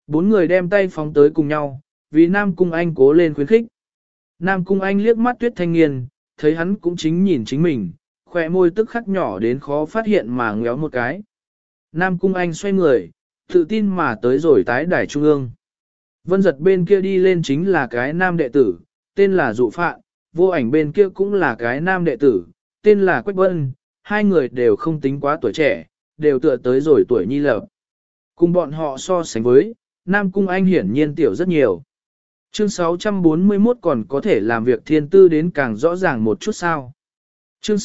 Bốn người đem tay phóng tới cùng nhau, vì Nam Cung Anh cố lên khuyến khích. Nam Cung Anh liếc mắt Tuyết Thanh Nghiên, thấy hắn cũng chính nhìn chính mình, khỏe môi tức khắc nhỏ đến khó phát hiện mà ngéo một cái. Nam Cung Anh xoay người, tự tin mà tới rồi tái đài trung ương. Vân giật bên kia đi lên chính là cái nam đệ tử, tên là Dụ Phạn, vô ảnh bên kia cũng là cái nam đệ tử, tên là Quách Vân, hai người đều không tính quá tuổi trẻ, đều tựa tới rồi tuổi nhi lập. Cùng bọn họ so sánh với, Nam Cung Anh hiển nhiên tiểu rất nhiều. Chương 641 còn có thể làm việc thiên tư đến càng rõ ràng một chút sao. Chương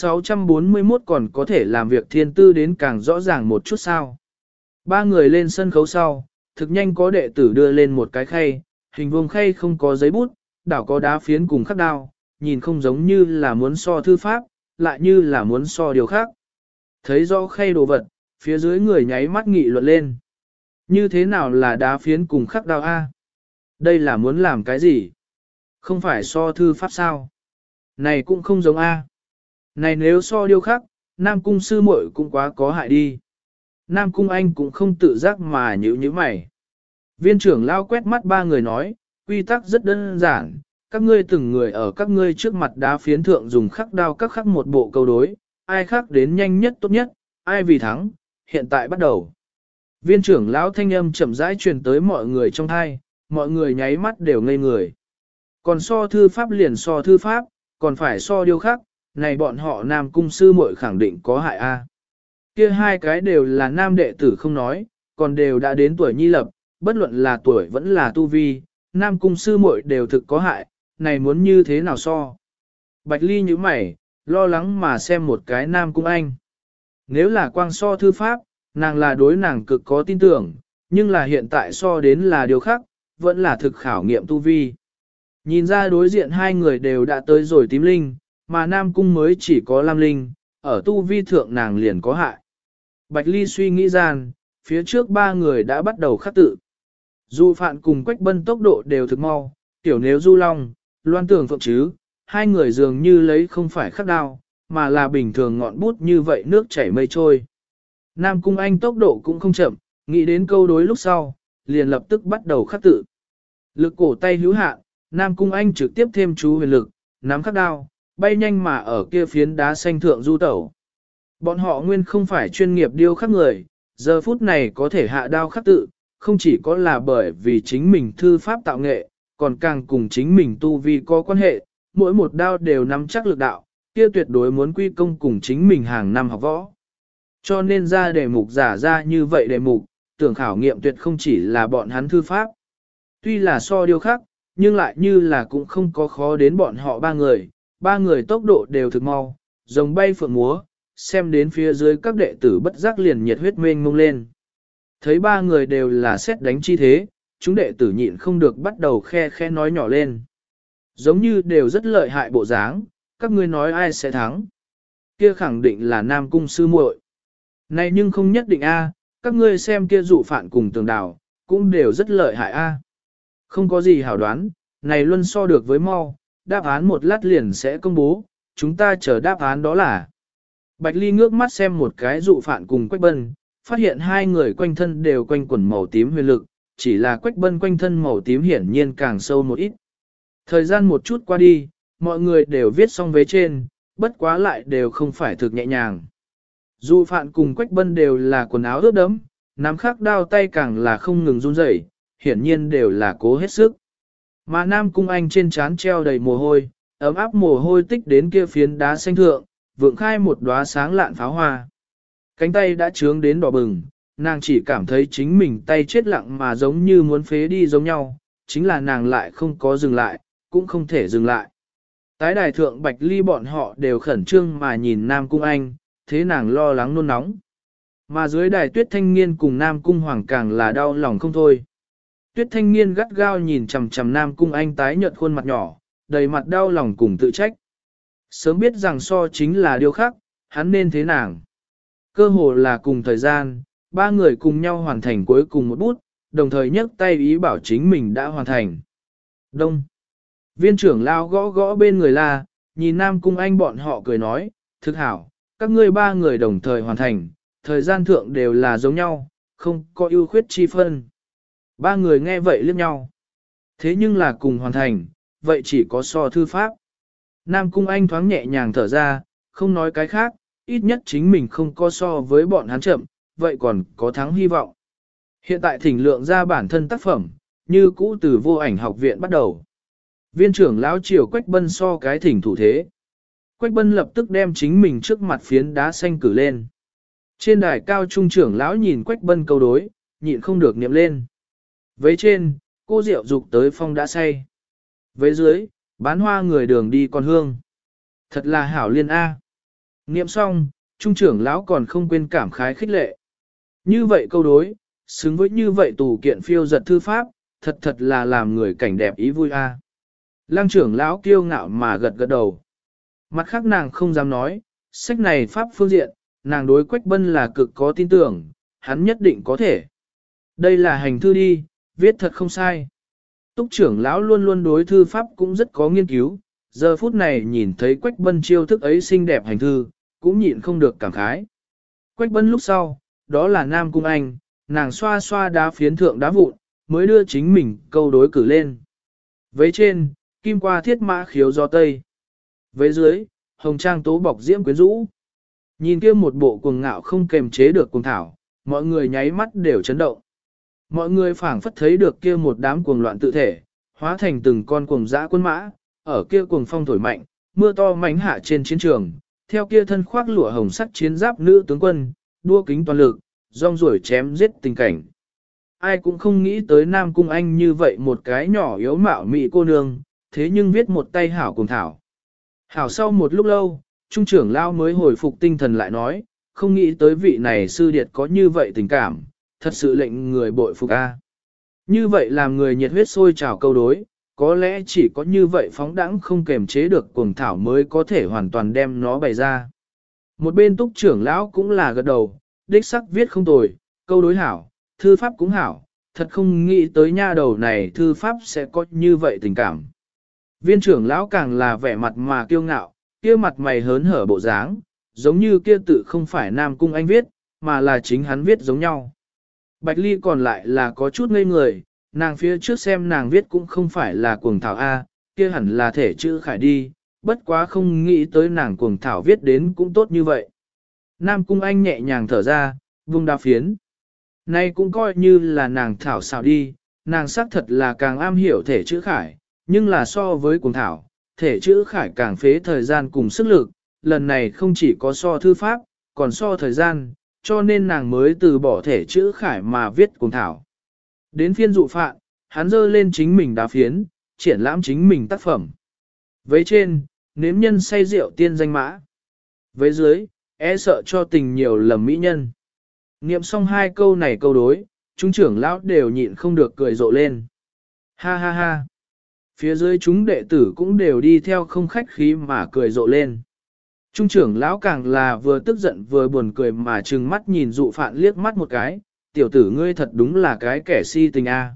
641 còn có thể làm việc thiên tư đến càng rõ ràng một chút sao. Ba người lên sân khấu sau, thực nhanh có đệ tử đưa lên một cái khay, hình vuông khay không có giấy bút, đảo có đá phiến cùng khắc đao, nhìn không giống như là muốn so thư pháp, lại như là muốn so điều khác. Thấy rõ khay đồ vật, phía dưới người nháy mắt nghị luận lên. Như thế nào là đá phiến cùng khắc đao A? Đây là muốn làm cái gì? Không phải so thư pháp sao? Này cũng không giống A. Này nếu so điêu khắc, Nam Cung sư muội cũng quá có hại đi. Nam Cung Anh cũng không tự giác mà nhíu mày. Viên trưởng lao quét mắt ba người nói, quy tắc rất đơn giản, các ngươi từng người ở các ngươi trước mặt đá phiến thượng dùng khắc đao các khắc một bộ câu đối, ai khắc đến nhanh nhất tốt nhất, ai vì thắng, hiện tại bắt đầu. Viên trưởng lão thanh âm chậm rãi truyền tới mọi người trong thai, mọi người nháy mắt đều ngây người. Còn so thư pháp liền so thư pháp, còn phải so điêu khắc, này bọn họ Nam Cung sư muội khẳng định có hại a. Kia hai cái đều là nam đệ tử không nói, còn đều đã đến tuổi nhi lập, bất luận là tuổi vẫn là tu vi, Nam Cung sư muội đều thực có hại, này muốn như thế nào so. Bạch Ly như mày, lo lắng mà xem một cái Nam Cung Anh. Nếu là quang so thư pháp, nàng là đối nàng cực có tin tưởng, nhưng là hiện tại so đến là điều khác, vẫn là thực khảo nghiệm tu vi. Nhìn ra đối diện hai người đều đã tới rồi tím linh, mà Nam Cung mới chỉ có lam linh, ở tu vi thượng nàng liền có hại. Bạch Ly suy nghĩ gian, phía trước ba người đã bắt đầu khắc tự. Du Phạn cùng Quách Bân tốc độ đều thực mau, tiểu nếu Du Long, Loan Tưởng Phượng chứ, hai người dường như lấy không phải khắc đao, mà là bình thường ngọn bút như vậy nước chảy mây trôi. Nam Cung Anh tốc độ cũng không chậm, nghĩ đến câu đối lúc sau, liền lập tức bắt đầu khắc tự. Lực cổ tay hữu hạn, Nam Cung Anh trực tiếp thêm chú huyền lực, nắm khắc đao, bay nhanh mà ở kia phiến đá xanh thượng du tẩu. Bọn họ nguyên không phải chuyên nghiệp điêu khắc người, giờ phút này có thể hạ đao khắc tự, không chỉ có là bởi vì chính mình thư pháp tạo nghệ, còn càng cùng chính mình tu vi có quan hệ, mỗi một đao đều nắm chắc lực đạo, kia tuyệt đối muốn quy công cùng chính mình hàng năm học võ. Cho nên ra đề mục giả ra như vậy đề mục, tưởng khảo nghiệm tuyệt không chỉ là bọn hắn thư pháp. Tuy là so điêu khắc, nhưng lại như là cũng không có khó đến bọn họ ba người tốc độ đều thực mau, rồng bay phượng múa, xem đến phía dưới các đệ tử bất giác liền nhiệt huyết mênh mông lên. Thấy ba người đều là xét đánh chi thế, chúng đệ tử nhịn không được bắt đầu khe nói nhỏ lên. Giống như đều rất lợi hại bộ dáng, các ngươi nói ai sẽ thắng. Kia khẳng định là Nam Cung sư muội. Này nhưng không nhất định a, các ngươi xem kia Dụ Phạn cùng Tường Đào, cũng đều rất lợi hại a. Không có gì hảo đoán, này luôn so được với mau, đáp án một lát liền sẽ công bố, chúng ta chờ đáp án đó là. Bạch Ly ngước mắt xem một cái Dụ Phạn cùng Quách Bân, phát hiện hai người quanh thân đều quanh quẩn màu tím huyền lực, chỉ là Quách Bân quanh thân màu tím hiển nhiên càng sâu một ít. Thời gian một chút qua đi, mọi người đều viết xong vế trên, bất quá lại đều không phải thực nhẹ nhàng. Dụ Phạn cùng Quách Bân đều là quần áo ướt đẫm, nắm khắc đao tay càng là không ngừng run rẩy, hiển nhiên đều là cố hết sức. Mà Nam Cung Anh trên trán treo đầy mồ hôi, ấm áp mồ hôi tích đến kia phiến đá xanh thượng, vượng khai một đóa sáng lạn pháo hoa. Cánh tay đã trướng đến đỏ bừng, nàng chỉ cảm thấy chính mình tay chết lặng mà giống như muốn phế đi giống nhau, chính là nàng lại không có dừng lại, cũng không thể dừng lại. Tái đài thượng Bạch Ly bọn họ đều khẩn trương mà nhìn Nam Cung Anh, thế nàng lo lắng nôn nóng. Mà dưới đài Tuyết Thanh Nghiên cùng Nam Cung Hoàng càng là đau lòng không thôi. Tuyết Thanh Nghiên gắt gao nhìn chằm chằm Nam Cung Anh tái nhợt khuôn mặt nhỏ, đầy mặt đau lòng cùng tự trách. Sớm biết rằng so chính là điều khác, hắn nên thế nàng. Cơ hồ là cùng thời gian, ba người cùng nhau hoàn thành cuối cùng một bút, đồng thời nhấc tay ý bảo chính mình đã hoàn thành. Đông. Viên trưởng lao gõ gõ bên người la, nhìn Nam Cung Anh bọn họ cười nói, thực hảo, các ngươi ba người đồng thời hoàn thành, thời gian thượng đều là giống nhau, không có ưu khuyết chi phân. Ba người nghe vậy liếc nhau. Thế nhưng là cùng hoàn thành, vậy chỉ có so thư pháp. Nam Cung Anh thoáng nhẹ nhàng thở ra, không nói cái khác, ít nhất chính mình không có so với bọn hắn chậm, vậy còn có thắng hy vọng. Hiện tại thỉnh lượng ra bản thân tác phẩm, như cũ từ vô ảnh học viện bắt đầu. Viên trưởng lão triều Quách Bân so cái thỉnh thủ thế. Quách Bân lập tức đem chính mình trước mặt phiến đá xanh cử lên. Trên đài cao trung trưởng lão nhìn Quách Bân câu đối, nhịn không được niệm lên. Vế trên, cô rượu dục tới phong đã say. Vế dưới, bán hoa người đường đi con hương. Thật là hảo liên A. Niệm xong, trung trưởng lão còn không quên cảm khái khích lệ. Như vậy câu đối, xứng với như vậy tù kiện phiêu giật thư pháp, thật thật là làm người cảnh đẹp ý vui A. Lăng trưởng lão kiêu ngạo mà gật gật đầu. Mặt khác nàng không dám nói, sách này pháp phương diện, nàng đối Quách Bân là cực có tin tưởng, hắn nhất định có thể. Đây là hành thư đi, viết thật không sai. Túc trưởng lão luôn luôn đối thư pháp cũng rất có nghiên cứu, giờ phút này nhìn thấy Quách Bân chiêu thức ấy xinh đẹp hành thư, cũng nhịn không được cảm khái. Quách Bân lúc sau, đó là Nam Cung Anh, nàng xoa xoa đá phiến thượng đá vụn, mới đưa chính mình câu đối cử lên. Vế trên, kim qua thiết mã khiếu gió tây. Vế dưới, hồng trang tố bọc diễm quyến rũ. Nhìn kia một bộ cuồng ngạo không kềm chế được cuồng thảo, mọi người nháy mắt đều chấn động. Mọi người phảng phất thấy được kia một đám cuồng loạn tự thể, hóa thành từng con cuồng dã quân mã, ở kia cuồng phong thổi mạnh, mưa to mánh hạ trên chiến trường, theo kia thân khoác lụa hồng sắc chiến giáp nữ tướng quân, đua kính toàn lực, rong ruổi chém giết tình cảnh. Ai cũng không nghĩ tới Nam Cung Anh như vậy một cái nhỏ yếu mạo mị cô nương, thế nhưng viết một tay hảo cùng thảo. Hảo sau một lúc lâu, trung trưởng lao mới hồi phục tinh thần lại nói, không nghĩ tới vị này sư điệt có như vậy tình cảm, thật sự lệnh người bội phục a. Như vậy làm người nhiệt huyết sôi trào câu đối, có lẽ chỉ có như vậy phóng đãng không kềm chế được cuồng thảo mới có thể hoàn toàn đem nó bày ra. Một bên túc trưởng lão cũng là gật đầu, đích sắc viết không tồi, câu đối hảo, thư pháp cũng hảo, thật không nghĩ tới nha đầu này thư pháp sẽ có như vậy tình cảm. Viên trưởng lão càng là vẻ mặt mà kiêu ngạo, kia mặt mày hớn hở bộ dáng, giống như kia tự không phải Nam Cung Anh viết, mà là chính hắn viết giống nhau. Bạch Ly còn lại là có chút ngây người, nàng phía trước xem nàng viết cũng không phải là cuồng thảo A, kia hẳn là thể chữ khải đi, bất quá không nghĩ tới nàng cuồng thảo viết đến cũng tốt như vậy. Nam Cung Anh nhẹ nhàng thở ra, vung đao phiến. Nay cũng coi như là nàng thảo xào đi, nàng xác thật là càng am hiểu thể chữ khải, nhưng là so với cuồng thảo, thể chữ khải càng phế thời gian cùng sức lực, lần này không chỉ có so thư pháp, còn so thời gian, cho nên nàng mới từ bỏ thể chữ khải mà viết cuồng thảo. Đến phiên dụ phạn, hắn dơ lên chính mình đá phiến, triển lãm chính mình tác phẩm. Vế trên, nếm nhân say rượu tiên danh mã. Vế dưới, e sợ cho tình nhiều lầm mỹ nhân. Niệm xong hai câu này câu đối, chúng trưởng lão đều nhịn không được cười rộ lên. Ha ha ha. Phía dưới chúng đệ tử cũng đều đi theo không khách khí mà cười rộ lên. Trung trưởng lão càng là vừa tức giận vừa buồn cười mà trừng mắt nhìn dụ phạn liếc mắt một cái, tiểu tử ngươi thật đúng là cái kẻ si tình a.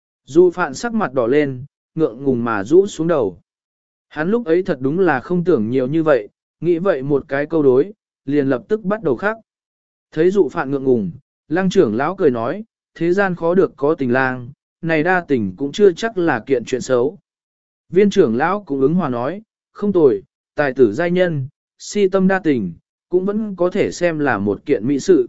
Dụ phạn sắc mặt đỏ lên, ngượng ngùng mà rũ xuống đầu. Hắn lúc ấy thật đúng là không tưởng nhiều như vậy, nghĩ vậy một cái câu đối, liền lập tức bắt đầu khắc. Thấy dụ phạn ngượng ngùng, lăng trưởng lão cười nói, thế gian khó được có tình lang, này đa tình cũng chưa chắc là kiện chuyện xấu. Viên trưởng lão cũng ứng hòa nói, không tồi, tài tử giai nhân, si tâm đa tình, cũng vẫn có thể xem là một kiện mỹ sự.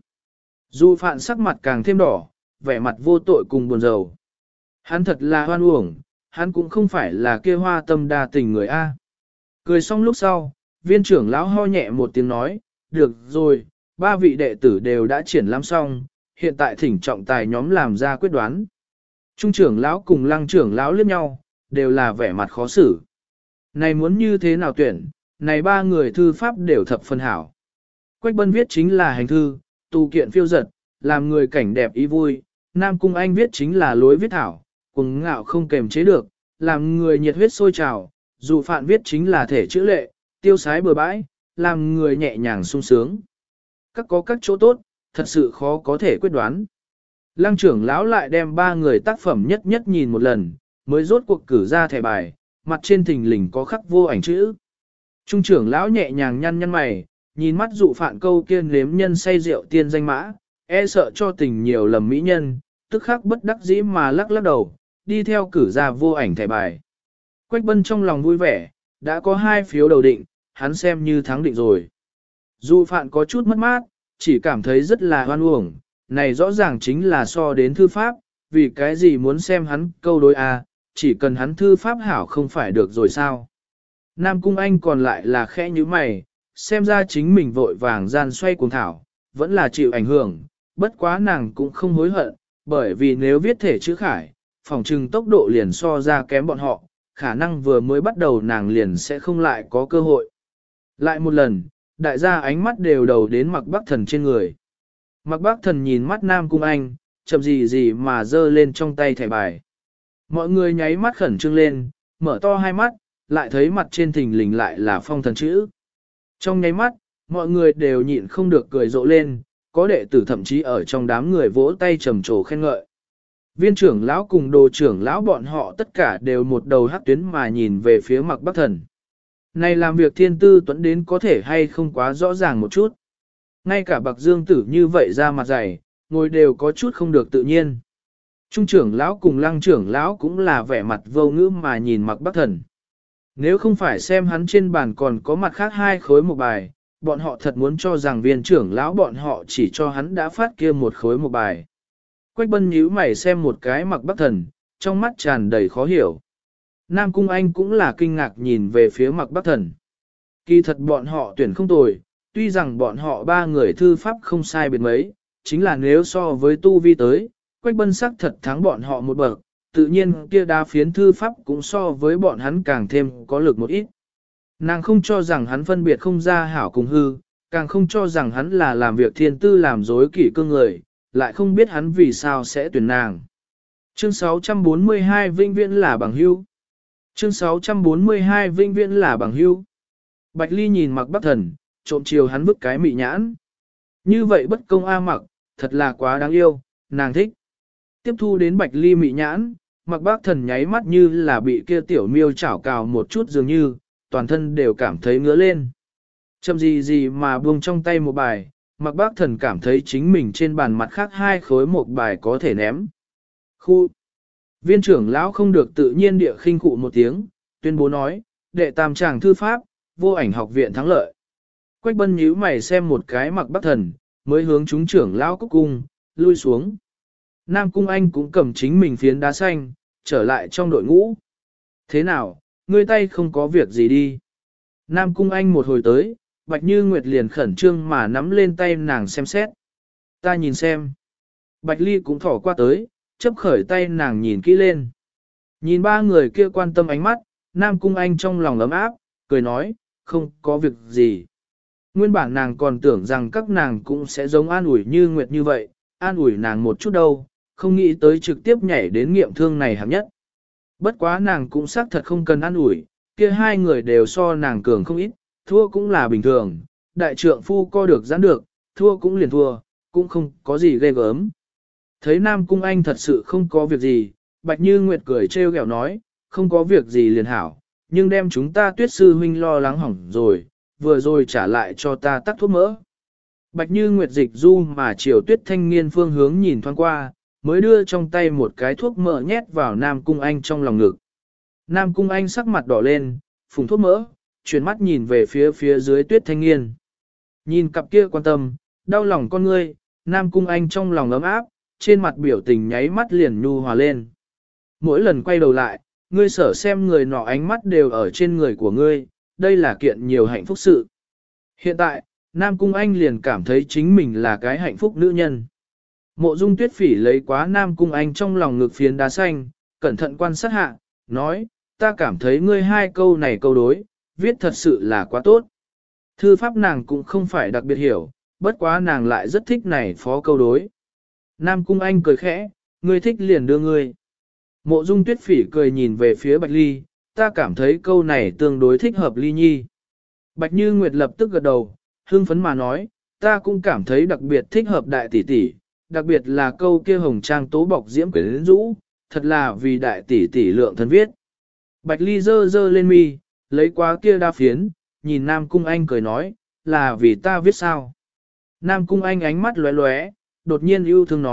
Dụ phạn sắc mặt càng thêm đỏ, vẻ mặt vô tội cùng buồn rầu. Hắn thật là hoan uổng, hắn cũng không phải là kia hoa tâm đa tình người A. Cười xong lúc sau, viên trưởng lão ho nhẹ một tiếng nói, được rồi, ba vị đệ tử đều đã triển lãm xong, hiện tại thỉnh trọng tài nhóm làm ra quyết đoán. Trung trưởng lão cùng lăng trưởng lão liếc nhau, đều là vẻ mặt khó xử. Này muốn như thế nào tuyển, này ba người thư pháp đều thập phân hảo. Quách Bân viết chính là hành thư, tu kiện phiêu giật, làm người cảnh đẹp ý vui. Nam Cung Anh viết chính là lối viết thảo, cuồng ngạo không kềm chế được, làm người nhiệt huyết sôi trào. Dụ phạn viết chính là thể chữ lệ, tiêu sái bừa bãi, làm người nhẹ nhàng sung sướng. Các có các chỗ tốt, thật sự khó có thể quyết đoán. Lăng trưởng lão lại đem ba người tác phẩm nhất nhất nhìn một lần, mới rốt cuộc cử ra thẻ bài, mặt trên thình lình có khắc vô ảnh chữ. Trung trưởng lão nhẹ nhàng nhăn nhăn mày, nhìn mắt dụ phạn câu kia nếm nhân say rượu tiên danh mã, e sợ cho tình nhiều lầm mỹ nhân, tức khắc bất đắc dĩ mà lắc lắc đầu, đi theo cử ra vô ảnh thẻ bài. Quách Bân trong lòng vui vẻ, đã có 2 phiếu đầu định, hắn xem như thắng định rồi. Dù Phạn có chút mất mát, chỉ cảm thấy rất là hoan uổng, này rõ ràng chính là so đến thư pháp, vì cái gì muốn xem hắn câu đối A, chỉ cần hắn thư pháp hảo không phải được rồi sao. Nam Cung Anh còn lại là khẽ như mày, xem ra chính mình vội vàng gian xoay cuồng thảo, vẫn là chịu ảnh hưởng, bất quá nàng cũng không hối hận, bởi vì nếu viết thể chữ khải, phòng trừng tốc độ liền so ra kém bọn họ, khả năng vừa mới bắt đầu nàng liền sẽ không lại có cơ hội. Lại một lần, đại gia ánh mắt đều đầu đến Mạc Bắc Thần trên người. Mạc Bắc Thần nhìn mắt Nam Cung Anh, chậm gì gì mà giơ lên trong tay thẻ bài. Mọi người nháy mắt khẩn trương lên, mở to hai mắt, lại thấy mặt trên thình lình lại là phong thần chữ. Trong nháy mắt, mọi người đều nhịn không được cười rộ lên, có đệ tử thậm chí ở trong đám người vỗ tay trầm trồ khen ngợi. Viên trưởng lão cùng đồ trưởng lão bọn họ tất cả đều một đầu hắc tuyến mà nhìn về phía Mạc Bắc Thần. Này làm việc thiên tư tuấn đến có thể hay không quá rõ ràng một chút. Ngay cả Bạc Dương Tử như vậy ra mặt dày, ngồi đều có chút không được tự nhiên. Trung trưởng lão cùng lăng trưởng lão cũng là vẻ mặt vô ngữ mà nhìn Mạc Bắc Thần. Nếu không phải xem hắn trên bàn còn có mặt khác 2 khối một bài, bọn họ thật muốn cho rằng viên trưởng lão bọn họ chỉ cho hắn đã phát kia 1 khối một bài. Quách Bân nhíu mày xem một cái Mạc Bắc Thần, trong mắt tràn đầy khó hiểu. Nam Cung Anh cũng là kinh ngạc nhìn về phía Mạc Bắc Thần. Kỳ thật bọn họ tuyển không tồi, tuy rằng bọn họ 3 người thư pháp không sai biệt mấy, chính là nếu so với tu vi tới, Quách Bân sắc thật thắng bọn họ một bậc, tự nhiên kia đa phiến thư pháp cũng so với bọn hắn càng thêm có lực một ít. Nàng không cho rằng hắn phân biệt không ra hảo cùng hư, càng không cho rằng hắn là làm việc thiên tư làm dối kỷ cương người, lại không biết hắn vì sao sẽ tuyển nàng. Chương 642 vĩnh viễn là bằng hữu. Chương 642 vĩnh viễn là bằng hữu. Bạch Ly nhìn Mạc Bắc Thần, trộm chiều hắn vứt cái mị nhãn. Như vậy bất công a Mạc, thật là quá đáng yêu, nàng thích. Tiếp thu đến Bạch Ly mị nhãn, Mạc Bắc Thần nháy mắt như là bị kia tiểu miêu chảo cào một chút dường như, toàn thân đều cảm thấy ngứa lên. Chậm gì gì mà buông trong tay một bài, Mạc Bắc Thần cảm thấy chính mình trên bàn mặt khác 2 khối một bài có thể ném. Khu! Viên trưởng lão không được tự nhiên địa khinh cụ một tiếng, tuyên bố nói, đệ tam tràng thư pháp, vô ảnh học viện thắng lợi. Quách Bân nhíu mày xem một cái Mạc Bắc Thần, mới hướng chúng trưởng lão cúc cung, lui xuống. Nam Cung Anh cũng cầm chính mình phiến đá xanh, trở lại trong đội ngũ. Thế nào, ngươi tay không có việc gì đi. Nam Cung Anh một hồi tới, Bạch Như Nguyệt liền khẩn trương mà nắm lên tay nàng xem xét. Ta nhìn xem. Bạch Ly cũng thỏ qua tới, chấp khởi tay nàng nhìn kỹ lên. Nhìn 3 người kia quan tâm ánh mắt, Nam Cung Anh trong lòng ấm áp, cười nói, không có việc gì. Nguyên bản nàng còn tưởng rằng các nàng cũng sẽ giống an ủi Như Nguyệt như vậy, an ủi nàng một chút đâu, không nghĩ tới trực tiếp nhảy đến nghiệm thương này hạng nhất. Bất quá nàng cũng xác thật không cần an ủi, kia 2 người đều so nàng cường không ít, thua cũng là bình thường, đại trượng phu co được giãn được, thua cũng liền thua, cũng không có gì ghê gớm. Thấy Nam Cung Anh thật sự không có việc gì, Bạch Như Nguyệt cười trêu ghẹo nói, không có việc gì liền hảo, nhưng đem chúng ta Tuyết sư huynh lo lắng hỏng rồi, vừa rồi trả lại cho ta tắc thuốc mỡ. Bạch Như Nguyệt dịch du mà chiều Tuyết thanh niên phương hướng nhìn thoáng qua, mới đưa trong tay một cái thuốc mỡ nhét vào Nam Cung Anh trong lòng ngực. Nam Cung Anh sắc mặt đỏ lên, phùng thuốc mỡ, chuyển mắt nhìn về phía dưới Tuyết thanh niên. Nhìn cặp kia quan tâm, đau lòng con ngươi, Nam Cung Anh trong lòng ấm áp, trên mặt biểu tình nháy mắt liền nhu hòa lên. Mỗi lần quay đầu lại, ngươi sở xem người nọ ánh mắt đều ở trên người của ngươi, đây là kiện nhiều hạnh phúc sự. Hiện tại, Nam Cung Anh liền cảm thấy chính mình là cái hạnh phúc nữ nhân. Mộ Dung Tuyết Phỉ lấy quá Nam Cung Anh trong lòng ngực phiến đá xanh, cẩn thận quan sát hạ, nói, ta cảm thấy ngươi 2 câu này câu đối, viết thật sự là quá tốt. Thư pháp nàng cũng không phải đặc biệt hiểu, bất quá nàng lại rất thích này phó câu đối. Nam Cung Anh cười khẽ, ngươi thích liền đưa ngươi. Mộ Dung Tuyết Phỉ cười nhìn về phía Bạch Ly, ta cảm thấy câu này tương đối thích hợp Ly Nhi. Bạch Như Nguyệt lập tức gật đầu, hưng phấn mà nói, ta cũng cảm thấy đặc biệt thích hợp đại tỷ tỷ, đặc biệt là câu kia hồng trang tố bọc diễm quyến rũ, thật là vì đại tỷ tỷ lượng thân viết. Bạch Ly dơ dơ lên mi, lấy quá kia đa phiến, nhìn Nam Cung Anh cười nói, là vì ta viết sao. Nam Cung Anh ánh mắt lóe lóe, đột nhiên yêu thương nói,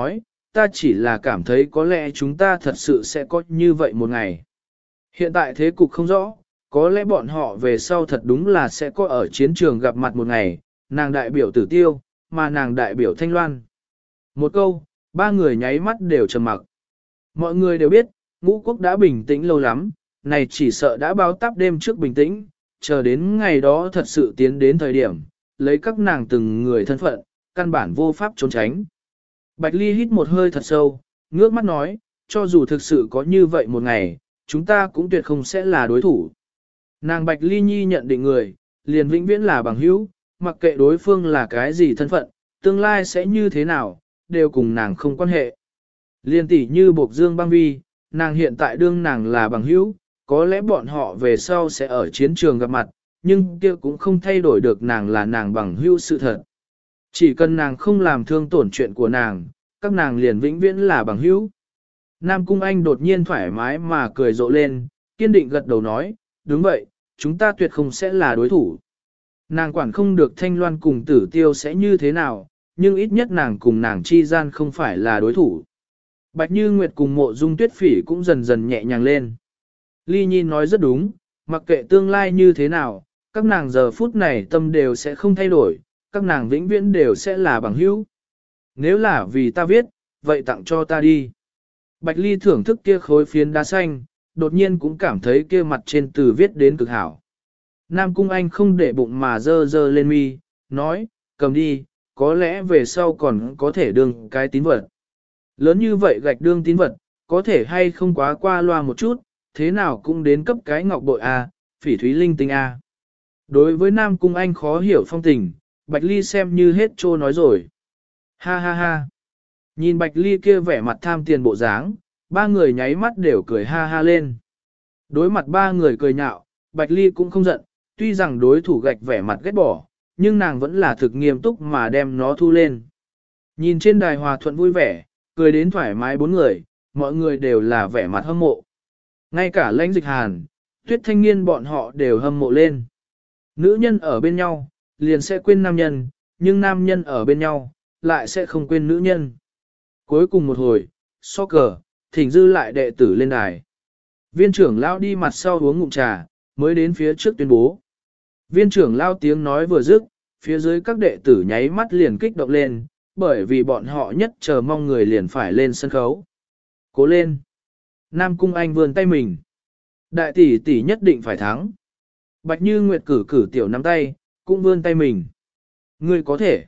ta chỉ là cảm thấy có lẽ chúng ta thật sự sẽ có như vậy một ngày. Hiện tại thế cục không rõ, có lẽ bọn họ về sau thật đúng là sẽ có ở chiến trường gặp mặt một ngày, nàng đại biểu Tử Tiêu, mà nàng đại biểu Thanh Loan. Một câu, ba người nháy mắt đều trầm mặc. Mọi người đều biết, ngũ quốc đã bình tĩnh lâu lắm, này chỉ sợ đã báo táp đêm trước bình tĩnh, chờ đến ngày đó thật sự tiến đến thời điểm, lấy các nàng từng người thân phận, căn bản vô pháp trốn tránh. Bạch Ly hít một hơi thật sâu, ngước mắt nói, cho dù thực sự có như vậy một ngày, chúng ta cũng tuyệt không sẽ là đối thủ. Nàng Bạch Ly Nhi nhận định người, liền vĩnh viễn là bằng hữu, mặc kệ đối phương là cái gì thân phận, tương lai sẽ như thế nào, đều cùng nàng không quan hệ. Liên tỷ như Bộc Dương Băng Vi, nàng hiện tại đương nàng là bằng hữu, có lẽ bọn họ về sau sẽ ở chiến trường gặp mặt, nhưng kia cũng không thay đổi được nàng là nàng bằng hữu sự thật. Chỉ cần nàng không làm thương tổn chuyện của nàng, các nàng liền vĩnh viễn là bằng hữu. Nam Cung Anh đột nhiên thoải mái mà cười rộ lên, kiên định gật đầu nói, đúng vậy, chúng ta tuyệt không sẽ là đối thủ. Nàng quản không được Thanh Loan cùng Tử Tiêu sẽ như thế nào, nhưng ít nhất nàng cùng nàng chi gian không phải là đối thủ. Bạch Như Nguyệt cùng Mộ Dung Tuyết Phỉ cũng dần dần nhẹ nhàng lên. Ly Nhi nói rất đúng, mặc kệ tương lai như thế nào, các nàng giờ phút này tâm đều sẽ không thay đổi, các nàng vĩnh viễn đều sẽ là bằng hữu. Nếu là vì ta viết, vậy tặng cho ta đi. Bạch Ly thưởng thức kia khối phiến đá xanh, đột nhiên cũng cảm thấy kia mặt trên từ viết đến cực hảo. Nam Cung Anh không để bụng mà dơ dơ lên mi, nói, cầm đi, có lẽ về sau còn có thể đương cái tín vật. Lớn như vậy gạch đương tín vật, có thể hay không quá qua loa một chút, thế nào cũng đến cấp cái ngọc bội A, phỉ thúy linh tinh A. Đối với Nam Cung Anh khó hiểu phong tình, Bạch Ly xem như hết trô nói rồi. Ha ha ha. Nhìn Bạch Ly kia vẻ mặt tham tiền bộ dáng, ba người nháy mắt đều cười ha ha lên. Đối mặt ba người cười nhạo, Bạch Ly cũng không giận, tuy rằng đối thủ gạch vẻ mặt ghét bỏ, nhưng nàng vẫn là thực nghiêm túc mà đem nó thu lên. Nhìn trên đài hòa thuận vui vẻ, cười đến thoải mái bốn người, mọi người đều là vẻ mặt hâm mộ. Ngay cả Lãnh Dịch Hàn, Tuyết Thanh Niên bọn họ đều hâm mộ lên. Nữ nhân ở bên nhau, liền sẽ quên nam nhân, nhưng nam nhân ở bên nhau, lại sẽ không quên nữ nhân. Cuối cùng một hồi, so cờ, thỉnh dư lại đệ tử lên đài. Viên trưởng lao đi mặt sau uống ngụm trà, mới đến phía trước tuyên bố. Viên trưởng lao tiếng nói vừa dứt, phía dưới các đệ tử nháy mắt liền kích động lên, bởi vì bọn họ nhất chờ mong người liền phải lên sân khấu. Cố lên! Nam Cung Anh vươn tay mình. Đại tỷ tỷ nhất định phải thắng. Bạch Như Nguyệt cử tiểu nắm tay, cũng vươn tay mình. Ngươi có thể.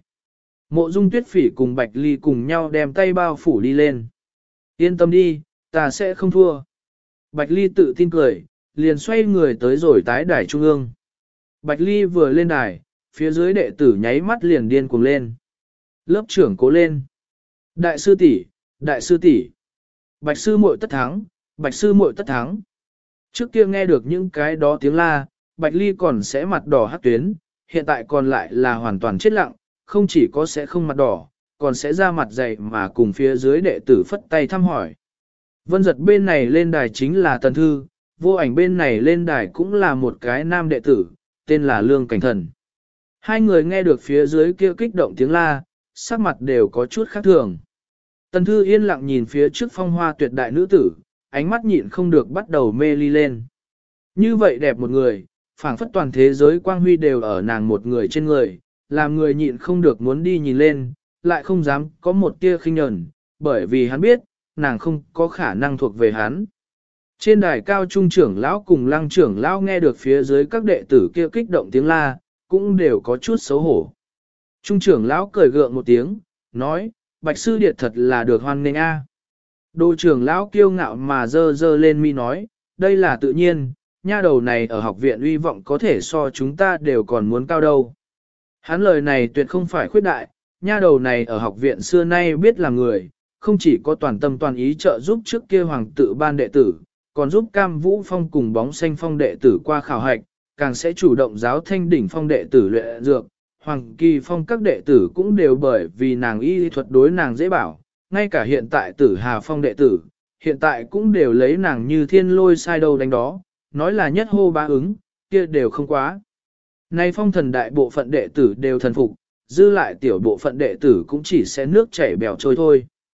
Mộ Dung Tuyết Phỉ cùng Bạch Ly cùng nhau đem tay bao phủ đi lên. Yên tâm đi, ta sẽ không thua. Bạch Ly tự tin cười, liền xoay người tới rồi tái đài trung ương. Bạch Ly vừa lên đài, phía dưới đệ tử nháy mắt liền điên cuồng lên. Lớp trưởng cố lên. Đại sư tỷ, đại sư tỷ. Bạch sư muội tất thắng, Bạch sư muội tất thắng. Trước kia nghe được những cái đó tiếng la, Bạch Ly còn sẽ mặt đỏ hát tuyến, hiện tại còn lại là hoàn toàn chết lặng, không chỉ có sẽ không mặt đỏ, còn sẽ ra mặt dày mà cùng phía dưới đệ tử phất tay thăm hỏi. Vân Giật bên này lên đài chính là Tần Thư, Vô Ảnh bên này lên đài cũng là một cái nam đệ tử, tên là Lương Cảnh Thần. Hai người nghe được phía dưới kia kích động tiếng la, sắc mặt đều có chút khác thường. Tần Thư yên lặng nhìn phía trước phong hoa tuyệt đại nữ tử, ánh mắt nhịn không được bắt đầu mê ly lên. Như vậy đẹp một người, phảng phất toàn thế giới quang huy đều ở nàng một người trên người, làm người nhịn không được muốn đi nhìn lên, lại không dám có một tia khinh nhẫn, bởi vì hắn biết, nàng không có khả năng thuộc về hắn. Trên đài cao trung trưởng lão cùng lăng trưởng lão nghe được phía dưới các đệ tử kia kích động tiếng la, cũng đều có chút xấu hổ. Trung trưởng lão cười gượng một tiếng, nói, Bạch sư điệt thật là được hoan nghênh a. Đô trưởng lão kiêu ngạo mà dơ dơ lên mi nói, đây là tự nhiên, nha đầu này ở học viện uy vọng có thể so chúng ta đều còn muốn cao đâu. Hắn lời này tuyệt không phải khuyết đại, nha đầu này ở học viện xưa nay biết là người, không chỉ có toàn tâm toàn ý trợ giúp trước kia hoàng tự ban đệ tử, còn giúp Cam Vũ Phong cùng Bóng Xanh Phong đệ tử qua khảo hạch, càng sẽ chủ động giáo Thanh Đỉnh Phong đệ tử luyện dược, Hoàng Kỳ Phong các đệ tử cũng đều bởi vì nàng y thuật đối nàng dễ bảo, ngay cả hiện tại Tử Hà Phong đệ tử, hiện tại cũng đều lấy nàng như thiên lôi sai đâu đánh đó, nói là nhất hô bá ứng, kia đều không quá. Nay phong thần đại bộ phận đệ tử đều thần phục, dư lại tiểu bộ phận đệ tử cũng chỉ sẽ nước chảy bèo trôi thôi.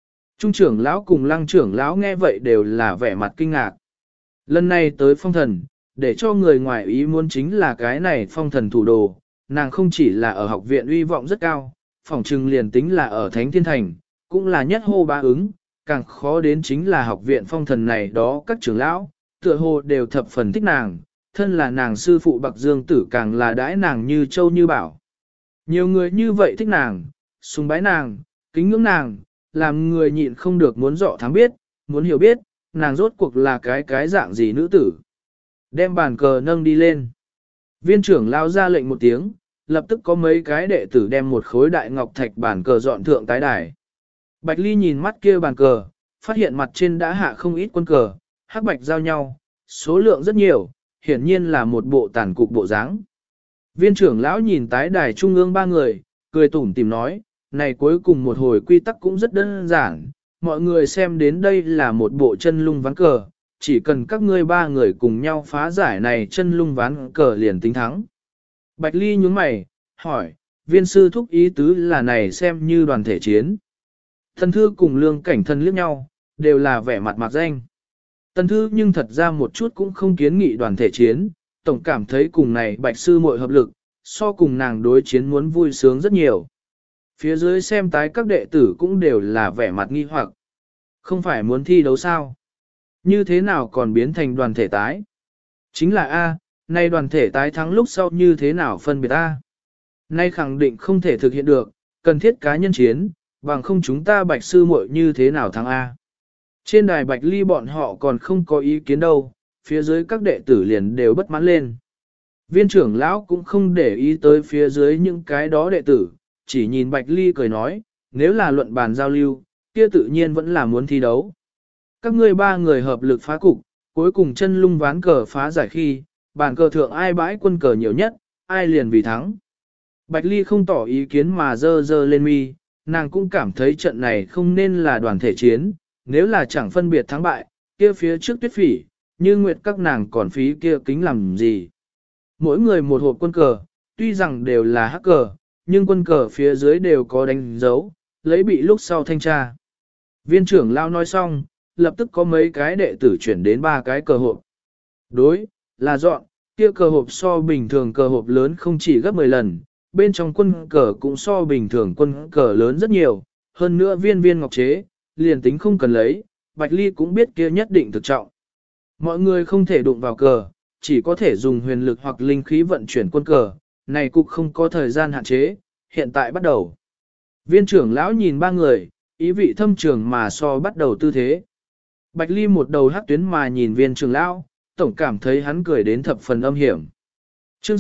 Trung trưởng lão cùng Lăng trưởng lão nghe vậy đều là vẻ mặt kinh ngạc. Lần này tới phong thần, để cho người ngoài ý muốn chính là cái này phong thần thủ đồ, nàng không chỉ là ở học viện uy vọng rất cao, phỏng trừng liền tính là ở Thánh Thiên Thành, cũng là nhất hô ba ứng, càng khó đến chính là học viện phong thần này đó các trưởng lão, tựa hồ đều thập phần thích nàng, thân là nàng sư phụ Bạc Dương Tử càng là đãi nàng như châu như bảo. Nhiều người như vậy thích nàng, sùng bái nàng, kính ngưỡng nàng, làm người nhịn không được muốn dọ thám biết, muốn hiểu biết, nàng rốt cuộc là cái dạng gì nữ tử. Đem bàn cờ nâng đi lên. Viên trưởng lao ra lệnh một tiếng, lập tức có mấy cái đệ tử đem một khối đại ngọc thạch bàn cờ dọn thượng tái đài. Bạch Ly nhìn mắt kia bàn cờ, phát hiện mặt trên đã hạ không ít quân cờ, hắc bạch giao nhau, số lượng rất nhiều, hiển nhiên là một bộ tàn cục bộ dáng. Viên trưởng lão nhìn tái đài trung ương ba người, cười tủm tỉm nói, này cuối cùng một hồi quy tắc cũng rất đơn giản, mọi người xem đến đây là một bộ chân lung ván cờ, chỉ cần các ngươi ba người cùng nhau phá giải này chân lung ván cờ liền tính thắng. Bạch Ly nhướng mày, hỏi, viên sư thúc ý tứ là này xem như đoàn thể chiến. Thần thư cùng lương cảnh thân liếc nhau, đều là vẻ mặt mạc danh. Tần thư nhưng thật ra một chút cũng không kiến nghị đoàn thể chiến, tổng cảm thấy cùng này bạch sư muội hợp lực, so cùng nàng đối chiến muốn vui sướng rất nhiều. Phía dưới xem tái các đệ tử cũng đều là vẻ mặt nghi hoặc. Không phải muốn thi đấu sao? Như thế nào còn biến thành đoàn thể tái? Chính là A, nay đoàn thể tái thắng lúc sau như thế nào phân biệt A? Nay khẳng định không thể thực hiện được, cần thiết cá nhân chiến, bằng không chúng ta bạch sư muội như thế nào thắng A. Trên đài bạch ly bọn họ còn không có ý kiến đâu, phía dưới các đệ tử liền đều bất mãn lên. Viên trưởng lão cũng không để ý tới phía dưới những cái đó đệ tử, chỉ nhìn bạch ly cười nói, nếu là luận bàn giao lưu, kia tự nhiên vẫn là muốn thi đấu. Các ngươi ba người hợp lực phá cục, cuối cùng chân lung ván cờ phá giải khi, bàn cờ thượng ai bãi quân cờ nhiều nhất, ai liền vì thắng. Bạch ly không tỏ ý kiến mà dơ dơ lên mi, nàng cũng cảm thấy trận này không nên là đoàn thể chiến, nếu là chẳng phân biệt thắng bại, kia phía trước tuyết phỉ, như nguyệt các nàng còn phí kia kính làm gì. Mỗi người một hộp quân cờ, tuy rằng đều là hắc cờ, nhưng quân cờ phía dưới đều có đánh dấu, lấy bị lúc sau thanh tra. Viên trưởng lao nói xong, lập tức có mấy cái đệ tử chuyển đến ba cái cờ hộp. Đối, là dọn, kia cờ hộp so bình thường cờ hộp lớn không chỉ gấp 10 lần, bên trong quân cờ cũng so bình thường quân cờ lớn rất nhiều, hơn nữa viên viên ngọc chế, liền tính không cần lấy, Bạch Ly cũng biết kia nhất định thực trọng. Mọi người không thể đụng vào cờ, chỉ có thể dùng huyền lực hoặc linh khí vận chuyển quân cờ, này cục không có thời gian hạn chế, hiện tại bắt đầu. Viên trưởng lão nhìn ba người, ý vị thâm trường mà so bắt đầu tư thế. Bạch Ly một đầu hắc tuyến mà nhìn viên trưởng lão, tổng cảm thấy hắn cười đến thập phần âm hiểm. Chương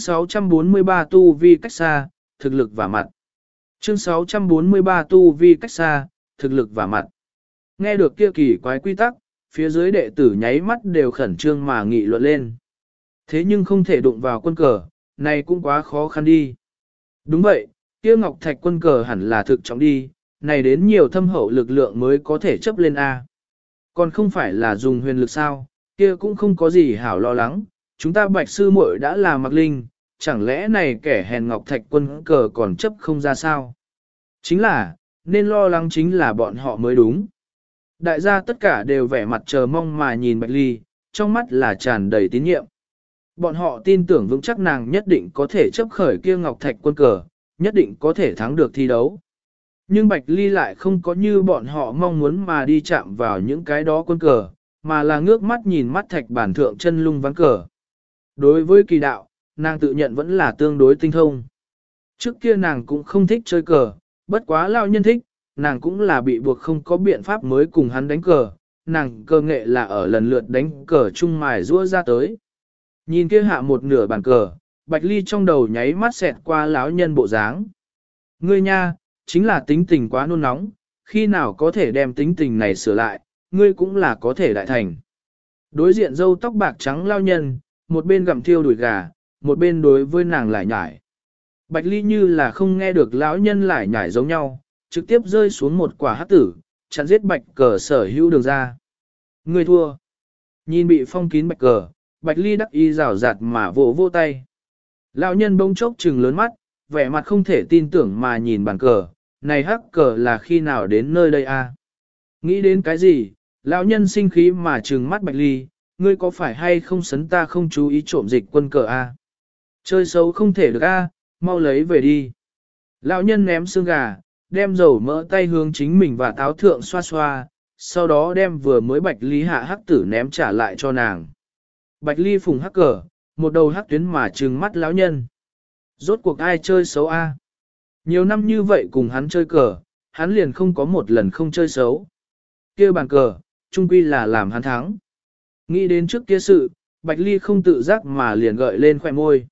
643 tu vi cách xa, thực lực và mặt. Chương 643 tu vi cách xa, thực lực và mặt. Nghe được kia kỳ quái quy tắc, phía dưới đệ tử nháy mắt đều khẩn trương mà nghị luận lên. Thế nhưng không thể đụng vào quân cờ, này cũng quá khó khăn đi. Đúng vậy, kia ngọc thạch quân cờ hẳn là thực trọng đi, này đến nhiều thâm hậu lực lượng mới có thể chấp lên A. Còn không phải là dùng huyền lực sao, kia cũng không có gì hảo lo lắng, chúng ta bạch sư muội đã là mặc linh, chẳng lẽ này kẻ hèn ngọc thạch quân cờ còn chấp không ra sao? Chính là, nên lo lắng chính là bọn họ mới đúng. Đại gia tất cả đều vẻ mặt chờ mong mà nhìn Bạch Ly, trong mắt là tràn đầy tín nhiệm. Bọn họ tin tưởng vững chắc nàng nhất định có thể chấp khởi kia ngọc thạch quân cờ, nhất định có thể thắng được thi đấu. Nhưng Bạch Ly lại không có như bọn họ mong muốn mà đi chạm vào những cái đó quân cờ, mà là ngước mắt nhìn mắt thạch bản thượng chân lung ván cờ. Đối với kỳ đạo, nàng tự nhận vẫn là tương đối tinh thông. Trước kia nàng cũng không thích chơi cờ, bất quá lao nhân thích, nàng cũng là bị buộc không có biện pháp mới cùng hắn đánh cờ, nàng cơ nghệ là ở lần lượt đánh cờ chung mài rũa ra tới. Nhìn kia hạ một nửa bàn cờ, Bạch Ly trong đầu nháy mắt xẹt qua lão nhân bộ dáng. Ngươi nha, chính là tính tình quá nôn nóng, khi nào có thể đem tính tình này sửa lại, ngươi cũng là có thể đại thành. Đối diện râu tóc bạc trắng lao nhân, một bên gặm thiêu đùi gà, một bên đối với nàng lại nhải. Bạch Ly như là không nghe được lão nhân lại nhải giống nhau, trực tiếp rơi xuống một quả hắc tử, chặn giết bạch cờ sở hữu đường ra. Người thua. Nhìn bị phong kín bạch cờ, Bạch Ly đắc ý rào rạt mà vỗ vỗ tay. Lão nhân bỗng chốc trừng lớn mắt, vẻ mặt không thể tin tưởng mà nhìn bàn cờ, này hắc cờ là khi nào đến nơi đây a? Nghĩ đến cái gì, lão nhân sinh khí mà trừng mắt Bạch Ly, ngươi có phải hay không sấn ta không chú ý trộm dịch quân cờ a? Chơi xấu không thể được a, mau lấy về đi. Lão nhân ném xương gà, đem dầu mỡ tay hướng chính mình và táo thượng xoa xoa, sau đó đem vừa mới Bạch Ly hạ hắc tử ném trả lại cho nàng. Bạch Ly phùng hắc cờ, một đầu hắc tuyến mà trừng mắt lão nhân. Rốt cuộc ai chơi xấu a? Nhiều năm như vậy cùng hắn chơi cờ, hắn liền không có một lần không chơi xấu. Kia bàn cờ, chung quy là làm hắn thắng. Nghĩ đến trước kia sự, Bạch Ly không tự giác mà liền gợi lên khỏe môi.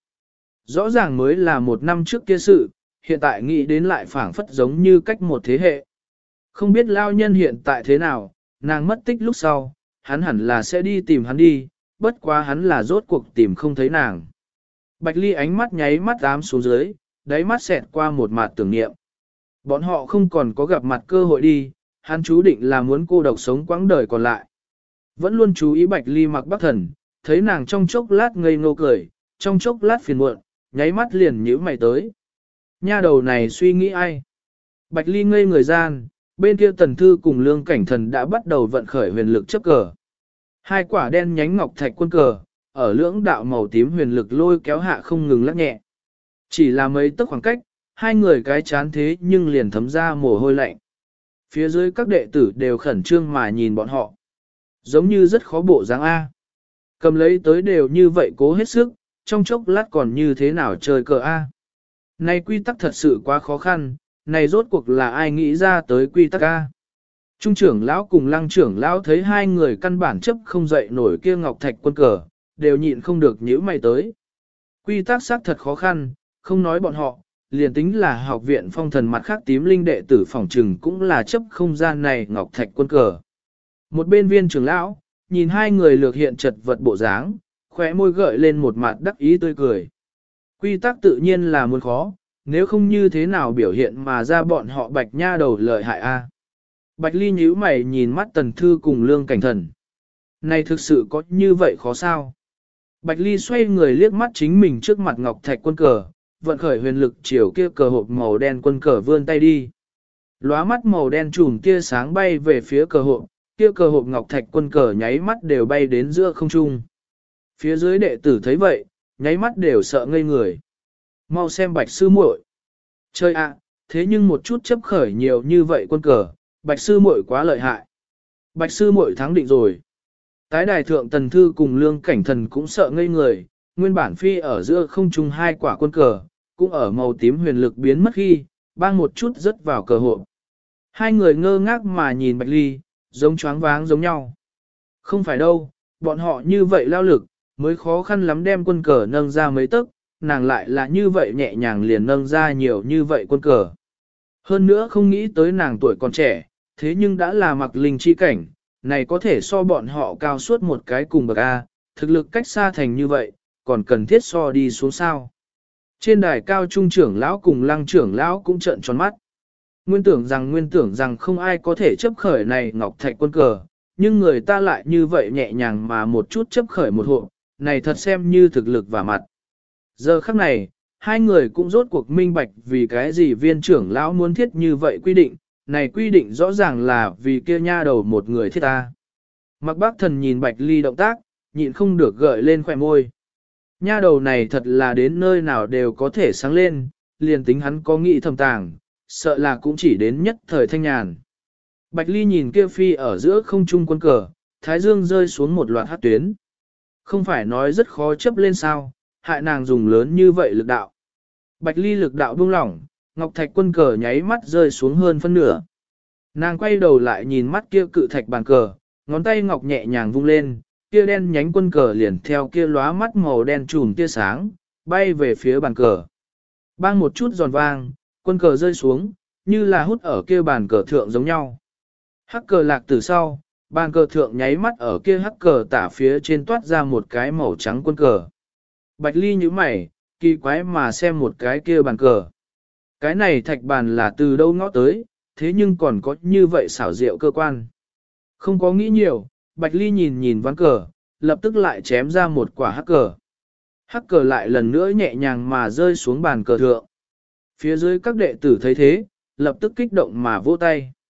Rõ ràng mới là một năm trước kia sự, hiện tại nghĩ đến lại phảng phất giống như cách một thế hệ. Không biết lao nhân hiện tại thế nào, nàng mất tích lúc sau, hắn hẳn là sẽ đi tìm hắn đi, bất quá hắn là rốt cuộc tìm không thấy nàng. Bạch Ly ánh mắt nháy mắt ám xuống dưới, đáy mắt xẹt qua một mặt tưởng niệm. Bọn họ không còn có gặp mặt cơ hội đi, hắn chú định là muốn cô độc sống quãng đời còn lại. Vẫn luôn chú ý Bạch Ly Mặc Bắc Thần, thấy nàng trong chốc lát ngây ngô cười, trong chốc lát phiền muộn, nháy mắt liền nhíu mày tới. Nha đầu này suy nghĩ ai? Bạch Ly ngây người gian, bên kia Tần Thư cùng Lương Cảnh Thần đã bắt đầu vận khởi huyền lực chấp cờ. Hai quả đen nhánh ngọc thạch quân cờ, ở lưỡng đạo màu tím huyền lực lôi kéo hạ không ngừng lắc nhẹ. Chỉ là mấy tấc khoảng cách, hai người cái chán thế nhưng liền thấm ra mồ hôi lạnh. Phía dưới các đệ tử đều khẩn trương mà nhìn bọn họ. Giống như rất khó bộ dáng A. Cầm lấy tới đều như vậy cố hết sức, trong chốc lát còn như thế nào chơi cờ A. Này quy tắc thật sự quá khó khăn, này rốt cuộc là ai nghĩ ra tới quy tắc A. Trung trưởng lão cùng lăng trưởng lão thấy hai người căn bản chấp không dậy nổi kia ngọc thạch quân cờ, đều nhịn không được nhíu mày tới. Quy tắc xác thật khó khăn, không nói bọn họ, liền tính là học viện phong thần mặt khác tím linh đệ tử phỏng trừng cũng là chấp không gian này ngọc thạch quân cờ. Một bên viên trưởng lão, nhìn hai người lược hiện chật vật bộ dáng, khóe môi gợi lên một mặt đắc ý tươi cười. Quy tắc tự nhiên là muốn khó, nếu không như thế nào biểu hiện mà ra bọn họ bạch nha đầu lợi hại a. Bạch Ly nhíu mày nhìn mắt Tần Thư cùng Lương Cảnh Thần. Này thực sự có như vậy khó sao? Bạch Ly xoay người liếc mắt chính mình trước mặt ngọc thạch quân cờ, vận khởi huyền lực chiều kia cờ hộp màu đen quân cờ vươn tay đi. Lóa mắt màu đen trùm tia sáng bay về phía cờ hộp, kia cờ hộp ngọc thạch quân cờ nháy mắt đều bay đến giữa không trung. Phía dưới đệ tử thấy vậy, nháy mắt đều sợ ngây người. Mau xem Bạch sư muội. Chơi ạ, thế nhưng một chút chấp khởi nhiều như vậy quân cờ, Bạch sư muội quá lợi hại. Bạch sư muội thắng định rồi. Tái đài thượng Tần Thư cùng Lương Cảnh Thần cũng sợ ngây người, nguyên bản phi ở giữa không trung hai quả quân cờ, cũng ở màu tím huyền lực biến mất khi, bang một chút rớt vào cờ hộp. Hai người ngơ ngác mà nhìn Bạch Ly, giống choáng váng giống nhau. Không phải đâu, bọn họ như vậy lao lực, mới khó khăn lắm đem quân cờ nâng ra mấy tấc, nàng lại là như vậy nhẹ nhàng liền nâng ra nhiều như vậy quân cờ. Hơn nữa không nghĩ tới nàng tuổi còn trẻ, thế nhưng đã là mặc linh chi cảnh, này có thể so bọn họ cao suốt một cái cùng bậc A, thực lực cách xa thành như vậy, còn cần thiết so đi xuống sao. Trên đài cao trung trưởng lão cùng lăng trưởng lão cũng trợn tròn mắt. Nguyên tưởng rằng không ai có thể chấp khởi này ngọc thạch quân cờ, nhưng người ta lại như vậy nhẹ nhàng mà một chút chấp khởi một hộ, này thật xem như thực lực và mặt. Giờ khắc này, hai người cũng rốt cuộc minh bạch vì cái gì viên trưởng lão muốn thiết như vậy quy định, này quy định rõ ràng là vì kia nha đầu một người thiết ta. Mặc Bác Thần nhìn Bạch Ly động tác, nhịn không được gợi lên khỏe môi. Nha đầu này thật là đến nơi nào đều có thể sáng lên, liền tính hắn có nghĩ thầm tàng, sợ là cũng chỉ đến nhất thời thanh nhàn. Bạch Ly nhìn kia phi ở giữa không trung quân cờ, thái dương rơi xuống một loạt hát tuyến. Không phải nói rất khó chấp lên sao, hại nàng dùng lớn như vậy lực đạo. Bạch Ly lực đạo buông lỏng, ngọc thạch quân cờ nháy mắt rơi xuống hơn phân nửa. Nàng quay đầu lại nhìn mắt kia cự thạch bàn cờ, ngón tay ngọc nhẹ nhàng vung lên, kia đen nhánh quân cờ liền theo kia lóa mắt màu đen trùm tia sáng, bay về phía bàn cờ. Bang một chút giòn vang, quân cờ rơi xuống, như là hút ở kia bàn cờ thượng giống nhau. Hắc cờ lạc từ sau, bàn cờ thượng nháy mắt ở kia hắc cờ tả phía trên toát ra một cái màu trắng quân cờ. Bạch Ly nhíu mày, kỳ quái mà xem một cái kia bàn cờ. Cái này thạch bàn là từ đâu ngõ tới, thế nhưng còn có như vậy xảo diệu cơ quan. Không có nghĩ nhiều, Bạch Ly nhìn nhìn ván cờ, lập tức lại chém ra một quả hắc cờ. Hắc cờ lại lần nữa nhẹ nhàng mà rơi xuống bàn cờ thượng. Phía dưới các đệ tử thấy thế, lập tức kích động mà vỗ tay.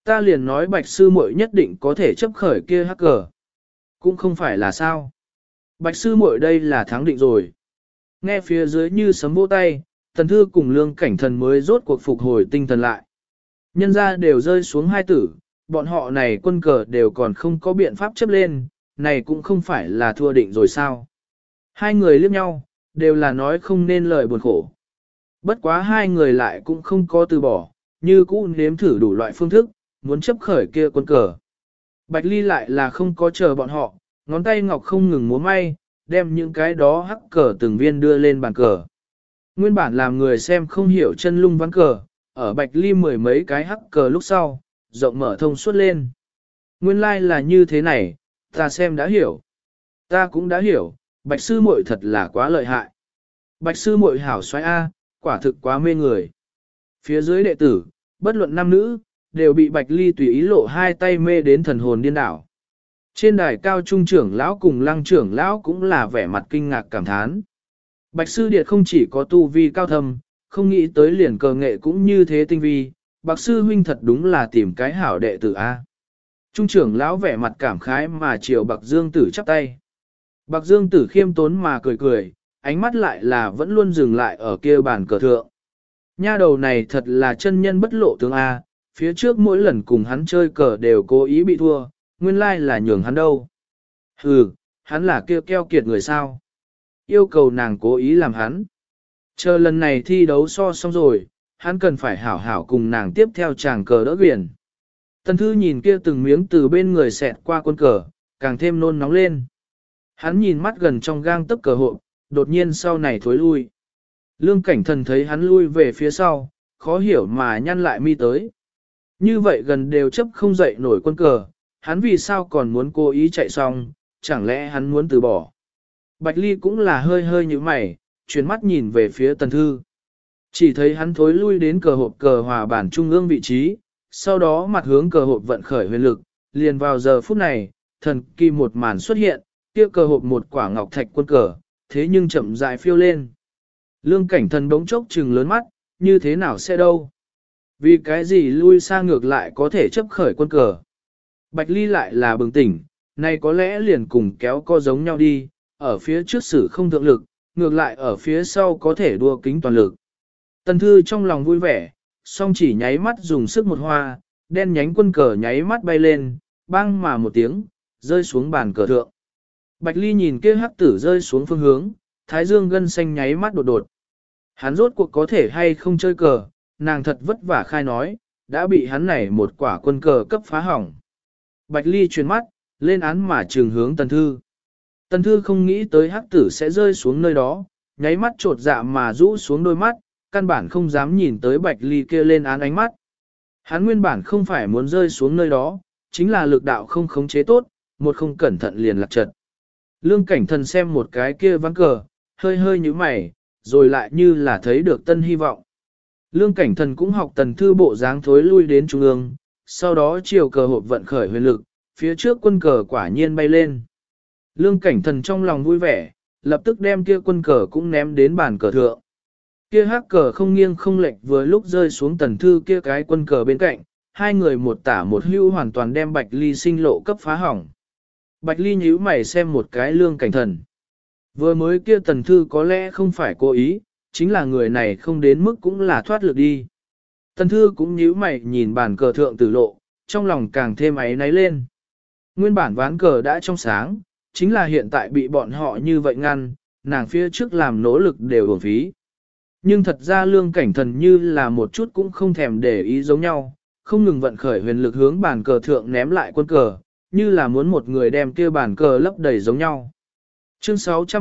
Ta liền nói bạch sư muội nhất định có thể chấp khởi kia hắc cờ. Cũng không phải là sao. Bạch sư muội đây là thắng định rồi. Nghe phía dưới như sấm vỗ tay, Tần Thư cùng Lương Cảnh Thần mới rốt cuộc phục hồi tinh thần lại. Nhân ra đều rơi xuống hai tử, bọn họ này quân cờ đều còn không có biện pháp chấp lên, này cũng không phải là thua định rồi sao. Hai người liếc nhau, đều là nói không nên lời buồn khổ. Bất quá hai người lại cũng không có từ bỏ, như cũ nếm thử đủ loại phương thức, muốn chấp khởi kia quân cờ. Bạch Ly lại là không có chờ bọn họ, ngón tay ngọc không ngừng múa may, đem những cái đó hắc cờ từng viên đưa lên bàn cờ. Nguyên bản làm người xem không hiểu chân lung ván cờ, ở Bạch Ly mười mấy cái hắc cờ lúc sau, rộng mở thông suốt lên. Nguyên lai like là như thế này, ta xem đã hiểu. Ta cũng đã hiểu, Bạch sư muội thật là quá lợi hại. Bạch sư muội hảo xoái A, quả thực quá mê người. Phía dưới đệ tử, bất luận nam nữ, đều bị Bạch Ly tùy ý lộ hai tay mê đến thần hồn điên đảo. Trên đài cao trung trưởng lão cùng lăng trưởng lão cũng là vẻ mặt kinh ngạc cảm thán. Bạch sư điệt không chỉ có tu vi cao thâm, không nghĩ tới liền cờ nghệ cũng như thế tinh vi, Bạch sư huynh thật đúng là tìm cái hảo đệ tử A. Trung trưởng lão vẻ mặt cảm khái mà chiều Bạch Dương Tử chắp tay. Bạch Dương Tử khiêm tốn mà cười cười, ánh mắt lại là vẫn luôn dừng lại ở kia bàn cờ thượng. Nha đầu này thật là chân nhân bất lộ tướng A, phía trước mỗi lần cùng hắn chơi cờ đều cố ý bị thua, nguyên lai là nhường hắn đâu. Hừ, hắn là kêu keo kiệt người sao. Yêu cầu nàng cố ý làm hắn. Chờ lần này thi đấu so xong rồi, hắn cần phải hảo hảo cùng nàng tiếp theo chàng cờ đỡ biển. Tần Thư nhìn kia từng miếng từ bên người xẹt qua quân cờ, càng thêm nôn nóng lên. Hắn nhìn mắt gần trong gang tấc cờ hộ, đột nhiên sau này thối lui. Lương Cảnh Thần thấy hắn lui về phía sau, khó hiểu mà nhăn lại mi tới. Như vậy gần đều chấp không dậy nổi quân cờ, hắn vì sao còn muốn cố ý chạy xong, chẳng lẽ hắn muốn từ bỏ. Bạch Ly cũng là hơi hơi như mày, chuyển mắt nhìn về phía Tần Thư. Chỉ thấy hắn thối lui đến cờ hộp cờ hòa bản trung ương vị trí, sau đó mặt hướng cờ hộp vận khởi huyền lực, liền vào giờ phút này, thần kỳ một màn xuất hiện, kia cờ hộp một quả ngọc thạch quân cờ, thế nhưng chậm rãi phiêu lên. Lương Cảnh Thần bỗng chốc trừng lớn mắt, như thế nào sẽ đâu? Vì cái gì lui xa ngược lại có thể chấp khởi quân cờ? Bạch Ly lại là bừng tỉnh, này có lẽ liền cùng kéo co giống nhau đi, ở phía trước sử không thượng lực, ngược lại ở phía sau có thể đua kính toàn lực. Tần Thư trong lòng vui vẻ, song chỉ nháy mắt dùng sức một hoa, đen nhánh quân cờ nháy mắt bay lên, bang mà một tiếng, rơi xuống bàn cờ thượng. Bạch Ly nhìn kia hắc tử rơi xuống phương hướng, thái dương gân xanh nháy mắt đột đột. Hắn rốt cuộc có thể hay không chơi cờ, nàng thật vất vả khai nói, đã bị hắn này một quả quân cờ cấp phá hỏng. Bạch Ly chuyển mắt, lên án mà trường hướng Tần Thư. Tần Thư không nghĩ tới hắc tử sẽ rơi xuống nơi đó, nháy mắt trột dạ mà rũ xuống đôi mắt, căn bản không dám nhìn tới Bạch Ly kia lên án ánh mắt. Hắn nguyên bản không phải muốn rơi xuống nơi đó, chính là lực đạo không khống chế tốt, một không cẩn thận liền lạc trật. Lương Cảnh Thần xem một cái kia ván cờ, hơi hơi như mày, rồi lại như là thấy được tân hy vọng. Lương Cảnh Thần cũng học Tần Thư bộ dáng thối lui đến trung ương, sau đó chiều cờ hộp vận khởi huyền lực, phía trước quân cờ quả nhiên bay lên. Lương Cảnh Thần trong lòng vui vẻ, lập tức đem kia quân cờ cũng ném đến bàn cờ thượng. Kia hắc cờ không nghiêng không lệch vừa lúc rơi xuống Tần Thư kia cái quân cờ bên cạnh, hai người một tả một hữu hoàn toàn đem Bạch Ly sinh lộ cấp phá hỏng. Bạch Ly nhíu mày xem một cái Lương Cảnh Thần. Vừa mới kia Tần Thư có lẽ không phải cố ý, chính là người này không đến mức cũng là thoát lực đi. Tần Thư cũng nhíu mày nhìn bàn cờ thượng tử lộ, trong lòng càng thêm áy náy lên. Nguyên bản ván cờ đã trong sáng, chính là hiện tại bị bọn họ như vậy ngăn, nàng phía trước làm nỗ lực đều uổng phí. Nhưng thật ra Lương Cảnh Thần như là một chút cũng không thèm để ý giống nhau, không ngừng vận khởi huyền lực hướng bàn cờ thượng ném lại quân cờ, như là muốn một người đem kia bàn cờ lấp đầy giống nhau. Chương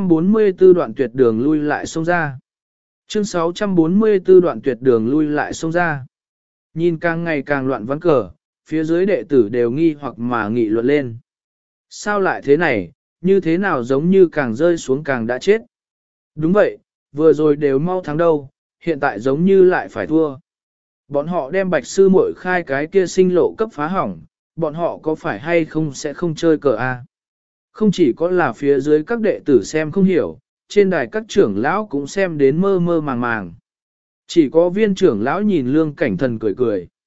644 đoạn tuyệt đường lui lại xông ra. Chương 644 đoạn tuyệt đường lui lại xông ra. Nhìn càng ngày càng loạn ván cờ, phía dưới đệ tử đều nghi hoặc mà nghị luận lên. Sao lại thế này, như thế nào giống như càng rơi xuống càng đã chết. Đúng vậy, vừa rồi đều mau thắng đâu, hiện tại giống như lại phải thua. Bọn họ đem Bạch sư muội khai cái kia sinh lộ cấp phá hỏng, bọn họ có phải hay không sẽ không chơi cờ a? Không chỉ có là phía dưới các đệ tử xem không hiểu, trên đài các trưởng lão cũng xem đến mơ mơ màng màng. Chỉ có viên trưởng lão nhìn Lương Cảnh Thần cười cười.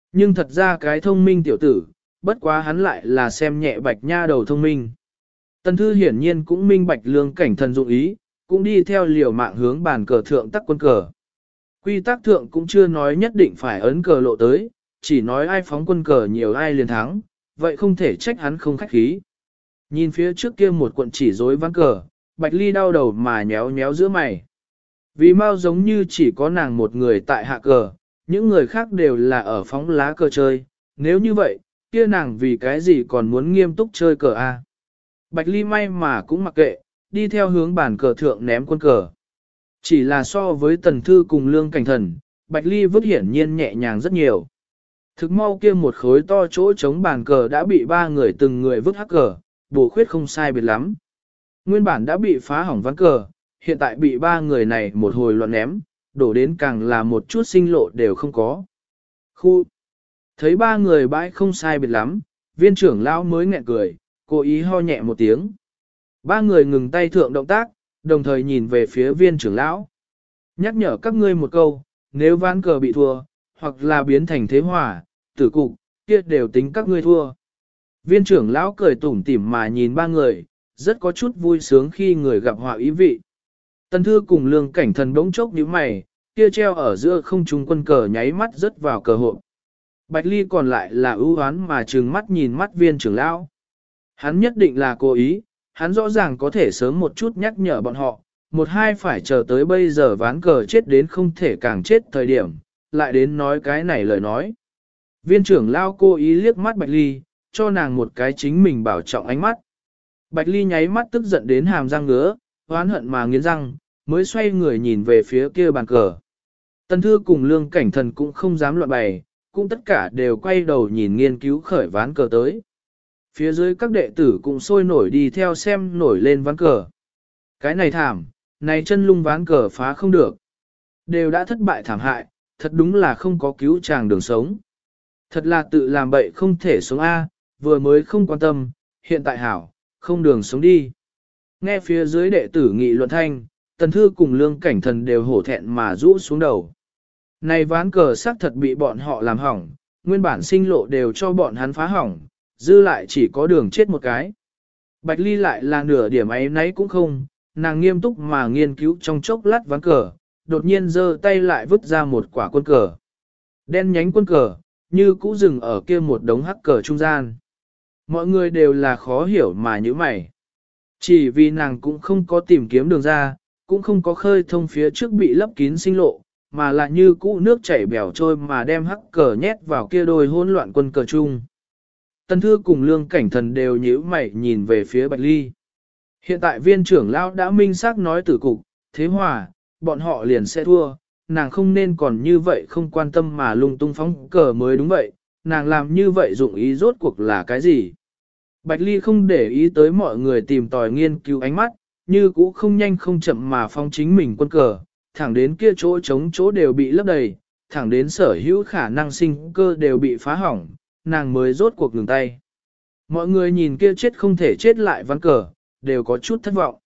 Nhưng thật ra cái thông minh tiểu tử, bất quá hắn lại là xem nhẹ bạch nha đầu thông minh. Tần Thư hiển nhiên cũng minh bạch lương cảnh thần dụng ý, cũng đi theo liều mạng hướng bàn cờ thượng tắc quân cờ. Quy tắc thượng cũng chưa nói nhất định phải ấn cờ lộ tới, chỉ nói ai phóng quân cờ nhiều ai liền thắng, vậy không thể trách hắn không khách khí. Nhìn phía trước kia một cuộn chỉ rối ván cờ, Bạch Ly đau đầu mà nhéo nhéo giữa mày. Vì mau giống như chỉ có nàng một người tại hạ cờ, những người khác đều là ở phóng lá cờ chơi, nếu như vậy, kia nàng vì cái gì còn muốn nghiêm túc chơi cờ a? Bạch Ly may mà cũng mặc kệ, đi theo hướng bàn cờ thượng ném quân cờ. Chỉ là so với Tần Thư cùng Lương Cảnh Thần, Bạch Ly vứt hiển nhiên nhẹ nhàng rất nhiều. Thực mau kia một khối to chỗ chống bàn cờ đã bị ba người từng người vứt hắc cờ, bổ khuyết không sai biệt lắm. Nguyên bản đã bị phá hỏng ván cờ, hiện tại bị ba người này một hồi loạn ném, đổ đến càng là một chút sinh lộ đều không có. Khu! Thấy ba người bãi không sai biệt lắm, viên trưởng lão mới nghẹn cười, cố ý ho nhẹ một tiếng. Ba người ngừng tay thượng động tác, đồng thời nhìn về phía viên trưởng lão. Nhắc nhở các ngươi một câu, nếu ván cờ bị thua, hoặc là biến thành thế hòa, tử cục, kia đều tính các ngươi thua. Viên trưởng lão cười tủm tỉm mà nhìn ba người, rất có chút vui sướng khi người gặp họa ý vị. Tần Thư cùng Lương Cảnh Thần bỗng chốc nhíu mày, kia treo ở giữa không trung quân cờ nháy mắt rớt vào cờ hộp. Bạch Ly còn lại là ưu hoán mà trừng mắt nhìn mắt viên trưởng lão. Hắn nhất định là cố ý, hắn rõ ràng có thể sớm một chút nhắc nhở bọn họ, một hai phải chờ tới bây giờ ván cờ chết đến không thể càng chết thời điểm, lại đến nói cái này lời nói. Viên trưởng lão cố ý liếc mắt Bạch Ly, cho nàng một cái chính mình bảo trọng ánh mắt. Bạch Ly nháy mắt tức giận đến hàm răng ngứa, oán hận mà nghiến răng, mới xoay người nhìn về phía kia bàn cờ. Tần Thư cùng Lương Cảnh Thần cũng không dám loạn bày, cũng tất cả đều quay đầu nhìn nghiên cứu khởi ván cờ tới. Phía dưới các đệ tử cũng sôi nổi đi theo xem nổi lên ván cờ. Cái này thảm, này chân lung ván cờ phá không được. Đều đã thất bại thảm hại, thật đúng là không có cứu chàng đường sống. Thật là tự làm bậy không thể sống A, vừa mới không quan tâm, hiện tại hảo, không đường sống đi. Nghe phía dưới đệ tử nghị luận thanh, Tần Thư cùng Lương Cảnh Thần đều hổ thẹn mà rũ xuống đầu. Này ván cờ xác thật bị bọn họ làm hỏng, nguyên bản sinh lộ đều cho bọn hắn phá hỏng, dư lại chỉ có đường chết một cái. Bạch Ly lại là nửa điểm ấy nấy cũng không, nàng nghiêm túc mà nghiên cứu trong chốc lát ván cờ, đột nhiên giơ tay lại vứt ra một quả quân cờ. Đen nhánh quân cờ, như cũ dừng ở kia một đống hắc cờ trung gian. Mọi người đều là khó hiểu mà như mày. Chỉ vì nàng cũng không có tìm kiếm đường ra, cũng không có khơi thông phía trước bị lấp kín sinh lộ, mà là như cũ nước chảy bèo trôi mà đem hắc cờ nhét vào kia đôi hỗn loạn quân cờ chung. Tần Thư cùng Lương Cảnh Thần đều nhíu mày nhìn về phía Bạch Ly. Hiện tại viên trưởng lão đã minh xác nói tử cục, thế hòa, bọn họ liền sẽ thua, nàng không nên còn như vậy không quan tâm mà lung tung phóng cờ mới đúng vậy, nàng làm như vậy dụng ý rốt cuộc là cái gì? Bạch Ly không để ý tới mọi người tìm tòi nghiên cứu ánh mắt, như cũ không nhanh không chậm mà phong chính mình quân cờ, thẳng đến kia chỗ trống chỗ đều bị lấp đầy, thẳng đến sở hữu khả năng sinh cơ đều bị phá hỏng, nàng mới rốt cuộc ngừng tay. Mọi người nhìn kia chết không thể chết lại ván cờ, đều có chút thất vọng.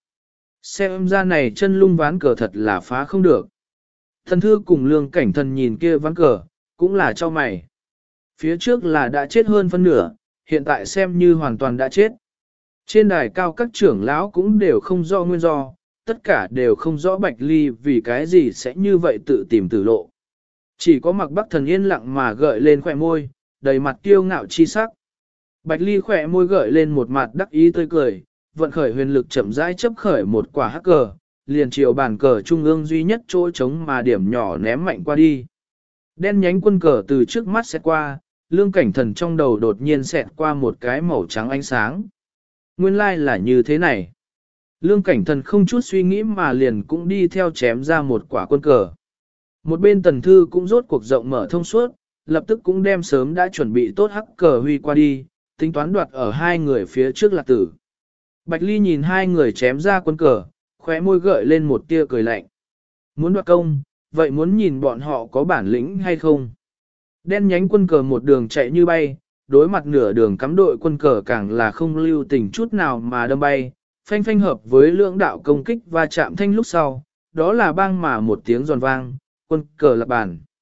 Xem ra này chân lung ván cờ thật là phá không được. Thần Thư cùng Lương Cảnh Thần nhìn kia ván cờ, cũng là cho mày. Phía trước là đã chết hơn phân nửa, hiện tại xem như hoàn toàn đã chết. Trên đài cao các trưởng lão cũng đều không rõ nguyên do, tất cả đều không rõ Bạch Ly vì cái gì sẽ như vậy tự tìm tử lộ. Chỉ có Mạc Bắc Thần yên lặng mà gợi lên khỏe môi, đầy mặt kiêu ngạo chi sắc. Bạch Ly khỏe môi gợi lên một mặt đắc ý tươi cười, vận khởi huyền lực chậm rãi chấp khởi một quả hắc cờ, liền chiều bàn cờ trung ương duy nhất chỗ trống mà điểm nhỏ ném mạnh qua đi. Đen nhánh quân cờ từ trước mắt xét qua, Lương Cảnh Thần trong đầu đột nhiên xẹt qua một cái màu trắng ánh sáng. Nguyên lai là như thế này. Lương Cảnh Thần không chút suy nghĩ mà liền cũng đi theo chém ra một quả quân cờ. Một bên Tần Thư cũng rốt cuộc rộng mở thông suốt, lập tức cũng đem sớm đã chuẩn bị tốt hắc cờ huy qua đi, tính toán đoạt ở hai người phía trước là tử. Bạch Ly nhìn hai người chém ra quân cờ, khóe môi gợi lên một tia cười lạnh. Muốn đoạt công, vậy muốn nhìn bọn họ có bản lĩnh hay không? Đen nhánh quân cờ một đường chạy như bay, đối mặt nửa đường cắm đội quân cờ càng là không lưu tình chút nào mà đâm bay, phanh phanh hợp với lưỡng đạo công kích và chạm thanh lúc sau, đó là bang mà một tiếng giòn vang, quân cờ lập bàn.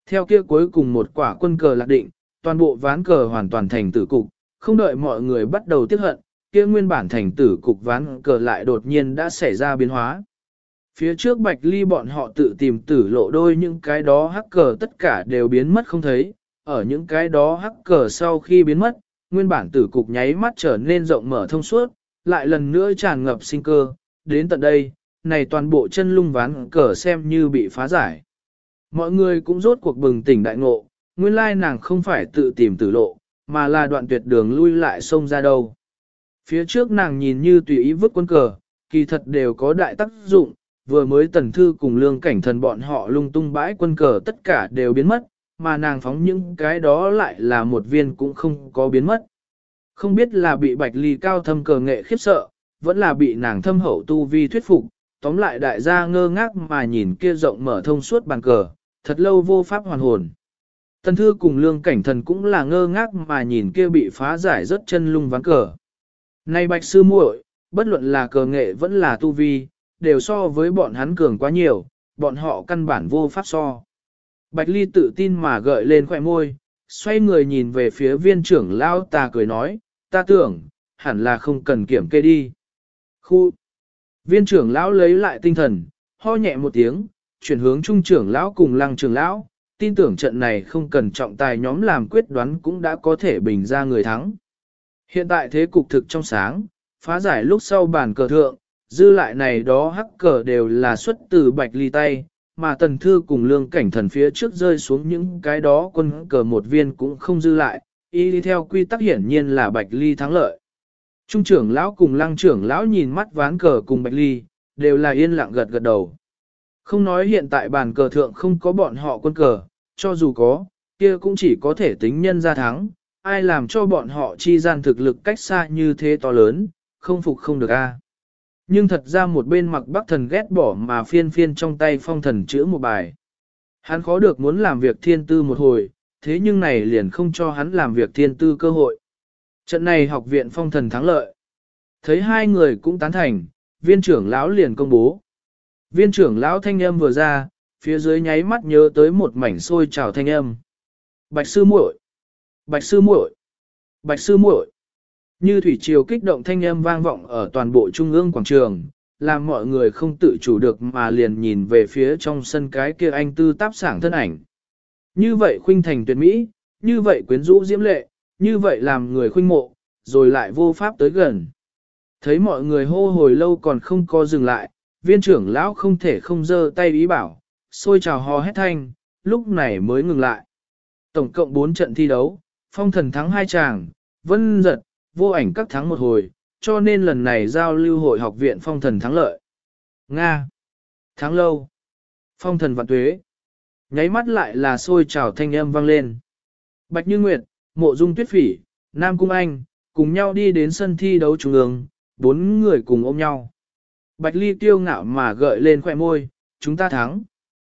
Theo kia cuối cùng một quả quân cờ lạc định, toàn bộ ván cờ hoàn toàn thành tử cục, không đợi mọi người bắt đầu tiếc hận, kia nguyên bản thành tử cục ván cờ lại đột nhiên đã xảy ra biến hóa. Phía trước Bạch Ly bọn họ tự tìm tử lộ đôi những cái đó hắc cờ tất cả đều biến mất không thấy, ở những cái đó hắc cờ sau khi biến mất, nguyên bản tử cục nháy mắt trở nên rộng mở thông suốt, lại lần nữa tràn ngập sinh cơ, đến tận đây, này toàn bộ chân lung ván cờ xem như bị phá giải. Mọi người cũng rốt cuộc bừng tỉnh đại ngộ, nguyên lai nàng không phải tự tìm tử lộ, mà là đoạn tuyệt đường lui lại xông ra đâu. Phía trước nàng nhìn như tùy ý vứt quân cờ, kỳ thật đều có đại tác dụng, vừa mới tần thư cùng lương cảnh thần bọn họ lung tung bãi quân cờ tất cả đều biến mất, mà nàng phóng những cái đó lại là một viên cũng không có biến mất. Không biết là bị Bạch Ly cao thâm cờ nghệ khiếp sợ, vẫn là bị nàng thâm hậu tu vi thuyết phục, tóm lại đại gia ngơ ngác mà nhìn kia rộng mở thông suốt bàn cờ, thật lâu vô pháp hoàn hồn. Tần thư cùng lương cảnh thần cũng là ngơ ngác mà nhìn kia bị phá giải rất chân lung ván cờ. Này Bạch sư muội, bất luận là cờ nghệ vẫn là tu vi, đều so với bọn hắn cường quá nhiều, bọn họ căn bản vô pháp so. Bạch Ly tự tin mà gợi lên khỏe môi, xoay người nhìn về phía viên trưởng lão ta cười nói, ta tưởng, hẳn là không cần kiểm kê đi. Khu! Viên trưởng lão lấy lại tinh thần, ho nhẹ một tiếng, chuyển hướng trung trưởng lão cùng lăng trưởng lão, tin tưởng trận này không cần trọng tài nhóm làm quyết đoán cũng đã có thể bình ra người thắng. Hiện tại thế cục thực trong sáng, phá giải lúc sau bàn cờ thượng, dư lại này đó hắc cờ đều là xuất từ Bạch Ly tay, mà tần thư cùng lương cảnh thần phía trước rơi xuống những cái đó quân cờ một viên cũng không dư lại, y đi theo quy tắc hiển nhiên là Bạch Ly thắng lợi. Trung trưởng lão cùng lăng trưởng lão nhìn mắt ván cờ cùng Bạch Ly, đều là yên lặng gật gật đầu. Không nói hiện tại bàn cờ thượng không có bọn họ quân cờ, cho dù có, kia cũng chỉ có thể tính nhân ra thắng, ai làm cho bọn họ chi gian thực lực cách xa như thế to lớn, không phục không được a. Nhưng thật ra một bên mặc bắc thần ghét bỏ mà phiên phiên trong tay phong thần chữ một bài. Hắn khó được muốn làm việc thiên tư một hồi, thế nhưng này liền không cho hắn làm việc thiên tư cơ hội. Trận này học viện phong thần thắng lợi. Thấy hai người cũng tán thành, viên trưởng lão liền công bố. Viên trưởng lão thanh âm vừa ra, phía dưới nháy mắt nhớ tới một mảnh sôi trào thanh âm. Bạch sư muội, Bạch sư muội, Bạch sư muội. Như thủy triều kích động thanh âm vang vọng ở toàn bộ trung ương quảng trường, làm mọi người không tự chủ được mà liền nhìn về phía trong sân cái kia anh tư táp sảng thân ảnh. Như vậy khuynh thành tuyệt mỹ, như vậy quyến rũ diễm lệ, như vậy làm người khuynh mộ, rồi lại vô pháp tới gần. Thấy mọi người hô hồi lâu còn không có dừng lại, viên trưởng lão không thể không giơ tay ý bảo, xôi trào hò hét thanh, lúc này mới ngừng lại. Tổng cộng 4 trận thi đấu, phong thần thắng 2 tràng, vân giật, vô ảnh các thắng một hồi, cho nên lần này giao lưu hội học viện phong thần thắng lợi. Nga! Thắng lâu! Phong thần vạn tuế! Nháy mắt lại là xôi trào thanh âm vang lên. Bạch Như Nguyệt, Mộ Dung Tuyết Phỉ, Nam Cung Anh, cùng nhau đi đến sân thi đấu trung ương, 4 người cùng ôm nhau. Bạch Ly kiêu ngạo mà gợi lên khỏe môi, chúng ta thắng.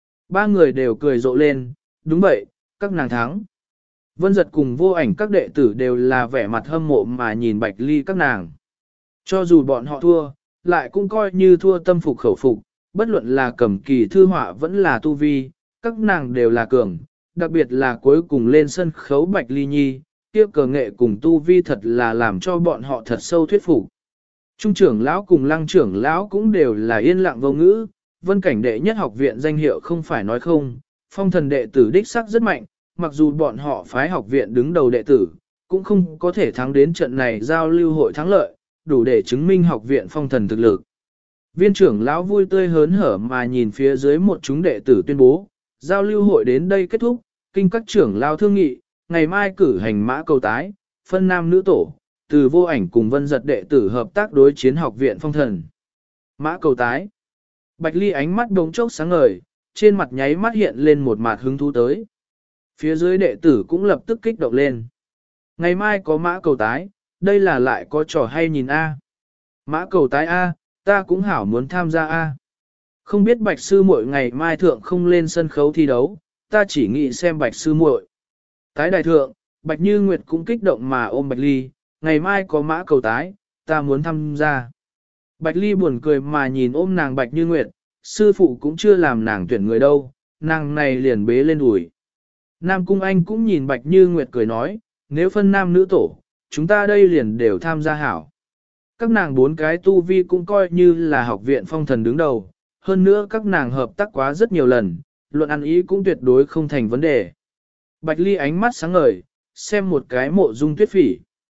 3 người đều cười rộ lên, đúng vậy, các nàng thắng. Vân giật cùng vô ảnh các đệ tử đều là vẻ mặt hâm mộ mà nhìn Bạch Ly các nàng. Cho dù bọn họ thua, lại cũng coi như thua tâm phục khẩu phục, bất luận là cầm kỳ thư họa vẫn là tu vi, các nàng đều là cường, đặc biệt là cuối cùng lên sân khấu Bạch Ly Nhi, kia cờ nghệ cùng tu vi thật là làm cho bọn họ thật sâu thuyết phục. Trung trưởng lão cùng lăng trưởng lão cũng đều là yên lặng vô ngữ, vân cảnh đệ nhất học viện danh hiệu không phải nói không, phong thần đệ tử đích sắc rất mạnh, mặc dù bọn họ phái học viện đứng đầu đệ tử, cũng không có thể thắng đến trận này giao lưu hội thắng lợi, đủ để chứng minh học viện phong thần thực lực. Viên trưởng lão vui tươi hớn hở mà nhìn phía dưới một chúng đệ tử tuyên bố, giao lưu hội đến đây kết thúc, kinh các trưởng lão thương nghị, ngày mai cử hành mã cầu tái, phân nam nữ tổ, từ vô ảnh cùng vân giật đệ tử hợp tác đối chiến học viện phong thần. Mã cầu tái. Bạch Ly ánh mắt đống chốc sáng ngời, trên mặt nháy mắt hiện lên một mặt hứng thú tới. Phía dưới đệ tử cũng lập tức kích động lên. Ngày mai có mã cầu tái, đây là lại có trò hay nhìn A. Mã cầu tái A, ta cũng hảo muốn tham gia A. Không biết Bạch sư muội ngày mai thượng không lên sân khấu thi đấu, ta chỉ nghĩ xem Bạch sư muội. Tái đại thượng, Bạch Như Nguyệt cũng kích động mà ôm Bạch Ly, ngày mai có mã cầu tái, ta muốn tham gia. Bạch Ly buồn cười mà nhìn ôm nàng Bạch Như Nguyệt, sư phụ cũng chưa làm nàng tuyển người đâu, nàng này liền bế lên đùi. Nam Cung Anh cũng nhìn Bạch Như Nguyệt cười nói, nếu phân nam nữ tổ, chúng ta đây liền đều tham gia hảo. Các nàng 4 cái tu vi cũng coi như là học viện phong thần đứng đầu, hơn nữa các nàng hợp tác quá rất nhiều lần, luận ăn ý cũng tuyệt đối không thành vấn đề. Bạch Ly ánh mắt sáng ngời, xem một cái Mộ Dung Tuyết Phỉ.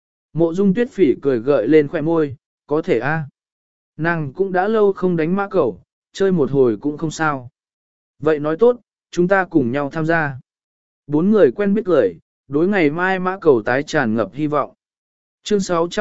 Mộ Dung Tuyết Phỉ cười gợi lên khóe môi, có thể a. Nàng cũng đã lâu không đánh mã cẩu, chơi một hồi cũng không sao. Vậy nói tốt, chúng ta cùng nhau tham gia. 4 người quen biết cười, đối ngày mai mã cẩu tái tràn ngập hy vọng. Chương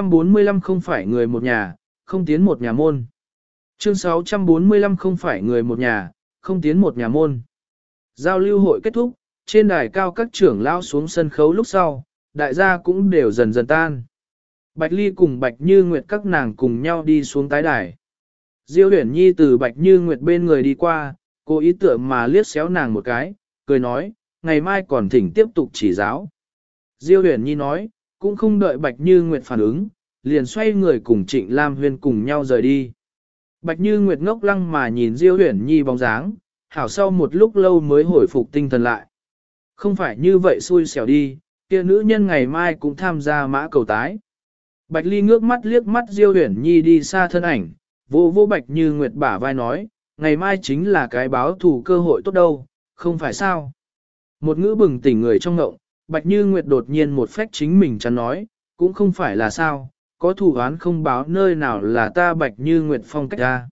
645 không phải người một nhà, không tiến một nhà môn. Chương 645 không phải người một nhà, không tiến một nhà môn. Giao lưu hội kết thúc, trên đài cao các trưởng lao xuống sân khấu lúc sau, đại gia cũng đều dần dần tan. Bạch Ly cùng Bạch Như Nguyệt các nàng cùng nhau đi xuống tái đài. Diêu Huyền Nhi từ Bạch Như Nguyệt bên người đi qua, cô ý tưởng mà liếc xéo nàng một cái, cười nói, ngày mai còn thỉnh tiếp tục chỉ giáo. Diêu Huyền Nhi nói, cũng không đợi Bạch Như Nguyệt phản ứng, liền xoay người cùng Trịnh Lam Huyên cùng nhau rời đi. Bạch Như Nguyệt ngốc lăng mà nhìn Diêu Huyền Nhi bóng dáng, hảo sau một lúc lâu mới hồi phục tinh thần lại. Không phải như vậy xui xẻo đi, kia nữ nhân ngày mai cũng tham gia mã cầu tái. Bạch Ly ngước mắt liếc mắt Diêu Huyền Nhi đi xa thân ảnh, vô vô Bạch Như Nguyệt bả vai nói, ngày mai chính là cái báo thù cơ hội tốt đâu, không phải sao. Một ngữ bừng tỉnh người trong ngộng, Bạch Như Nguyệt đột nhiên một phách chính mình chắn nói, cũng không phải là sao, có thù oán không báo nơi nào là ta Bạch Như Nguyệt phong cách ra.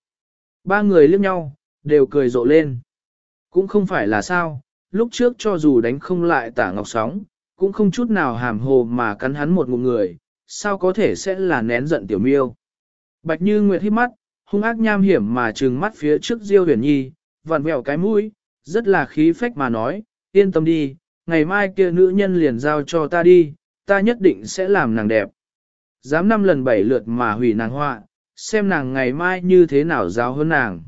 3 người liếc nhau, đều cười rộ lên. Cũng không phải là sao, lúc trước cho dù đánh không lại Tả Ngọc Sóng, cũng không chút nào hàm hồ mà cắn hắn một ngụm người, sao có thể sẽ là nén giận tiểu miêu. Bạch Như Nguyệt hít mắt, hung ác nham hiểm mà trừng mắt phía trước Diêu Huyền Nhi, vặn vẹo cái mũi, rất là khí phách mà nói, yên tâm đi, ngày mai kia nữ nhân liền giao cho ta đi, ta nhất định sẽ làm nàng đẹp. Dám 5 lần 7 lượt mà hủy nàng họa, xem nàng ngày mai như thế nào giáo hơn nàng.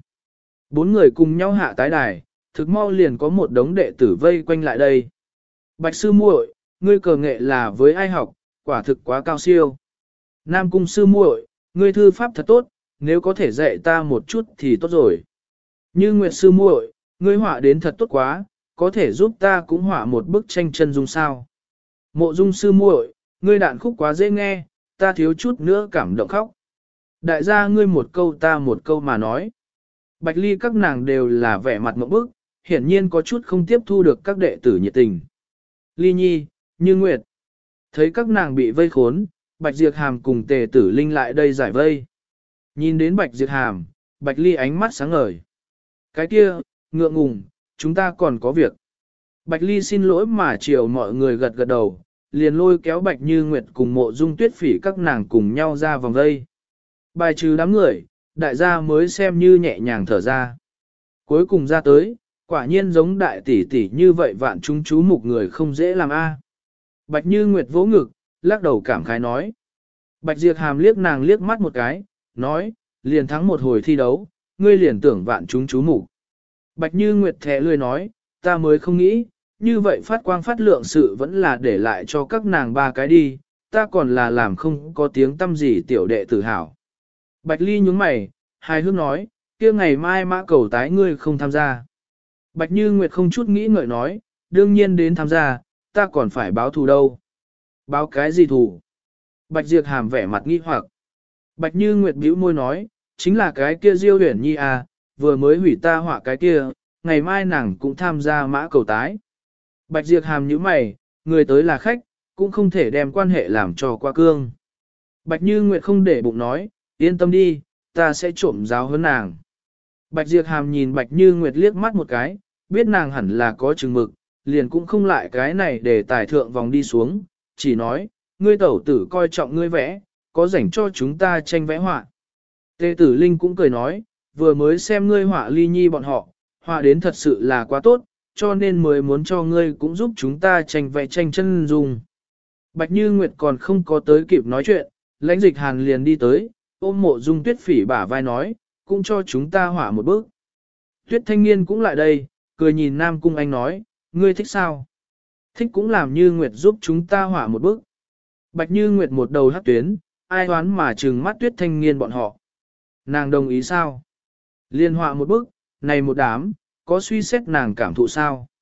4 người cùng nhau hạ tái đài, thực mau liền có một đống đệ tử vây quanh lại đây. Bạch sư muội, ngươi cờ nghệ là với ai học, quả thực quá cao siêu. Nam cung sư muội, ngươi thư pháp thật tốt, nếu có thể dạy ta một chút thì tốt rồi. Như Nguyệt sư muội, ngươi họa đến thật tốt quá, có thể giúp ta cũng họa một bức tranh chân dung sao. Mộ Dung sư muội, ngươi đạn khúc quá dễ nghe, ta thiếu chút nữa cảm động khóc. Đại gia ngươi một câu ta một câu mà nói. Bạch Ly các nàng đều là vẻ mặt ngộp bức, hiển nhiên có chút không tiếp thu được các đệ tử nhiệt tình. Ly Nhi, Như Nguyệt, thấy các nàng bị vây khốn, Bạch Diệp Hàm cùng Tề Tử Linh lại đây giải vây. Nhìn đến Bạch Diệp Hàm, Bạch Ly ánh mắt sáng ngời. Cái kia, ngượng ngùng, chúng ta còn có việc. Bạch Ly xin lỗi mà chiều mọi người gật gật đầu, liền lôi kéo Bạch Như Nguyệt cùng Mộ Dung Tuyết Phỉ các nàng cùng nhau ra vòng vây. Bài trừ đám người, đại gia mới xem như nhẹ nhàng thở ra. Cuối cùng ra tới, quả nhiên giống đại tỷ tỷ như vậy vạn chúng chú mục người không dễ làm a. Bạch Như Nguyệt vỗ ngực, lắc đầu cảm khái nói. Bạch Diệp Hàm liếc nàng liếc mắt một cái, nói, liền thắng một hồi thi đấu, ngươi liền tưởng vạn chúng chú mục. Bạch Như Nguyệt thẻ lười nói, ta mới không nghĩ, như vậy phát quang phát lượng sự vẫn là để lại cho các nàng 3 cái đi, ta còn là làm không có tiếng tâm gì tiểu đệ tử hảo. Bạch Ly nhúng mày, hài hước nói, kia ngày mai mã cầu tái ngươi không tham gia. Bạch Như Nguyệt không chút nghĩ ngợi nói, đương nhiên đến tham gia, ta còn phải báo thù đâu. Báo cái gì thù? Bạch Diệp Hàm vẻ mặt nghi hoặc. Bạch Như Nguyệt bĩu môi nói, chính là cái kia Diêu Huyền Nhi à, vừa mới hủy ta họa cái kia, ngày mai nàng cũng tham gia mã cầu tái. Bạch Diệp Hàm nhíu mày, người tới là khách, cũng không thể đem quan hệ làm cho qua cương. Bạch Như Nguyệt không để bụng nói, yên tâm đi, ta sẽ trộm giáo hơn nàng. Bạch Diệp Hàm nhìn Bạch Như Nguyệt liếc mắt một cái, biết nàng hẳn là có chừng mực, liền cũng không lại cái này để tài thượng vòng đi xuống, chỉ nói, ngươi tẩu tử coi trọng ngươi vẽ, có rảnh cho chúng ta tranh vẽ họa. Tề Tử Linh cũng cười nói, vừa mới xem ngươi họa Ly Nhi bọn họ, họa đến thật sự là quá tốt, cho nên mới muốn cho ngươi cũng giúp chúng ta tranh vẽ tranh chân dung. Bạch Như Nguyệt còn không có tới kịp nói chuyện, Lãnh Dịch Hàn liền đi tới, ôm Mộ Dung Tuyết Phỉ bả vai nói, cũng cho chúng ta họa một bước. Tuyết Thanh Niên cũng lại đây, cười nhìn Nam Cung Anh nói, ngươi thích sao? Thích cũng làm Như Nguyệt giúp chúng ta họa một bước. Bạch Như Nguyệt một đầu hắc tuyến, ai hoán mà trừng mắt Tuyết Thanh Niên bọn họ. Nàng đồng ý sao? Liên họa một bước, này một đám, có suy xét nàng cảm thụ sao?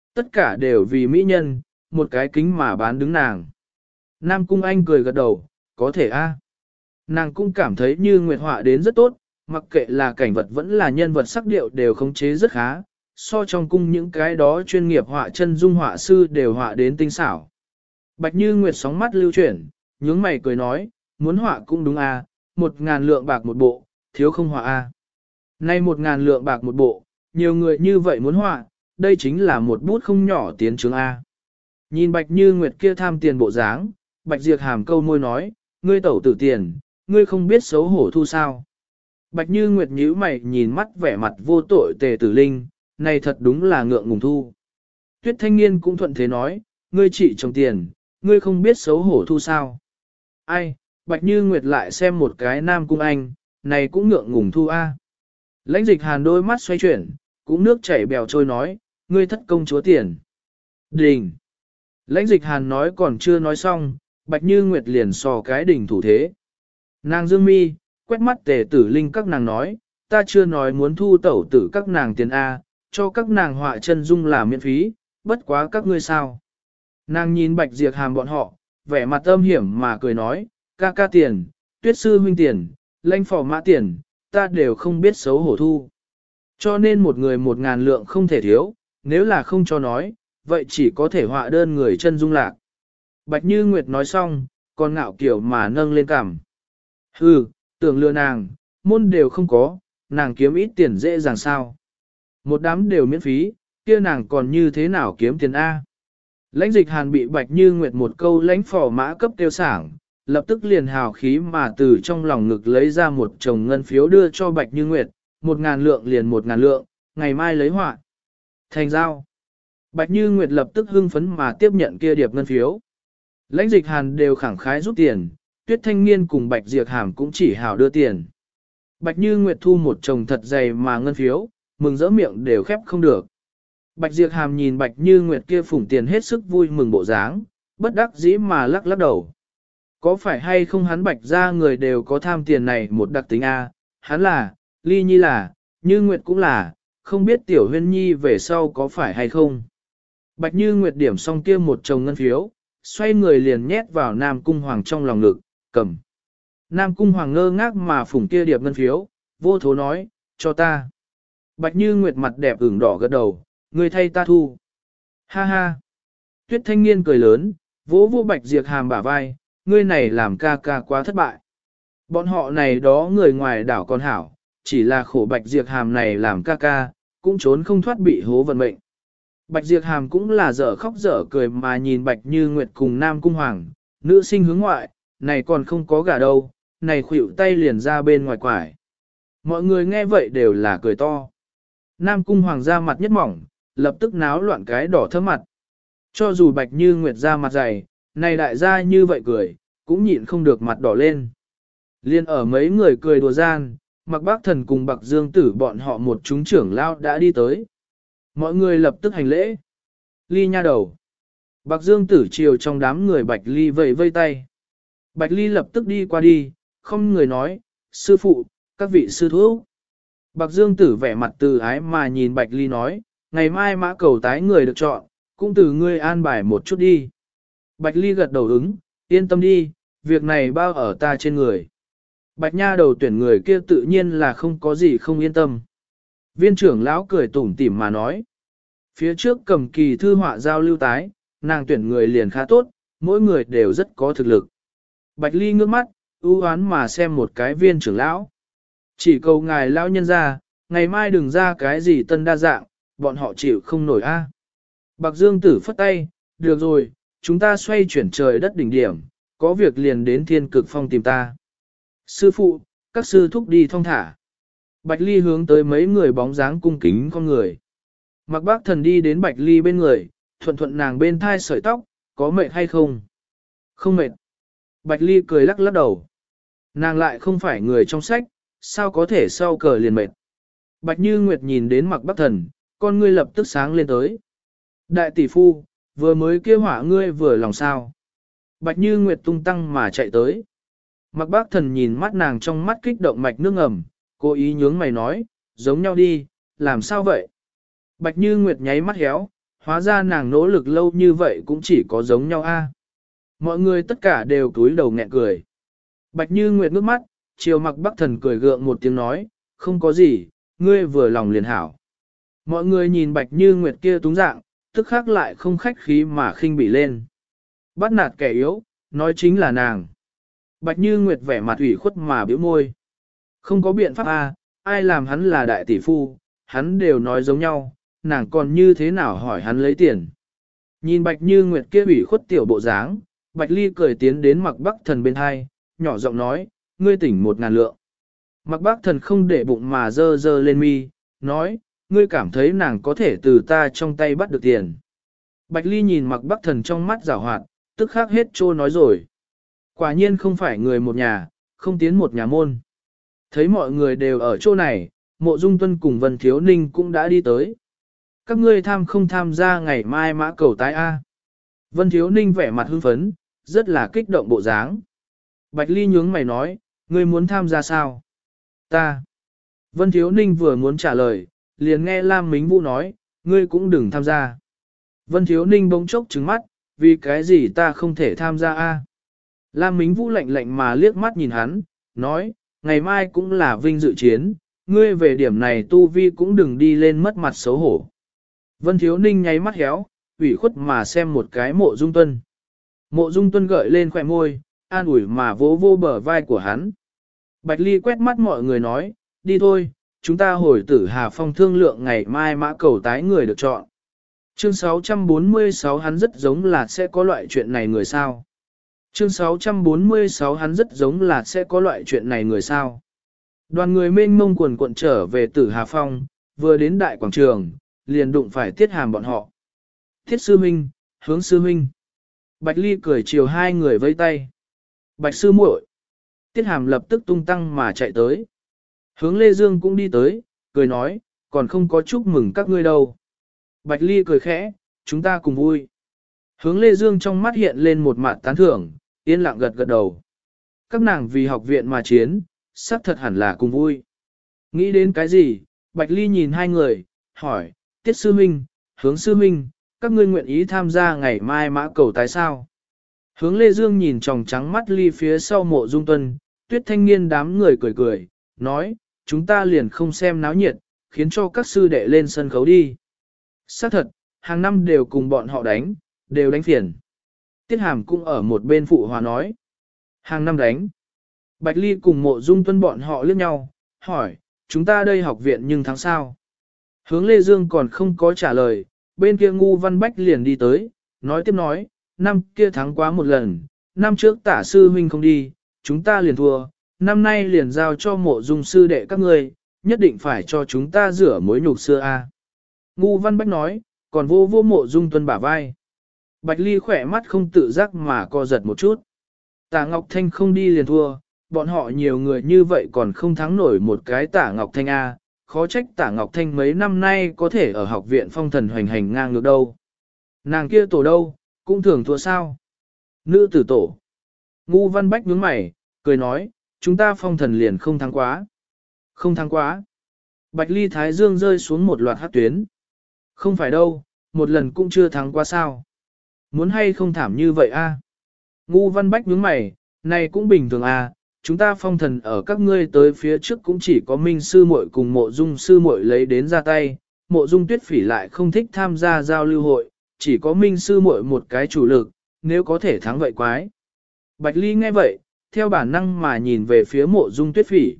Tất cả đều vì mỹ nhân, một cái kính mà bán đứng nàng. Nam Cung Anh cười gật đầu, có thể a. Nàng cũng cảm thấy như nguyệt họa đến rất tốt, mặc kệ là cảnh vật vẫn là nhân vật sắc điệu đều khống chế rất khá, so trong cung những cái đó chuyên nghiệp họa chân dung họa sư đều họa đến tinh xảo. Bạch Như Nguyệt sóng mắt lưu chuyển, nhướng mày cười nói, muốn họa cũng đúng a, 1.000 lượng bạc một bộ, thiếu không họa a. Nay 1.000 lượng bạc một bộ, nhiều người như vậy muốn họa, đây chính là một bút không nhỏ tiến chứng a. Nhìn Bạch Như Nguyệt kia tham tiền bộ dáng, Bạch Diệp hàm câu môi nói, ngươi tẩu tử tiền, ngươi không biết xấu hổ thu sao. Bạch Như Nguyệt nhíu mày nhìn mắt vẻ mặt vô tội Tề Tử Linh, này thật đúng là ngượng ngùng thu. Tuyết Thanh Niên cũng thuận thế nói, ngươi chỉ trồng tiền, ngươi không biết xấu hổ thu sao. Ai, Bạch Như Nguyệt lại xem một cái Nam Cung Anh, này cũng ngượng ngùng thu a. Lãnh Dịch Hàn đôi mắt xoay chuyển, cũng nước chảy bèo trôi nói, ngươi thất công chúa tiền. Đình. Lãnh Dịch Hàn nói còn chưa nói xong, Bạch Như Nguyệt liền sò cái đỉnh thủ thế. Nàng dương mi, quét mắt Tề Tử Linh các nàng nói, ta chưa nói muốn thu tẩu tử các nàng tiền A, cho các nàng họa chân dung là miễn phí, bất quá các ngươi sao. Nàng nhìn Bạch Diệp hàm bọn họ, vẻ mặt âm hiểm mà cười nói, ca ca tiền, Tuyết sư huynh tiền, Lãnh phò mã tiền, ta đều không biết xấu hổ thu. Cho nên một người 1.000 lượng không thể thiếu, nếu là không cho nói, vậy chỉ có thể họa đơn người chân dung lạc. Bạch Như Nguyệt nói xong, còn ngạo kiểu mà nâng lên cằm. Hừ, tưởng lừa nàng, môn đều không có, nàng kiếm ít tiền dễ dàng sao. Một đám đều miễn phí, kia nàng còn như thế nào kiếm tiền A. Lãnh Dịch Hàn bị Bạch Như Nguyệt một câu lãnh phò mã cấp tiêu sảng, lập tức liền hào khí mà từ trong lòng ngực lấy ra một chồng ngân phiếu đưa cho Bạch Như Nguyệt, 1.000 lượng liền 1.000 lượng, ngày mai lấy họa. Thành giao. Bạch Như Nguyệt lập tức hưng phấn mà tiếp nhận kia điệp ngân phiếu. Lãnh Dịch Hàn đều khẳng khái rút tiền, Tuyết Thanh Niên cùng Bạch Diệp hàm cũng chỉ hào đưa tiền. Bạch Như Nguyệt thu một chồng thật dày mà ngân phiếu, mừng rỡ miệng đều khép không được. Bạch Diệp hàm nhìn Bạch Như Nguyệt kia phủng tiền hết sức vui mừng bộ dáng, bất đắc dĩ mà lắc lắc đầu. Có phải hay không hắn Bạch ra người đều có tham tiền này một đặc tính A, hắn là, Ly Nhi là, Như Nguyệt cũng là, không biết Tiểu Huyên Nhi về sau có phải hay không. Bạch Như Nguyệt điểm xong kia một chồng ngân phiếu, xoay người liền nhét vào Nam Cung Hoàng trong lòng ngực, cầm. Nam Cung Hoàng ngơ ngác mà phủng kia điệp ngân phiếu, vô thố nói, cho ta. Bạch Như Nguyệt mặt đẹp ửng đỏ gật đầu, ngươi thay ta thu. Ha ha. Tuyết Thanh Niên cười lớn, vỗ vô Bạch Diệp hàm bả vai, ngươi này làm ca ca quá thất bại. Bọn họ này đó người ngoài đảo còn hảo, chỉ là khổ Bạch Diệp hàm này làm ca ca, cũng trốn không thoát bị hố vận mệnh. Bạch Diệp hàm cũng là dở khóc dở cười mà nhìn Bạch Như Nguyệt cùng Nam Cung Hoàng, nữ sinh hướng ngoại, này còn không có gả đâu, này khuỷu tay liền ra bên ngoài quải. Mọi người nghe vậy đều là cười to. Nam Cung Hoàng ra mặt nhất mỏng, lập tức náo loạn cái đỏ thơm mặt. Cho dù Bạch Như Nguyệt ra mặt dày, này đại gia như vậy cười, cũng nhịn không được mặt đỏ lên. Liên ở mấy người cười đùa gian, Mặc Bác Thần cùng Bạc Dương Tử bọn họ một chúng trưởng lao đã đi tới. Mọi người lập tức hành lễ. Ly nha đầu. Bạc Dương Tử chiều trong đám người Bạch Ly vẫy vây tay. Bạch Ly lập tức đi qua đi, không người nói, sư phụ, các vị sư thúc. Bạc Dương Tử vẻ mặt từ ái mà nhìn Bạch Ly nói, ngày mai mã cầu tái người được chọn, cũng từ ngươi an bài một chút đi. Bạch Ly gật đầu ứng, yên tâm đi, việc này bao ở ta trên người. Bạch nha đầu tuyển người kia tự nhiên là không có gì không yên tâm. Viên trưởng lão cười tủm tỉm mà nói. Phía trước cầm kỳ thư họa giao lưu tái, nàng tuyển người liền khá tốt, mỗi người đều rất có thực lực. Bạch Ly ngước mắt, ưu oán mà xem một cái viên trưởng lão. Chỉ cầu ngài lão nhân ra, ngày mai đừng ra cái gì tân đa dạng, bọn họ chịu không nổi a. Bạc Dương Tử phất tay, được rồi, chúng ta xoay chuyển trời đất đỉnh điểm, có việc liền đến Thiên Cực Phong tìm ta. Sư phụ, các sư thúc đi thong thả. Bạch Ly hướng tới mấy người bóng dáng cung kính con người. Mặc Bác Thần đi đến Bạch Ly bên người, thuận thuận nàng bên thai sợi tóc, có mệt hay không? Không mệt. Bạch Ly cười lắc lắc đầu. Nàng lại không phải người trong sách, sao có thể sau cờ liền mệt. Bạch Như Nguyệt nhìn đến Mặc Bác Thần, con ngươi lập tức sáng lên tới. Đại tỷ phu, vừa mới kêu hỏa ngươi vừa lòng sao. Bạch Như Nguyệt tung tăng mà chạy tới. Mặc Bác Thần nhìn mắt nàng trong mắt kích động mạch nước ngầm, cố ý nhướng mày nói, giống nhau đi, làm sao vậy? Bạch Như Nguyệt nháy mắt héo, hóa ra nàng nỗ lực lâu như vậy cũng chỉ có giống nhau a. Mọi người tất cả đều cúi đầu nghẹn cười. Bạch Như Nguyệt ngước mắt, chiều Mặc Bắc Thần cười gượng một tiếng nói, không có gì, ngươi vừa lòng liền hảo. Mọi người nhìn Bạch Như Nguyệt kia túng dạng, tức khắc lại không khách khí mà khinh bỉ lên. Bắt nạt kẻ yếu, nói chính là nàng. Bạch Như Nguyệt vẻ mặt ủy khuất mà bĩu môi. Không có biện pháp a, ai làm hắn là đại tỷ phu, hắn đều nói giống nhau, nàng còn như thế nào hỏi hắn lấy tiền. Nhìn Bạch Như Nguyệt kia ủy khuất tiểu bộ dáng, Bạch Ly cười tiến đến Mặc Bắc Thần bên hai, nhỏ giọng nói, ngươi tỉnh 1.000 lượng. Mặc Bắc Thần không để bụng mà dơ dơ lên mi, nói, ngươi cảm thấy nàng có thể từ ta trong tay bắt được tiền. Bạch Ly nhìn Mặc Bắc Thần trong mắt giảo hoạt, tức khắc hết trô nói rồi. Quả nhiên không phải người một nhà, không tiến một nhà môn. Thấy mọi người đều ở chỗ này, Mộ Dung Tuân cùng Vân Thiếu Ninh cũng đã đi tới. Các ngươi tham không tham gia ngày mai mã cầu tái A. Vân Thiếu Ninh vẻ mặt hưng phấn, rất là kích động bộ dáng. Bạch Ly nhướng mày nói, ngươi muốn tham gia sao? Ta. Vân Thiếu Ninh vừa muốn trả lời, liền nghe Lam Mính Vũ nói, ngươi cũng đừng tham gia. Vân Thiếu Ninh bỗng chốc trừng mắt, vì cái gì ta không thể tham gia A? Lam Mính Vũ lạnh lạnh mà liếc mắt nhìn hắn, nói, ngày mai cũng là vinh dự chiến, ngươi về điểm này tu vi cũng đừng đi lên mất mặt xấu hổ. Vân Thiếu Ninh nháy mắt héo, ủy khuất mà xem một cái Mộ Dung Tuân. Mộ Dung Tuân gợi lên khỏe môi, an ủi mà vỗ vô bờ vai của hắn. Bạch Ly quét mắt mọi người nói, đi thôi, chúng ta hồi Tử Hà Phong thương lượng ngày mai mã cầu tái người được chọn. Chương 646 hắn rất giống là sẽ có loại chuyện này người sao. Chương 646 hắn rất giống là sẽ có loại chuyện này người sao. Đoàn người mênh mông quần cuộn trở về Tử Hà Phong, vừa đến đại quảng trường, liền đụng phải Tiết Hàm bọn họ. Tiết sư minh, Hướng sư minh. Bạch Ly cười chiều hai người vây tay. Bạch sư muội. Tiết Hàm lập tức tung tăng mà chạy tới. Hướng Lê Dương cũng đi tới, cười nói, còn không có chúc mừng các ngươi đâu. Bạch Ly cười khẽ, chúng ta cùng vui. Hướng Lê Dương trong mắt hiện lên một mặt tán thưởng, yên lặng gật gật đầu. Các nàng vì học viện mà chiến, xác thật hẳn là cùng vui. Nghĩ đến cái gì, Bạch Ly nhìn hai người, hỏi, Tiết sư minh, Hướng sư minh, các ngươi nguyện ý tham gia ngày mai mã cầu tái sao? Hướng Lê Dương nhìn tròng trắng mắt Ly phía sau Mộ Dung Tuân, Tuyết thanh niên đám người cười cười, nói, chúng ta liền không xem náo nhiệt, khiến cho các sư đệ lên sân khấu đi. Xác thật, hàng năm đều cùng bọn họ đánh, đều đánh phiền. Tiết Hàm cũng ở một bên phụ hòa nói. Hàng năm đánh. Bạch Ly cùng Mộ Dung Tuân bọn họ liếc nhau, hỏi, chúng ta đây học viện nhưng thắng sao? Hướng Lê Dương còn không có trả lời, bên kia Ngu Văn Bách liền đi tới, nói tiếp nói, năm kia thắng quá một lần, năm trước Tả sư huynh không đi, chúng ta liền thua, năm nay liền giao cho Mộ Dung sư đệ các ngươi, nhất định phải cho chúng ta rửa mối nhục xưa a. Ngu Văn Bách nói, còn vô vô Mộ Dung Tuân bả vai. Bạch Ly khỏe mắt không tự giác mà co giật một chút. Tả Ngọc Thanh không đi liền thua, bọn họ nhiều người như vậy còn không thắng nổi một cái Tả Ngọc Thanh A, khó trách Tả Ngọc Thanh mấy năm nay có thể ở học viện phong thần hoành hành ngang ngược đâu. Nàng kia tổ đâu, cũng thường thua sao. Nữ tử tổ. Ngu Văn Bách nhướng mày, cười nói, chúng ta phong thần liền không thắng quá. Không thắng quá. Bạch Ly Thái Dương rơi xuống một loạt hát tuyến. Không phải đâu, một lần cũng chưa thắng qua sao. Muốn hay không thảm như vậy a? Ngu Văn Bách nhướng mày, này cũng bình thường a, chúng ta phong thần ở các ngươi tới phía trước cũng chỉ có Minh sư muội cùng Mộ Dung sư muội lấy đến ra tay, Mộ Dung Tuyết Phỉ lại không thích tham gia giao lưu hội, chỉ có Minh sư muội một cái chủ lực, nếu có thể thắng vậy quái. Bạch Ly nghe vậy, theo bản năng mà nhìn về phía Mộ Dung Tuyết Phỉ.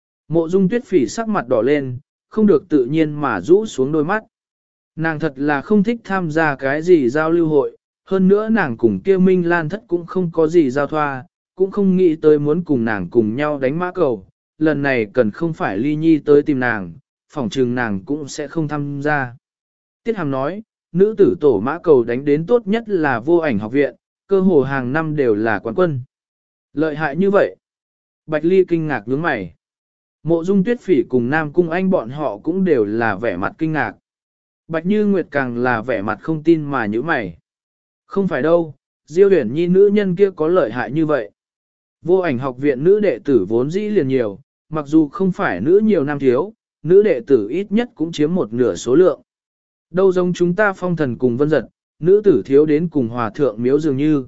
Mộ Dung Tuyết Phỉ sắc mặt đỏ lên, không được tự nhiên mà rũ xuống đôi mắt. Nàng thật là không thích tham gia cái gì giao lưu hội, hơn nữa nàng cùng kia Minh Lan Thất cũng không có gì giao thoa, cũng không nghĩ tới muốn cùng nàng cùng nhau đánh mã cầu. Lần này cần không phải Ly Nhi tới tìm nàng, phỏng chừng nàng cũng sẽ không tham gia. Tiết Hàm nói, nữ tử tổ mã cầu đánh đến tốt nhất là Vô Ảnh học viện, cơ hồ hàng năm đều là quán quân. Lợi hại như vậy. Bạch Ly kinh ngạc nhướng mày. Mộ Dung Tuyết Phỉ cùng Nam Cung Anh bọn họ cũng đều là vẻ mặt kinh ngạc. Bạch Như Nguyệt càng là vẻ mặt không tin mà nhíu mày. Không phải đâu, Diêu Uyển Nhi nữ nhân kia có lợi hại như vậy. Vô Ảnh học viện nữ đệ tử vốn dĩ liền nhiều, mặc dù không phải nữ nhiều nam thiếu, nữ đệ tử ít nhất cũng chiếm một nửa số lượng. Đâu giống chúng ta phong thần cùng vân giật, nữ tử thiếu đến cùng hòa thượng miếu dường như.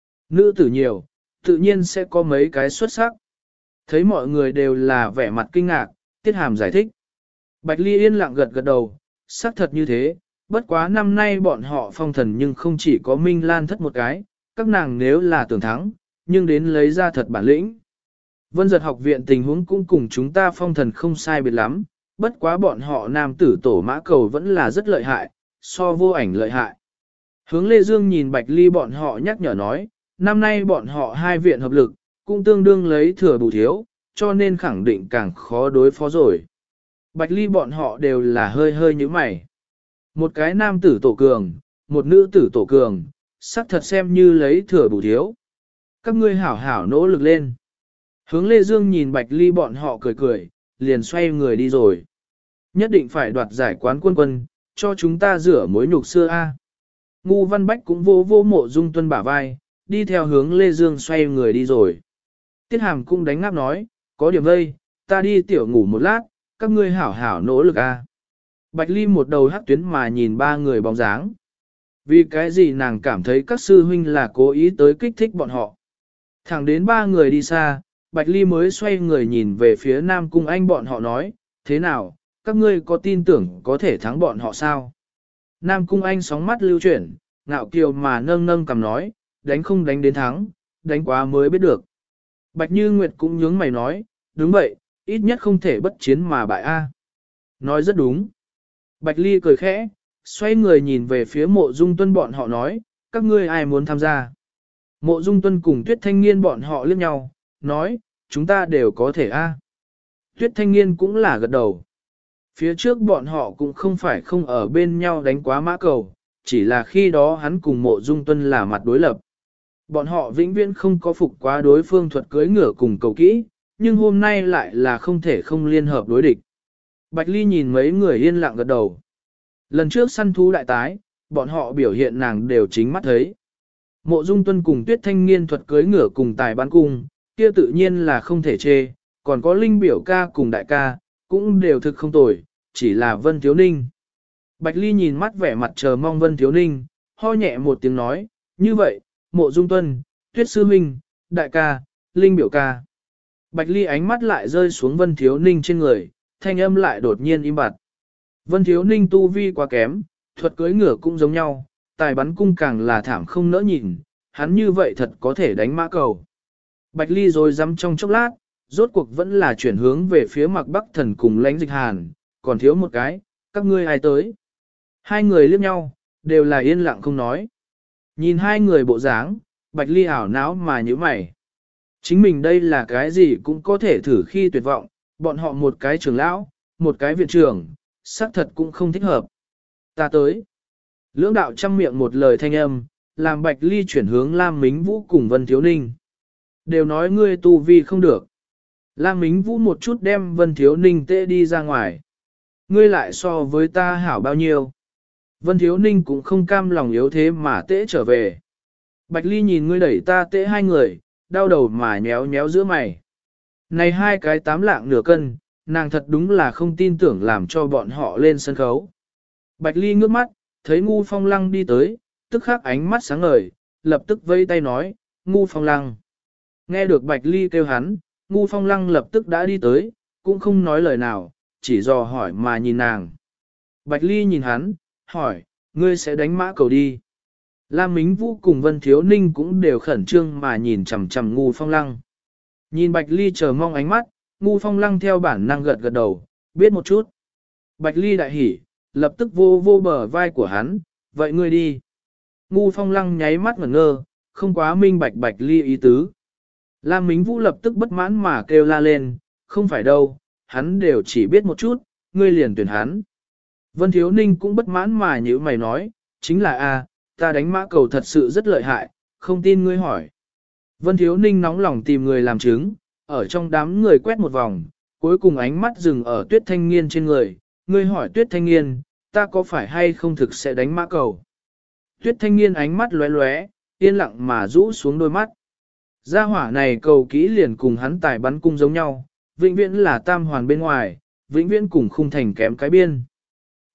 Nữ tử nhiều, tự nhiên sẽ có mấy cái xuất sắc. Thấy mọi người đều là vẻ mặt kinh ngạc, Tiết Hàm giải thích. Bạch Ly yên lặng gật gật đầu, xác thật như thế, bất quá năm nay bọn họ phong thần nhưng không chỉ có Minh Lan thất một cái, các nàng nếu là tưởng thắng, nhưng đến lấy ra thật bản lĩnh. Vân giật học viện tình huống cũng cùng chúng ta phong thần không sai biệt lắm, bất quá bọn họ nam tử tổ mã cầu vẫn là rất lợi hại, so vô ảnh lợi hại. Hướng Lê Dương nhìn Bạch Ly bọn họ nhắc nhở nói, năm nay bọn họ hai viện hợp lực, cũng tương đương lấy thừa bù thiếu, cho nên khẳng định càng khó đối phó rồi. Bạch Ly bọn họ đều là hơi hơi như mày. Một cái nam tử tổ cường, một nữ tử tổ cường, sắc thật xem như lấy thừa bù thiếu. Các ngươi hảo hảo nỗ lực lên. Hướng Lê Dương nhìn Bạch Ly bọn họ cười cười, liền xoay người đi rồi. Nhất định phải đoạt giải quán quân quân, cho chúng ta rửa mối nhục xưa a. Ngu Văn Bách cũng vô vô Mộ Dung Tuân bả vai, đi theo hướng Lê Dương xoay người đi rồi. Tiết Hàm cũng đánh ngáp nói, có điểm vây, ta đi tiểu ngủ một lát, các ngươi hảo hảo nỗ lực a. Bạch Ly một đầu hắc tuyến mà nhìn ba người bóng dáng. Vì cái gì nàng cảm thấy các sư huynh là cố ý tới kích thích bọn họ. Thẳng đến ba người đi xa, Bạch Ly mới xoay người nhìn về phía Nam Cung Anh bọn họ nói, thế nào, các ngươi có tin tưởng có thể thắng bọn họ sao? Nam Cung Anh sóng mắt lưu chuyển, ngạo kiều mà nâng nâng cầm nói, đánh không đánh đến thắng, đánh quá mới biết được. Bạch Như Nguyệt cũng nhướng mày nói, đúng vậy, ít nhất không thể bất chiến mà bại a. Nói rất đúng. Bạch Ly cười khẽ, xoay người nhìn về phía Mộ Dung Tuân bọn họ nói, các ngươi ai muốn tham gia? Mộ Dung Tuân cùng Tuyết Thanh Nghiên bọn họ liếc nhau, nói, chúng ta đều có thể a. Tuyết Thanh Nghiên cũng là gật đầu. Phía trước bọn họ cũng không phải không ở bên nhau đánh quá mã cầu, chỉ là khi đó hắn cùng Mộ Dung Tuân là mặt đối lập. Bọn họ vĩnh viễn không có phục quá đối phương thuật cưới ngựa cùng cầu kỹ, nhưng hôm nay lại là không thể không liên hợp đối địch. Bạch Ly nhìn mấy người yên lặng gật đầu. Lần trước săn thú đại tái, bọn họ biểu hiện nàng đều chính mắt thấy. Mộ Dung Tuân cùng Tuyết Thanh Nghiên thuật cưới ngựa cùng tài bắn cung, kia tự nhiên là không thể chê, còn có Linh biểu ca cùng đại ca, cũng đều thực không tồi, chỉ là Vân Thiếu Ninh. Bạch Ly nhìn mắt vẻ mặt chờ mong Vân Thiếu Ninh, ho nhẹ một tiếng nói, như vậy, Mộ Dung Tuân, Tuyết Sư Minh, đại ca, Linh biểu ca. Bạch Ly ánh mắt lại rơi xuống Vân Thiếu Ninh trên người, thanh âm lại đột nhiên im bặt. Vân Thiếu Ninh tu vi quá kém, thuật cưỡi ngựa cũng giống nhau, tài bắn cung càng là thảm không nỡ nhìn, hắn như vậy thật có thể đánh mã cầu. Bạch Ly rồi dám trong chốc lát, rốt cuộc vẫn là chuyển hướng về phía Mạc Bắc Thần cùng Lãnh Dịch Hàn, còn thiếu một cái, các ngươi ai tới. Hai người liếc nhau, đều là yên lặng không nói. Nhìn hai người bộ dáng, Bạch Ly ảo não mà nhíu mày. Chính mình đây là cái gì cũng có thể thử khi tuyệt vọng, bọn họ một cái trưởng lão, một cái viện trưởng, xác thật cũng không thích hợp. Ta tới. Lưỡng đạo trăm miệng một lời thanh âm, làm Bạch Ly chuyển hướng Lam Mính Vũ cùng Vân Thiếu Ninh. Đều nói ngươi tu vi không được. Lam Mính Vũ một chút đem Vân Thiếu Ninh tê đi ra ngoài. Ngươi lại so với ta hảo bao nhiêu. Vân Thiếu Ninh cũng không cam lòng yếu thế mà tễ trở về. Bạch Ly nhìn ngươi đẩy ta tễ hai người, đau đầu mà nhéo nhéo giữa mày. Này hai cái 8 lạng nửa cân, nàng thật đúng là không tin tưởng làm cho bọn họ lên sân khấu. Bạch Ly ngước mắt, thấy Ngu Phong Lăng đi tới, tức khắc ánh mắt sáng ngời, lập tức vây tay nói, Ngu Phong Lăng. Nghe được Bạch Ly kêu hắn, Ngu Phong Lăng lập tức đã đi tới, cũng không nói lời nào, chỉ dò hỏi mà nhìn nàng. Bạch Ly nhìn hắn, hỏi, ngươi sẽ đánh mã cầu đi. Lam Mính Vũ cùng Vân Thiếu Ninh cũng đều khẩn trương mà nhìn chằm chằm Ngu Phong Lăng. Nhìn Bạch Ly chờ mong ánh mắt, Ngu Phong Lăng theo bản năng gật gật đầu, biết một chút. Bạch Ly đại hỉ, lập tức vô vô bờ vai của hắn, vậy ngươi đi. Ngu Phong Lăng nháy mắt ngẩn ngơ, không quá minh bạch Bạch Ly ý tứ. Lam Mính Vũ lập tức bất mãn mà kêu la lên, không phải đâu, hắn đều chỉ biết một chút, ngươi liền tuyển hắn. Vân Thiếu Ninh cũng bất mãn mà như mày nói, chính là a, ta đánh mã cầu thật sự rất lợi hại, không tin ngươi hỏi. Vân Thiếu Ninh nóng lòng tìm người làm chứng, ở trong đám người quét một vòng, cuối cùng ánh mắt dừng ở Tuyết Thanh Nghiên trên người, ngươi hỏi Tuyết Thanh Nghiên, ta có phải hay không thực sẽ đánh mã cầu. Tuyết Thanh Nghiên ánh mắt lóe lóe, yên lặng mà rũ xuống đôi mắt. Gia hỏa này cầu kỹ liền cùng hắn tài bắn cung giống nhau, vĩnh viễn là tam hoàn bên ngoài, vĩnh viễn cùng khung thành kém cái biên.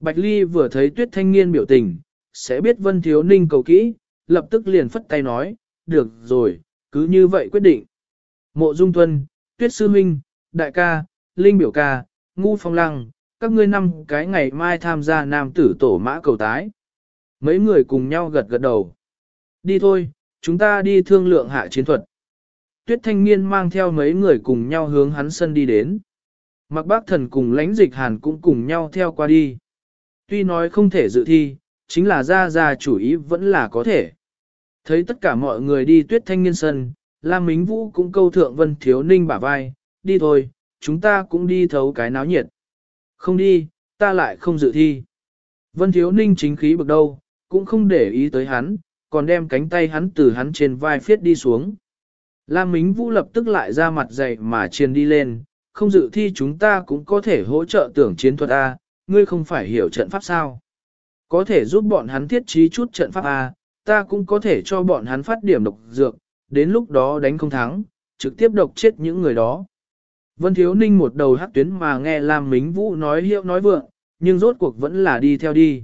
Bạch Ly vừa thấy Tuyết Thanh Nghiên biểu tình, sẽ biết Vân Thiếu Ninh cầu kỹ, lập tức liền phất tay nói, được rồi, cứ như vậy quyết định. Mộ Dung Tuân, Tuyết Sư Minh, Đại ca, Linh Biểu ca, Ngu Phong Lăng, các ngươi 5 cái ngày mai tham gia nam tử tổ mã cầu tái. Mấy người cùng nhau gật gật đầu. Đi thôi, chúng ta đi thương lượng hạ chiến thuật. Tuyết Thanh Nghiên mang theo mấy người cùng nhau hướng hắn sân đi đến. Mạc Bác Thần cùng Lãnh Dịch Hàn cũng cùng nhau theo qua đi. Tuy nói không thể dự thi, chính là ra chủ ý vẫn là có thể. Thấy tất cả mọi người đi Tuyết Thanh Nghiên sân, Lam Mính Vũ cũng câu thượng Vân Thiếu Ninh bả vai, đi thôi, chúng ta cũng đi thấu cái náo nhiệt. Không đi, ta lại không dự thi. Vân Thiếu Ninh chính khí bực đâu, cũng không để ý tới hắn, còn đem cánh tay hắn từ hắn trên vai phiết đi xuống. Lam Mính Vũ lập tức lại ra mặt dày mà truyền đi lên, không dự thi chúng ta cũng có thể hỗ trợ tưởng chiến thuật A, ngươi không phải hiểu trận pháp sao. Có thể giúp bọn hắn thiết trí chút trận pháp A, ta cũng có thể cho bọn hắn phát điểm độc dược, đến lúc đó đánh không thắng, trực tiếp độc chết những người đó. Vân Thiếu Ninh một đầu hắc tuyến mà nghe Lam Mính Vũ nói hiệu nói vượng, nhưng rốt cuộc vẫn là đi theo đi.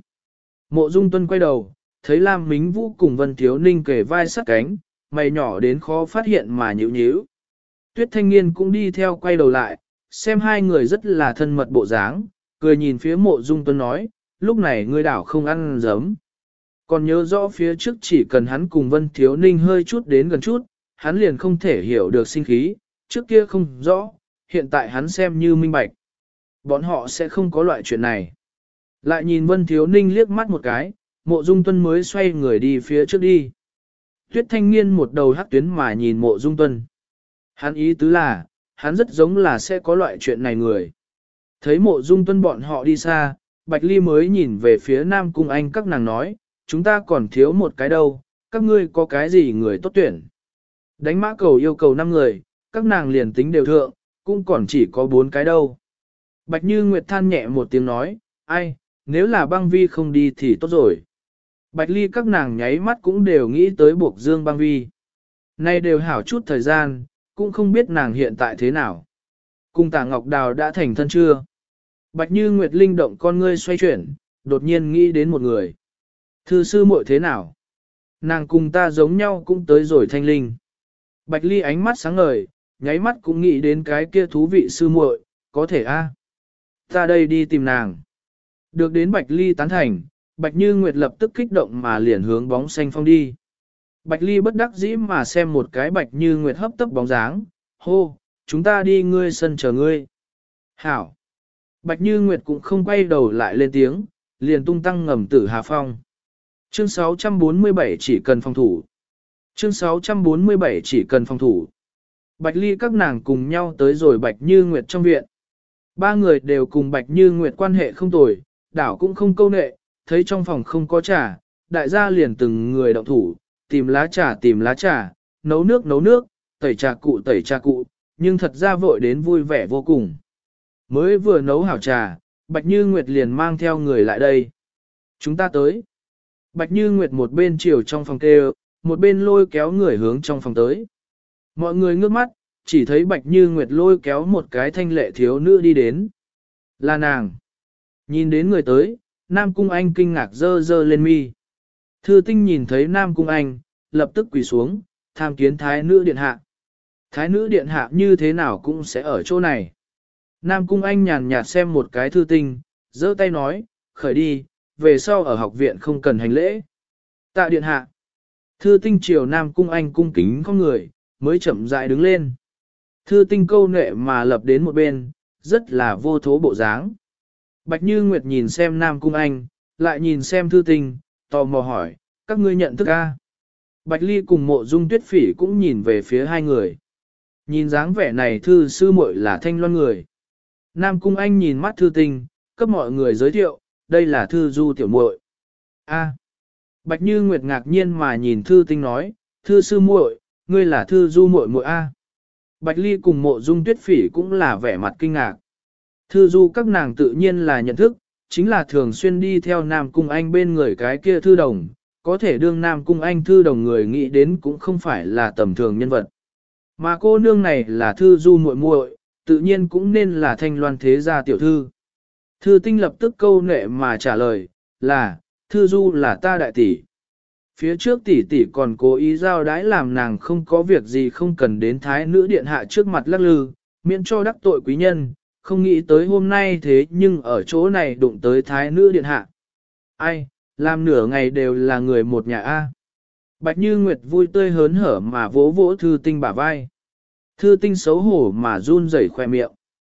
Mộ Dung Tuân quay đầu, thấy Lam Mính Vũ cùng Vân Thiếu Ninh kề vai sát cánh, mày nhỏ đến khó phát hiện mà nhíu nhíu. Tuyết Thanh Nghiên cũng đi theo quay đầu lại, xem hai người rất là thân mật bộ dáng, cười nhìn phía Mộ Dung Tuân nói, lúc này ngươi đảo không ăn giấm. Còn nhớ rõ phía trước chỉ cần hắn cùng Vân Thiếu Ninh hơi chút đến gần chút, hắn liền không thể hiểu được sinh khí, trước kia không rõ, hiện tại hắn xem như minh bạch. Bọn họ sẽ không có loại chuyện này. Lại nhìn Vân Thiếu Ninh liếc mắt một cái, Mộ Dung Tuân mới xoay người đi phía trước đi. Tuyết Thanh Nghiên một đầu hắc tuyến mà nhìn Mộ Dung Tuân. Hắn ý tứ là, hắn rất giống là sẽ có loại chuyện này người. Thấy Mộ Dung Tuân bọn họ đi xa, Bạch Ly mới nhìn về phía Nam Cung Anh các nàng nói, chúng ta còn thiếu một cái đâu, các ngươi có cái gì người tốt tuyển. Đánh mã cầu yêu cầu 5 người, các nàng liền tính đều thượng, cũng còn chỉ có 4 cái đâu. Bạch Như Nguyệt than nhẹ một tiếng nói, ai, nếu là băng vi không đi thì tốt rồi. Bạch Ly các nàng nháy mắt cũng đều nghĩ tới buộc dương băng vi. Nay đều hảo chút thời gian, cũng không biết nàng hiện tại thế nào. Cùng Tả Ngọc Đào đã thành thân chưa? Bạch Như Nguyệt linh động con ngươi xoay chuyển, đột nhiên nghĩ đến một người. Thư sư muội thế nào? Nàng cùng ta giống nhau cũng tới rồi thanh linh. Bạch Ly ánh mắt sáng ngời, nháy mắt cũng nghĩ đến cái kia thú vị sư muội, có thể a? Ta đây đi tìm nàng. Được đến Bạch Ly tán thành, Bạch Như Nguyệt lập tức kích động mà liền hướng bóng xanh phong đi. Bạch Ly bất đắc dĩ mà xem một cái Bạch Như Nguyệt hấp tấp bóng dáng, hô, chúng ta đi ngươi sân chờ ngươi. Hảo. Bạch Như Nguyệt cũng không quay đầu lại lên tiếng, liền tung tăng ngầm tử Hà Phong. Chương 647 chỉ cần phòng thủ. Chương 647 chỉ cần phòng thủ. Bạch Ly các nàng cùng nhau tới rồi Bạch Như Nguyệt trong viện. 3 người đều cùng Bạch Như Nguyệt quan hệ không tồi, đảo cũng không câu nệ, thấy trong phòng không có trà, đại gia liền từng người động thủ, tìm lá trà, nấu nước, tẩy trà cụ, nhưng thật ra vội đến vui vẻ vô cùng. Mới vừa nấu hảo trà, Bạch Như Nguyệt liền mang theo người lại đây. Chúng ta tới. Bạch Như Nguyệt một bên chiều trong phòng kêu, một bên lôi kéo người hướng trong phòng tới. Mọi người ngước mắt, chỉ thấy Bạch Như Nguyệt lôi kéo một cái thanh lệ thiếu nữ đi đến. Là nàng. Nhìn đến người tới, Nam Cung Anh kinh ngạc dơ dơ lên mi. Thư Tinh nhìn thấy Nam Cung Anh, lập tức quỳ xuống, tham kiến Thái nữ điện hạ. Thái nữ điện hạ như thế nào cũng sẽ ở chỗ này. Nam Cung Anh nhàn nhạt xem một cái Thư Tinh, giơ tay nói, khởi đi, về sau ở học viện không cần hành lễ. Tạ điện hạ. Thư Tinh chiều Nam Cung Anh cung kính không người, mới chậm rãi đứng lên. Thư Tinh câu nệ mà lập đến một bên, rất là vô thố bộ dáng. Bạch Như Nguyệt nhìn xem Nam Cung Anh, lại nhìn xem Thư Tinh, tò mò hỏi, các ngươi nhận thức a? Bạch Ly cùng Mộ Dung Tuyết Phỉ cũng nhìn về phía hai người. Nhìn dáng vẻ này thư sư muội là Thanh Loan người. Nam Cung Anh nhìn mắt Thư Tinh, cấp mọi người giới thiệu, đây là Thư Du tiểu muội. A. Bạch Như Nguyệt ngạc nhiên mà nhìn Thư Tinh nói, Thư sư muội, ngươi là Thư Du muội muội a. Bạch Ly cùng Mộ Dung Tuyết Phỉ cũng là vẻ mặt kinh ngạc. Thư Du các nàng tự nhiên là nhận thức, chính là thường xuyên đi theo Nam Cung Anh bên người cái kia thư đồng, có thể đương Nam Cung Anh thư đồng người nghĩ đến cũng không phải là tầm thường nhân vật. Mà cô nương này là Thư Du muội muội, tự nhiên cũng nên là Thanh Loan thế gia tiểu thư. Thư tinh lập tức câu nệ mà trả lời, là, Thư Du là ta đại tỷ. Phía trước tỷ tỷ còn cố ý giao đái làm nàng không có việc gì không cần đến thái nữ điện hạ trước mặt lắc lư, miễn cho đắc tội quý nhân, không nghĩ tới hôm nay thế nhưng ở chỗ này đụng tới thái nữ điện hạ. Ai, làm nửa ngày đều là người một nhà A. Bạch Như Nguyệt vui tươi hớn hở mà vỗ vỗ Thư Tinh bả vai. Thư Tinh xấu hổ mà run rẩy khoe miệng.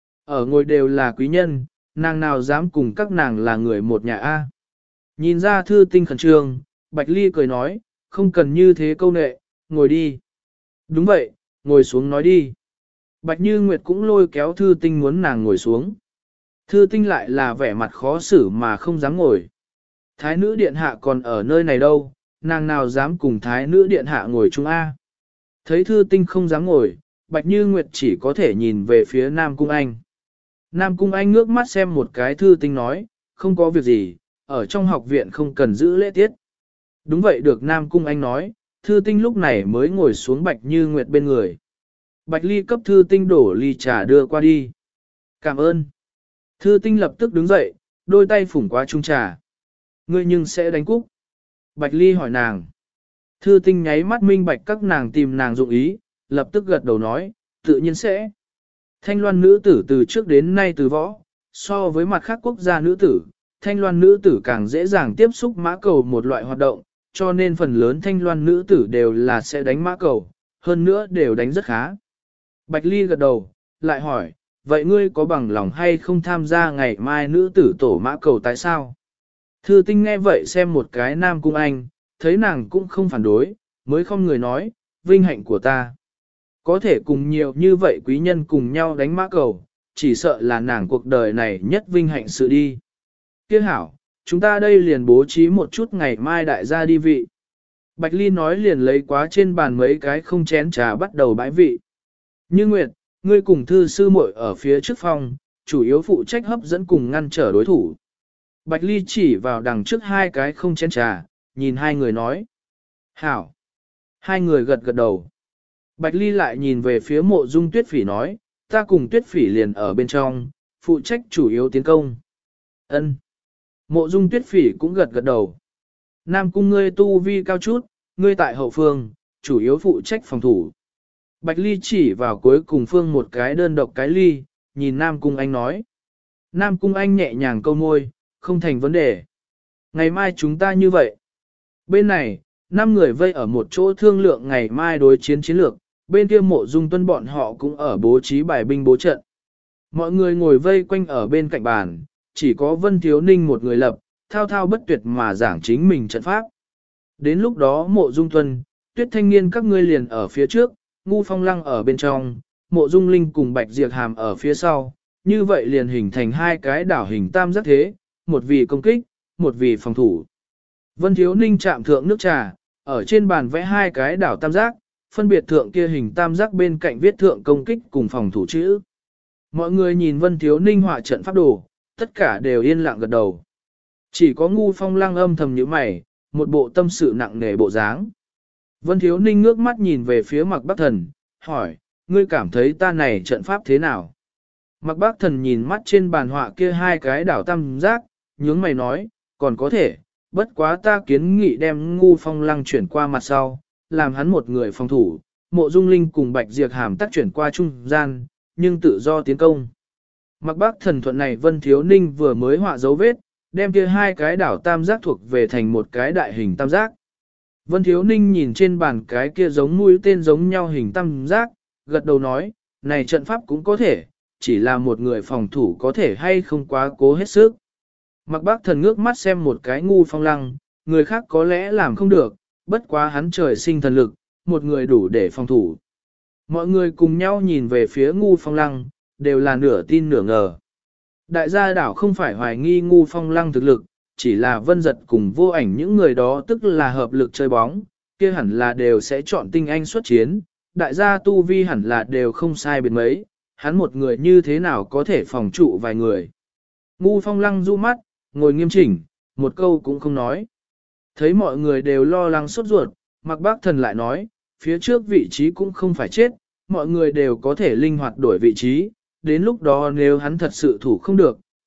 Ở ngồi đều là quý nhân, nàng nào dám cùng các nàng là người một nhà A. Nhìn ra Thư Tinh khẩn trương, Bạch Ly cười nói, không cần như thế câu nệ, ngồi đi. Đúng vậy, ngồi xuống nói đi. Bạch Như Nguyệt cũng lôi kéo Thư Tinh muốn nàng ngồi xuống. Thư Tinh lại là vẻ mặt khó xử mà không dám ngồi. Thái nữ điện hạ còn ở nơi này đâu, nàng nào dám cùng thái nữ điện hạ ngồi chung A. Thấy Thư Tinh không dám ngồi, Bạch Như Nguyệt chỉ có thể nhìn về phía Nam Cung Anh. Nam Cung Anh ngước mắt xem một cái Thư Tinh nói, không có việc gì, ở trong học viện không cần giữ lễ tiết. Đúng vậy được Nam Cung Anh nói, Thư Tinh lúc này mới ngồi xuống Bạch Như Nguyệt bên người. Bạch Ly cấp Thư Tinh đổ ly trà đưa qua đi. Cảm ơn. Thư Tinh lập tức đứng dậy, đôi tay phủng qua chung trà. Ngươi nhưng sẽ đánh cúc. Bạch Ly hỏi nàng. Thư Tinh nháy mắt minh bạch các nàng tìm nàng dụng ý, lập tức gật đầu nói, tự nhiên sẽ. Thanh Loan nữ tử từ trước đến nay từ võ, so với mặt khác quốc gia nữ tử, Thanh Loan nữ tử càng dễ dàng tiếp xúc mã cầu một loại hoạt động, cho nên phần lớn Thanh Loan nữ tử đều là sẽ đánh mã cầu, hơn nữa đều đánh rất khá. Bạch Ly gật đầu, lại hỏi, vậy ngươi có bằng lòng hay không tham gia ngày mai nữ tử tổ mã cầu tại sao? Thư Tinh nghe vậy xem một cái Nam Cung Anh, thấy nàng cũng không phản đối, mới không người nói, vinh hạnh của ta. Có thể cùng nhiều như vậy quý nhân cùng nhau đánh mã cầu, chỉ sợ là nàng cuộc đời này nhất vinh hạnh sự đi. Kia hảo, chúng ta đây liền bố trí một chút ngày mai đại gia đi vị. Bạch Ly nói liền lấy quá trên bàn mấy cái không chén trà bắt đầu bãi vị. Như Nguyệt, ngươi cùng Thư sư muội ở phía trước phòng, chủ yếu phụ trách hấp dẫn cùng ngăn trở đối thủ. Bạch Ly chỉ vào đằng trước hai cái không chén trà, nhìn hai người nói. Hảo. Hai người gật gật đầu. Bạch Ly lại nhìn về phía Mộ Dung Tuyết Phỉ nói, ta cùng Tuyết Phỉ liền ở bên trong, phụ trách chủ yếu tiến công. Ân. Mộ Dung Tuyết Phỉ cũng gật gật đầu. Nam Cung ngươi tu vi cao chút, ngươi tại hậu phương, chủ yếu phụ trách phòng thủ. Bạch Ly chỉ vào cuối cùng phương một cái đơn độc cái ly, nhìn Nam Cung Anh nói. Nam Cung Anh nhẹ nhàng câu môi, không thành vấn đề. Ngày mai chúng ta như vậy. Bên này, 5 người vây ở một chỗ thương lượng ngày mai đối chiến chiến lược, bên kia Mộ Dung Tuân bọn họ cũng ở bố trí bài binh bố trận. Mọi người ngồi vây quanh ở bên cạnh bàn, chỉ có Vân Thiếu Ninh một người lập, thao thao bất tuyệt mà giảng chính mình trận pháp. Đến lúc đó Mộ Dung Tuân, Tuyết Thanh Niên các ngươi liền ở phía trước, Ngu Phong Lăng ở bên trong, Mộ Dung Linh cùng Bạch Diệp Hàm ở phía sau, như vậy liền hình thành hai cái đảo hình tam giác thế, một vì công kích, một vì phòng thủ. Vân Thiếu Ninh chạm thượng nước trà, ở trên bàn vẽ hai cái đảo tam giác, phân biệt thượng kia hình tam giác bên cạnh viết thượng công kích cùng phòng thủ chữ. Mọi người nhìn Vân Thiếu Ninh họa trận pháp đồ, tất cả đều yên lặng gật đầu. Chỉ có Ngu Phong Lăng âm thầm nhíu mày, một bộ tâm sự nặng nề bộ dáng. Vân Thiếu Ninh ngước mắt nhìn về phía Mạc Bắc Thần, hỏi, ngươi cảm thấy ta này trận pháp thế nào? Mạc Bắc Thần nhìn mắt trên bàn họa kia hai cái đảo tam giác, nhướng mày nói, còn có thể, bất quá ta kiến nghị đem Ngu Phong Lăng chuyển qua mặt sau, làm hắn một người phòng thủ, Mộ Dung Linh cùng Bạch Diệp Hàm tác chuyển qua trung gian, nhưng tự do tiến công. Mạc Bắc Thần thuận này Vân Thiếu Ninh vừa mới họa dấu vết, đem kia hai cái đảo tam giác thuộc về thành một cái đại hình tam giác. Vân Thiếu Ninh nhìn trên bàn cái kia giống mũi tên giống nhau hình tam giác, gật đầu nói, này trận pháp cũng có thể, chỉ là một người phòng thủ có thể hay không quá cố hết sức. Mạc Bắc Thần ngước mắt xem một cái Ngu Phong Lăng, người khác có lẽ làm không được, bất quá hắn trời sinh thần lực, một người đủ để phòng thủ. Mọi người cùng nhau nhìn về phía Ngu Phong Lăng, đều là nửa tin nửa ngờ. Đại gia đảo không phải hoài nghi Ngu Phong Lăng thực lực, chỉ là Vân Giật cùng Vô Ảnh những người đó tức là hợp lực chơi bóng, kia hẳn là đều sẽ chọn tinh anh xuất chiến, đại gia tu vi hẳn là đều không sai biệt mấy, hắn một người như thế nào có thể phòng trụ vài người. Ngu Phong Lăng du mắt, ngồi nghiêm chỉnh, một câu cũng không nói. Thấy mọi người đều lo lắng sốt ruột, Mạc Bắc Thần lại nói, phía trước vị trí cũng không phải chết, mọi người đều có thể linh hoạt đổi vị trí, đến lúc đó nếu hắn thật sự thủ không được,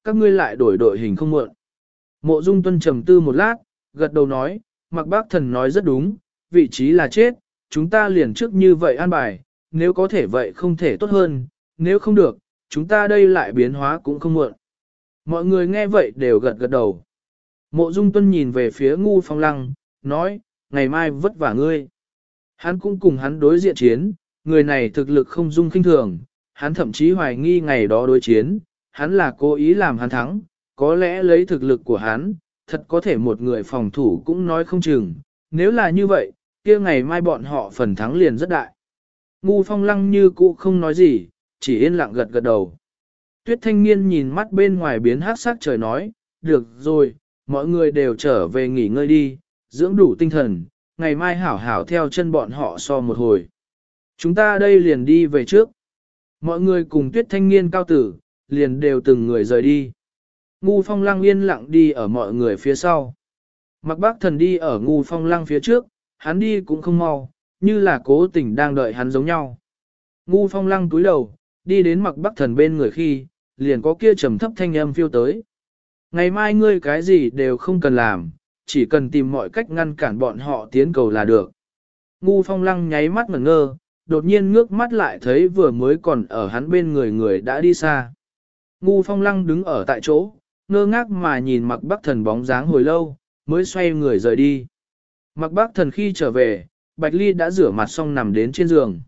các ngươi lại đổi đội hình không muộn. Mộ Dung Tuân trầm tư một lát, gật đầu nói, Mạc Bác Thần nói rất đúng, vị trí là chết, chúng ta liền trước như vậy an bài, nếu có thể vậy không thể tốt hơn, nếu không được, chúng ta đây lại biến hóa cũng không muộn. Mọi người nghe vậy đều gật gật đầu. Mộ Dung Tuân nhìn về phía Ngu Phong Lăng, nói, ngày mai vất vả ngươi. Hắn cũng cùng hắn đối diện chiến, người này thực lực không dung khinh thường, hắn thậm chí hoài nghi ngày đó đối chiến, hắn là cố ý làm hắn thắng, có lẽ lấy thực lực của hắn, thật có thể một người phòng thủ cũng nói không chừng, nếu là như vậy, kia ngày mai bọn họ phần thắng liền rất đại. Ngu Phong Lăng như cũ không nói gì, chỉ yên lặng gật gật đầu. Tuyết Thanh Niên nhìn mắt bên ngoài biến hát sắc trời nói, được rồi, mọi người đều trở về nghỉ ngơi đi, dưỡng đủ tinh thần, ngày mai hảo hảo theo chân bọn họ so một hồi. Chúng ta đây liền đi về trước. Mọi người cùng Tuyết Thanh Niên cao tử, liền đều từng người rời đi. Ngu Phong Lăng yên lặng đi ở mọi người phía sau. Mạc Bác Thần đi ở Ngu Phong Lăng phía trước, hắn đi cũng không mau, như là cố tình đang đợi hắn giống nhau. Ngu Phong Lăng túi đầu, đi đến Mạc Bác Thần bên người khi, liền có kia trầm thấp thanh âm phiêu tới. Ngày mai ngươi cái gì đều không cần làm, chỉ cần tìm mọi cách ngăn cản bọn họ tiến cầu là được. Ngu Phong Lăng nháy mắt ngẩn ngơ, đột nhiên ngước mắt lại thấy vừa mới còn ở hắn bên người người đã đi xa. Ngu Phong Lăng đứng ở tại chỗ, ngơ ngác mà nhìn Mạc Bác Thần bóng dáng hồi lâu, mới xoay người rời đi. Mạc Bác Thần khi trở về, Bạch Ly đã rửa mặt xong nằm đến trên giường.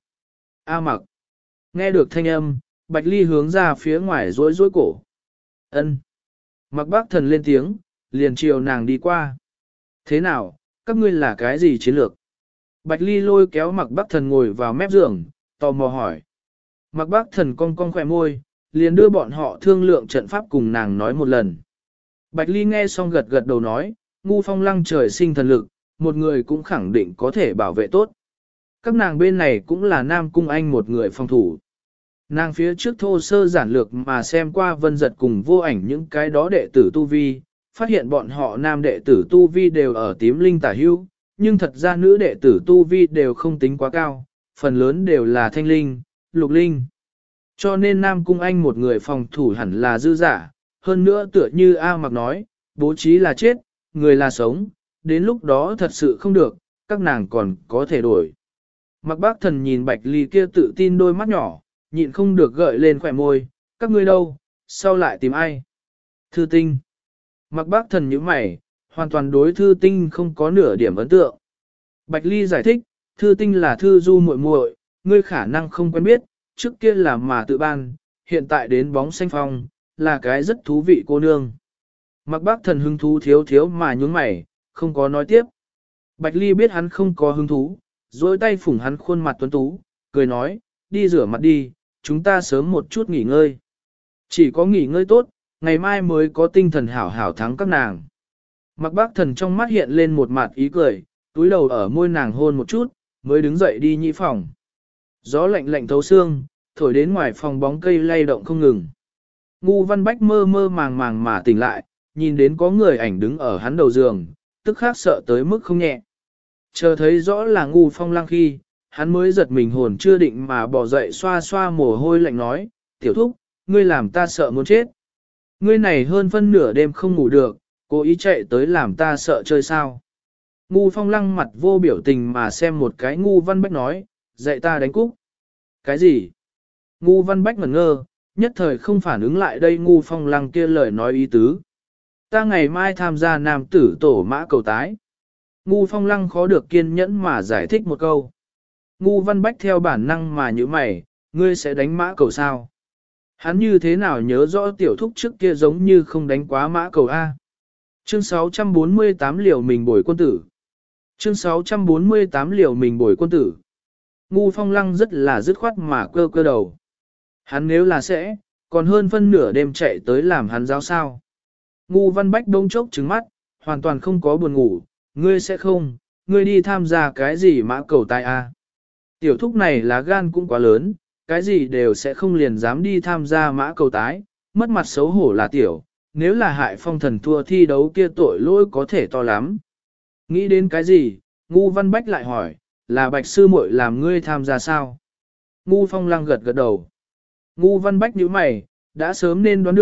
A Mạc. Nghe được thanh âm, Bạch Ly hướng ra phía ngoài rối rối cổ. Ân. Mạc Bác Thần lên tiếng, liền chiều nàng đi qua. Thế nào, các ngươi là cái gì chiến lược? Bạch Ly lôi kéo Mạc Bác Thần ngồi vào mép giường, tò mò hỏi. Mạc Bác Thần cong cong khỏe môi, liền đưa bọn họ thương lượng trận pháp cùng nàng nói một lần. Bạch Ly nghe xong gật gật đầu nói, Ngu Phong Lăng trời sinh thần lực, một người cũng khẳng định có thể bảo vệ tốt. Các nàng bên này cũng là Nam Cung Anh một người phòng thủ. Nàng phía trước thô sơ giản lược mà xem qua Vân Giật cùng Vô Ảnh những cái đó đệ tử tu vi, phát hiện bọn họ nam đệ tử tu vi đều ở tím linh tả hưu, nhưng thật ra nữ đệ tử tu vi đều không tính quá cao, phần lớn đều là thanh linh, lục linh. Cho nên Nam Cung Anh một người phòng thủ hẳn là dư giả, hơn nữa tựa như A Mặc nói, bố trí là chết, người là sống, đến lúc đó thật sự không được, các nàng còn có thể đổi. Mạc Bác Thần nhìn Bạch Ly kia tự tin đôi mắt nhỏ, nhịn không được gợi lên khỏe môi, các ngươi đâu, sao lại tìm ai? Thư Tinh. Mạc Bác Thần nhíu mày, hoàn toàn đối Thư Tinh không có nửa điểm ấn tượng. Bạch Ly giải thích, Thư Tinh là Thư Du muội muội, ngươi khả năng không quen biết, trước kia là mà tự ban, hiện tại đến bóng xanh phong, là cái rất thú vị cô nương. Mạc Bác Thần hứng thú thiếu thiếu mà nhún mày, không có nói tiếp. Bạch Ly biết hắn không có hứng thú, dối tay phủng hắn khuôn mặt tuấn tú, cười nói, đi rửa mặt đi, chúng ta sớm một chút nghỉ ngơi. Chỉ có nghỉ ngơi tốt, ngày mai mới có tinh thần hảo hảo thắng các nàng. Mạc Bác Thần trong mắt hiện lên một mặt ý cười, túi đầu ở môi nàng hôn một chút, mới đứng dậy đi nhị phòng. Gió lạnh lạnh thấu xương, thổi đến ngoài phòng bóng cây lay động không ngừng. Ngu Văn Bách mơ mơ màng màng mà tỉnh lại, nhìn đến có người ảnh đứng ở hắn đầu giường, tức khắc sợ tới mức không nhẹ. Chờ thấy rõ là Ngu Phong Lăng khi, hắn mới giật mình hồn chưa định mà bỏ dậy xoa xoa mồ hôi lạnh nói, tiểu thúc, ngươi làm ta sợ muốn chết. Ngươi này hơn phân nửa đêm không ngủ được, cố ý chạy tới làm ta sợ chơi sao. Ngu Phong Lăng mặt vô biểu tình mà xem một cái Ngu Văn Bách nói, dạy ta đánh cúc. Cái gì? Ngu Văn Bách ngẩn ngơ, nhất thời không phản ứng lại đây Ngu Phong Lăng kia lời nói ý tứ. Ta ngày mai tham gia nam tử tổ mã cầu tái. Ngu Phong Lăng khó được kiên nhẫn mà giải thích một câu. Ngu Văn Bách theo bản năng mà như mày, ngươi sẽ đánh mã cầu sao? Hắn như thế nào nhớ rõ tiểu thúc trước kia giống như không đánh quá mã cầu A. Chương 648 liều mình bồi quân tử. Chương 648 liều mình bồi quân tử. Ngu Phong Lăng rất là dứt khoát mà cơ cơ đầu. Hắn nếu là sẽ, còn hơn phân nửa đêm chạy tới làm hắn giáo sao. Ngu Văn Bách đông chốc trứng mắt, hoàn toàn không có buồn ngủ, ngươi sẽ không, ngươi đi tham gia cái gì mã cầu tai A. Tiểu thúc này lá gan cũng quá lớn, cái gì đều sẽ không liền dám đi tham gia mã cầu tái, mất mặt xấu hổ là tiểu, nếu là hại phong thần thua thi đấu kia tội lỗi có thể to lắm. Nghĩ đến cái gì, Ngu Văn Bách lại hỏi, là Bạch sư muội làm ngươi tham gia sao? Ngu Phong Lăng gật gật đầu. Ngu Văn Bách nhíu mày, đã sớm nên đoán được,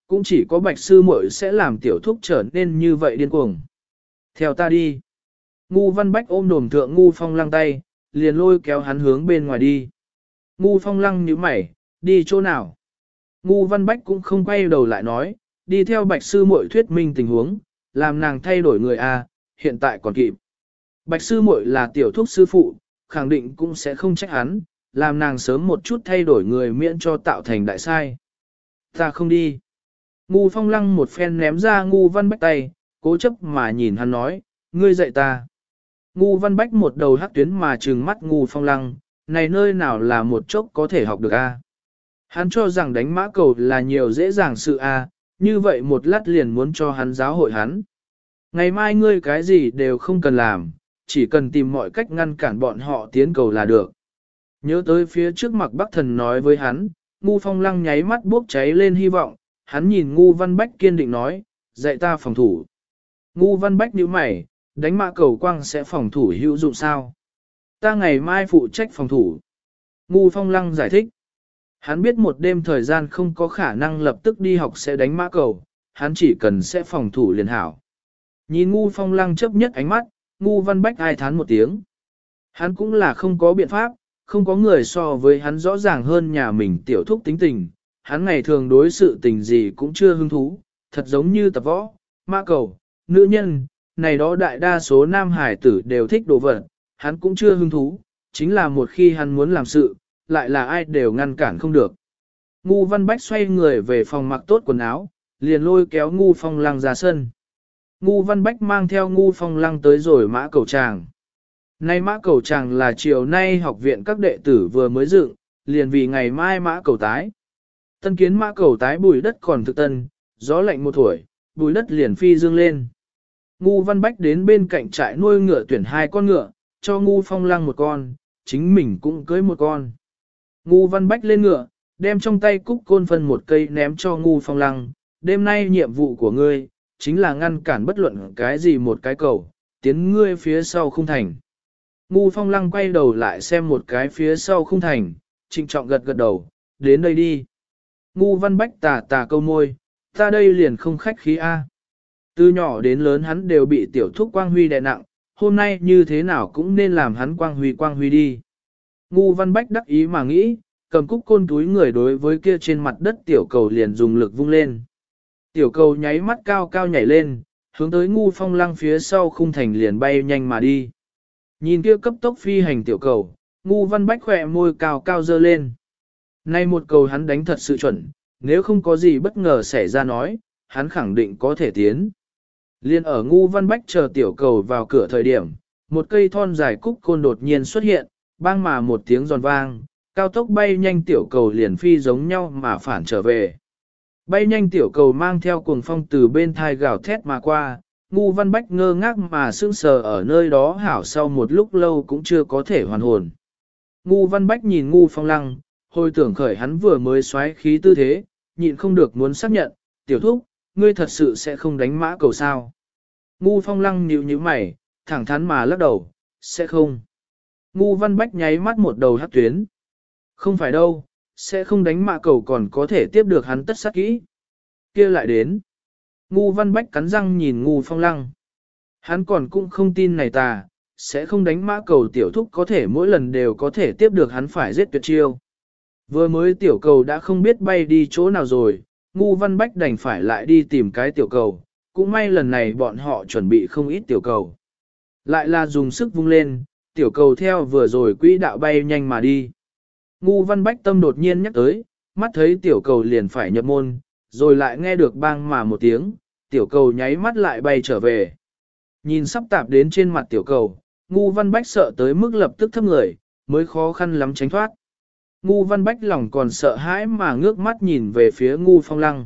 cũng chỉ có bạch sư muội sẽ làm tiểu thúc trở nên như vậy điên cuồng. Theo ta đi. Ngu Văn Bách ôm đồm thượng Ngu Phong Lăng tay, liền lôi kéo hắn hướng bên ngoài đi. Ngu Phong Lăng nhíu mày, đi chỗ nào? Ngu Văn Bách cũng không quay đầu lại nói, đi theo bạch sư muội thuyết minh tình huống, làm nàng thay đổi người a, hiện tại còn kịp. Bạch sư muội là tiểu thúc sư phụ, khẳng định cũng sẽ không trách hắn, làm nàng sớm một chút thay đổi người miễn cho tạo thành đại sai. Ta không đi. Ngu Phong Lăng một phen ném ra Ngu Văn Bách tay, cố chấp mà nhìn hắn nói, ngươi dạy ta. Ngu Văn Bách một đầu hắc tuyến mà trừng mắt Ngu Phong Lăng, này nơi nào là một chốc có thể học được a? Hắn cho rằng đánh mã cầu là nhiều dễ dàng sự a, như vậy một lát liền muốn cho hắn giáo hội hắn. Ngày mai ngươi cái gì đều không cần làm, chỉ cần tìm mọi cách ngăn cản bọn họ tiến cầu là được. Nhớ tới phía trước mặt Bắc Thần nói với hắn, Ngu Phong Lăng nháy mắt bốc cháy lên hy vọng, hắn nhìn Ngu Văn Bách kiên định nói, dạy ta phòng thủ. Ngu Văn Bách nhíu mày, đánh mã cầu quang sẽ phòng thủ hữu dụng sao? Ta ngày mai phụ trách phòng thủ. Ngu Phong Lăng giải thích. Hắn biết một đêm thời gian không có khả năng lập tức đi học sẽ đánh mã cầu, hắn chỉ cần sẽ phòng thủ liền hảo. Nhìn Ngu Phong Lăng chấp nhất ánh mắt, Ngu Văn Bách ai thán một tiếng. Hắn cũng là không có biện pháp, không có người so với hắn rõ ràng hơn nhà mình tiểu thúc tính tình, hắn ngày thường đối sự tình gì cũng chưa hứng thú, thật giống như tập võ, mã cầu, nữ nhân, này đó đại đa số nam hải tử đều thích đồ vật, hắn cũng chưa hứng thú, chính là một khi hắn muốn làm sự, lại là ai đều ngăn cản không được. Ngu Văn Bách xoay người về phòng mặc tốt quần áo, liền lôi kéo Ngu Phong Lăng ra sân. Ngu Văn Bách mang theo Ngu Phong Lăng tới rồi mã cầu tràng. Nay mã cầu tràng là chiều nay học viện các đệ tử vừa mới dựng, liền vì ngày mai mã cầu tái. Tân kiến mã cầu tái bùi đất còn thực tân, gió lạnh một thổi, bùi đất liền phi dương lên. Ngu Văn Bách đến bên cạnh trại nuôi ngựa tuyển 2 con ngựa, cho Ngu Phong Lăng 1 con, chính mình cũng cưới 1 con. Ngu Văn Bách lên ngựa, đem trong tay cúc côn phân 1 cây ném cho Ngu Phong Lăng, đêm nay nhiệm vụ của ngươi, chính là ngăn cản bất luận cái gì một cái cầu, tiến ngươi phía sau không thành. Ngu Phong Lăng quay đầu lại xem một cái phía sau không thành, trịnh trọng gật gật đầu, đến đây đi. Ngu Văn Bách tà câu môi, ta đây liền không khách khí A. Từ nhỏ đến lớn hắn đều bị tiểu thúc Quang Huy đè nặng, hôm nay như thế nào cũng nên làm hắn Quang Huy đi. Ngu Văn Bách đắc ý mà nghĩ, cầm cúc côn túi người đối với kia trên mặt đất tiểu cầu liền dùng lực vung lên. Tiểu cầu nháy mắt cao cao nhảy lên, hướng tới Ngu Phong Lăng phía sau khung thành liền bay nhanh mà đi. Nhìn kia cấp tốc phi hành tiểu cầu, Ngu Văn Bách khỏe môi cao cao dơ lên. Nay một cầu hắn đánh thật sự chuẩn, nếu không có gì bất ngờ xảy ra nói, hắn khẳng định có thể tiến. Liên ở Ngu Văn Bách chờ tiểu cầu vào cửa thời điểm, một cây thon dài cúc côn đột nhiên xuất hiện, bang mà một tiếng giòn vang, cao tốc bay nhanh tiểu cầu liền phi giống nhau mà phản trở về. Bay nhanh tiểu cầu mang theo cuồng phong từ bên thai gào thét mà qua, Ngu Văn Bách ngơ ngác mà sững sờ ở nơi đó hảo sau một lúc lâu cũng chưa có thể hoàn hồn. Ngu Văn Bách nhìn Ngu Phong Lăng, hồi tưởng khởi hắn vừa mới xoáy khí tư thế, nhịn không được muốn xác nhận, tiểu thúc, ngươi thật sự sẽ không đánh mã cầu sao. Ngu Phong Lăng nhíu mày, thẳng thắn mà lắc đầu, sẽ không. Ngu Văn Bách nháy mắt một đầu hắc tuyến. Không phải đâu, sẽ không đánh mã cầu còn có thể tiếp được hắn tất sát kỹ. Kia lại đến. Ngu Văn Bách cắn răng nhìn Ngu Phong Lăng. Hắn còn cũng không tin này ta, sẽ không đánh mã cầu tiểu thúc có thể mỗi lần đều có thể tiếp được hắn phải giết tuyệt chiêu. Vừa mới tiểu cầu đã không biết bay đi chỗ nào rồi, Ngu Văn Bách đành phải lại đi tìm cái tiểu cầu, cũng may lần này bọn họ chuẩn bị không ít tiểu cầu. Lại là dùng sức vung lên, tiểu cầu theo vừa rồi quỹ đạo bay nhanh mà đi. Ngu Văn Bách tâm đột nhiên nhắc tới, mắt thấy tiểu cầu liền phải nhập môn, rồi lại nghe được bang mà một tiếng, tiểu cầu nháy mắt lại bay trở về. Nhìn sắp tạp đến trên mặt tiểu cầu, Ngu Văn Bách sợ tới mức lập tức thấp người, mới khó khăn lắm tránh thoát. Ngu Văn Bách lòng còn sợ hãi mà ngước mắt nhìn về phía Ngu Phong Lăng.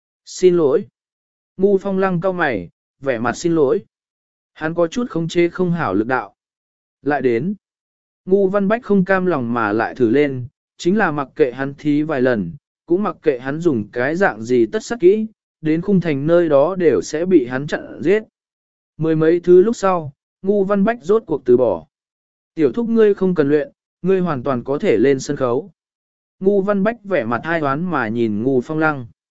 Xin lỗi. Ngu Phong Lăng cau mày, vẻ mặt xin lỗi. Hắn có chút không chế không hảo lực đạo. Lại đến. Ngu Văn Bách không cam lòng mà lại thử lên, chính là mặc kệ hắn thí vài lần, cũng mặc kệ hắn dùng cái dạng gì tất sắc kỹ, đến khung thành nơi đó đều sẽ bị hắn chặn giết. Mười mấy thứ lúc sau, Ngu Văn Bách rốt cuộc từ bỏ. Tiểu thúc ngươi không cần luyện, ngươi hoàn toàn có thể lên sân khấu. Ngu Văn Bách vẻ mặt hai đoán mà nhìn Ngu Phong Lăng.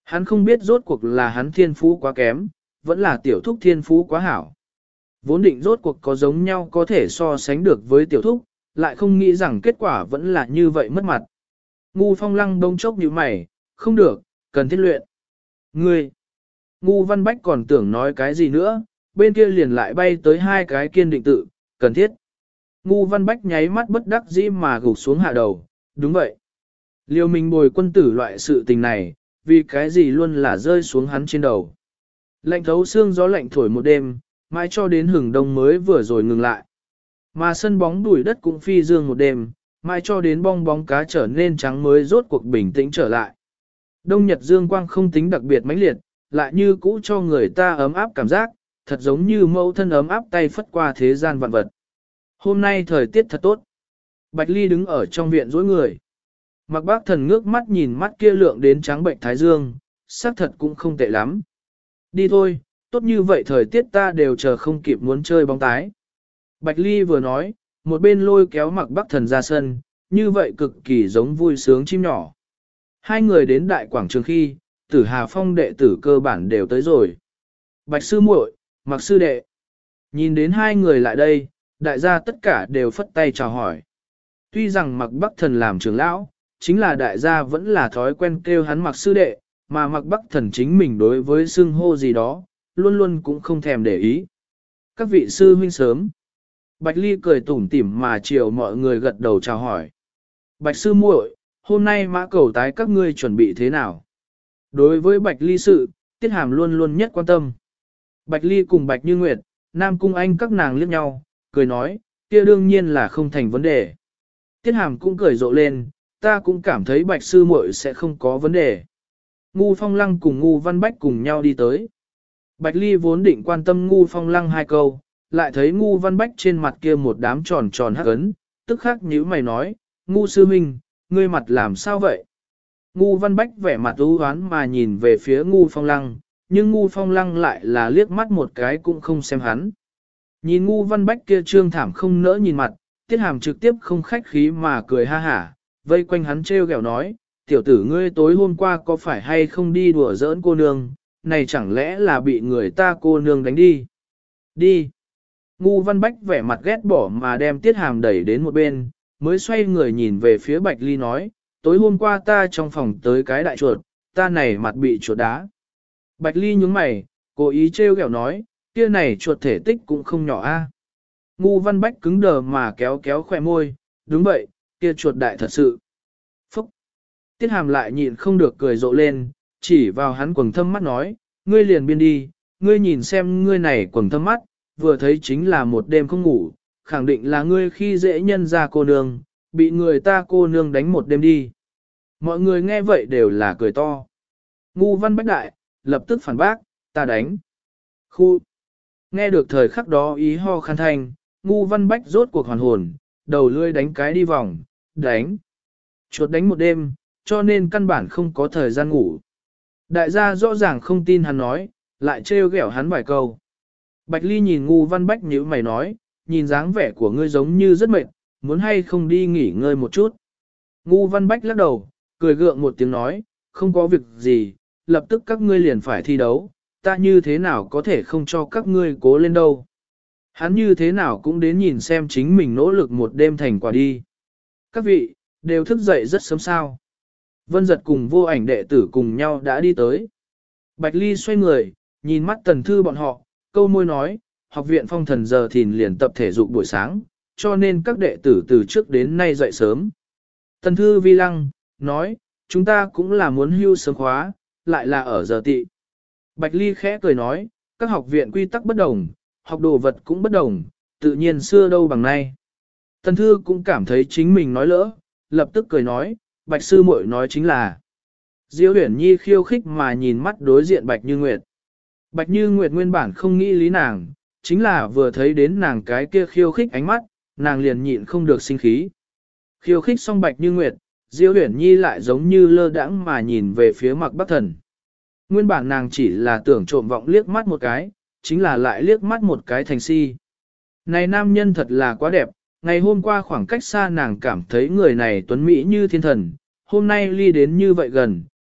Hắn không biết rốt cuộc là hắn thiên phú quá kém, vẫn là tiểu thúc thiên phú quá hảo. Vốn định rốt cuộc có giống nhau có thể so sánh được với tiểu thúc, lại không nghĩ rằng kết quả vẫn là như vậy mất mặt. Ngu Phong Lăng đông chốc như mày, không được, cần thiết luyện. Ngươi! Ngu Văn Bách còn tưởng nói cái gì nữa, bên kia liền lại bay tới hai cái kiên định tự, cần thiết. Ngu Văn Bách nháy mắt bất đắc dĩ mà gục xuống hạ đầu, đúng vậy. Liêu mình bồi quân tử loại sự tình này, vì cái gì luôn là rơi xuống hắn trên đầu. Lạnh thấu xương gió lạnh thổi một đêm, mãi cho đến hừng đông mới vừa rồi ngừng lại. Mà sân bóng đùi đất cũng phi dương một đêm, mãi cho đến bong bóng cá trở nên trắng mới rốt cuộc bình tĩnh trở lại. Đông nhật dương quang không tính đặc biệt mãnh liệt, lại như cũ cho người ta ấm áp cảm giác, thật giống như mẫu thân ấm áp tay phất qua thế gian vạn vật. Hôm nay thời tiết thật tốt. Bạch Ly đứng ở trong viện dối người. Mạc Bác Thần ngước mắt nhìn mắt kia lượng đến trắng bệnh thái dương, xác thật cũng không tệ lắm. Đi thôi, tốt như vậy thời tiết ta đều chờ không kịp muốn chơi bóng tái. Bạch Ly vừa nói, một bên lôi kéo Mạc Bác Thần ra sân, như vậy cực kỳ giống vui sướng chim nhỏ. Hai người đến đại quảng trường khi, Tử Hà Phong đệ tử cơ bản đều tới rồi. Bạch sư muội, Mạc sư đệ. Nhìn đến hai người lại đây, đại gia tất cả đều phất tay chào hỏi. Tuy rằng Mạc Bắc Thần làm trưởng lão, chính là đại gia vẫn là thói quen kêu hắn Mạc sư đệ, mà Mạc Bắc Thần chính mình đối với xưng hô gì đó, luôn luôn cũng không thèm để ý. Các vị sư huynh sớm. Bạch Ly cười tủm tỉm mà chiều mọi người gật đầu chào hỏi. Bạch sư muội, hôm nay mã cầu tái các ngươi chuẩn bị thế nào? Đối với Bạch Ly sự, Tiết Hàm luôn luôn nhất quan tâm. Bạch Ly cùng Bạch Như Nguyệt, Nam Cung Anh các nàng liếc nhau, cười nói, kia đương nhiên là không thành vấn đề. Tiết Hàm cũng cười rộ lên, ta cũng cảm thấy Bạch sư muội sẽ không có vấn đề. Ngu Phong Lăng cùng Ngu Văn Bách cùng nhau đi tới. Bạch Ly vốn định quan tâm Ngu Phong Lăng hai câu, lại thấy Ngu Văn Bách trên mặt kia một đám tròn tròn hắc ấn, tức khắc nhíu mày nói, Ngu sư huynh, ngươi mặt làm sao vậy? Ngu Văn Bách vẻ mặt u hoán mà nhìn về phía Ngu Phong Lăng, nhưng Ngu Phong Lăng lại là liếc mắt một cái cũng không xem hắn. Nhìn Ngu Văn Bách kia trương thảm không nỡ nhìn mặt, Tiết Hàm trực tiếp không khách khí mà cười ha hả, vây quanh hắn trêu ghẹo nói, tiểu tử ngươi tối hôm qua có phải hay không đi đùa giỡn cô nương, này chẳng lẽ là bị người ta cô nương đánh đi? Đi! Ngu Văn Bách vẻ mặt ghét bỏ mà đem Tiết Hàm đẩy đến một bên, mới xoay người nhìn về phía Bạch Ly nói, tối hôm qua ta trong phòng tới cái đại chuột, ta này mặt bị chuột đá. Bạch Ly nhướng mày, cố ý trêu ghẹo nói, kia này chuột thể tích cũng không nhỏ a. Ngu Văn Bách cứng đờ mà kéo kéo khỏe môi, đúng vậy, kia chuột đại thật sự. Phúc! Tiết Hàm lại nhịn không được cười rộ lên, chỉ vào hắn quầng thâm mắt nói, ngươi liền biên đi, ngươi nhìn xem ngươi này quầng thâm mắt, vừa thấy chính là một đêm không ngủ, khẳng định là ngươi khi dễ nhân ra cô nương, bị người ta cô nương đánh một đêm đi. Mọi người nghe vậy đều là cười to. Ngu Văn Bách đại, lập tức phản bác, ta đánh. Khu! Nghe được thời khắc đó ý ho khăn thanh, Ngu Văn Bách rốt cuộc hoàn hồn, đầu lươi đánh cái đi vòng, đánh. Chuột đánh một đêm, cho nên căn bản không có thời gian ngủ. Đại gia rõ ràng không tin hắn nói, lại trêu ghẹo hắn vài câu. Bạch Ly nhìn Ngu Văn Bách nhíu mày nói, nhìn dáng vẻ của ngươi giống như rất mệt, muốn hay không đi nghỉ ngơi một chút. Ngu Văn Bách lắc đầu, cười gượng một tiếng nói, không có việc gì, lập tức các ngươi liền phải thi đấu, ta như thế nào có thể không cho các ngươi cố lên đâu. Hắn như thế nào cũng đến nhìn xem chính mình nỗ lực một đêm thành quả đi. Các vị, đều thức dậy rất sớm sao. Vân Giật cùng Vô Ảnh đệ tử cùng nhau đã đi tới. Bạch Ly xoay người, nhìn mắt Tần Thư bọn họ, câu môi nói, học viện Phong Thần giờ thìn liền tập thể dục buổi sáng, cho nên các đệ tử từ trước đến nay dậy sớm. Tần Thư vi lăng, nói, chúng ta cũng là muốn hưu sớm khóa, lại là ở giờ tị. Bạch Ly khẽ cười nói, các học viện quy tắc bất đồng, học đồ vật cũng bất đồng, tự nhiên xưa đâu bằng nay. Tần Thư cũng cảm thấy chính mình nói lỡ, lập tức cười nói, Bạch sư muội nói chính là. Diêu Uyển Nhi khiêu khích mà nhìn mắt đối diện Bạch Như Nguyệt. Bạch Như Nguyệt nguyên bản không nghĩ lý nàng, chính là vừa thấy đến nàng cái kia khiêu khích ánh mắt, nàng liền nhịn không được sinh khí. Khiêu khích xong Bạch Như Nguyệt, Diêu Uyển Nhi lại giống như lơ đãng mà nhìn về phía Mạc Bắc Thần. Nguyên bản nàng chỉ là tưởng trộm vọng liếc mắt một cái, chính là lại liếc mắt một cái thành si. Này nam nhân thật là quá đẹp, ngày hôm qua khoảng cách xa nàng cảm thấy người này tuấn mỹ như thiên thần, hôm nay ly đến như vậy gần,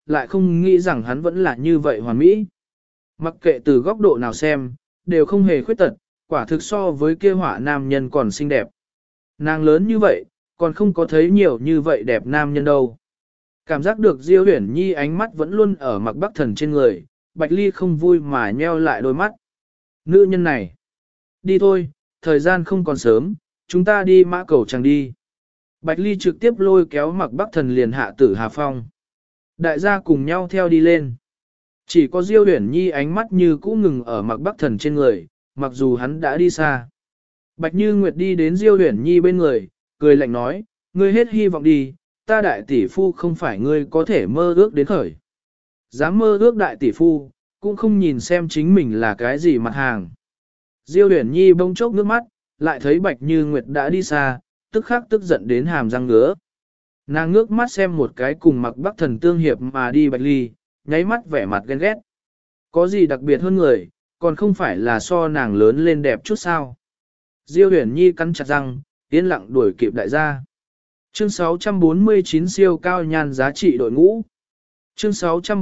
lại không nghĩ rằng hắn vẫn là như vậy hoàn mỹ. Mặc kệ từ góc độ nào xem, đều không hề khuyết tật, quả thực so với kia họa nam nhân còn xinh đẹp. Nàng lớn như vậy, còn không có thấy nhiều như vậy đẹp nam nhân đâu. Cảm giác được Diêu Uyển Nhi ánh mắt vẫn luôn ở Mạc Bắc Thần trên người, Bạch Ly không vui mà nheo lại đôi mắt. Nữ nhân này, đi thôi, thời gian không còn sớm, chúng ta đi Mã Cầu Tràng đi. Bạch Ly trực tiếp lôi kéo Mạc Bắc Thần liền hạ Tử Hà Phong. Đại gia cùng nhau theo đi lên. Chỉ có Diêu Uyển Nhi ánh mắt như cũ ngừng ở Mạc Bắc Thần trên người, mặc dù hắn đã đi xa. Bạch Như Nguyệt đi đến Diêu Uyển Nhi bên người, cười lạnh nói, ngươi hết hy vọng đi, ta đại tỷ phu không phải ngươi có thể mơ ước đến khởi. Dám mơ ước đại tỷ phu, cũng không nhìn xem chính mình là cái gì mặt hàng. Diêu Uyển Nhi bỗng chốc nước mắt, lại thấy Bạch Như Nguyệt đã đi xa, tức khắc tức giận đến hàm răng ngứa. Nàng ngước mắt xem một cái cùng Mạc Bắc Thần tương hiệp mà đi Bạch Ly, nháy mắt vẻ mặt ghen ghét. Có gì đặc biệt hơn người, còn không phải là so nàng lớn lên đẹp chút sao. Diêu Uyển Nhi cắn chặt răng, yên lặng đuổi kịp đại gia. Chương 649 siêu cao nhan giá trị đội ngũ. Chương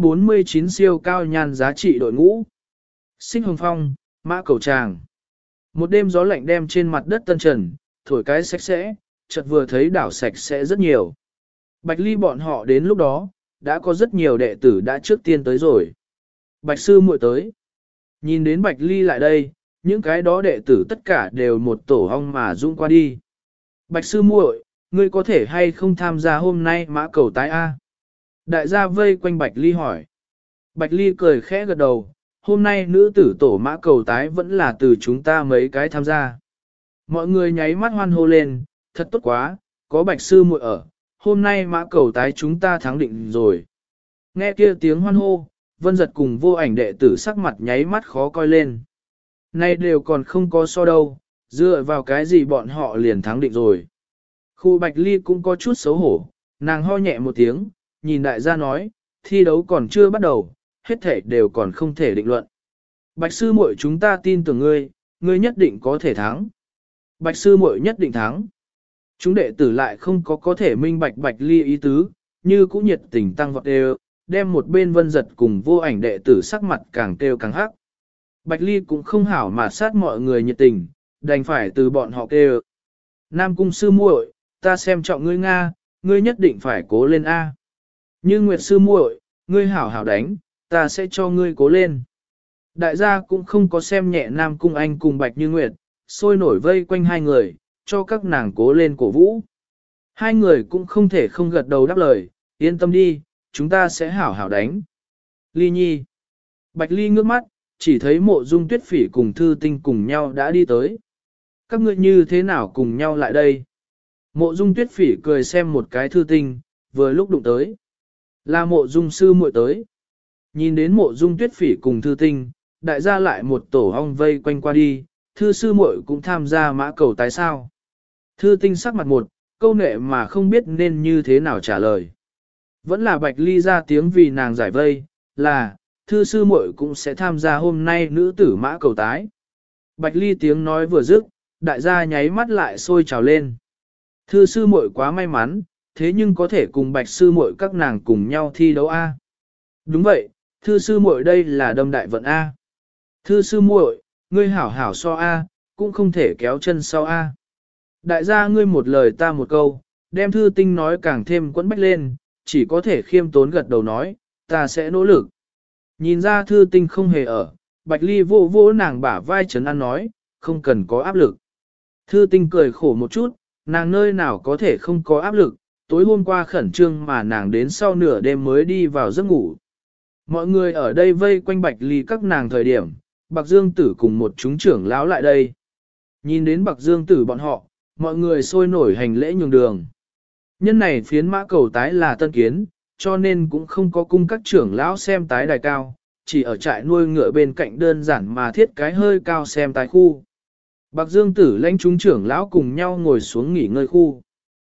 649 siêu cao nhan giá trị đội ngũ. Sinh Hồng Phong, Mã Cầu Tràng. Một đêm gió lạnh đem trên mặt đất tân trần, thổi cái sạch sẽ, chợt vừa thấy đảo sạch sẽ rất nhiều. Bạch Ly bọn họ đến lúc đó, đã có rất nhiều đệ tử đã trước tiên tới rồi. Bạch sư muội tới. Nhìn đến Bạch Ly lại đây, những cái đó đệ tử tất cả đều một tổ hong mà dũng qua đi. Bạch sư muội, ngươi có thể hay không tham gia hôm nay Mã Cầu tái A? Đại gia vây quanh Bạch Ly hỏi. Bạch Ly cười khẽ gật đầu, hôm nay nữ tử tổ Mã Cầu tái vẫn là từ chúng ta mấy cái tham gia. Mọi người nháy mắt hoan hô lên, thật tốt quá, có Bạch sư muội ở, hôm nay Mã Cầu tái chúng ta thắng định rồi. Nghe kia tiếng hoan hô, Vân Giật cùng Vô Ảnh đệ tử sắc mặt nháy mắt khó coi lên. Nay đều còn không có so đâu, dựa vào cái gì bọn họ liền thắng định rồi. Khu Bạch Ly cũng có chút xấu hổ, nàng ho nhẹ một tiếng, nhìn đại gia nói, thi đấu còn chưa bắt đầu, hết thể đều còn không thể định luận. Bạch sư muội chúng ta tin tưởng ngươi, ngươi nhất định có thể thắng. Bạch sư muội nhất định thắng. Chúng đệ tử lại không có thể minh bạch Bạch Ly ý tứ, như cũng nhiệt tình tăng vọt đều, đem một bên Vân Giật cùng Vô Ảnh đệ tử sắc mặt càng kêu càng hắc. Bạch Ly cũng không hảo mà sát mọi người nhiệt tình, đành phải từ bọn họ kêu. Nam cung sư muội, ta xem trọng ngươi Nga, ngươi nhất định phải cố lên A. Như Nguyệt sư muội, ngươi hảo hảo đánh, ta sẽ cho ngươi cố lên. Đại gia cũng không có xem nhẹ Nam cung anh cùng Bạch Như Nguyệt, sôi nổi vây quanh hai người, cho các nàng cố lên cổ vũ. Hai người cũng không thể không gật đầu đáp lời, yên tâm đi, chúng ta sẽ hảo hảo đánh. Ly Nhi. Bạch Ly ngước mắt, chỉ thấy Mộ Dung Tuyết Phỉ cùng Thư Tinh cùng nhau đã đi tới. Các ngươi như thế nào cùng nhau lại đây? Mộ Dung Tuyết Phỉ cười xem một cái Thư Tinh, vừa lúc đụng tới. Là Mộ Dung sư muội tới. Nhìn đến Mộ Dung Tuyết Phỉ cùng Thư Tinh, đại gia lại một tổ ong vây quanh qua đi, Thư sư muội cũng tham gia Mã Cầu tái sao. Thư Tinh sắc mặt một, câu nệ mà không biết nên như thế nào trả lời. Vẫn là Bạch Ly ra tiếng vì nàng giải vây, là, Thư sư muội cũng sẽ tham gia hôm nay nữ tử Mã Cầu tái. Bạch Ly tiếng nói vừa dứt, đại gia nháy mắt lại sôi trào lên. Thư sư muội quá may mắn, thế nhưng có thể cùng Bạch sư muội các nàng cùng nhau thi đấu A. Đúng vậy, Thư sư muội đây là đâm đại vận A. Thư sư muội, ngươi hảo hảo so A, cũng không thể kéo chân sau A. Đại gia ngươi một lời ta một câu, đem Thư Tinh nói càng thêm quẫn bách lên, chỉ có thể khiêm tốn gật đầu nói, ta sẽ nỗ lực. Nhìn ra Thư Tinh không hề ở, Bạch Ly vô vô nàng bả vai trấn an nói, không cần có áp lực. Thư Tinh cười khổ một chút, nàng nơi nào có thể không có áp lực, tối hôm qua khẩn trương mà nàng đến sau nửa đêm mới đi vào giấc ngủ. Mọi người ở đây vây quanh Bạch Ly các nàng thời điểm, Bạc Dương Tử cùng một chúng trưởng lão lại đây. Nhìn đến Bạc Dương Tử bọn họ, mọi người sôi nổi hành lễ nhường đường. Nhân này phiến Mã Cầu tái là tân kiến, cho nên cũng không có cung các trưởng lão xem tái đài cao, chỉ ở trại nuôi ngựa bên cạnh đơn giản mà thiết cái hơi cao xem tái khu. Bạc Dương Tử lãnh chúng trưởng lão cùng nhau ngồi xuống nghỉ ngơi khu.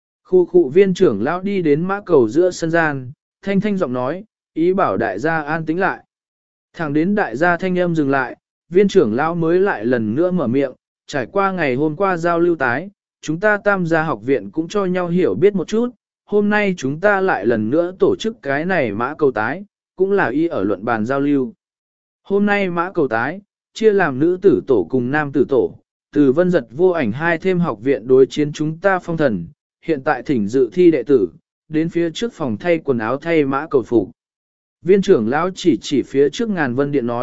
Khu viên trưởng lão đi đến Mã Cầu giữa sân gian, thanh thanh giọng nói, ý bảo đại gia an tĩnh lại. Thẳng đến đại gia thanh âm dừng lại, viên trưởng lão mới lại lần nữa mở miệng, trải qua ngày hôm qua giao lưu tái, chúng ta Tam gia học viện cũng cho nhau hiểu biết một chút, hôm nay chúng ta lại lần nữa tổ chức cái này mã cầu tái, cũng là y ở luận bàn giao lưu. Hôm nay mã cầu tái, chia làm nữ tử tổ cùng nam tử tổ, từ Vân Giật Vô Ảnh hai thêm học viện đối chiến chúng ta phong thần, hiện tại thỉnh dự thi đệ tử, đến phía trước phòng thay quần áo thay mã cầu phục. Viên trưởng lão chỉ phía trước Ngàn Vân Điện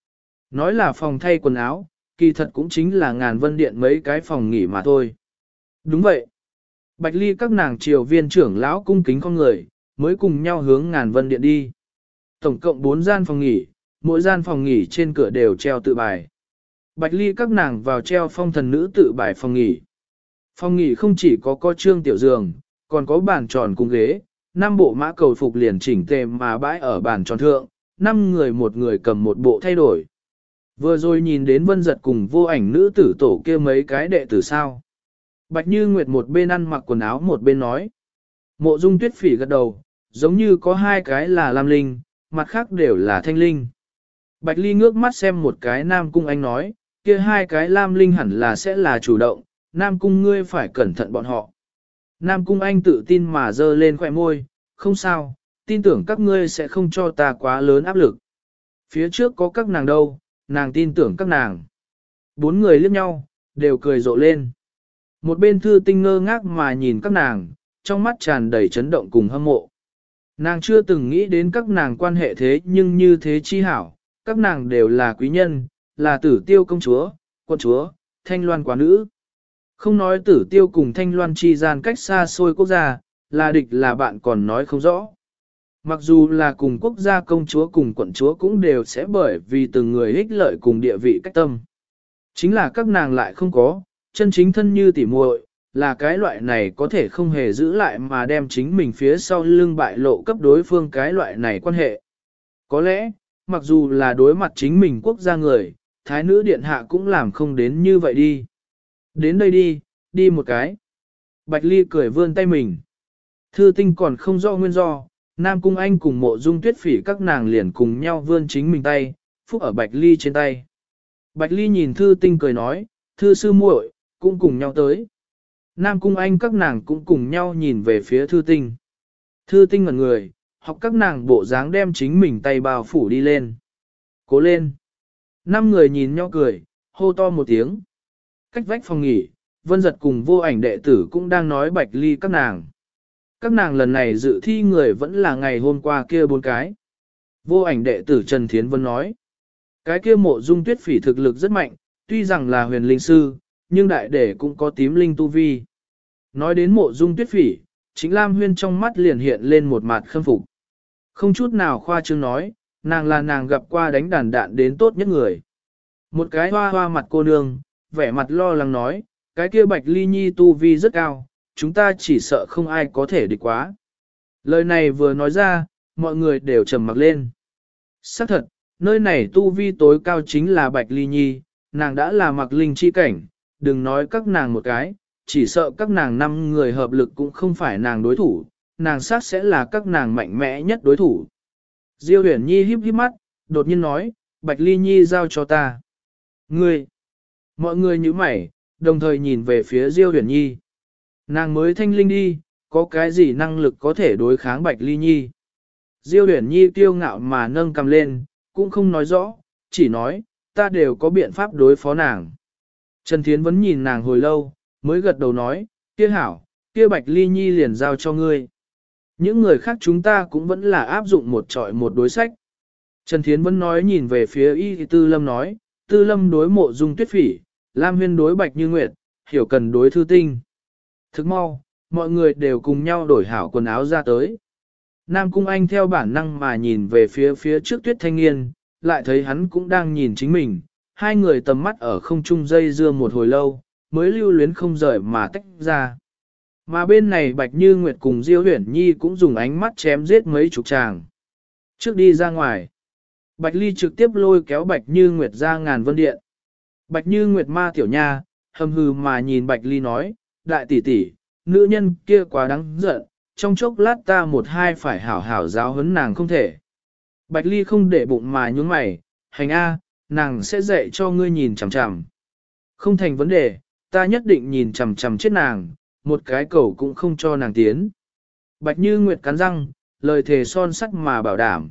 nói là phòng thay quần áo, kỳ thật cũng chính là Ngàn Vân Điện mấy cái phòng nghỉ mà thôi. Đúng vậy. Bạch Ly các nàng triều viên trưởng lão cung kính con người, mới cùng nhau hướng Ngàn Vân Điện đi. Tổng cộng 4 gian phòng nghỉ, mỗi gian phòng nghỉ trên cửa đều treo tự bài. Bạch Ly các nàng vào treo phong thần nữ tự bài phòng nghỉ. Phòng nghỉ không chỉ có trương tiểu giường, còn có bàn tròn cùng ghế, 5 bộ mã cầu phục liền chỉnh tề mà bãi ở bàn tròn thượng, 5 người một người cầm một bộ thay đổi. Vừa rồi nhìn đến Vân Giật cùng Vô Ảnh nữ tử tổ kia mấy cái đệ tử sao. Bạch Như Nguyệt một bên ăn mặc quần áo một bên nói. Mộ Dung Tuyết Phỉ gật đầu, giống như có 2 cái là Lam Linh, mặt khác đều là Thanh Linh. Bạch Ly ngước mắt xem một cái Nam Cung Anh nói, kia 2 cái Lam Linh hẳn là sẽ là chủ động, Nam Cung ngươi phải cẩn thận bọn họ. Nam Cung Anh tự tin mà giơ lên khóe môi, không sao, tin tưởng các ngươi sẽ không cho ta quá lớn áp lực. Phía trước có các nàng đâu, nàng tin tưởng các nàng. 4 người liếc nhau, đều cười rộ lên. Một bên Thư Tinh ngơ ngác mà nhìn các nàng, trong mắt tràn đầy chấn động cùng hâm mộ. Nàng chưa từng nghĩ đến các nàng quan hệ thế nhưng như thế chi hảo, các nàng đều là quý nhân, là Tử Tiêu công chúa, quận chúa, Thanh Loan quá nữ. Không nói Tử Tiêu cùng Thanh Loan chi gian cách xa xôi quốc gia, là địch là bạn còn nói không rõ. Mặc dù là cùng quốc gia công chúa cùng quận chúa cũng đều sẽ bởi vì từng người ích lợi cùng địa vị cách tâm. Chính là các nàng lại không có, chân chính thân như tỉ muội, là cái loại này có thể không hề giữ lại mà đem chính mình phía sau lưng bại lộ cấp đối phương cái loại này quan hệ. Có lẽ, mặc dù là đối mặt chính mình quốc gia người, thái nữ điện hạ cũng làm không đến như vậy đi. Đến đây đi, đi một cái. Bạch Ly cười vươn tay mình. Thư Tinh còn không rõ nguyên do, Nam Cung Anh cùng Mộ Dung Tuyết Phỉ các nàng liền cùng nhau vươn chính mình tay, phúc ở Bạch Ly trên tay. Bạch Ly nhìn Thư Tinh cười nói, Thư sư muội cũng cùng nhau tới. Nam Cung Anh các nàng cũng cùng nhau nhìn về phía Thư Tinh. Thư Tinh ngẩn người, học các nàng bộ dáng đem chính mình tay bao phủ đi lên. Cố lên. 5 người nhìn nhau cười, hô to một tiếng. Cách vách phòng nghỉ, Vân Giật cùng Vô Ảnh đệ tử cũng đang nói Bạch Ly các nàng. Các nàng lần này dự thi người vẫn là ngày hôm qua kia 4 cái. Vô Ảnh đệ tử Trần Thiến Vân nói. Cái kia Mộ Dung Tuyết Phỉ thực lực rất mạnh, tuy rằng là huyền linh sư, nhưng đại đệ cũng có tím linh tu vi. Nói đến Mộ Dung Tuyết Phỉ, Chính Lam Huyên trong mắt liền hiện lên một mặt khâm phục. Không chút nào khoa trương nói, nàng là nàng gặp qua đánh đàn đạn đến tốt nhất người. Một cái hoa hoa mặt cô nương, vẻ mặt lo lắng nói, cái kia Bạch Ly Nhi tu vi rất cao, chúng ta chỉ sợ không ai có thể địch quá. Lời này vừa nói ra, mọi người đều trầm mặc lên. Xác thật, nơi này tu vi tối cao chính là Bạch Ly Nhi, nàng đã là mặc linh chi cảnh, đừng nói các nàng một cái, chỉ sợ các nàng 5 người hợp lực cũng không phải nàng đối thủ, nàng xác sẽ là các nàng mạnh mẽ nhất đối thủ. Diêu Huyền Nhi híp híp mắt, đột nhiên nói, Bạch Ly Nhi giao cho ta. Ngươi! Mọi người nhíu mày, đồng thời nhìn về phía Diêu Huyền Nhi. Nàng mới thanh linh đi, có cái gì năng lực có thể đối kháng Bạch Ly Nhi? Diêu Huyền Nhi kiêu ngạo mà nâng cầm lên, cũng không nói rõ, chỉ nói, ta đều có biện pháp đối phó nàng. Trần Thiến vẫn nhìn nàng hồi lâu, mới gật đầu nói, kia hảo, kia Bạch Ly Nhi liền giao cho ngươi. Những người khác chúng ta cũng vẫn là áp dụng một trọi một đối sách. Trần Thiến vẫn nói nhìn về phía Y Tư Lâm nói, Tư Lâm đối Mộ Dung Tuyết Phỉ, Lam Huyên đối Bạch Như Nguyệt, Hiểu Cần đối Thư Tinh. Thức mau, mọi người đều cùng nhau đổi hảo quần áo ra tới. Nam Cung Anh theo bản năng mà nhìn về phía trước Tuyết Thanh Nghiên, lại thấy hắn cũng đang nhìn chính mình. Hai người tầm mắt ở không trung dây dưa một hồi lâu, mới lưu luyến không rời mà tách ra. Mà bên này Bạch Như Nguyệt cùng Diêu Huyền Nhi cũng dùng ánh mắt chém giết mấy chục chàng. Trước đi ra ngoài, Bạch Ly trực tiếp lôi kéo Bạch Như Nguyệt ra Ngàn Vân Điện. Bạch Như Nguyệt ma tiểu nha, hầm hừ mà nhìn Bạch Ly nói, đại tỷ tỷ, nữ nhân kia quá đáng giận, trong chốc lát ta một hai phải hảo hảo giáo huấn nàng không thể. Bạch Ly không để bụng mà nhún mày, hành a, nàng sẽ dạy cho ngươi nhìn chằm chằm. Không thành vấn đề, ta nhất định nhìn chằm chằm chết nàng, một cái cầu cũng không cho nàng tiến. Bạch Như Nguyệt cắn răng, lời thề son sắt mà bảo đảm.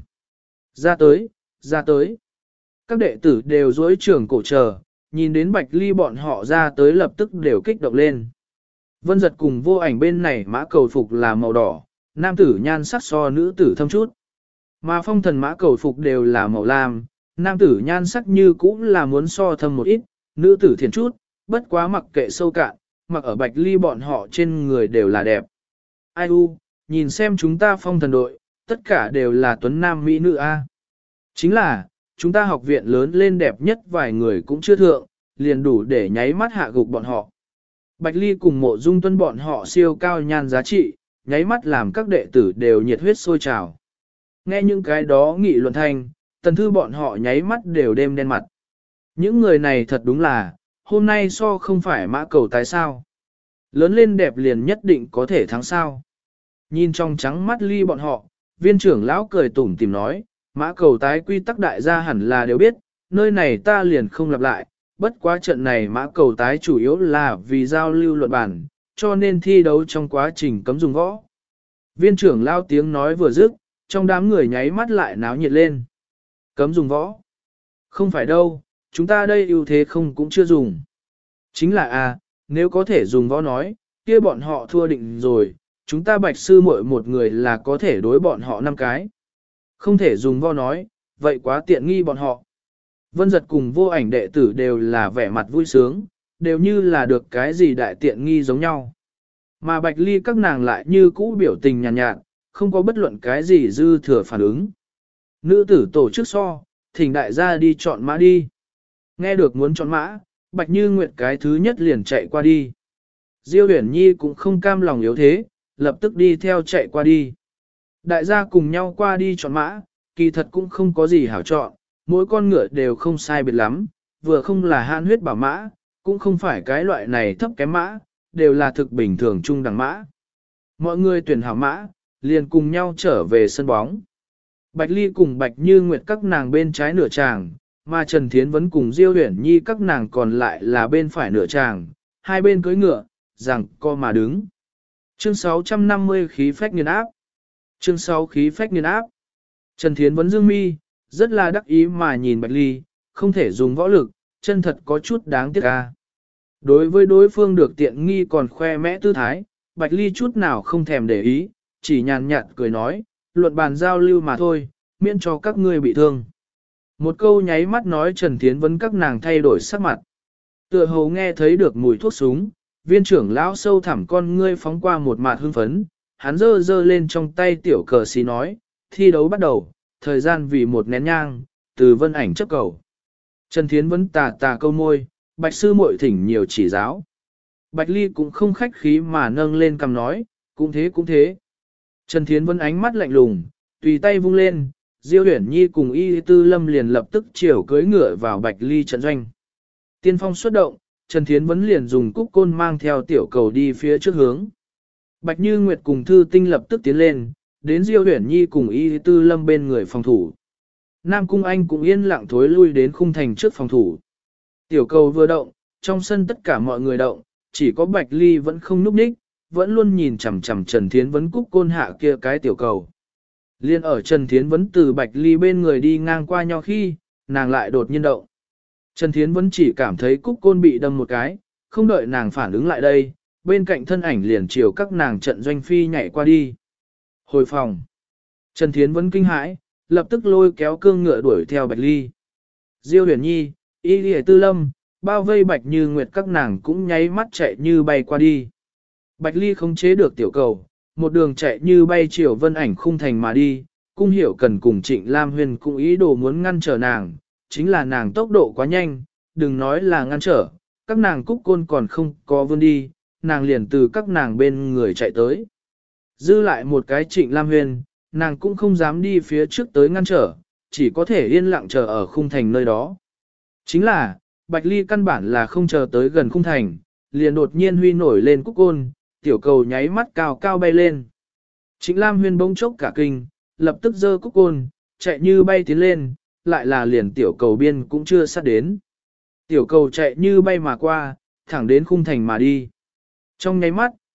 Ra tới, ra tới. Các đệ tử đều dối trưởng cổ chờ, nhìn đến Bạch Ly bọn họ ra tới lập tức đều kích động lên. Vân Giật cùng Vô Ảnh bên này mã cầu phục là màu đỏ, nam tử nhan sắc so nữ tử thâm chút. Mà Phong Thần mã cầu phục đều là màu lam, nam tử nhan sắc như cũng là muốn so thâm một ít, nữ tử thiền chút, bất quá mặc kệ sâu cạn, mặc ở Bạch Ly bọn họ trên người đều là đẹp. Ai u, nhìn xem chúng ta Phong Thần đội, tất cả đều là tuấn nam mỹ nữ a. Chính là, chúng ta học viện lớn lên đẹp nhất vài người cũng chưa thượng, liền đủ để nháy mắt hạ gục bọn họ. Bạch Ly cùng Mộ Dung Tuân bọn họ siêu cao nhan giá trị, nháy mắt làm các đệ tử đều nhiệt huyết sôi trào. Nghe những cái đó nghị luận thành, Tần Thư bọn họ nháy mắt đều đêm đen mặt. Những người này thật đúng là, hôm nay so không phải mã cầu tái sao. Lớn lên đẹp liền nhất định có thể thắng sao. Nhìn trong trắng mắt Ly bọn họ, viên trưởng lão cười tủm tìm nói, mã cầu tái quy tắc đại gia hẳn là đều biết, nơi này ta liền không lặp lại, bất quá trận này mã cầu tái chủ yếu là vì giao lưu luận bản, cho nên thi đấu trong quá trình cấm dùng võ. Viên trưởng lao tiếng nói vừa dứt, trong đám người nháy mắt lại náo nhiệt lên. Cấm dùng võ. Không phải đâu, chúng ta đây ưu thế không cũng chưa dùng. Chính là nếu có thể dùng võ nói, kia bọn họ thua định rồi, chúng ta Bạch sư muội một người là có thể đối bọn họ 5 cái. Không thể dùng võ nói, vậy quá tiện nghi bọn họ. Vân Giật cùng Vô Ảnh đệ tử đều là vẻ mặt vui sướng, đều như là được cái gì đại tiện nghi giống nhau. Mà Bạch Ly các nàng lại như cũ biểu tình nhàn nhạt, không có bất luận cái gì dư thừa phản ứng. Nữ tử tổ chức so, thỉnh đại gia đi chọn mã đi. Nghe được muốn chọn mã, Bạch Như Nguyệt cái thứ nhất liền chạy qua đi. Diêu Uyển Nhi cũng không cam lòng yếu thế, lập tức đi theo chạy qua đi. Đại gia cùng nhau qua đi chọn mã, kỳ thật cũng không có gì hảo chọn, mỗi con ngựa đều không sai biệt lắm, vừa không là hạn huyết bảo mã, cũng không phải cái loại này thấp kém mã, đều là thực bình thường trung đẳng mã. Mọi người tuyển hảo mã, liền cùng nhau trở về sân bóng. Bạch Ly cùng Bạch Như Nguyệt các nàng bên trái nửa tràng, mà Trần Thiến Vấn cùng Diêu Uyển Nhi các nàng còn lại là bên phải nửa tràng, hai bên cưỡi ngựa, rằng co mà đứng. Chương 650 khí phách nghiền áp. Chương 6 khí phách nghiền áp. Trần Thiến Vấn dương mi, rất là đắc ý mà nhìn Bạch Ly, không thể dùng võ lực, chân thật có chút đáng tiếc ca. Đối với đối phương được tiện nghi còn khoe mẽ tư thái, Bạch Ly chút nào không thèm để ý, chỉ nhàn nhạt cười nói, luận bàn giao lưu mà thôi, miễn cho các ngươi bị thương. Một câu nháy mắt nói Trần Thiến Vấn các nàng thay đổi sắc mặt. Tựa hồ nghe thấy được mùi thuốc súng, viên trưởng lão sâu thẳm con ngươi phóng qua một mạt hưng phấn, hắn giơ giơ lên trong tay tiểu cờ xí nói, thi đấu bắt đầu, thời gian vì một nén nhang, từ Vân Ảnh chấp cầu. Trần Thiến Vấn tà câu môi, Bạch sư muội thỉnh nhiều chỉ giáo. Bạch Ly cũng không khách khí mà nâng lên cầm nói, cũng thế cũng thế. Trần Thiến Vấn ánh mắt lạnh lùng, tùy tay vung lên, Diêu Uyển Nhi cùng Y Tư Lâm liền lập tức chiều cưỡi ngựa vào Bạch Ly trận doanh. Tiên phong xuất động, Trần Thiến Vấn liền dùng cúc côn mang theo tiểu cầu đi phía trước hướng. Bạch Như Nguyệt cùng Thư Tinh lập tức tiến lên, đến Diêu Uyển Nhi cùng Y Tư Lâm bên người phòng thủ. Nam Cung Anh cũng yên lặng thối lui đến khung thành trước phòng thủ. Tiểu cầu vừa động, trong sân tất cả mọi người động, chỉ có Bạch Ly vẫn không núp ních, vẫn luôn nhìn chằm chằm Trần Thiến Vấn cúc côn hạ kia cái tiểu cầu. Liên ở Trần Thiến Vấn từ Bạch Ly bên người đi ngang qua nhau khi, nàng lại đột nhiên động. Trần Thiến Vấn chỉ cảm thấy cúc côn bị đâm một cái, không đợi nàng phản ứng lại đây, bên cạnh thân ảnh liền chiều các nàng trận doanh phi nhảy qua đi. Hồi phòng. Trần Thiến Vấn kinh hãi, lập tức lôi kéo cương ngựa đuổi theo Bạch Ly. Diêu Uyển Nhi, Y Lì Tư Lâm, bao vây Bạch Như Nguyệt các nàng cũng nháy mắt chạy như bay qua đi. Bạch Ly không chế được tiểu cầu, một đường chạy như bay chiều Vân Ảnh khung thành mà đi, Cung Hiểu Cần cùng Trịnh Lam Huyền cũng ý đồ muốn ngăn trở nàng, chính là nàng tốc độ quá nhanh, đừng nói là ngăn trở, các nàng cúc côn còn không có vươn đi, nàng liền từ các nàng bên người chạy tới. Dư lại một cái Trịnh Lam Huyền, nàng cũng không dám đi phía trước tới ngăn trở, chỉ có thể yên lặng chờ ở khung thành nơi đó. Chính là, Bạch Ly căn bản là không chờ tới gần khung thành, liền đột nhiên huy nổi lên cúc côn, tiểu cầu nháy mắt cao cao bay lên. Trịnh Lam Huyền bỗng chốc cả kinh, lập tức giơ cúc côn, chạy như bay tiến lên, lại là liền tiểu cầu biên cũng chưa sát đến. Tiểu cầu chạy như bay mà qua, thẳng đến khung thành mà đi. Trong nháy mắt,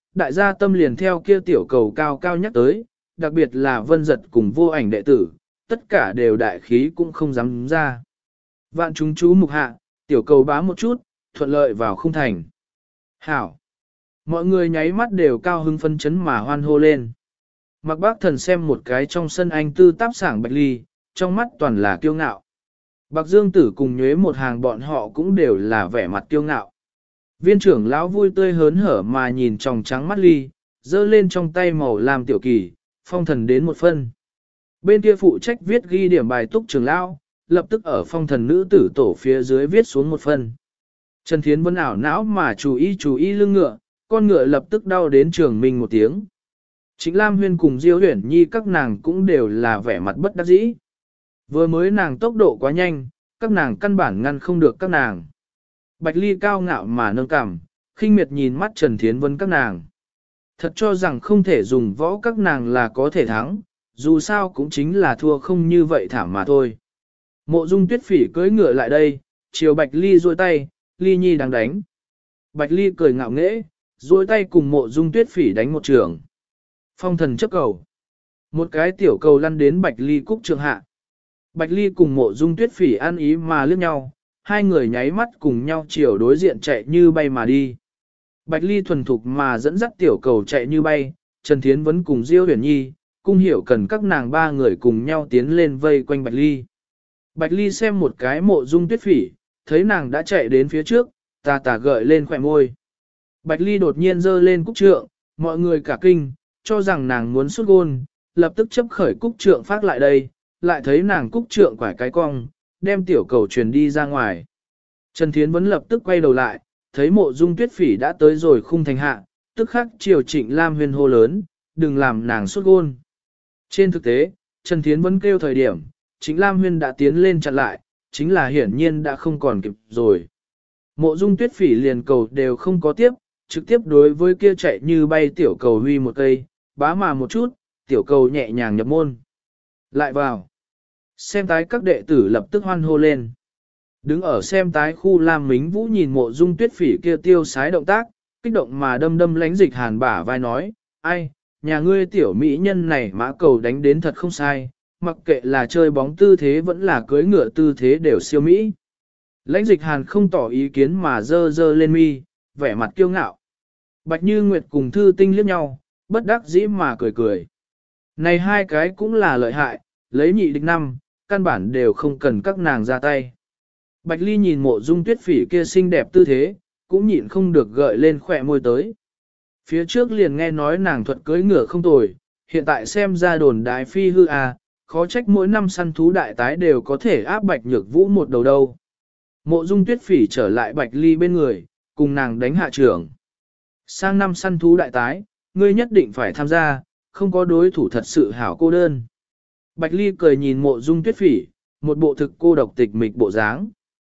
đại gia tâm liền theo kia tiểu cầu cao cao nhắc tới, đặc biệt là Vân Giật cùng Vô Ảnh đệ tử, tất cả đều đại khí cũng không dám ra. Vạn chúng chú mục hạ, tiểu cầu bá một chút, thuận lợi vào khung thành. Hảo! Mọi người nháy mắt đều cao hứng phân chấn mà hoan hô lên. Mặc Bác Thần xem một cái trong sân anh tư táp sảng Bạch Ly, trong mắt toàn là kiêu ngạo. Bạc Dương Tử cùng nhuế một hàng bọn họ cũng đều là vẻ mặt kiêu ngạo. Viên trưởng lão vui tươi hớn hở mà nhìn tròng trắng mắt Ly, giơ lên trong tay màu làm tiểu kỳ, phong thần đến một phân. Bên kia phụ trách viết ghi điểm bài túc trưởng lão, lập tức ở phong thần nữ tử tổ phía dưới viết xuống một phân. Trần Thiến Vân ảo não mà chú ý lưng ngựa, con ngựa lập tức đau đến trường mình một tiếng. Trịnh Lam Huyên cùng Diêu Huyển Nhi các nàng cũng đều là vẻ mặt bất đắc dĩ. Vừa mới nàng tốc độ quá nhanh, các nàng căn bản ngăn không được các nàng. Bạch Ly cao ngạo mà nâng cằm, khinh miệt nhìn mắt Trần Thiến Vân các nàng. Thật cho rằng không thể dùng võ các nàng là có thể thắng, dù sao cũng chính là thua không như vậy thảm mà thôi. Mộ Dung Tuyết Phỉ cưỡi ngựa lại đây, chiều Bạch Ly duỗi tay, Ly Nhi đang đánh. Bạch Ly cười ngạo nghễ, duỗi tay cùng Mộ Dung Tuyết Phỉ đánh một trường. Phong thần chấp cầu. Một cái tiểu cầu lăn đến Bạch Ly cúc trường hạ. Bạch Ly cùng Mộ Dung Tuyết Phỉ ăn ý mà liếc nhau, hai người nháy mắt cùng nhau chiều đối diện chạy như bay mà đi. Bạch Ly thuần thục mà dẫn dắt tiểu cầu chạy như bay, Trần Thiến Vấn cùng Diêu Huyền Nhi, Cung Hiểu cần các nàng ba người cùng nhau tiến lên vây quanh Bạch Ly. Bạch Ly xem một cái Mộ Dung Tuyết Phỉ, thấy nàng đã chạy đến phía trước, tà gợi lên khỏe môi. Bạch Ly đột nhiên giơ lên cúc trượng, mọi người cả kinh, cho rằng nàng muốn xuất gôn, lập tức chấp khởi cúc trượng phát lại đây, lại thấy nàng cúc trượng quải cái cong, đem tiểu cầu truyền đi ra ngoài. Trần Thiến Vấn lập tức quay đầu lại, thấy Mộ Dung Tuyết Phỉ đã tới rồi khung thành hạ, tức khắc chiều Trịnh Lam Huyên hô lớn, đừng làm nàng xuất gôn. Trên thực tế, Trần Thiến Vấn kêu thời điểm, Trịnh Lam Huyên đã tiến lên chặn lại, chính là hiển nhiên đã không còn kịp rồi. Mộ Dung Tuyết Phỉ liền cầu đều không có tiếp, trực tiếp đối với kia chạy như bay tiểu cầu huy một cây, bá mà một chút, tiểu cầu nhẹ nhàng nhập môn. Lại vào. Xem tái các đệ tử lập tức hoan hô lên. Đứng ở xem tái khu Lam Mính Vũ nhìn Mộ Dung Tuyết Phỉ kia tiêu sái động tác, kích động mà đâm lánh Dịch Hàn bả vai nói, ai, nhà ngươi tiểu mỹ nhân này mã cầu đánh đến thật không sai, mặc kệ là chơi bóng tư thế vẫn là cưới ngựa tư thế đều siêu mỹ. Lãnh Dịch Hàn không tỏ ý kiến mà dơ lên mi, vẻ mặt kiêu ngạo. Bạch Như Nguyệt cùng Thư Tinh liếc nhau, bất đắc dĩ mà cười. Này hai cái cũng là lợi hại, lấy nhị địch năm, căn bản đều không cần các nàng ra tay. Bạch Ly nhìn Mộ Dung Tuyết Phỉ kia xinh đẹp tư thế, cũng nhịn không được gợi lên khỏe môi tới. Phía trước liền nghe nói nàng thuật cưỡi ngựa không tồi, hiện tại xem ra đồn đại phi hư à, khó trách mỗi năm săn thú đại tái đều có thể áp Bạch Nhược Vũ một đầu đâu. Mộ Dung Tuyết Phỉ trở lại Bạch Ly bên người, cùng nàng đánh hạ trưởng. Sang năm săn thú đại tái, ngươi nhất định phải tham gia, không có đối thủ thật sự hảo cô đơn. Bạch Ly cười nhìn Mộ Dung Tuyết Phỉ, một bộ thực cô độc tịch mịch bộ dáng.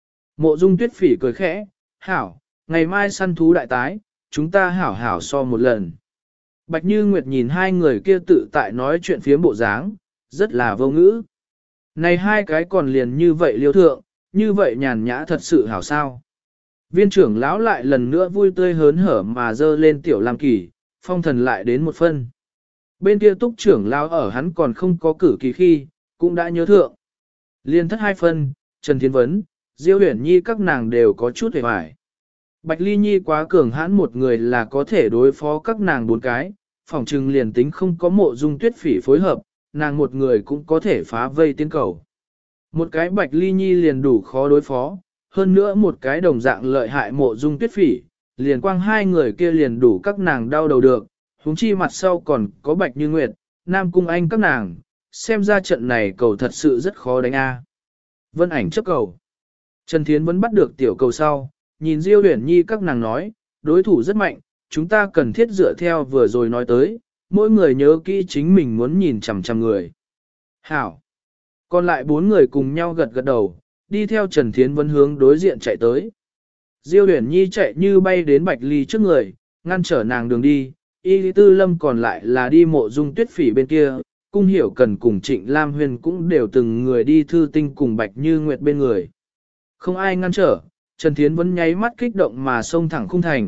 Mộ Dung Tuyết Phỉ cười khẽ, hảo, ngày mai săn thú đại tái, chúng ta hảo so một lần. Bạch Như Nguyệt nhìn hai người kia tự tại nói chuyện phía bộ dáng, rất là vô ngữ. Này hai cái còn liền như vậy liêu thượng, như vậy nhàn nhã thật sự hảo sao. Viên trưởng lão lại lần nữa vui tươi hớn hở mà dơ lên tiểu Lam Kỳ, phong thần lại đến một phân. Bên kia Túc trưởng lão ở hắn còn không có cử kỳ khi, cũng đã nhớ thượng. Liên thất hai phân, Trần Thiến Vấn, Diêu Huyền Nhi các nàng đều có chút hề hoài. Bạch Ly Nhi quá cường hãn một người là có thể đối phó các nàng bốn cái, phòng trừng liền tính không có Mộ Dung Tuyết Phỉ phối hợp, nàng một người cũng có thể phá vây tiến cầu. Một cái Bạch Ly Nhi liền đủ khó đối phó, hơn nữa một cái đồng dạng lợi hại Mộ Dung Tuyết Phỉ, liền quang hai người kia liền đủ các nàng đau đầu được, huống chi mặt sau còn có Bạch Như Nguyệt, Nam Cung Anh các nàng, xem ra trận này cầu thật sự rất khó đánh a. Vân Ảnh chấp cầu. Trần Thiến vẫn bắt được tiểu cầu sau, nhìn Diêu Huyền Nhi các nàng nói, đối thủ rất mạnh, chúng ta cần thiết dựa theo vừa rồi nói tới, mỗi người nhớ kỹ chính mình muốn nhìn chằm chằm người. Hảo. Còn lại bốn người cùng nhau gật đầu, đi theo Trần Thiến Vân hướng đối diện chạy tới. Diêu Huyền Nhi chạy như bay đến Bạch Ly trước người, ngăn trở nàng đường đi, Y Lý Tư Lâm còn lại là đi Mộ Dung Tuyết Phỉ bên kia, Cung Hiểu Cần cùng Trịnh Lam Huyền cũng đều từng người đi Thư Tinh cùng Bạch Như Nguyệt bên người. Không ai ngăn trở, Trần Thiến Vân nháy mắt kích động mà xông thẳng khung thành,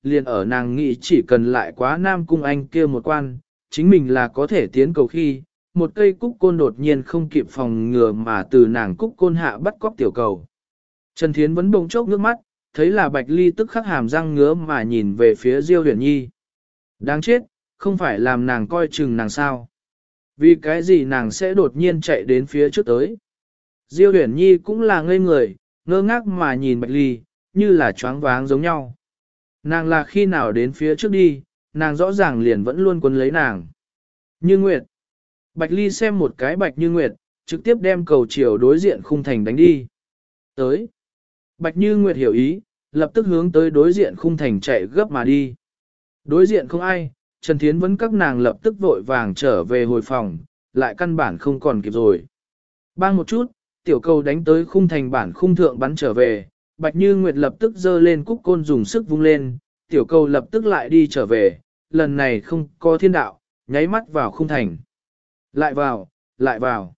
liền ở nàng nghĩ chỉ cần lại quá Nam Cung Anh kia một quan, chính mình là có thể tiến cầu khi, một cây cúc côn đột nhiên không kịp phòng ngừa mà từ nàng cúc côn hạ bắt cóc tiểu cầu. Trần Thiến vẫn bỗng chốc nước mắt, thấy là Bạch Ly tức khắc hàm răng ngứa mà nhìn về phía Diêu Huyền Nhi. Đáng chết, không phải làm nàng coi chừng nàng sao. Vì cái gì nàng sẽ đột nhiên chạy đến phía trước tới. Diêu Huyền Nhi cũng là ngây người, ngơ ngác mà nhìn Bạch Ly, như là choáng váng giống nhau. Nàng là khi nào đến phía trước đi, nàng rõ ràng liền vẫn luôn quấn lấy nàng. Như Nguyệt. Bạch Ly xem một cái Bạch Như Nguyệt, trực tiếp đem cầu chiều đối diện khung thành đánh đi. Tới. Bạch Như Nguyệt hiểu ý, lập tức hướng tới đối diện khung thành chạy gấp mà đi. Đối diện không ai, Trần Thiến vẫn các nàng lập tức vội vàng trở về hồi phòng, lại căn bản không còn kịp rồi. Bang một chút, tiểu cầu đánh tới khung thành bản khung thượng bắn trở về, Bạch Như Nguyệt lập tức giơ lên cúc côn dùng sức vung lên, tiểu cầu lập tức lại đi trở về, lần này không có thiên đạo, nháy mắt vào khung thành. Lại vào, lại vào.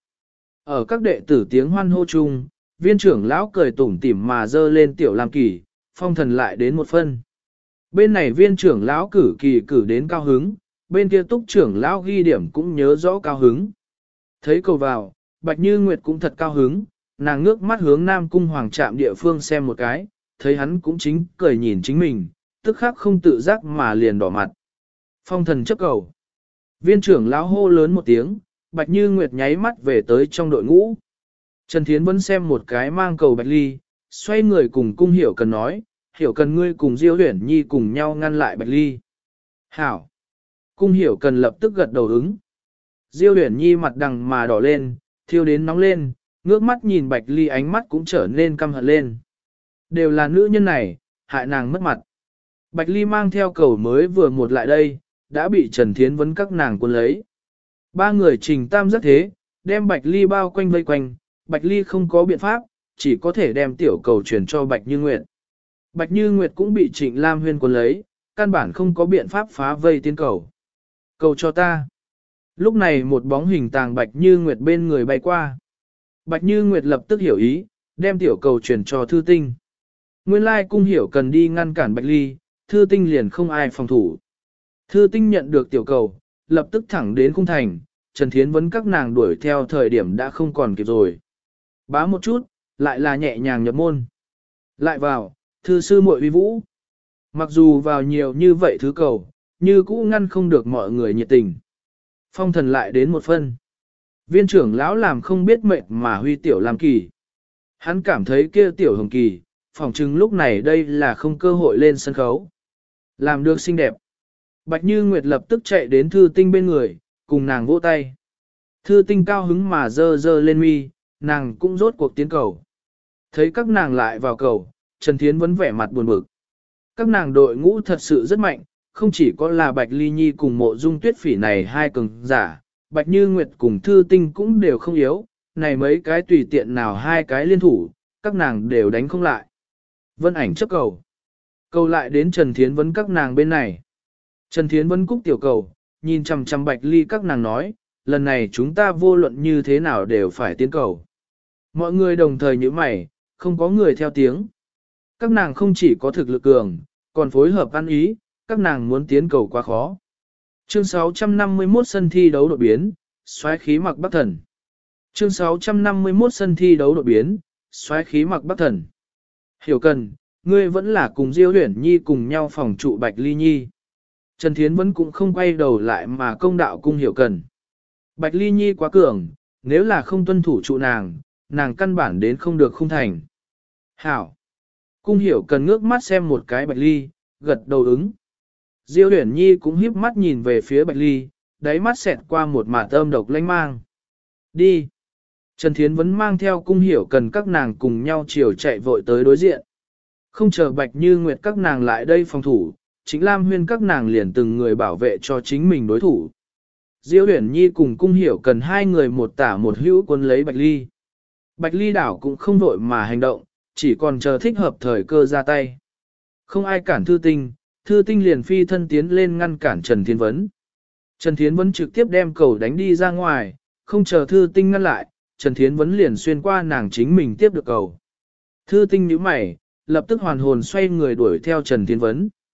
Ở các đệ tử tiếng hoan hô chung, viên trưởng lão cười tủm tỉm mà giơ lên tiểu lam kỳ, phong thần lại đến một phân. Bên này viên trưởng lão cử kỳ cử đến cao hứng, bên kia túc trưởng lão ghi điểm cũng nhớ rõ cao hứng. Thấy cầu vào, Bạch Như Nguyệt cũng thật cao hứng, nàng ngước mắt hướng Nam Cung Hoàng trạm địa phương xem một cái, thấy hắn cũng chính cười nhìn chính mình, tức khắc không tự giác mà liền đỏ mặt. Phong thần chấp cầu. Viên trưởng lão hô lớn một tiếng, Bạch Như Nguyệt nháy mắt về tới trong đội ngũ. Trần Thiến vẫn xem một cái mang cầu Bạch Ly, xoay người cùng Cung Hiểu Cần nói, Hiểu Cần ngươi cùng Diêu Huyển Nhi cùng nhau ngăn lại Bạch Ly. Hảo. Cung Hiểu Cần lập tức gật đầu ứng. Diêu Huyển Nhi mặt đằng mà đỏ lên, thiêu đến nóng lên, ngước mắt nhìn Bạch Ly ánh mắt cũng trở nên căm hận lên. Đều là nữ nhân này, hại nàng mất mặt. Bạch Ly mang theo cầu mới vừa một lại đây, đã bị Trần Thiến vấn các nàng cuốn lấy. Ba người trình tam rất thế, đem Bạch Ly bao quanh vây quanh, Bạch Ly không có biện pháp, chỉ có thể đem tiểu cầu chuyển cho Bạch Như Nguyệt. Bạch Như Nguyệt cũng bị Trịnh Lam Huyên cuốn lấy, căn bản không có biện pháp phá vây tiến cầu. Cầu cho ta. Lúc này một bóng hình tàng Bạch Như Nguyệt bên người bay qua. Bạch Như Nguyệt lập tức hiểu ý, đem tiểu cầu chuyển cho Thư Tinh. Nguyên lai Cung Hiểu Cần đi ngăn cản Bạch Ly, Thư Tinh liền không ai phòng thủ. Thư Tinh nhận được tiểu cầu, lập tức thẳng đến khung thành, Trần Thiến vấn các nàng đuổi theo thời điểm đã không còn kịp rồi. Bá một chút, lại là nhẹ nhàng nhập môn. Lại vào, thư sư muội uy vũ. Mặc dù vào nhiều như vậy thứ cầu, như cũ ngăn không được mọi người nhiệt tình. Phong thần lại đến một phân. Viên trưởng lão làm không biết mệt mà huy tiểu làm kỳ. Hắn cảm thấy kia tiểu hồng kỳ, phỏng chừng lúc này đây là không cơ hội lên sân khấu. Làm được xinh đẹp. Bạch Như Nguyệt lập tức chạy đến Thư Tinh bên người, cùng nàng vỗ tay. Thư Tinh cao hứng mà dơ dơ lên mi, nàng cũng rốt cuộc tiến cầu. Thấy các nàng lại vào cầu, Trần Thiến vẫn vẻ mặt buồn bực. Các nàng đội ngũ thật sự rất mạnh, không chỉ có là Bạch Ly Nhi cùng Mộ Dung Tuyết Phỉ này hai cường giả, Bạch Như Nguyệt cùng Thư Tinh cũng đều không yếu, này mấy cái tùy tiện nào hai cái liên thủ, các nàng đều đánh không lại. Vân Ảnh chấp cầu. Cầu lại đến Trần Thiến vấn các nàng bên này. Trần Thiến vấn cúc tiểu cầu, nhìn chằm chằm Bạch Ly các nàng nói, lần này chúng ta vô luận như thế nào đều phải tiến cầu. Mọi người đồng thời nhíu mày, không có người theo tiếng. Các nàng không chỉ có thực lực cường, còn phối hợp ăn ý, các nàng muốn tiến cầu quá khó. Chương 651 sân thi đấu đột biến, xoáy khí mặc Bắc Thần. Chương 651 sân thi đấu đột biến, xoáy khí mặc Bắc Thần. Hiểu Cần, ngươi vẫn là cùng Diêu Huyển Nhi cùng nhau phòng trụ Bạch Ly Nhi. Trần Thiến vẫn cũng không quay đầu lại mà công đạo Cung Hiểu Cần. Bạch Ly Nhi quá cường, nếu là không tuân thủ trụ nàng căn bản đến không được không thành. Hảo. Cung Hiểu Cần ngước mắt xem một cái Bạch Ly, gật đầu ứng. Diêu Huyển Nhi cũng híp mắt nhìn về phía Bạch Ly, đáy mắt xẹt qua một mả âm độc lanh mang. Đi. Trần Thiến vẫn mang theo Cung Hiểu Cần các nàng cùng nhau chiều chạy vội tới đối diện. Không chờ Bạch Như Nguyệt các nàng lại đây phòng thủ, chính Lam Huyên các nàng liền từng người bảo vệ cho chính mình đối thủ. Diêu Huyển Nhi cùng Cung Hiểu Cần hai người một tả một hữu quân lấy Bạch Ly. Bạch Ly đảo cũng không vội mà hành động, chỉ còn chờ thích hợp thời cơ ra tay. Không ai cản Thư Tinh liền phi thân tiến lên ngăn cản Trần Thiến Vấn. Trần Thiến Vấn trực tiếp đem cầu đánh đi ra ngoài, không chờ Thư Tinh ngăn lại, Trần Thiến Vấn liền xuyên qua nàng chính mình tiếp được cầu. Thư Tinh nhíu mày, lập tức hoàn hồn xoay người đuổi theo Trần Thiến Vấn.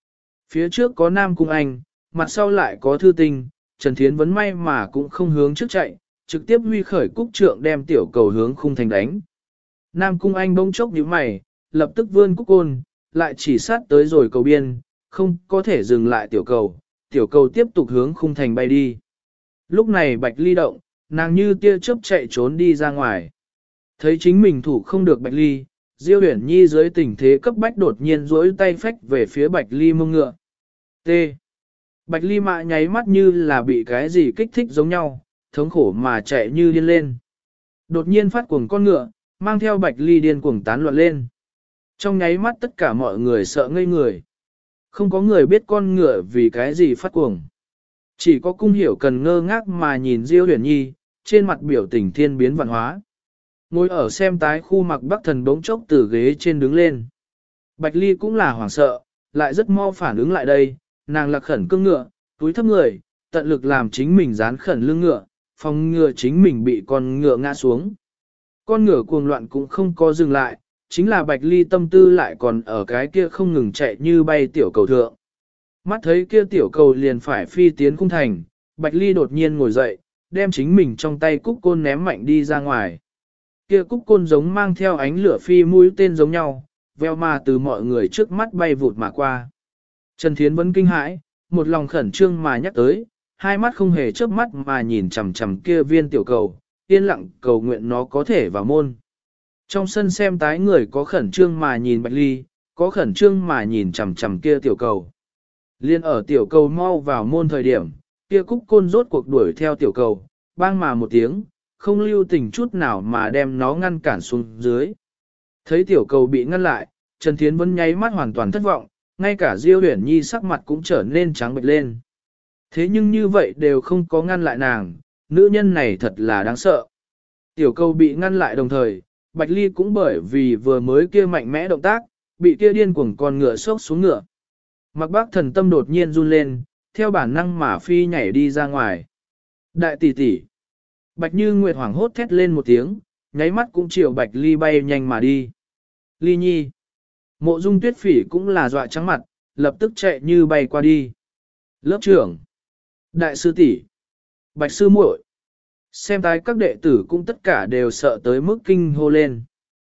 Phía trước có Nam Cung Anh, mặt sau lại có Thư Tinh, Trần Thiến Vấn may mà cũng không hướng trước chạy, trực tiếp huy khởi cúc trượng đem tiểu cầu hướng khung thành đánh. Nam Cung Anh bỗng chốc nhíu mày, lập tức vươn cúc côn, lại chỉ sát tới rồi cầu biên, không có thể dừng lại tiểu cầu tiếp tục hướng khung thành bay đi. Lúc này Bạch Ly động, nàng như tia chớp chạy trốn đi ra ngoài. Thấy chính mình thủ không được Bạch Ly, Diêu Uyển Nhi dưới tình thế cấp bách đột nhiên duỗi tay phách về phía Bạch Ly mông ngựa. T. Bạch Ly mạ nháy mắt như là bị cái gì kích thích giống nhau, thống khổ mà chạy như điên lên. Đột nhiên phát cuồng con ngựa, mang theo Bạch Ly điên cuồng tán loạn lên. Trong nháy mắt tất cả mọi người sợ ngây người. Không có người biết con ngựa vì cái gì phát cuồng. Chỉ có Cung Hiểu Cần ngơ ngác mà nhìn Diêu Uyển Nhi, trên mặt biểu tình thiên biến vạn hóa. Ngồi ở xem tái khu Mặc Bắc Thần bỗng chốc từ ghế trên đứng lên. Bạch Ly cũng là hoảng sợ, lại rất mau phản ứng lại đây, nàng lạc khẩn cương ngựa, túi thấp người, tận lực làm chính mình dán khẩn lưng ngựa, phòng ngựa chính mình bị con ngựa ngã xuống. Con ngựa cuồng loạn cũng không có dừng lại, chính là Bạch Ly tâm tư lại còn ở cái kia không ngừng chạy như bay tiểu cầu thượng. Mắt thấy kia tiểu cầu liền phải phi tiến khung thành, Bạch Ly đột nhiên ngồi dậy, đem chính mình trong tay cúc côn ném mạnh đi ra ngoài. Kia cúc côn giống mang theo ánh lửa phi mũi tên giống nhau, veo mà từ mọi người trước mắt bay vụt mà qua. Trần Thiến vẫn kinh hãi, một lòng khẩn trương mà nhắc tới, hai mắt không hề chớp mắt mà nhìn chằm chằm kia viên tiểu cầu, yên lặng cầu nguyện nó có thể vào môn. Trong sân xem tái người có khẩn trương mà nhìn Bạch Ly, có khẩn trương mà nhìn chằm chằm kia tiểu cầu. Liên ở tiểu cầu mau vào môn thời điểm, kia cúc côn rốt cuộc đuổi theo tiểu cầu, bang mà một tiếng, không lưu tình chút nào mà đem nó ngăn cản xuống dưới. Thấy tiểu cầu bị ngăn lại, Trần Thiến vẫn nháy mắt hoàn toàn thất vọng, ngay cả Diêu Uyển Nhi sắc mặt cũng trở nên trắng bệch lên. Thế nhưng như vậy đều không có ngăn lại nàng, nữ nhân này thật là đáng sợ. Tiểu cầu bị ngăn lại đồng thời, Bạch Ly cũng bởi vì vừa mới kia mạnh mẽ động tác, bị kia điên cuồng con ngựa sốc xuống ngựa. Mặc Bác Thần tâm đột nhiên run lên, theo bản năng mà phi nhảy đi ra ngoài. Đại tỷ tỷ. Bạch Như Nguyệt hoảng hốt thét lên một tiếng, nháy mắt cũng chiều Bạch Ly bay nhanh mà đi. Ly Nhi. Mộ Dung Tuyết Phỉ cũng là dọa trắng mặt, lập tức chạy như bay qua đi. Lớp trưởng. Đại sư tỷ. Bạch sư muội. Xem tái các đệ tử cũng tất cả đều sợ tới mức kinh hô lên.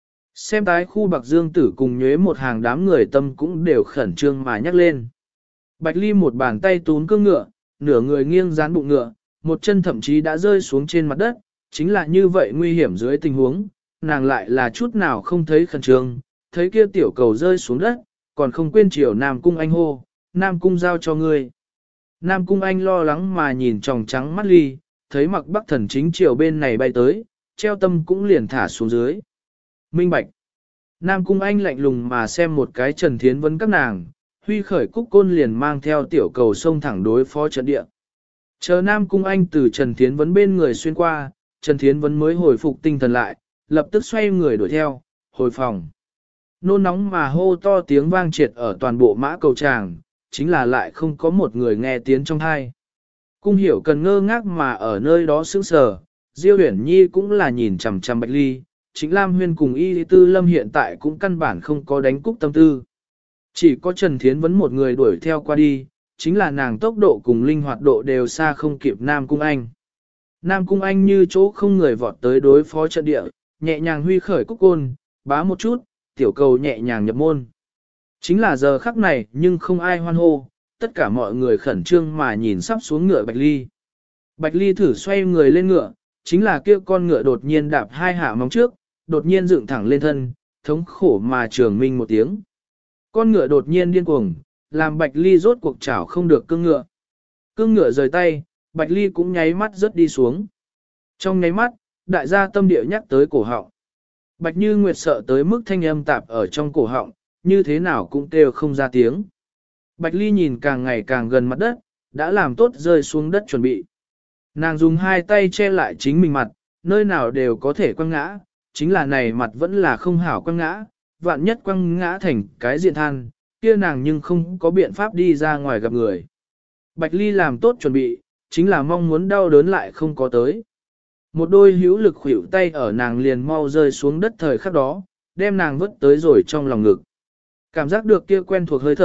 Xem tái khu Bạc Dương tử cùng nhuế một hàng đám người tâm cũng đều khẩn trương mà nhắc lên. Bạch Ly một bàn tay tún cương ngựa, nửa người nghiêng dán bụng ngựa, một chân thậm chí đã rơi xuống trên mặt đất, chính là như vậy nguy hiểm dưới tình huống, nàng lại là chút nào không thấy khẩn trương, thấy kia tiểu cầu rơi xuống đất, còn không quên chiều Nam Cung Anh hô, Nam Cung giao cho ngươi. Nam Cung Anh lo lắng mà nhìn tròng trắng mắt Ly, thấy Mặc Bắc Thần chính chiều bên này bay tới, treo tâm cũng liền thả xuống dưới. Minh bạch. Nam Cung Anh lạnh lùng mà xem một cái Trần Thiến Vân các nàng, huy khởi cúc côn liền mang theo tiểu cầu sông thẳng đối phó trận địa. Chờ Nam Cung Anh từ Trần Thiến Vân bên người xuyên qua, Trần Thiến Vân mới hồi phục tinh thần lại, lập tức xoay người đuổi theo, hồi phòng. Nôn nóng mà hô to tiếng vang triệt ở toàn bộ mã cầu tràng, chính là lại không có một người nghe tiếng trong thai. Cung Hiểu Cần ngơ ngác mà ở nơi đó sững sờ, Diêu Uyển Nhi cũng là nhìn chằm chằm Bạch Ly, chính Lam Huyên cùng Y Tư Lâm hiện tại cũng căn bản không có đánh cúc tâm tư. Chỉ có Trần Thiến Vấn một người đuổi theo qua đi, chính là nàng tốc độ cùng linh hoạt độ đều xa không kịp Nam Cung Anh. Nam Cung Anh như chỗ không người vọt tới đối phó trận địa, nhẹ nhàng huy khởi cúc côn, bá một chút, tiểu cầu nhẹ nhàng nhập môn. Chính là giờ khắc này nhưng không ai hoan hô, tất cả mọi người khẩn trương mà nhìn sắp xuống ngựa Bạch Ly. Bạch Ly thử xoay người lên ngựa, chính là kia con ngựa đột nhiên đạp hai hạ móng trước, đột nhiên dựng thẳng lên thân, thống khổ mà trường minh một tiếng. Con ngựa đột nhiên điên cuồng, làm Bạch Ly rốt cuộc chảo không được cương ngựa. Cương ngựa rời tay, Bạch Ly cũng nháy mắt rớt đi xuống. Trong nháy mắt, đại gia tâm địa nhắc tới cổ họng. Bạch Như Nguyệt sợ tới mức thanh âm tạp ở trong cổ họng, như thế nào cũng kêu không ra tiếng. Bạch Ly nhìn càng ngày càng gần mặt đất, đã làm tốt rơi xuống đất chuẩn bị. Nàng dùng hai tay che lại chính mình mặt, nơi nào đều có thể quăng ngã, chính là này mặt vẫn là không hảo quăng ngã, vạn nhất quăng ngã thành cái diện than, kia nàng nhưng không có biện pháp đi ra ngoài gặp người. Bạch Ly làm tốt chuẩn bị, chính là mong muốn đau đớn lại không có tới. Một đôi hữu lực khuỷu tay ở nàng liền mau rơi xuống đất thời khắc đó, đem nàng vứt tới rồi trong lòng ngực. Cảm giác được kia quen thuộc hơi thở,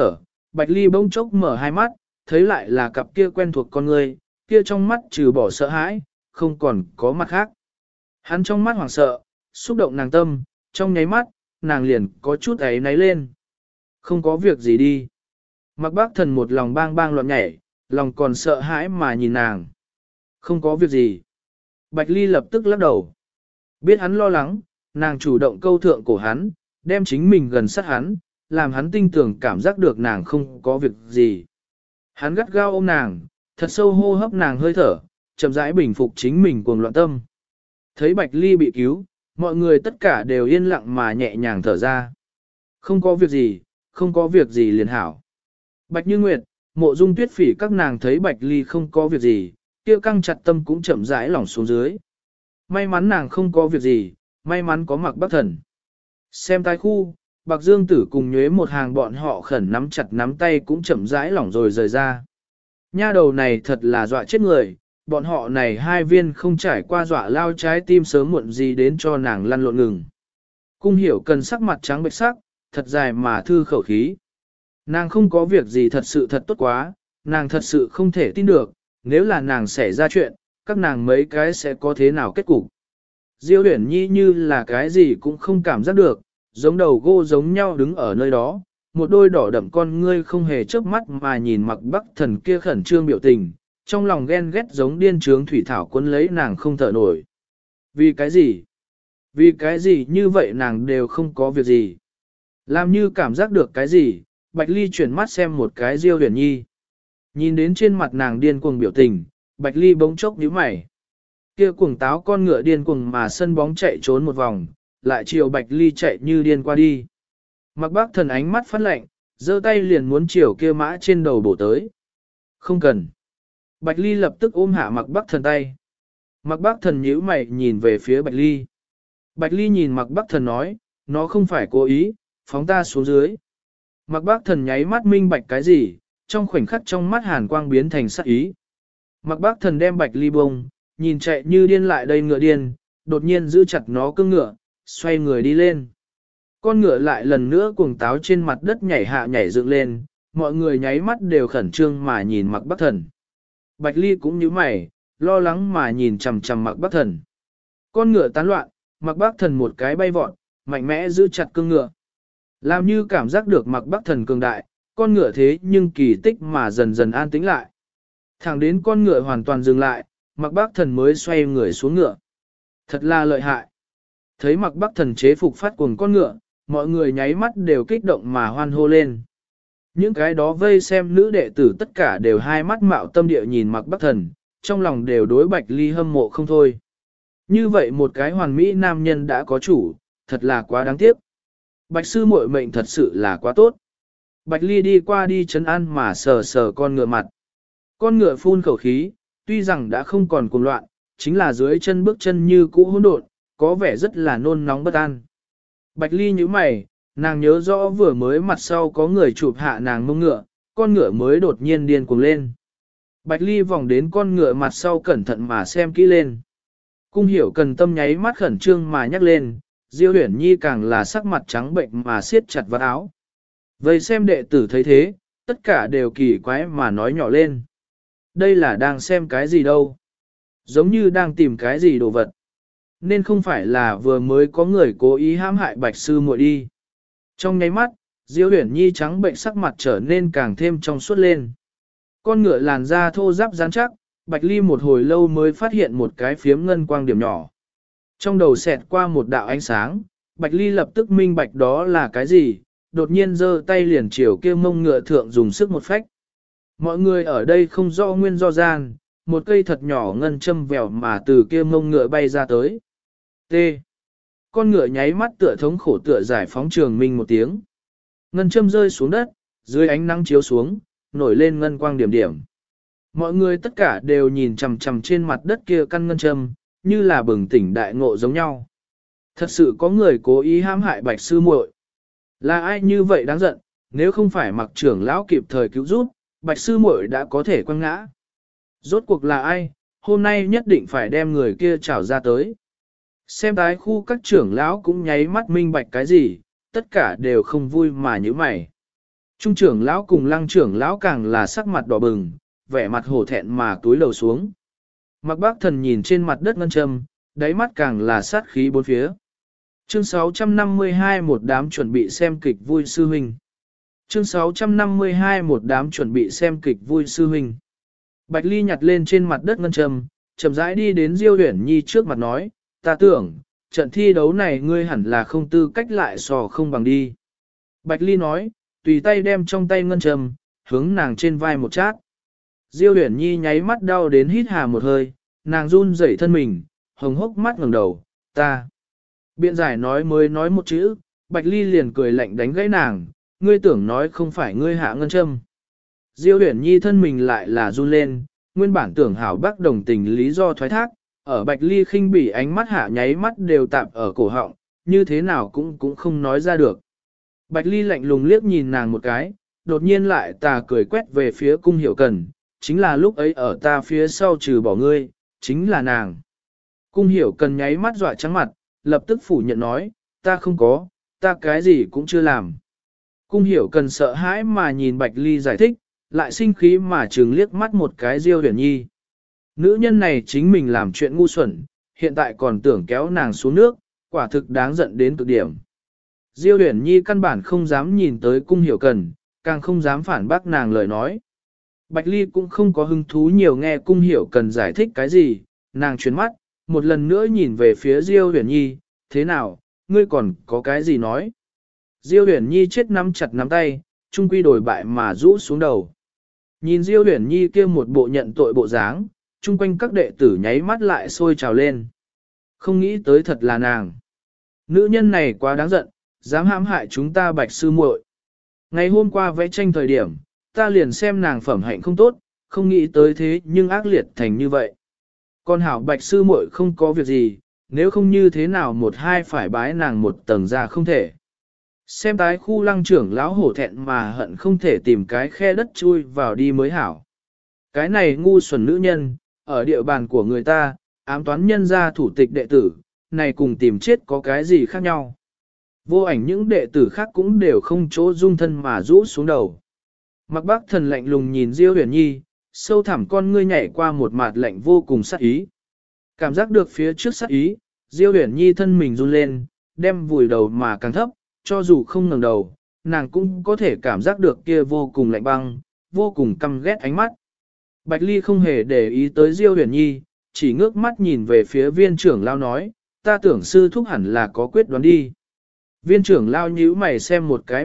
Bạch Ly bỗng chốc mở hai mắt, thấy lại là cặp kia quen thuộc con người, kia trong mắt trừ bỏ sợ hãi, không còn có mặt khác. Hắn trong mắt hoảng sợ, xúc động nàng tâm, trong nháy mắt, nàng liền có chút ấy náy lên. Không có việc gì đi. Mặc Bác Thần một lòng bang bang loạn nhảy, lòng còn sợ hãi mà nhìn nàng. Không có việc gì. Bạch Ly lập tức lắc đầu. Biết hắn lo lắng, nàng chủ động câu thượng cổ hắn, đem chính mình gần sát hắn, làm hắn tinh tưởng cảm giác được nàng không có việc gì. Hắn gắt gao ôm nàng, thật sâu hô hấp nàng hơi thở, chậm rãi bình phục chính mình cuồng loạn tâm. Thấy Bạch Ly bị cứu, mọi người tất cả đều yên lặng mà nhẹ nhàng thở ra. Không có việc gì, không có việc gì liền hảo. Bạch Như Nguyệt, Mộ Dung Tuyết Phỉ các nàng thấy Bạch Ly không có việc gì, kia căng chặt tâm cũng chậm rãi lỏng xuống dưới. May mắn nàng không có việc gì, may mắn có Mặc Bác Thần. Xem tai khu, Bạc Dương Tử cùng nhuế một hàng bọn họ khẩn nắm chặt nắm tay cũng chậm rãi lỏng rồi rời ra. Nha đầu này thật là dọa chết người, bọn họ này hai viên không trải qua dọa lao trái tim sớm muộn gì đến cho nàng lăn lộn ngừng. Cung Hiểu cần sắc mặt trắng bệch sắc, thật dài mà thư khẩu khí. Nàng không có việc gì thật sự thật tốt quá, nàng thật sự không thể tin được, nếu là nàng xảy ra chuyện, các nàng mấy cái sẽ có thế nào kết cục. Diêu Uyển Nhi như là cái gì cũng không cảm giác được, giống đầu gô giống nhau đứng ở nơi đó, một đôi đỏ đậm con ngươi không hề chớp mắt mà nhìn Mặc Bắc Thần kia khẩn trương biểu tình, trong lòng ghen ghét giống điên trướng thủy thảo cuốn lấy nàng không thở nổi. Vì cái gì? Vì cái gì như vậy nàng đều không có việc gì. Làm như cảm giác được cái gì, Bạch Ly chuyển mắt xem một cái Diêu Uyển Nhi. Nhìn đến trên mặt nàng điên cuồng biểu tình, Bạch Ly bỗng chốc nhíu mày. Kia cuồng táo con ngựa điên cuồng mà sân bóng chạy trốn một vòng, lại chiều Bạch Ly chạy như điên qua đi. Mặc Bác Thần ánh mắt phát lạnh, giơ tay liền muốn chiều kia mã trên đầu bổ tới. Không cần. Bạch Ly lập tức ôm hạ Mặc Bác Thần tay. Mặc Bác Thần nhíu mày nhìn về phía Bạch Ly. Bạch Ly nhìn Mặc Bác Thần nói, nó không phải cố ý, phóng ta xuống dưới. Mặc Bác Thần nháy mắt minh bạch cái gì, trong khoảnh khắc trong mắt hàn quang biến thành sắc ý. Mặc Bác Thần đem Bạch Ly bông, nhìn chạy như điên lại đây ngựa điên, đột nhiên giữ chặt nó cương ngựa, xoay người đi lên. Con ngựa lại lần nữa cuồng táo trên mặt đất nhảy hạ nhảy dựng lên, mọi người nháy mắt đều khẩn trương mà nhìn Mặc Bác Thần. Bạch Ly cũng nhíu mày, lo lắng mà nhìn chằm chằm Mặc Bác Thần. Con ngựa tán loạn, Mặc Bác Thần một cái bay vọt, mạnh mẽ giữ chặt cương ngựa. Làm như cảm giác được Mặc Bác Thần cường đại, con ngựa thế nhưng kỳ tích mà dần dần an tĩnh lại. Thẳng đến con ngựa hoàn toàn dừng lại, Mặc Bác Thần mới xoay người xuống ngựa. Thật là lợi hại. Thấy Mặc Bác Thần chế phục phát cuồng con ngựa, mọi người nháy mắt đều kích động mà hoan hô lên. Những cái đó vây xem nữ đệ tử tất cả đều hai mắt mạo tâm địa nhìn Mặc Bác Thần, trong lòng đều đối Bạch Ly hâm mộ không thôi. Như vậy một cái hoàn mỹ nam nhân đã có chủ, thật là quá đáng tiếc. Bạch sư muội mệnh thật sự là quá tốt. Bạch Ly đi qua đi trấn an mà sờ sờ con ngựa mặt. Con ngựa phun khẩu khí, tuy rằng đã không còn cuồng loạn, chính là dưới chân bước chân như cũ hỗn độn, có vẻ rất là nôn nóng bất an. Bạch Ly nhíu mày, nàng nhớ rõ vừa mới mặt sau có người chụp hạ nàng mông ngựa, con ngựa mới đột nhiên điên cuồng lên. Bạch Ly vòng đến con ngựa mặt sau cẩn thận mà xem kỹ lên. Cung Hiểu cần tâm nháy mắt khẩn trương mà nhắc lên, Diêu Uyển Nhi càng là sắc mặt trắng bệnh mà siết chặt vạt áo. Vậy xem đệ tử thấy thế, tất cả đều kỳ quái mà nói nhỏ lên. Đây là đang xem cái gì đâu? Giống như đang tìm cái gì đồ vật. Nên không phải là vừa mới có người cố ý hãm hại Bạch sư muội đi. Trong nháy mắt, Diêu Uyển Nhi trắng bệnh sắc mặt trở nên càng thêm trong suốt lên. Con ngựa làn da thô ráp rắn chắc, Bạch Ly một hồi lâu mới phát hiện một cái phiếm ngân quang điểm nhỏ. Trong đầu xẹt qua một đạo ánh sáng, Bạch Ly lập tức minh bạch đó là cái gì, đột nhiên giơ tay liền chiều kia mông ngựa thượng dùng sức một phách. Mọi người ở đây không rõ nguyên do gian, một cây thật nhỏ ngân châm vèo mà từ kia mông ngựa bay ra tới. T. Con ngựa nháy mắt tựa thống khổ tựa giải phóng trường minh một tiếng. Ngân châm rơi xuống đất, dưới ánh nắng chiếu xuống, nổi lên ngân quang điểm điểm. Mọi người tất cả đều nhìn chằm chằm trên mặt đất kia căn ngân châm, như là bừng tỉnh đại ngộ giống nhau. Thật sự có người cố ý hãm hại Bạch sư muội. Là ai như vậy đáng giận, nếu không phải Mặc trưởng lão kịp thời cứu giúp, Bạch sư muội đã có thể quăng ngã. Rốt cuộc là ai, hôm nay nhất định phải đem người kia trảo ra tới. Xem tái khu các trưởng lão cũng nháy mắt minh bạch cái gì, tất cả đều không vui mà như mày. Trung trưởng lão cùng Lăng trưởng lão càng là sắc mặt đỏ bừng, vẻ mặt hổ thẹn mà túi lầu xuống. Mặc Bác Thần nhìn trên mặt đất ngân châm, đáy mắt càng là sát khí bốn phía. Chương 652 một đám chuẩn bị xem kịch vui sư huynh. Chương 652 một đám chuẩn bị xem kịch vui sư huynh. Bạch Ly nhặt lên trên mặt đất ngân châm, chậm rãi đi đến Diêu Uyển Nhi trước mặt nói, ta tưởng, trận thi đấu này ngươi hẳn là không tư cách lại sò không bằng đi. Bạch Ly nói, tùy tay đem trong tay ngân châm, hướng nàng trên vai một chát. Diêu Uyển Nhi nháy mắt đau đến hít hà một hơi, nàng run rẩy thân mình, hồng hốc mắt ngẩng đầu, ta. Biện giải nói mới nói một chữ, Bạch Ly liền cười lạnh đánh gãy nàng, ngươi tưởng nói không phải ngươi hạ ngân châm. Diêu Uyển Nhi thân mình lại là run lên, nguyên bản tưởng hảo bác đồng tình lý do thoái thác, ở Bạch Ly khinh bỉ ánh mắt hạ nháy mắt đều tạm ở cổ họng, như thế nào cũng không nói ra được. Bạch Ly lạnh lùng liếc nhìn nàng một cái, đột nhiên lại tà cười quét về phía Cung Hiểu Cần, chính là lúc ấy ở ta phía sau trừ bỏ ngươi, chính là nàng. Cung Hiểu Cần nháy mắt dọa trắng mặt, lập tức phủ nhận nói, ta không có, ta cái gì cũng chưa làm. Cung Hiểu Cần sợ hãi mà nhìn Bạch Ly giải thích, lại sinh khí mà trừng liếc mắt một cái Diêu Uyển Nhi. Nữ nhân này chính mình làm chuyện ngu xuẩn, hiện tại còn tưởng kéo nàng xuống nước, quả thực đáng giận đến cực điểm. Diêu Uyển Nhi căn bản không dám nhìn tới Cung Hiểu Cần, càng không dám phản bác nàng lời nói. Bạch Ly cũng không có hứng thú nhiều nghe Cung Hiểu Cần giải thích cái gì, nàng chuyển mắt, một lần nữa nhìn về phía Diêu Uyển Nhi, thế nào, ngươi còn có cái gì nói? Diêu Uyển Nhi chết nắm chặt nắm tay, trung quy đổi bại mà rũ xuống đầu. Nhìn Diêu Uyển Nhi kia một bộ nhận tội bộ dáng, chung quanh các đệ tử nháy mắt lại sôi trào lên. Không nghĩ tới thật là nàng. Nữ nhân này quá đáng giận, dám hãm hại chúng ta Bạch sư muội. Ngày hôm qua vẽ tranh thời điểm, ta liền xem nàng phẩm hạnh không tốt, không nghĩ tới thế nhưng ác liệt thành như vậy. Con hảo Bạch sư muội không có việc gì, nếu không như thế nào một hai phải bái nàng một tầng ra không thể. Xem tái khu Lăng trưởng lão hổ thẹn mà hận không thể tìm cái khe đất chui vào đi mới hảo. Cái này ngu xuẩn nữ nhân, ở địa bàn của người ta, ám toán nhân gia thủ tịch đệ tử, này cùng tìm chết có cái gì khác nhau. Vô ảnh những đệ tử khác cũng đều không chỗ dung thân mà rũ xuống đầu. Mặc Bác Thần lạnh lùng nhìn Diêu Uyển Nhi, sâu thẳm con ngươi nhảy qua một mặt lạnh vô cùng sát ý. Cảm giác được phía trước sát ý, Diêu Uyển Nhi thân mình run lên, đem vùi đầu mà càng thấp, cho dù không ngẩng đầu, nàng cũng có thể cảm giác được kia vô cùng lạnh băng, vô cùng căm ghét ánh mắt. Bạch Ly không hề để ý tới Diêu Uyển Nhi, chỉ ngước mắt nhìn về phía viên trưởng lao nói, ta tưởng sư thúc hẳn là có quyết đoán đi. Viên trưởng lao nhíu mày xem một cái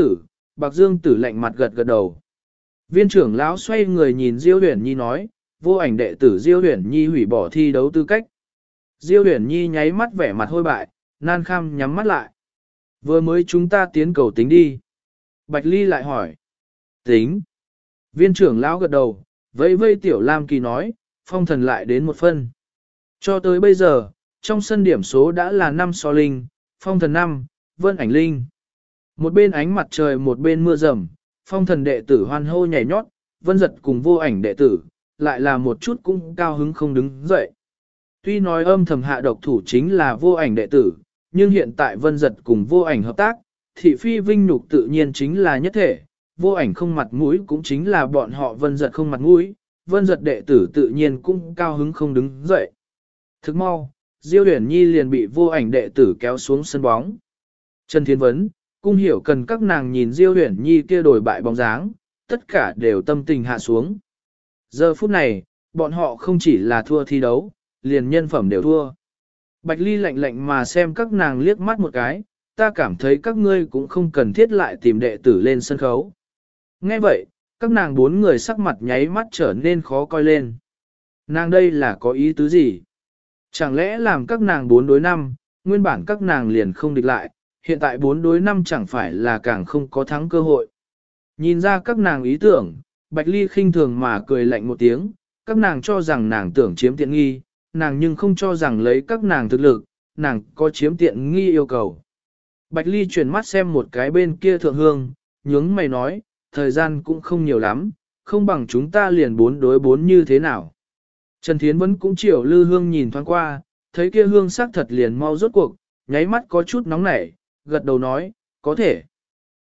Bạc Dương Tử lạnh mặt gật gật đầu. Viên trưởng lão xoay người nhìn Diêu Uyển Nhi nói, vô ảnh đệ tử Diêu Uyển Nhi hủy bỏ thi đấu tư cách. Diêu Uyển Nhi nháy mắt vẻ mặt hôi bại, nan kham nhắm mắt lại. Vừa mới chúng ta tiến cầu tính đi. Bạch Ly lại hỏi. Tính. Viên trưởng lão gật đầu, vẫy vây Tiểu Lam Kỳ nói, phong thần lại đến một phân. Cho tới bây giờ, trong sân điểm số đã là 5 so linh, phong thần 5, vân ảnh linh. Một bên ánh mặt trời một bên mưa rầm, phong thần đệ tử hoan hô nhảy nhót, vân giật cùng vô ảnh đệ tử, lại là một chút cũng cao hứng không đứng dậy. Tuy nói âm thầm hạ độc thủ chính là vô ảnh đệ tử, nhưng hiện tại vân giật cùng vô ảnh hợp tác, thị phi vinh nhục tự nhiên chính là nhất thể, vô ảnh không mặt mũi cũng chính là bọn họ vân giật không mặt mũi, vân giật đệ tử tự nhiên cũng cao hứng không đứng dậy. Thức mau, Diêu Uyển Nhi liền bị vô ảnh đệ tử kéo xuống sân bóng. Trần Thiên Vấn, Cung Hiểu Cần các nàng nhìn Diêu Uyển Nhi kia đổi bại bóng dáng, tất cả đều tâm tình hạ xuống. Giờ phút này, bọn họ không chỉ là thua thi đấu, liền nhân phẩm đều thua. Bạch Ly lạnh lạnh mà xem các nàng liếc mắt một cái, ta cảm thấy các ngươi cũng không cần thiết lại tìm đệ tử lên sân khấu. Nghe vậy, các nàng bốn người sắc mặt nháy mắt trở nên khó coi lên. Nàng đây là có ý tứ gì? Chẳng lẽ làm các nàng 4 đối 5, nguyên bản các nàng liền không địch lại, hiện tại 4 đối 5 chẳng phải là càng không có thắng cơ hội. Nhìn ra các nàng ý tưởng, Bạch Ly khinh thường mà cười lạnh một tiếng, các nàng cho rằng nàng tưởng chiếm tiện nghi, nàng nhưng không cho rằng lấy các nàng thực lực, nàng có chiếm tiện nghi yêu cầu. Bạch Ly chuyển mắt xem một cái bên kia thượng hương, nhướng mày nói, thời gian cũng không nhiều lắm, không bằng chúng ta liền 4 đối 4 như thế nào. Trần Thiến vẫn cũng chiều lư hương nhìn thoáng qua, thấy kia hương sắc thật liền mau rốt cuộc, nháy mắt có chút nóng nảy, gật đầu nói, có thể.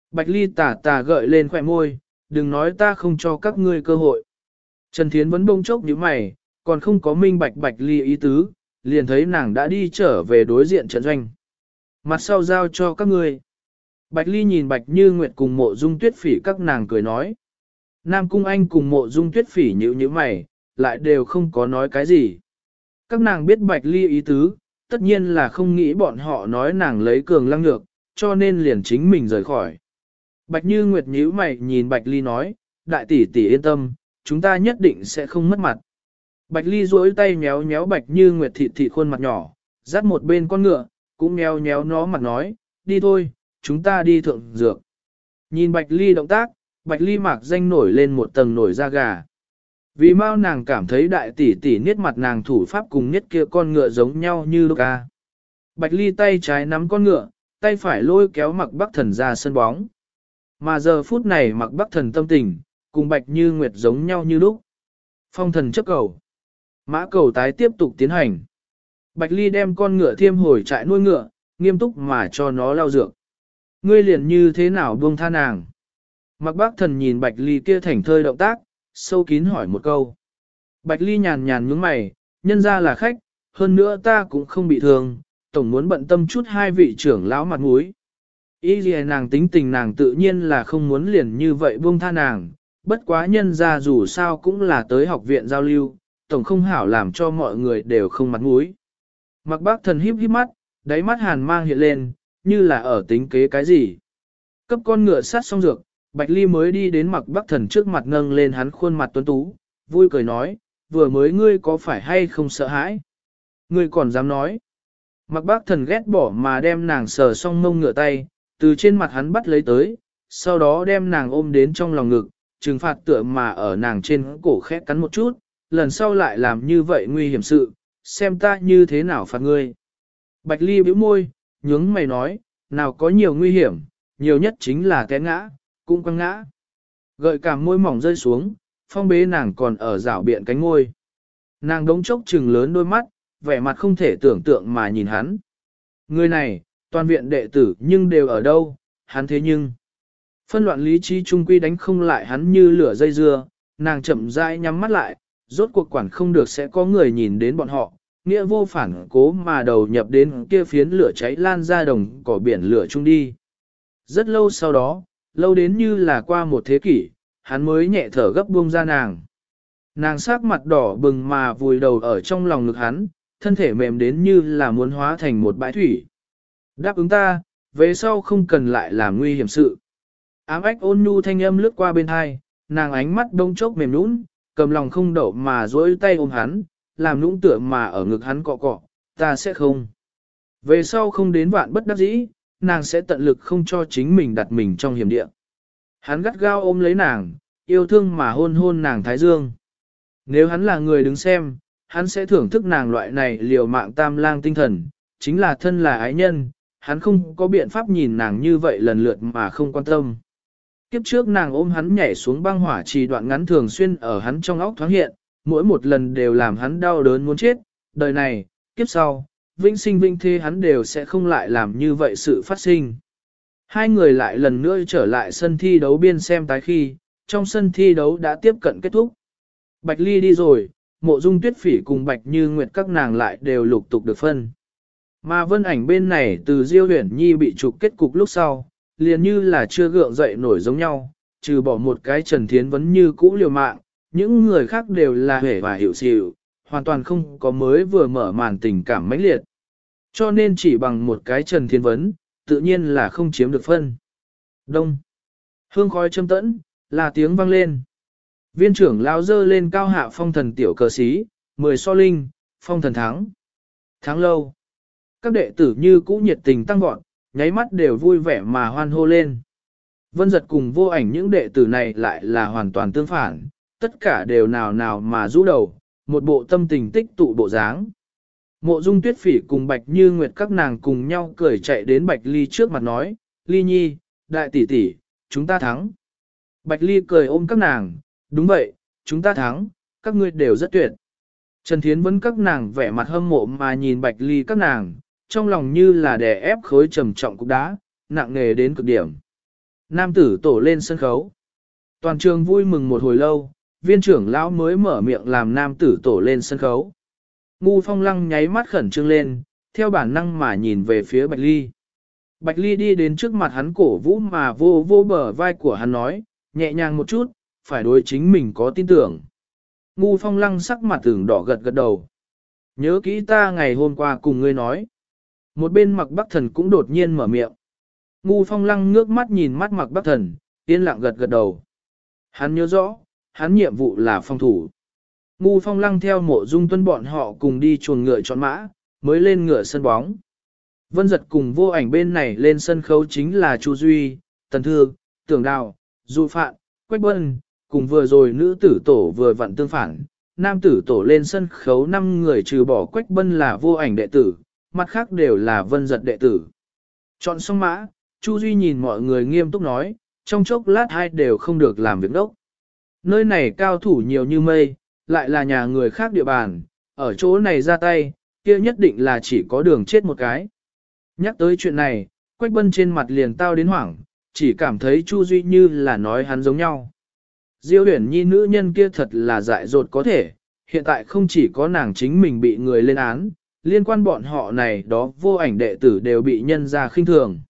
Bạch Ly tà tà gợi lên khỏe môi, đừng nói ta không cho các ngươi cơ hội. Trần Thiến vẫn bông chốc như mày, còn không có minh bạch Bạch Ly ý tứ, liền thấy nàng đã đi trở về đối diện trận doanh. Mặt sau giao cho các ngươi. Bạch Ly nhìn Bạch Như Nguyệt cùng Mộ Dung Tuyết Phỉ các nàng cười nói. Nam Cung Anh cùng Mộ Dung Tuyết Phỉ nhíu mày, lại đều không có nói cái gì. Các nàng biết Bạch Ly ý tứ, tất nhiên là không nghĩ bọn họ nói nàng lấy cường lăng nhược, cho nên liền chính mình rời khỏi. Bạch Như Nguyệt nhíu mày nhìn Bạch Ly nói, đại tỷ tỷ yên tâm, chúng ta nhất định sẽ không mất mặt. Bạch Ly duỗi tay nhéo nhéo Bạch Như Nguyệt thịt khuôn mặt nhỏ, dắt một bên con ngựa, cũng nhéo nhéo nó mặt nói, đi thôi, chúng ta đi thượng dược. Nhìn Bạch Ly động tác, Bạch Ly mạc danh nổi lên một tầng nổi da gà. Vì mau nàng cảm thấy đại tỷ tỷ niết mặt nàng thủ pháp cùng niết kia con ngựa giống nhau như lúc ca. Bạch Ly tay trái nắm con ngựa, tay phải lôi kéo Mặc Bắc Thần ra sân bóng. Mà giờ phút này Mặc Bắc Thần tâm tình, cùng Bạch Như Nguyệt giống nhau như lúc. Phong thần chấp cầu. Mã cầu tái tiếp tục tiến hành. Bạch Ly đem con ngựa thiêm hồi trại nuôi ngựa, nghiêm túc mà cho nó lao dược. Ngươi liền như thế nào buông tha nàng? Mặc Bác Thần nhìn Bạch Ly kia thảnh thơi động tác, sâu kín hỏi một câu. Bạch Ly nhàn nhàn nhướng mày, nhân ra là khách, hơn nữa ta cũng không bị thương, tổng muốn bận tâm chút hai vị trưởng lão mặt mũi. Ý gì nàng tính tình nàng tự nhiên là không muốn liền như vậy buông tha nàng, bất quá nhân ra dù sao cũng là tới học viện giao lưu, tổng không hảo làm cho mọi người đều không mặt mũi. Mặc Bác Thần híp híp mắt, đáy mắt hàn mang hiện lên, như là ở tính kế cái gì. Cấp con ngựa sát xong dược, Bạch Ly mới đi đến Mặc Bắc Thần trước mặt nâng lên hắn khuôn mặt tuấn tú, vui cười nói, vừa mới ngươi có phải hay không sợ hãi? Ngươi còn dám nói. Mặc Bắc Thần ghét bỏ mà đem nàng sờ xong mông ngựa tay, từ trên mặt hắn bắt lấy tới, sau đó đem nàng ôm đến trong lòng ngực, trừng phạt tựa mà ở nàng trên cổ khẽ cắn một chút, lần sau lại làm như vậy nguy hiểm sự, xem ta như thế nào phạt ngươi. Bạch Ly bĩu môi, nhướng mày nói, nào có nhiều nguy hiểm, nhiều nhất chính là té ngã, cũng quăng ngã. Gợi cả môi mỏng rơi xuống, phong bế nàng còn ở rảo biện cánh ngôi. Nàng đống chốc trừng lớn đôi mắt, vẻ mặt không thể tưởng tượng mà nhìn hắn. Người này, toàn viện đệ tử nhưng đều ở đâu, hắn thế nhưng. Phân loạn lý trí trung quy đánh không lại hắn như lửa dây dưa, nàng chậm rãi nhắm mắt lại, rốt cuộc quản không được sẽ có người nhìn đến bọn họ, nghĩa vô phản cố mà đầu nhập đến kia phiến lửa cháy lan ra đồng cỏ biển lửa chung đi. Rất lâu sau đó, lâu đến như là qua một thế kỷ, hắn mới nhẹ thở gấp buông ra nàng. Nàng sắc mặt đỏ bừng mà vùi đầu ở trong lòng ngực hắn, thân thể mềm đến như là muốn hóa thành một bãi thủy. Đáp ứng ta, về sau không cần lại làm nguy hiểm sự. Ám ách ôn nhu thanh âm lướt qua bên hai, nàng ánh mắt đông chốc mềm nũng, cầm lòng không đậu mà dối tay ôm hắn, làm nũng tựa mà ở ngực hắn cọ cọ, ta sẽ không. Về sau không đến vạn bất đắc dĩ, nàng sẽ tận lực không cho chính mình đặt mình trong hiểm địa. Hắn gắt gao ôm lấy nàng, yêu thương mà hôn hôn nàng thái dương. Nếu hắn là người đứng xem, hắn sẽ thưởng thức nàng loại này liều mạng tam lang tinh thần, chính là thân là ái nhân, hắn không có biện pháp nhìn nàng như vậy lần lượt mà không quan tâm. Kiếp trước nàng ôm hắn nhảy xuống băng hỏa trì đoạn ngắn thường xuyên ở hắn trong óc thoáng hiện, mỗi một lần đều làm hắn đau đớn muốn chết, đời này, kiếp sau, vĩnh sinh vĩnh thế hắn đều sẽ không lại làm như vậy sự phát sinh. Hai người lại lần nữa trở lại sân thi đấu biên xem tái khi, trong sân thi đấu đã tiếp cận kết thúc. Bạch Ly đi rồi, Mộ Dung Tuyết Phỉ cùng Bạch Như Nguyệt các nàng lại đều lục tục được phân. Mà Vân Ảnh bên này từ Diêu Huyền Nhi bị trục kết cục lúc sau, liền như là chưa gượng dậy nổi giống nhau, trừ bỏ một cái Trần Thiến Vấn như cũ liều mạng, những người khác đều là hể và hiểu xỉu, hoàn toàn không có mới vừa mở màn tình cảm mãnh liệt. Cho nên chỉ bằng một cái Trần Thiên Vấn, tự nhiên là không chiếm được phân. Đông. Hương khói châm tẫn, là tiếng vang lên. Viên trưởng lao dơ lên cao hạ phong thần tiểu cờ xí, 10 so linh, phong thần thắng. Thắng lâu. Các đệ tử như cũ nhiệt tình tăng vọt, nháy mắt đều vui vẻ mà hoan hô lên. Vân Giật cùng Vô Ảnh những đệ tử này lại là hoàn toàn tương phản, tất cả đều nào nào mà rũ đầu, một bộ tâm tình tích tụ bộ dáng. Mộ Dung Tuyết Phỉ cùng Bạch Như Nguyệt các nàng cùng nhau cười chạy đến Bạch Ly trước mặt nói, Ly Nhi, đại tỷ tỷ, chúng ta thắng. Bạch Ly cười ôm các nàng, đúng vậy, chúng ta thắng, các ngươi đều rất tuyệt. Trần Thiến Vấn các nàng vẻ mặt hâm mộ mà nhìn Bạch Ly các nàng, trong lòng như là đè ép khối trầm trọng cục đá, nặng nề đến cực điểm. nam tử tổ lên sân khấu. Toàn trường vui mừng một hồi lâu, viên trưởng lão mới mở miệng làm nam tử tổ lên sân khấu. Ngu Phong Lăng nháy mắt khẩn trương lên, theo bản năng mà nhìn về phía Bạch Ly. Bạch Ly đi đến trước mặt hắn cổ vũ mà vô vô bờ vai của hắn nói, nhẹ nhàng một chút, phải đối chính mình có tin tưởng. Ngu Phong Lăng sắc mặt tưởng đỏ gật gật đầu. Nhớ kỹ ta ngày hôm qua cùng ngươi nói. Một bên Mặc Bắc Thần cũng đột nhiên mở miệng. Ngu Phong Lăng ngước mắt nhìn mắt Mặc Bắc Thần, yên lặng gật gật đầu. Hắn nhớ rõ, hắn nhiệm vụ là phòng thủ. Ngu Phong Lăng theo Mộ Dung Tuân bọn họ cùng đi chuồng ngựa chọn mã, mới lên ngựa sân bóng. Vân Giật cùng Vô Ảnh bên này lên sân khấu chính là Chu Duy, Tần Thư, Tưởng Đào, Du Phạn, Quách Bân, cùng vừa rồi nữ tử tổ vừa vặn tương phản. Nam tử tổ lên sân khấu 5 người trừ bỏ Quách Bân là Vô Ảnh đệ tử, mặt khác đều là Vân Giật đệ tử. Chọn xong mã, Chu Duy nhìn mọi người nghiêm túc nói, trong chốc lát hai đều không được làm việc đốc. Nơi này cao thủ nhiều như mây, lại là nhà người khác địa bàn, ở chỗ này ra tay, kia nhất định là chỉ có đường chết một cái. Nhắc tới chuyện này, Quách Bân trên mặt liền tao đến hoảng, chỉ cảm thấy Chu Duy như là nói hắn giống nhau. Diêu Uyển Nhi nữ nhân kia thật là dại dột có thể, hiện tại không chỉ có nàng chính mình bị người lên án, liên quan bọn họ này đó Vô Ảnh đệ tử đều bị nhân ra khinh thường.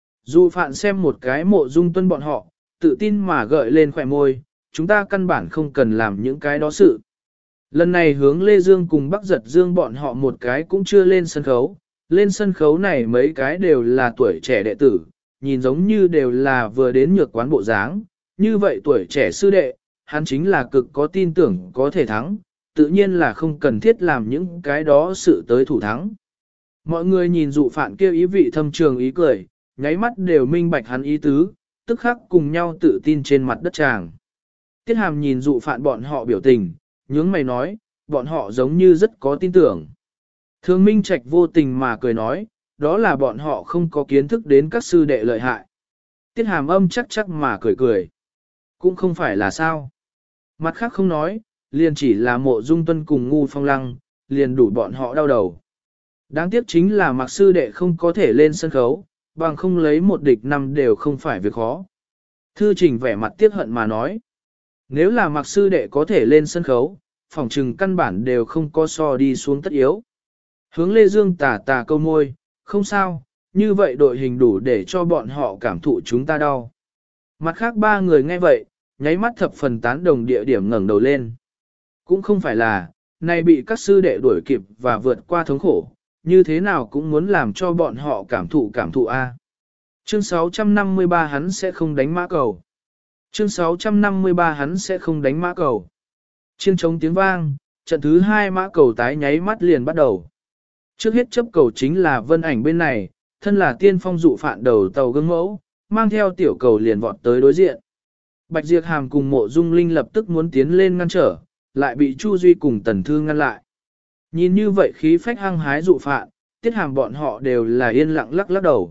Dù Phạn xem một cái Mộ Dung Tuân bọn họ, tự tin mà gợi lên khỏe môi, chúng ta căn bản không cần làm những cái đó sự. Lần này hướng Lê Dương cùng Bắc Giật Dương bọn họ một cái cũng chưa lên sân khấu, lên sân khấu này mấy cái đều là tuổi trẻ đệ tử, nhìn giống như đều là vừa đến nhược quán bộ dáng, như vậy tuổi trẻ sư đệ, hắn chính là cực có tin tưởng có thể thắng, tự nhiên là không cần thiết làm những cái đó sự tới thủ thắng. Mọi người nhìn Dụ Phạn kêu ý vị thâm trường ý cười, nháy mắt đều minh bạch hắn ý tứ, tức khắc cùng nhau tự tin trên mặt đất tràng. Tiết Hàm nhìn Dụ Phạn bọn họ biểu tình, nhướng mày nói, bọn họ giống như rất có tin tưởng. Thương Minh Trạch vô tình mà cười nói, đó là bọn họ không có kiến thức đến các sư đệ lợi hại. Tiết Hàm âm chắc chắc mà cười cười. Cũng không phải là sao. Mặt khác không nói, liền chỉ là Mộ Dung Tuân cùng Ngu Phong Lăng, liền đủ bọn họ đau đầu. Đáng tiếc chính là Mạc sư đệ không có thể lên sân khấu, bằng không lấy một địch năm đều không phải việc khó. Thư Trình vẻ mặt tiếc hận mà nói. Nếu là Mạc sư đệ có thể lên sân khấu, phòng trừng căn bản đều không có so đi xuống tất yếu. Hướng Lê Dương tà tà câu môi, không sao, như vậy đội hình đủ để cho bọn họ cảm thụ chúng ta đau. Mặt khác ba người nghe vậy, nháy mắt thập phần tán đồng địa điểm ngẩng đầu lên. Cũng không phải là, này bị các sư đệ đuổi kịp và vượt qua thống khổ, như thế nào cũng muốn làm cho bọn họ cảm thụ a. Chương 653 hắn sẽ không đánh mã cầu. Chương 653 hắn sẽ không đánh mã cầu. Chiêng trống tiếng vang, trận thứ 2 mã cầu tái nháy mắt liền bắt đầu. Trước hết chấp cầu chính là Vân Ảnh bên này, thân là tiên phong Dụ Phạn đầu tàu gương mẫu, mang theo tiểu cầu liền vọt tới đối diện. Bạch Diệp Hàm cùng Mộ Dung Linh lập tức muốn tiến lên ngăn trở, lại bị Chu Duy cùng Tần Thư ngăn lại. Nhìn như vậy khí phách hăng hái Dụ Phạn, Tiết Hàm bọn họ đều là yên lặng lắc lắc đầu.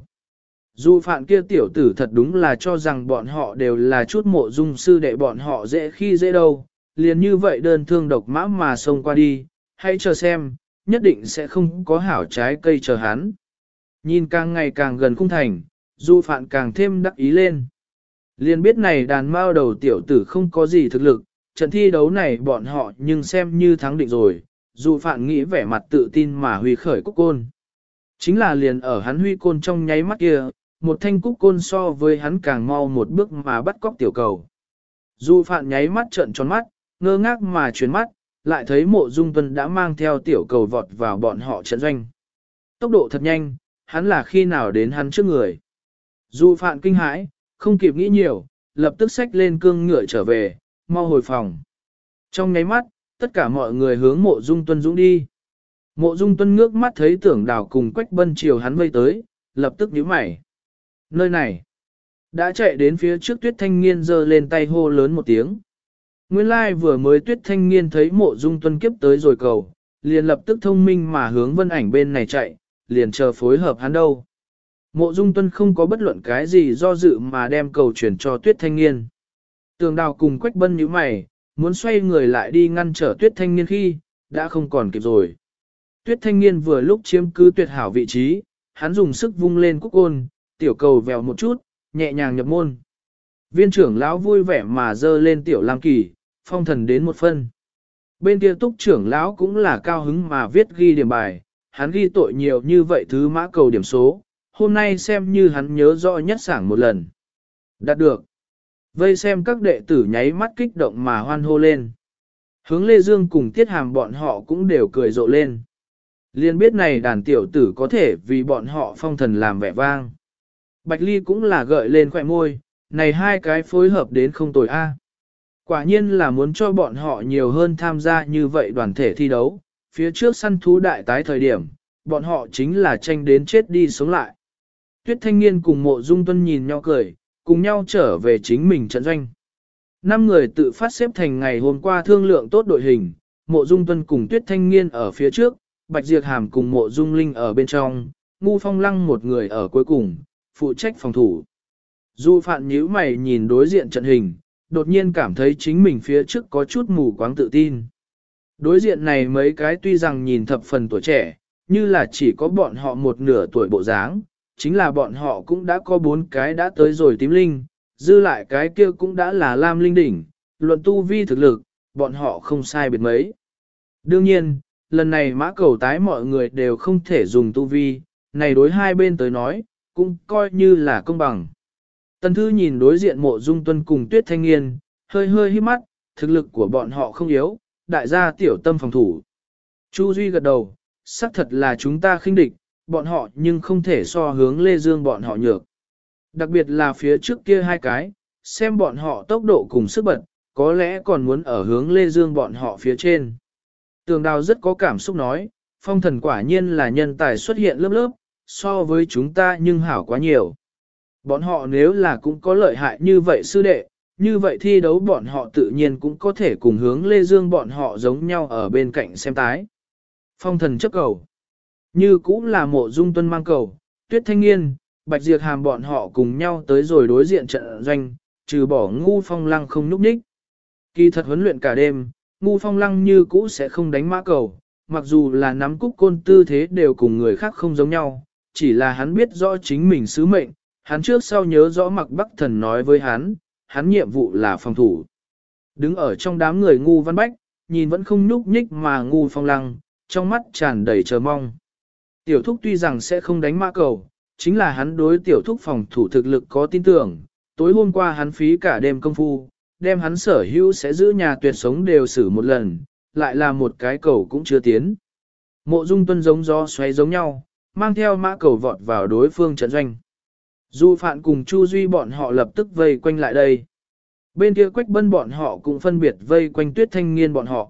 Dụ Phạn kia tiểu tử thật đúng là cho rằng bọn họ đều là chút Mộ Dung sư đệ bọn họ dễ khi dễ đâu, liền như vậy đơn thương độc mã mà xông qua đi, hãy chờ xem, nhất định sẽ không có hảo trái cây chờ hắn. Nhìn càng ngày càng gần khung thành, Dụ Phạn càng thêm đắc ý lên. Liền biết này đàn mao đầu tiểu tử không có gì thực lực, trận thi đấu này bọn họ nhưng xem như thắng định rồi, Dụ Phạn nghĩ vẻ mặt tự tin mà huy khởi cúc côn. Chính là liền ở hắn huy côn trong nháy mắt kia, một thanh cúc côn so với hắn càng mau một bước mà bắt cóc tiểu cầu. Dụ Phạn nháy mắt trợn tròn mắt, ngơ ngác mà chuyển mắt, lại thấy Mộ Dung Tuân đã mang theo tiểu cầu vọt vào bọn họ trận doanh. Tốc độ thật nhanh, hắn là khi nào đến hắn trước người. Dụ Phạn kinh hãi, không kịp nghĩ nhiều, lập tức xách lên cương ngựa trở về, mau hồi phòng. Trong nháy mắt, tất cả mọi người hướng Mộ Dung Tuân dũng đi. Mộ Dung Tuân ngước mắt thấy Tưởng Đào cùng Quách Bân chiều hắn vây tới, lập tức nhíu mày. Nơi này, đã chạy đến phía trước Tuyết Thanh Nghiên giơ lên tay hô lớn một tiếng. Nguyên lai vừa mới Tuyết Thanh Nghiên thấy Mộ Dung Tuân kiếp tới rồi cầu, liền lập tức thông minh mà hướng Vân Ảnh bên này chạy, liền chờ phối hợp hắn đâu. Mộ Dung Tuân không có bất luận cái gì do dự mà đem cầu chuyển cho Tuyết Thanh Nghiên. Tưởng Đào cùng Quách Bân nhíu mày, muốn xoay người lại đi ngăn trở Tuyết Thanh Nghiên khi, đã không còn kịp rồi. Tuyết Thanh Nghiên vừa lúc chiếm cứ tuyệt hảo vị trí, hắn dùng sức vung lên cúc côn, tiểu cầu vèo một chút, nhẹ nhàng nhập môn. Viên trưởng lão vui vẻ mà dơ lên tiểu lam kỳ, phong thần đến một phân. Bên kia túc trưởng lão cũng là cao hứng mà viết ghi điểm bài, hắn ghi tội nhiều như vậy thứ mã cầu điểm số, hôm nay xem như hắn nhớ rõ nhất sảng một lần. Đạt được. Vây xem các đệ tử nháy mắt kích động mà hoan hô lên. Hướng Lê Dương cùng Tiết Hàm bọn họ cũng đều cười rộ lên. Liên biết này đàn tiểu tử có thể vì bọn họ phong thần làm vẻ vang. Bạch Ly cũng là gợi lên khỏe môi, này hai cái phối hợp đến không tồi a. Quả nhiên là muốn cho bọn họ nhiều hơn tham gia như vậy đoàn thể thi đấu, phía trước săn thú đại tái thời điểm, bọn họ chính là tranh đến chết đi sống lại. Tuyết Thanh Niên cùng Mộ Dung Tuân nhìn nhau cười, cùng nhau trở về chính mình trận doanh. 5 người tự phát xếp thành ngày hôm qua thương lượng tốt đội hình, Mộ Dung Tuân cùng Tuyết Thanh Niên ở phía trước, Bạch Diệp Hàm cùng Mộ Dung Linh ở bên trong, Ngu Phong Lăng một người ở cuối cùng, phụ trách phòng thủ. Du Phạn nhíu mày nhìn đối diện trận hình, đột nhiên cảm thấy chính mình phía trước có chút mù quáng tự tin. Đối diện này mấy cái tuy rằng nhìn thập phần tuổi trẻ, như là chỉ có bọn họ một nửa tuổi bộ dáng, chính là bọn họ cũng đã có 4 cái đã tới rồi tím linh, dư lại cái kia cũng đã là lam linh đỉnh, luận tu vi thực lực, bọn họ không sai biệt mấy. Đương nhiên, lần này mã cầu tái mọi người đều không thể dùng tu vi, này đối hai bên tới nói, cũng coi như là công bằng. Tần Thư nhìn đối diện Mộ Dung Tuân cùng Tuyết Thanh Niên, hơi hơi hít mắt, thực lực của bọn họ không yếu, đại gia tiểu tâm phòng thủ. Chu Duy gật đầu, xác thật là chúng ta khinh địch, bọn họ nhưng không thể so hướng Lê Dương bọn họ nhược. Đặc biệt là phía trước kia hai cái, xem bọn họ tốc độ cùng sức bật, có lẽ còn muốn ở hướng Lê Dương bọn họ phía trên. Tường Đào rất có cảm xúc nói, phong thần quả nhiên là nhân tài xuất hiện lớp lớp, so với chúng ta nhưng hảo quá nhiều. Bọn họ nếu là cũng có lợi hại như vậy sư đệ, như vậy thi đấu bọn họ tự nhiên cũng có thể cùng hướng Lê Dương bọn họ giống nhau ở bên cạnh xem tái. Phong thần chấp cầu. Như cũng là Mộ Dung Tuân mang cầu, Tuyết Thanh Niên, Bạch Diệp Hàm bọn họ cùng nhau tới rồi đối diện trận doanh, trừ bỏ Ngu Phong Lăng không nhúc nhích. Kỳ thật huấn luyện cả đêm, Ngu Phong Lăng như cũ sẽ không đánh mã cầu, mặc dù là nắm cúc côn tư thế đều cùng người khác không giống nhau, chỉ là hắn biết rõ chính mình sứ mệnh, hắn trước sau nhớ rõ Mạc Bắc Thần nói với hắn nhiệm vụ là phòng thủ. Đứng ở trong đám người Ngu Văn Bách, nhìn vẫn không nhúc nhích mà Ngu Phong Lăng, trong mắt tràn đầy chờ mong. Tiểu thúc tuy rằng sẽ không đánh mã cầu, chính là hắn đối tiểu thúc phòng thủ thực lực có tin tưởng, tối hôm qua hắn phí cả đêm công phu, đem hắn sở hữu sẽ giữ nhà tuyệt sống đều xử một lần, lại là một cái cầu cũng chưa tiến. Mộ Dung Tuân giống gió xoáy giống nhau, mang theo mã cầu vọt vào đối phương trận doanh. Du Phạn cùng Chu Duy bọn họ lập tức vây quanh lại đây. Bên kia Quách Bân bọn họ cũng phân biệt vây quanh Tuyết Thanh Niên bọn họ.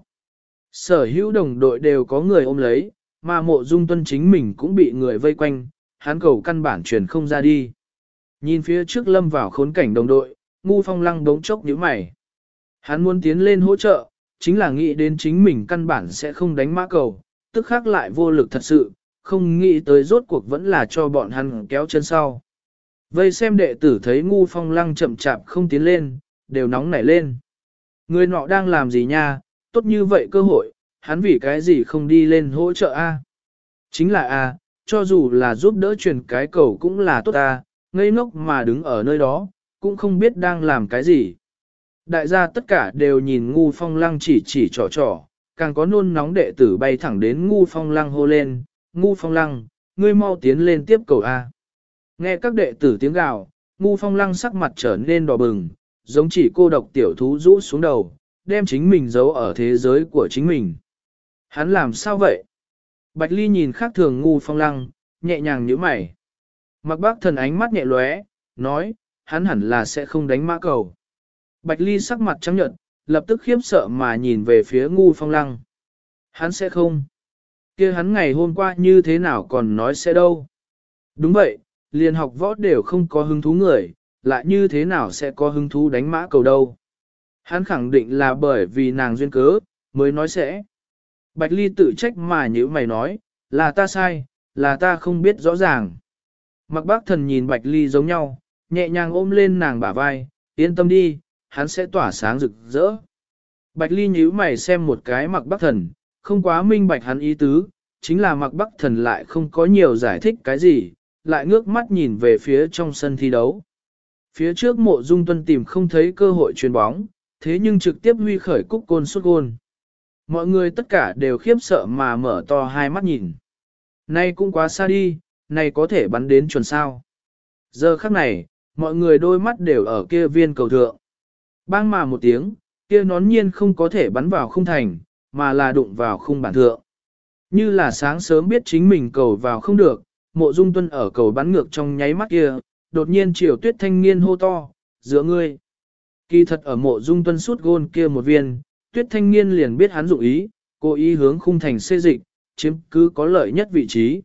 Sở hữu đồng đội đều có người ôm lấy, mà Mộ Dung Tuân chính mình cũng bị người vây quanh, hắn cầu căn bản truyền không ra đi. Nhìn phía trước lâm vào khốn cảnh đồng đội, Ngu Phong Lăng đống chốc nhíu mày. Hắn muốn tiến lên hỗ trợ, chính là nghĩ đến chính mình căn bản sẽ không đánh mã cầu, tức khác lại vô lực thật sự, không nghĩ tới rốt cuộc vẫn là cho bọn hắn kéo chân sau. Vây xem đệ tử thấy Ngu Phong Lăng chậm chạp không tiến lên, đều nóng nảy lên. Người nọ đang làm gì nha, tốt như vậy cơ hội, hắn vì cái gì không đi lên hỗ trợ a? Chính là a, cho dù là giúp đỡ truyền cái cầu cũng là tốt a, ngây ngốc mà đứng ở nơi đó, cũng không biết đang làm cái gì. Đại gia tất cả đều nhìn Ngu Phong Lăng chỉ trò trò, càng có nôn nóng đệ tử bay thẳng đến Ngu Phong Lăng hô lên, Ngu Phong Lăng, ngươi mau tiến lên tiếp cầu a. Nghe các đệ tử tiếng gào, Ngu Phong Lăng sắc mặt trở nên đỏ bừng, giống chỉ cô độc tiểu thú rũ xuống đầu, đem chính mình giấu ở thế giới của chính mình. Hắn làm sao vậy? Bạch Ly nhìn khác thường Ngu Phong Lăng, nhẹ nhàng nhíu mày. Mạc Bắc Thần ánh mắt nhẹ lóe, nói, hắn hẳn là sẽ không đánh mã cầu. Bạch Ly sắc mặt trắng nhợt, lập tức khiếp sợ mà nhìn về phía Ngu Phong Lăng. Hắn sẽ không. Kia hắn ngày hôm qua như thế nào còn nói sẽ đâu. Đúng vậy, liền học võ đều không có hứng thú người, lại như thế nào sẽ có hứng thú đánh mã cầu đâu. Hắn khẳng định là bởi vì nàng duyên cớ, mới nói sẽ. Bạch Ly tự trách mà nhíu mày nói, là ta sai, là ta không biết rõ ràng. Mạc Bắc Thần nhìn Bạch Ly giống nhau, nhẹ nhàng ôm lên nàng bả vai, yên tâm đi, hắn sẽ tỏa sáng rực rỡ. Bạch Ly nhíu mày xem một cái Mạc Bắc Thần, không quá minh bạch hắn ý tứ, chính là Mạc Bắc Thần lại không có nhiều giải thích cái gì, lại ngước mắt nhìn về phía trong sân thi đấu. Phía trước Mộ Dung Tuân tìm không thấy cơ hội chuyền bóng, thế nhưng trực tiếp huy khởi cúc côn sút gôn. Mọi người tất cả đều khiếp sợ mà mở to hai mắt nhìn. Này cũng quá xa đi, này có thể bắn đến chuẩn sao. Giờ khắc này, mọi người đôi mắt đều ở kia viên cầu thượng. Bang mà một tiếng, kia nón nhiên không có thể bắn vào khung thành, mà là đụng vào khung bản thượng. Như là sáng sớm biết chính mình cầu vào không được, Mộ Dung Tuân ở cầu bắn ngược trong nháy mắt kia, đột nhiên Triều Tuyết thanh niên hô to, giữa ngươi. Kỳ thật ở Mộ Dung Tuân sút gôn kia một viên, Tuyết thanh niên liền biết hắn dụng ý, cố ý hướng khung thành xê dịch, chiếm cứ có lợi nhất vị trí.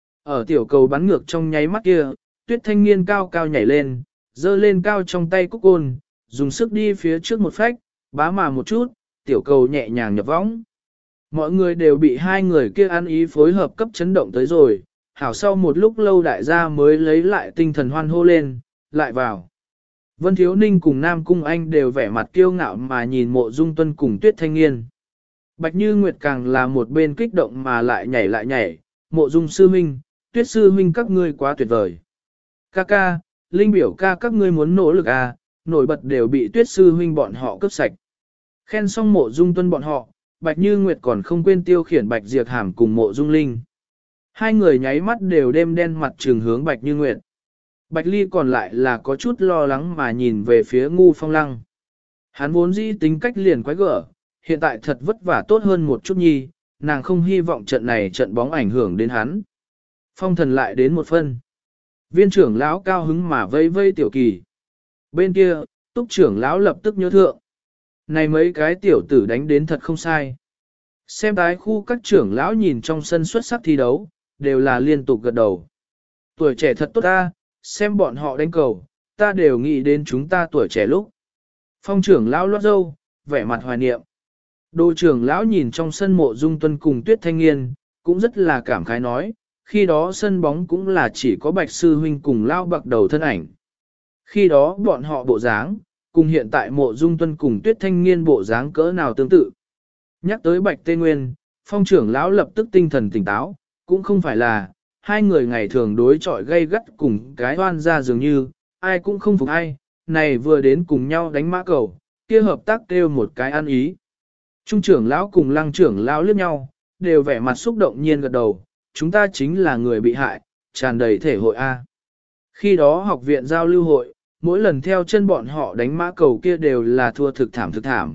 Ở tiểu cầu bắn ngược trong nháy mắt kia, Tuyết thanh niên cao cao nhảy lên, giơ lên cao trong tay cúc côn, dùng sức đi phía trước một phách, bá mà một chút, tiểu cầu nhẹ nhàng nhập võng. Mọi người đều bị hai người kia ăn ý phối hợp cấp chấn động tới rồi, hảo sau một lúc lâu đại gia mới lấy lại tinh thần hoan hô lên, lại vào. Vân Thiếu Ninh cùng Nam Cung Anh đều vẻ mặt kiêu ngạo mà nhìn Mộ Dung Tuân cùng Tuyết thanh niên. Bạch Như Nguyệt càng là một bên kích động mà lại nhảy, Mộ Dung sư huynh, Tuyết sư huynh các ngươi quá tuyệt vời. Ca ca, Linh biểu ca các ngươi muốn nỗ lực à, nổi bật đều bị Tuyết sư huynh bọn họ cướp sạch. Khen xong Mộ Dung Tuân bọn họ, Bạch Như Nguyệt còn không quên tiêu khiển Bạch Diệp Hàm cùng Mộ Dung Linh. Hai người nháy mắt đều đêm đen mặt trừng hướng Bạch Như Nguyệt. Bạch Ly còn lại là có chút lo lắng mà nhìn về phía Ngu Phong Lăng. Hắn vốn dĩ tính cách liền quái gở, hiện tại thật vất vả tốt hơn một chút nhi, nàng không hy vọng trận này trận bóng ảnh hưởng đến hắn. Phong thần lại đến một phân. Viên trưởng lão cao hứng mà vây vây Tiểu Kỳ. Bên kia, Túc trưởng lão lập tức nhớ thượng. Này mấy cái tiểu tử đánh đến thật không sai. Xem tái khu các trưởng lão nhìn trong sân xuất sắc thi đấu, đều là liên tục gật đầu. Tuổi trẻ thật tốt ta, xem bọn họ đánh cầu, ta đều nghĩ đến chúng ta tuổi trẻ lúc. Phong trưởng lão loát râu, vẻ mặt hoài niệm. Đô trưởng lão nhìn trong sân Mộ Dung Tuân cùng Tuyết thanh niên, cũng rất là cảm khái nói, khi đó sân bóng cũng là chỉ có Bạch sư huynh cùng lao bạc đầu thân ảnh. Khi đó bọn họ bộ dáng, cùng hiện tại Mộ Dung Tuân cùng Tuyết thanh niên bộ dáng cỡ nào tương tự. Nhắc tới Bạch Tê Nguyên, phong trưởng lão lập tức tinh thần tỉnh táo, cũng không phải là, hai người ngày thường đối chọi gây gắt cùng cái hoan ra dường như, ai cũng không phục ai, này vừa đến cùng nhau đánh mã cầu, kia hợp tác kêu một cái ăn ý. Trung trưởng lão cùng Lăng trưởng lão liếc nhau, đều vẻ mặt xúc động nhiên gật đầu, chúng ta chính là người bị hại, tràn đầy thể hội A. Khi đó học viện giao lưu hội, mỗi lần theo chân bọn họ đánh mã cầu kia đều là thua thực thảm.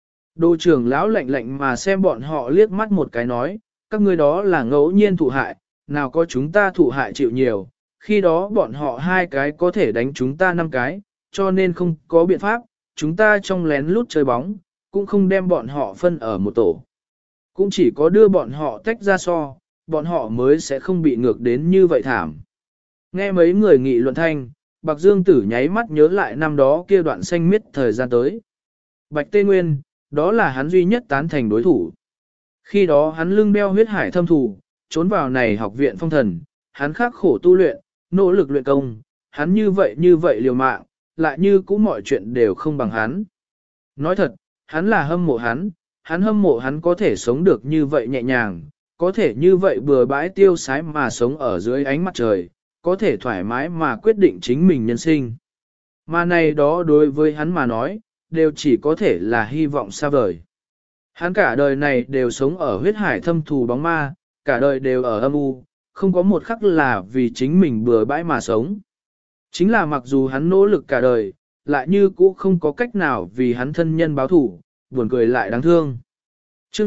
Đô trưởng lão lạnh lạnh mà xem bọn họ liếc mắt một cái nói, các ngươi đó là ngẫu nhiên thụ hại, nào có chúng ta thụ hại chịu nhiều, khi đó bọn họ hai cái có thể đánh chúng ta 5 cái, cho nên không có biện pháp, chúng ta trong lén lút chơi bóng, cũng không đem bọn họ phân ở một tổ. Cũng chỉ có đưa bọn họ tách ra so, bọn họ mới sẽ không bị ngược đến như vậy thảm. Nghe mấy người nghị luận thanh, Bạc Dương Tử nháy mắt nhớ lại năm đó kia đoạn xanh miết thời gian tới. Bạch Tê Nguyên, đó là hắn duy nhất tán thành đối thủ. Khi đó hắn lưng đeo huyết hải thâm thù, trốn vào này học viện phong thần, hắn khắc khổ tu luyện, nỗ lực luyện công, hắn như vậy liều mạng, lại như cũng mọi chuyện đều không bằng hắn. Nói thật, hắn là hâm mộ hắn hâm mộ hắn có thể sống được như vậy nhẹ nhàng, có thể như vậy bừa bãi tiêu sái mà sống ở dưới ánh mặt trời, có thể thoải mái mà quyết định chính mình nhân sinh. Mà này đó đối với hắn mà nói, đều chỉ có thể là hy vọng xa vời. Hắn cả đời này đều sống ở huyết hải thâm thù bóng ma, cả đời đều ở âm u, không có một khắc là vì chính mình bừa bãi mà sống. Chính là mặc dù hắn nỗ lực cả đời, lại như cũ không có cách nào vì hắn thân nhân báo thủ, buồn cười lại đáng thương. Chương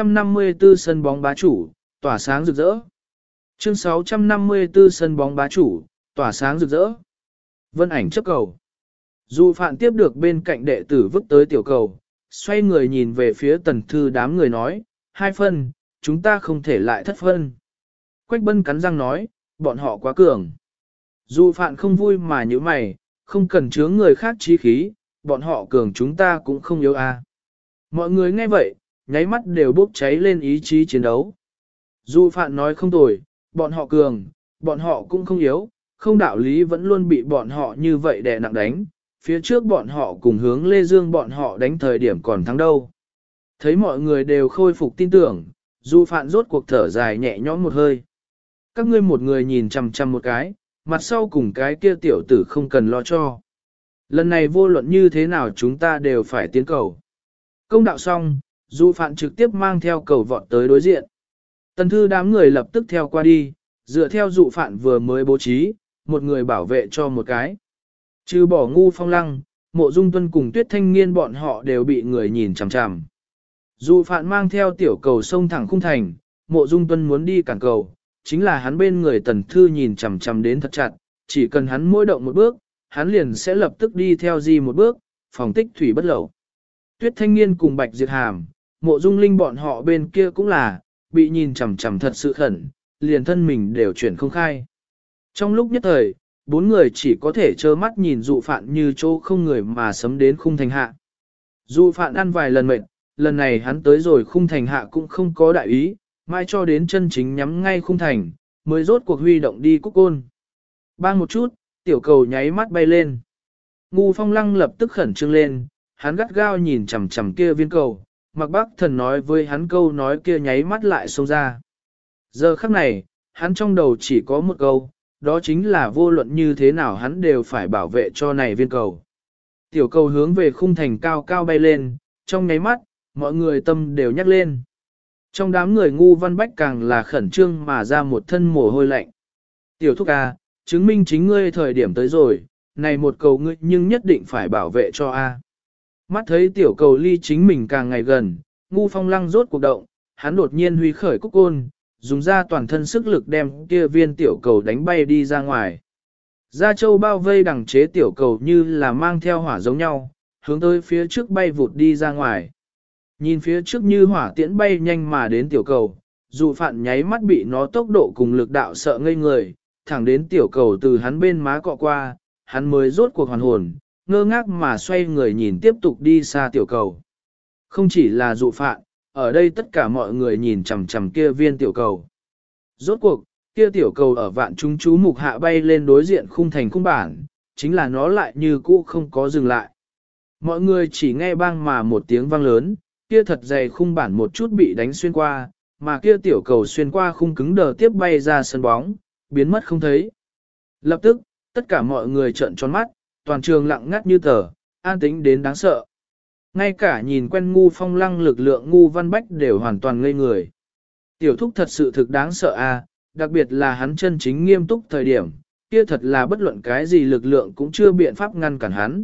654 sân bóng bá chủ, tỏa sáng rực rỡ. Chương 654 sân bóng bá chủ, tỏa sáng rực rỡ. Vân ảnh chấp cầu. Dù Phạn tiếp được bên cạnh đệ tử vứt tới tiểu cầu, xoay người nhìn về phía Tần Thư đám người nói, 2 phân, chúng ta không thể lại thất phân. Quách Bân cắn răng nói, bọn họ quá cường. Dù Phạn không vui mà như mày, không cần chướng người khác chí khí, bọn họ cường chúng ta cũng không yếu a. Mọi người nghe vậy, nháy mắt đều bốc cháy lên ý chí chiến đấu. Dù Phạn nói không tồi, bọn họ cường, bọn họ cũng không yếu, không đạo lý vẫn luôn bị bọn họ như vậy đè nặng đánh, phía trước bọn họ cùng hướng Lê Dương bọn họ đánh thời điểm còn thắng đâu. Thấy mọi người đều khôi phục tin tưởng, Dù Phạn rốt cuộc thở dài nhẹ nhõm một hơi. Các ngươi một người nhìn chằm chằm một cái, mặt sau cùng cái kia tiểu tử không cần lo cho. Lần này vô luận như thế nào chúng ta đều phải tiến cầu. Công đạo xong, dụ phạn trực tiếp mang theo cầu vọt tới đối diện. Tần thư đám người lập tức theo qua đi, dựa theo dụ phạn vừa mới bố trí, một người bảo vệ cho một cái. Trừ bỏ Ngu Phong Lăng, Mộ Dung Tuân cùng Tuyết Thanh Nghiên bọn họ đều bị người nhìn chằm chằm. Dụ phạn mang theo tiểu cầu sông thẳng khung thành, Mộ Dung Tuân muốn đi cản cầu, chính là hắn bên người Tần Thư nhìn chằm chằm đến thật chặt, chỉ cần hắn mỗi động một bước, hắn liền sẽ lập tức đi theo di một bước, phòng tích thủy bất lậu. Tuyết Thanh Nghiên cùng Bạch Diệt Hàm, Mộ Dung Linh bọn họ bên kia cũng là, bị nhìn chằm chằm thật sự khẩn, liền thân mình đều chuyển không khai. Trong lúc nhất thời, bốn người chỉ có thể trơ mắt nhìn dụ phạn như chỗ không người mà sấm đến khung thành hạ. Dụ phạn ăn vài lần mệt, lần này hắn tới rồi khung thành hạ cũng không có đại ý, mai cho đến chân chính nhắm ngay khung thành, mới rốt cuộc huy động đi cúc côn. Bang một chút, tiểu cầu nháy mắt bay lên. Ngu Phong Lăng lập tức khẩn trương lên, hắn gắt gao nhìn chằm chằm kia viên cầu, Mạc Bắc Thần nói với hắn câu nói kia nháy mắt lại xông ra. Giờ khắc này, hắn trong đầu chỉ có một câu, đó chính là vô luận như thế nào hắn đều phải bảo vệ cho này viên cầu. Tiểu cầu hướng về khung thành cao cao bay lên, trong nháy mắt, mọi người tâm đều nhắc lên. Trong đám người Ngu Văn Bách càng là khẩn trương mà ra một thân mồ hôi lạnh. Tiểu thúc A, chứng minh chính ngươi thời điểm tới rồi, này một cầu ngươi nhưng nhất định phải bảo vệ cho A. Mắt thấy tiểu cầu ly chính mình càng ngày gần, Ngu Phong Lăng rốt cuộc động, hắn đột nhiên huy khởi cúc côn, dùng ra toàn thân sức lực đem kia viên tiểu cầu đánh bay đi ra ngoài. Gia Châu bao vây đằng chế tiểu cầu như là mang theo hỏa giống nhau, hướng tới phía trước bay vụt đi ra ngoài. Nhìn phía trước như hỏa tiễn bay nhanh mà đến tiểu cầu, dù phạn nháy mắt bị nó tốc độ cùng lực đạo sợ ngây người, thẳng đến tiểu cầu từ hắn bên má cọ qua, hắn mới rốt cuộc hoàn hồn, ngơ ngác mà xoay người nhìn tiếp tục đi xa tiểu cầu. Không chỉ là dụ phạn, ở đây tất cả mọi người nhìn chằm chằm kia viên tiểu cầu. Rốt cuộc, kia tiểu cầu ở vạn chúng chú mục hạ bay lên đối diện khung thành khung bản, chính là nó lại như cũ không có dừng lại. Mọi người chỉ nghe bang mà một tiếng vang lớn, kia thật dày khung bản một chút bị đánh xuyên qua, mà kia tiểu cầu xuyên qua khung cứng đờ tiếp bay ra sân bóng, biến mất không thấy. Lập tức, tất cả mọi người trợn tròn mắt, toàn trường lặng ngắt như tờ, an tĩnh đến đáng sợ. Ngay cả nhìn quen Ngu Phong Lăng lực lượng Ngu Văn Bách đều hoàn toàn ngây người. Tiểu thúc thật sự thực đáng sợ a, đặc biệt là hắn chân chính nghiêm túc thời điểm, kia thật là bất luận cái gì lực lượng cũng chưa biện pháp ngăn cản hắn.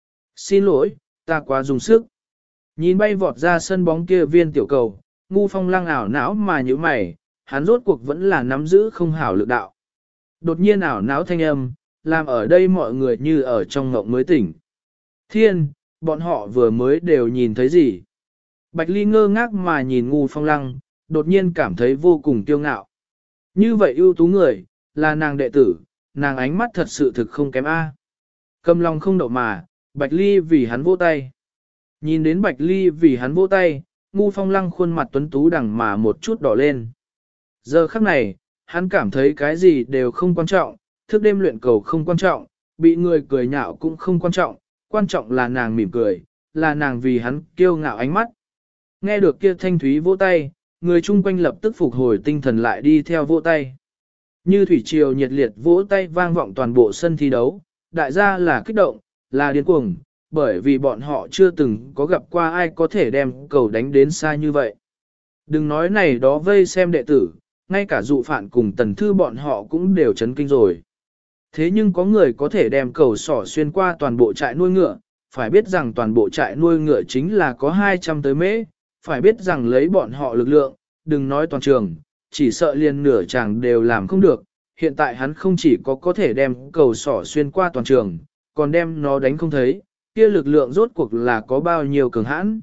Xin lỗi, ta quá dùng sức. Nhìn bay vọt ra sân bóng kia viên tiểu cầu, Ngu Phong Lăng ảo não mà như mày, hắn rốt cuộc vẫn là nắm giữ không hảo lực đạo. Đột nhiên ảo não thanh âm, làm ở đây mọi người như ở trong ngộng mới tỉnh. Thiên, bọn họ vừa mới đều nhìn thấy gì? Bạch Ly ngơ ngác mà nhìn Ngu Phong Lăng, đột nhiên cảm thấy vô cùng kiêu ngạo. Như vậy ưu tú người, là nàng đệ tử, nàng ánh mắt thật sự thực không kém A. Cầm lòng không đậu mà, Bạch Ly vì hắn vỗ tay. Nhìn đến Bạch Ly vì hắn vỗ tay, Ngu Phong Lăng khuôn mặt tuấn tú đằng mà một chút đỏ lên. Giờ khắc này, hắn cảm thấy cái gì đều không quan trọng, thức đêm luyện cầu không quan trọng, bị người cười nhạo cũng không quan trọng là nàng mỉm cười, là nàng vì hắn kiêu ngạo ánh mắt. Nghe được kia thanh thúy vỗ tay, người chung quanh lập tức phục hồi tinh thần lại đi theo vỗ tay. Như thủy triều nhiệt liệt vỗ tay vang vọng toàn bộ sân thi đấu, đại gia là kích động, là điên cuồng, bởi vì bọn họ chưa từng có gặp qua ai có thể đem cầu đánh đến xa như vậy. Đừng nói này đó vây xem đệ tử, ngay cả dụ phản cùng tần thư bọn họ cũng đều chấn kinh rồi. Thế nhưng có người có thể đem cầu sỏ xuyên qua toàn bộ trại nuôi ngựa, phải biết rằng toàn bộ trại nuôi ngựa chính là có 200 tới mễ, phải biết rằng lấy bọn họ lực lượng, đừng nói toàn trường, chỉ sợ liền nửa chàng đều làm không được. Hiện tại hắn không chỉ có thể đem cầu sỏ xuyên qua toàn trường, còn đem nó đánh không thấy, kia lực lượng rốt cuộc là có bao nhiêu cường hãn.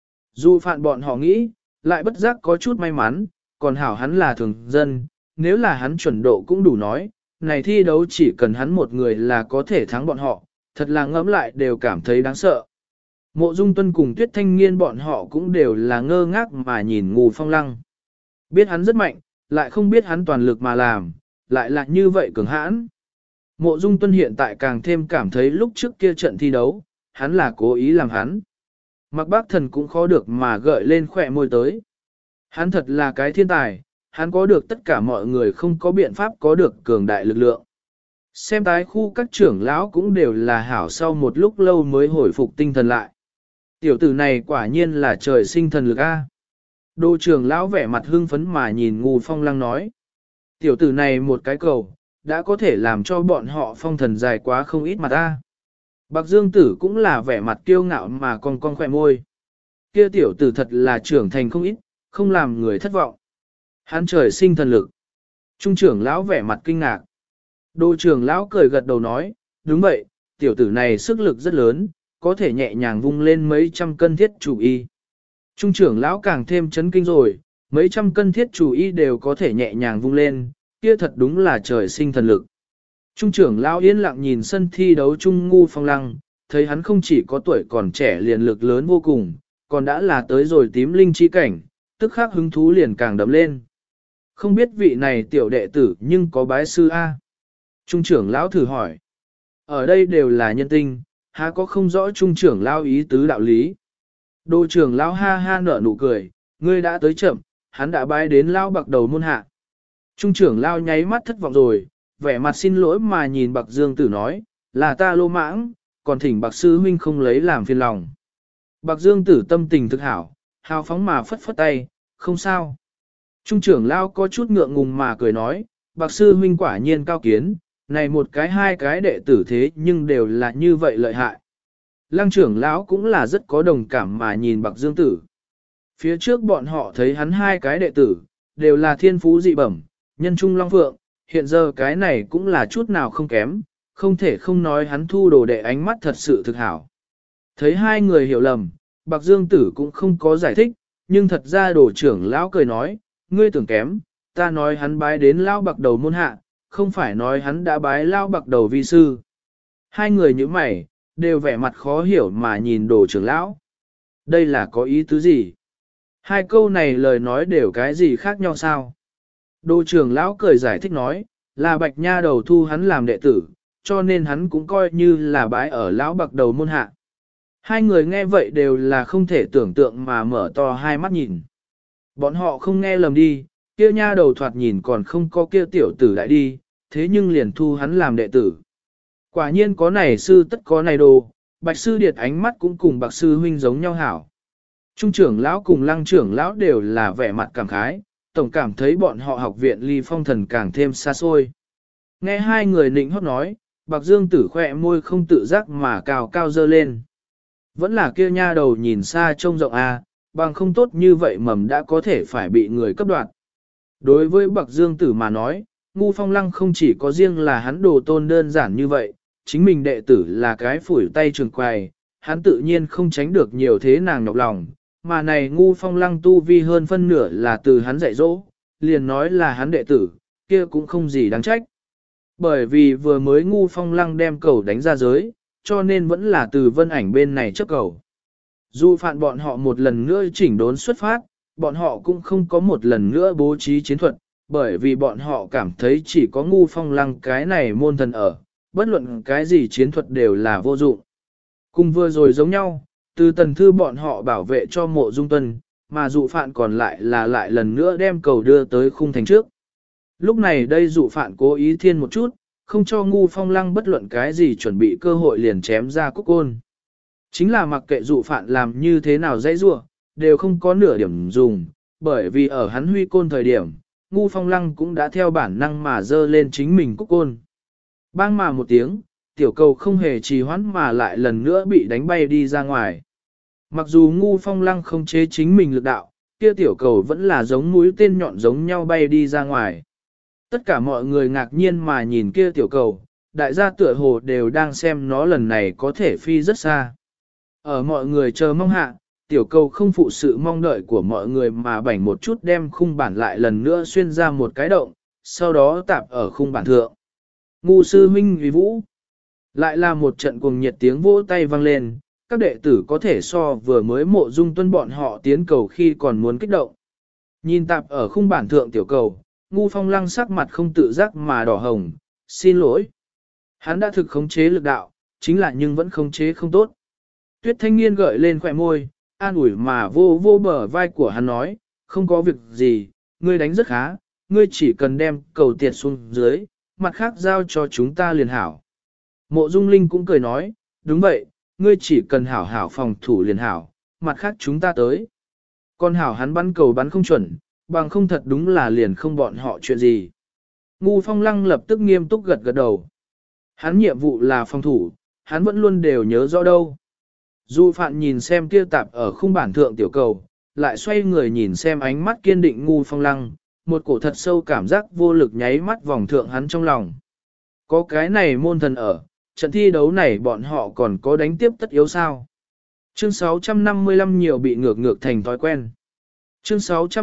Dù phạn bọn họ nghĩ, lại bất giác có chút may mắn, còn hảo hắn là thường dân, nếu là hắn chuẩn độ cũng đủ nói, này thi đấu chỉ cần hắn một người là có thể thắng bọn họ, thật là ngẫm lại đều cảm thấy đáng sợ. Mộ Dung Tuân cùng Tuyết Thanh Nghiên bọn họ cũng đều là ngơ ngác mà nhìn Ngu Phong Lăng. Biết hắn rất mạnh, lại không biết hắn toàn lực mà làm, lại là như vậy cường hãn. Mộ Dung Tuân hiện tại càng thêm cảm thấy lúc trước kia trận thi đấu, hắn là cố ý làm hắn. Mạc Bác Thần cũng khó được mà gợi lên khỏe môi tới. Hắn thật là cái thiên tài, hắn có được tất cả mọi người không có biện pháp có được cường đại lực lượng. Xem tái khu các trưởng lão cũng đều là hảo sau một lúc lâu mới hồi phục tinh thần lại. Tiểu tử này quả nhiên là trời sinh thần lực a. Đô trưởng lão vẻ mặt hưng phấn mà nhìn Ngu Phong Lăng nói. Tiểu tử này một cái cầu, đã có thể làm cho bọn họ phong thần dài quá không ít mặt a. Bạc Dương Tử cũng là vẻ mặt kiêu ngạo mà con khỏe môi. Kia tiểu tử thật là trưởng thành không ít, không làm người thất vọng. Hắn trời sinh thần lực. Trung trưởng lão vẻ mặt kinh ngạc. Đô trưởng lão cười gật đầu nói, đúng vậy, tiểu tử này sức lực rất lớn, có thể nhẹ nhàng vung lên mấy trăm cân thiết chủ y. Trung trưởng lão càng thêm chấn kinh rồi, mấy trăm cân thiết chủ y đều có thể nhẹ nhàng vung lên, kia thật đúng là trời sinh thần lực. Trung trưởng lão yên lặng nhìn sân thi đấu Trung Ngu Phong Lăng, thấy hắn không chỉ có tuổi còn trẻ liền lực lớn vô cùng, còn đã là tới rồi tím linh chi cảnh, tức khắc hứng thú liền càng đậm lên. Không biết vị này tiểu đệ tử nhưng có bái sư A. Trung trưởng lão thử hỏi. Ở đây đều là nhân tinh, há có không rõ trung trưởng lão ý tứ đạo lý. Đô trưởng lão ha ha nở nụ cười, ngươi đã tới chậm, hắn đã bái đến lão bạc đầu môn hạ. Trung trưởng lão nháy mắt thất vọng rồi, vẻ mặt xin lỗi mà nhìn Bạc Dương Tử nói, là ta lô mãng, còn thỉnh Bạc sư huynh không lấy làm phiền lòng. Bạc Dương Tử tâm tình thực hảo, hào phóng mà phất phất tay, không sao. Trung trưởng lão có chút ngượng ngùng mà cười nói, Bạc sư huynh quả nhiên cao kiến, này một cái hai cái đệ tử thế nhưng đều là như vậy lợi hại. Lăng trưởng lão cũng là rất có đồng cảm mà nhìn Bạc Dương Tử. Phía trước bọn họ thấy hắn hai cái đệ tử, đều là thiên phú dị bẩm, nhân trung long phượng, hiện giờ cái này cũng là chút nào không kém, không thể không nói hắn thu đồ đệ ánh mắt thật sự thực hảo. Thấy hai người hiểu lầm, Bạc Dương Tử cũng không có giải thích, nhưng thật ra đồ trưởng lão cười nói, ngươi tưởng kém, ta nói hắn bái đến lão bạc đầu môn hạ, không phải nói hắn đã bái lão bạc đầu vi sư. Hai người như mày, đều vẻ mặt khó hiểu mà nhìn đồ trưởng lão. Đây là có ý tứ gì? Hai câu này lời nói đều cái gì khác nhau sao? Đồ trưởng lão cười giải thích nói, là bạch nha đầu thu hắn làm đệ tử, cho nên hắn cũng coi như là bái ở lão bạc đầu môn hạ. Hai người nghe vậy đều là không thể tưởng tượng mà mở to hai mắt nhìn. Bọn họ không nghe lầm đi, kia nha đầu thoạt nhìn còn không có kia tiểu tử đại đi, thế nhưng liền thu hắn làm đệ tử. Quả nhiên có này sư tất có này đồ, bạch sư điệt ánh mắt cũng cùng bạc sư huynh giống nhau hảo. Trung trưởng lão cùng lăng trưởng lão đều là vẻ mặt cảm khái, tổng cảm thấy bọn họ học viện ly phong thần càng thêm xa xôi. Nghe hai người nịnh hót nói, bạc dương tử khỏe môi không tự giác mà cao cao dơ lên. Vẫn là kia nha đầu nhìn xa trông rộng bằng không tốt như vậy mầm đã có thể phải bị người cấp đoạt. Đối với bạc dương tử mà nói, Ngu Phong Lăng không chỉ có riêng là hắn đồ tôn đơn giản như vậy, chính mình đệ tử là cái phủi tay trường quài, hắn tự nhiên không tránh được nhiều thế nàng nhọc lòng, mà này Ngu Phong Lăng tu vi hơn phân nửa là từ hắn dạy dỗ, liền nói là hắn đệ tử, kia cũng không gì đáng trách. Bởi vì vừa mới Ngu Phong Lăng đem cầu đánh ra giới, cho nên vẫn là từ Vân Ảnh bên này chấp cầu. Dù phạn bọn họ một lần nữa chỉnh đốn xuất phát, bọn họ cũng không có một lần nữa bố trí chiến thuật, bởi vì bọn họ cảm thấy chỉ có Ngu Phong Lăng cái này môn thần ở, bất luận cái gì chiến thuật đều là vô dụng. Cùng vừa rồi giống nhau, từ tần thư bọn họ bảo vệ cho Mộ Dung Tuân, mà dụ phạn còn lại là lại lần nữa đem cầu đưa tới khung thành trước. Lúc này đây dụ phạn cố ý thiên một chút, không cho Ngu Phong Lăng bất luận cái gì chuẩn bị cơ hội liền chém ra cúc côn. Chính là mặc kệ dụ phạn làm như thế nào dãy rua, đều không có nửa điểm dùng, bởi vì ở hắn huy côn thời điểm, Ngu Phong Lăng cũng đã theo bản năng mà dơ lên chính mình cúc côn. Bang mà một tiếng, tiểu cầu không hề trì hoãn mà lại lần nữa bị đánh bay đi ra ngoài. Mặc dù Ngu Phong Lăng không chế chính mình lực đạo, kia tiểu cầu vẫn là giống mũi tên nhọn giống nhau bay đi ra ngoài. Tất cả mọi người ngạc nhiên mà nhìn kia tiểu cầu, đại gia tựa hồ đều đang xem nó lần này có thể phi rất xa. Ở mọi người chờ mong hạ, tiểu cầu không phụ sự mong đợi của mọi người mà bảnh một chút đem khung bản lại lần nữa xuyên ra một cái động, sau đó tạp ở khung bản thượng. Ngu sư huynh vì vũ. Lại là một trận cuồng nhiệt tiếng vỗ tay vang lên, các đệ tử có thể so vừa mới Mộ Dung Tuân bọn họ tiến cầu khi còn muốn kích động. Nhìn tạp ở khung bản thượng tiểu cầu, Ngu Phong Lăng sắc mặt không tự giác mà đỏ hồng, xin lỗi. Hắn đã thực khống chế lực đạo, chính là nhưng vẫn khống chế không tốt. Tuyết Thanh Niên gợi lên khỏe môi, an ủi mà vô vô bờ vai của hắn nói, không có việc gì, ngươi đánh rất khá, ngươi chỉ cần đem cầu tiệt xuống dưới, mặt khác giao cho chúng ta liền hảo. Mộ Dung Linh cũng cười nói, đúng vậy, ngươi chỉ cần hảo hảo phòng thủ liền hảo, mặt khác chúng ta tới. Con hảo hắn bắn cầu bắn không chuẩn, bằng không thật đúng là liền không bọn họ chuyện gì. Ngu Phong Lăng lập tức nghiêm túc gật gật đầu. Hắn nhiệm vụ là phòng thủ, hắn vẫn luôn đều nhớ rõ đâu. Du Phạn nhìn xem kia tạp ở khung bản thượng tiểu cầu, lại xoay người nhìn xem ánh mắt kiên định Ngu Phong Lăng, một cổ thật sâu cảm giác vô lực nháy mắt vòng thượng hắn trong lòng. Có cái này môn thần ở, trận thi đấu này bọn họ còn có đánh tiếp tất yếu sao. Chương 655 nhiều bị ngược thành thói quen. Chương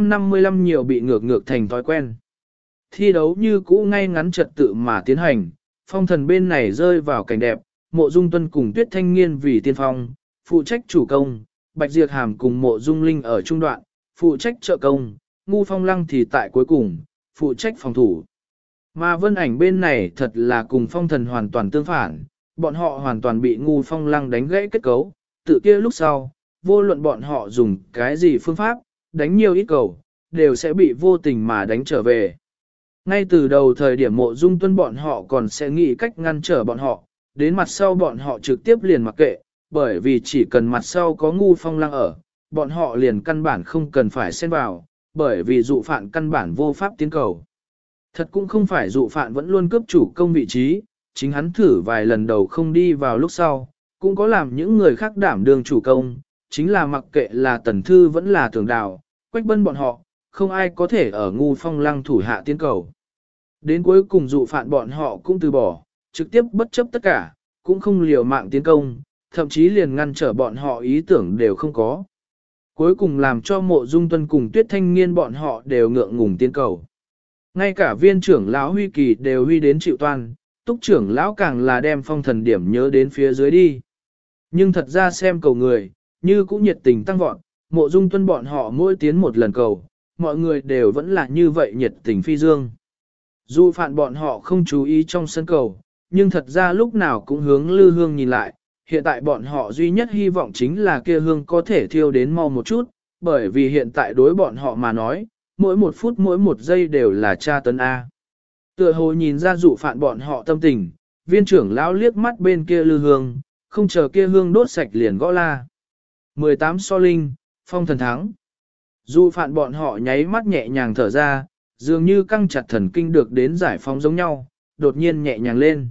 655 nhiều bị ngược thành thói quen. Thi đấu như cũ ngay ngắn trật tự mà tiến hành, phong thần bên này rơi vào cảnh đẹp, Mộ Dung Tuân cùng Tuyết Thanh Nghiên vì tiên phong, phụ trách chủ công, Bạch Diệp Hàm cùng Mộ Dung Linh ở trung đoạn, phụ trách trợ công, Ngu Phong Lăng thì tại cuối cùng, phụ trách phòng thủ. Mà Vân Ảnh bên này thật là cùng phong thần hoàn toàn tương phản, bọn họ hoàn toàn bị Ngu Phong Lăng đánh gãy kết cấu, tự kia lúc sau, vô luận bọn họ dùng cái gì phương pháp, đánh nhiều ít cầu, đều sẽ bị vô tình mà đánh trở về. Ngay từ đầu thời điểm Mộ Dung Tuân bọn họ còn sẽ nghĩ cách ngăn trở bọn họ, đến mặt sau bọn họ trực tiếp liền mặc kệ, bởi vì chỉ cần mặt sau có Ngu Phong Lăng ở, bọn họ liền căn bản không cần phải xen vào, bởi vì dụ phản căn bản vô pháp tiến cầu. Thật cũng không phải dụ phản vẫn luôn cướp chủ công vị trí, chính hắn thử vài lần đầu không đi vào lúc sau, cũng có làm những người khác đảm đương chủ công, chính là mặc kệ là Tần Thư vẫn là Tưởng Đào, Quách Bân bọn họ, không ai có thể ở Ngu Phong Lăng thủ hạ tiến cầu. Đến cuối cùng dụ phản bọn họ cũng từ bỏ, trực tiếp bất chấp tất cả, cũng không liều mạng tiến công, thậm chí liền ngăn trở bọn họ ý tưởng đều không có. Cuối cùng làm cho Mộ Dung Tuân cùng Tuyết Thanh Nghiên bọn họ đều ngượng ngùng tiến cầu. Ngay cả viên trưởng lão Huy Kỳ đều huy đến chịu toan, túc trưởng lão càng là đem phong thần điểm nhớ đến phía dưới đi. Nhưng thật ra xem cầu người, như cũng nhiệt tình tăng vọt, Mộ Dung Tuân bọn họ mỗi tiến một lần cầu, mọi người đều vẫn là như vậy nhiệt tình phi dương. Dù phản bọn họ không chú ý trong sân cầu, nhưng thật ra lúc nào cũng hướng lư hương nhìn lại, hiện tại bọn họ duy nhất hy vọng chính là kia hương có thể thiêu đến mau một chút, bởi vì hiện tại đối bọn họ mà nói, mỗi một phút mỗi một giây đều là tra tấn A. Tựa hồ nhìn ra dụ phản bọn họ tâm tình, viên trưởng lão liếc mắt bên kia lư hương, không chờ kia hương đốt sạch liền gõ la. 18 so linh, phong thần thắng. Dụ phản bọn họ nháy mắt nhẹ nhàng thở ra, dường như căng chặt thần kinh được đến giải phóng giống nhau, đột nhiên nhẹ nhàng lên.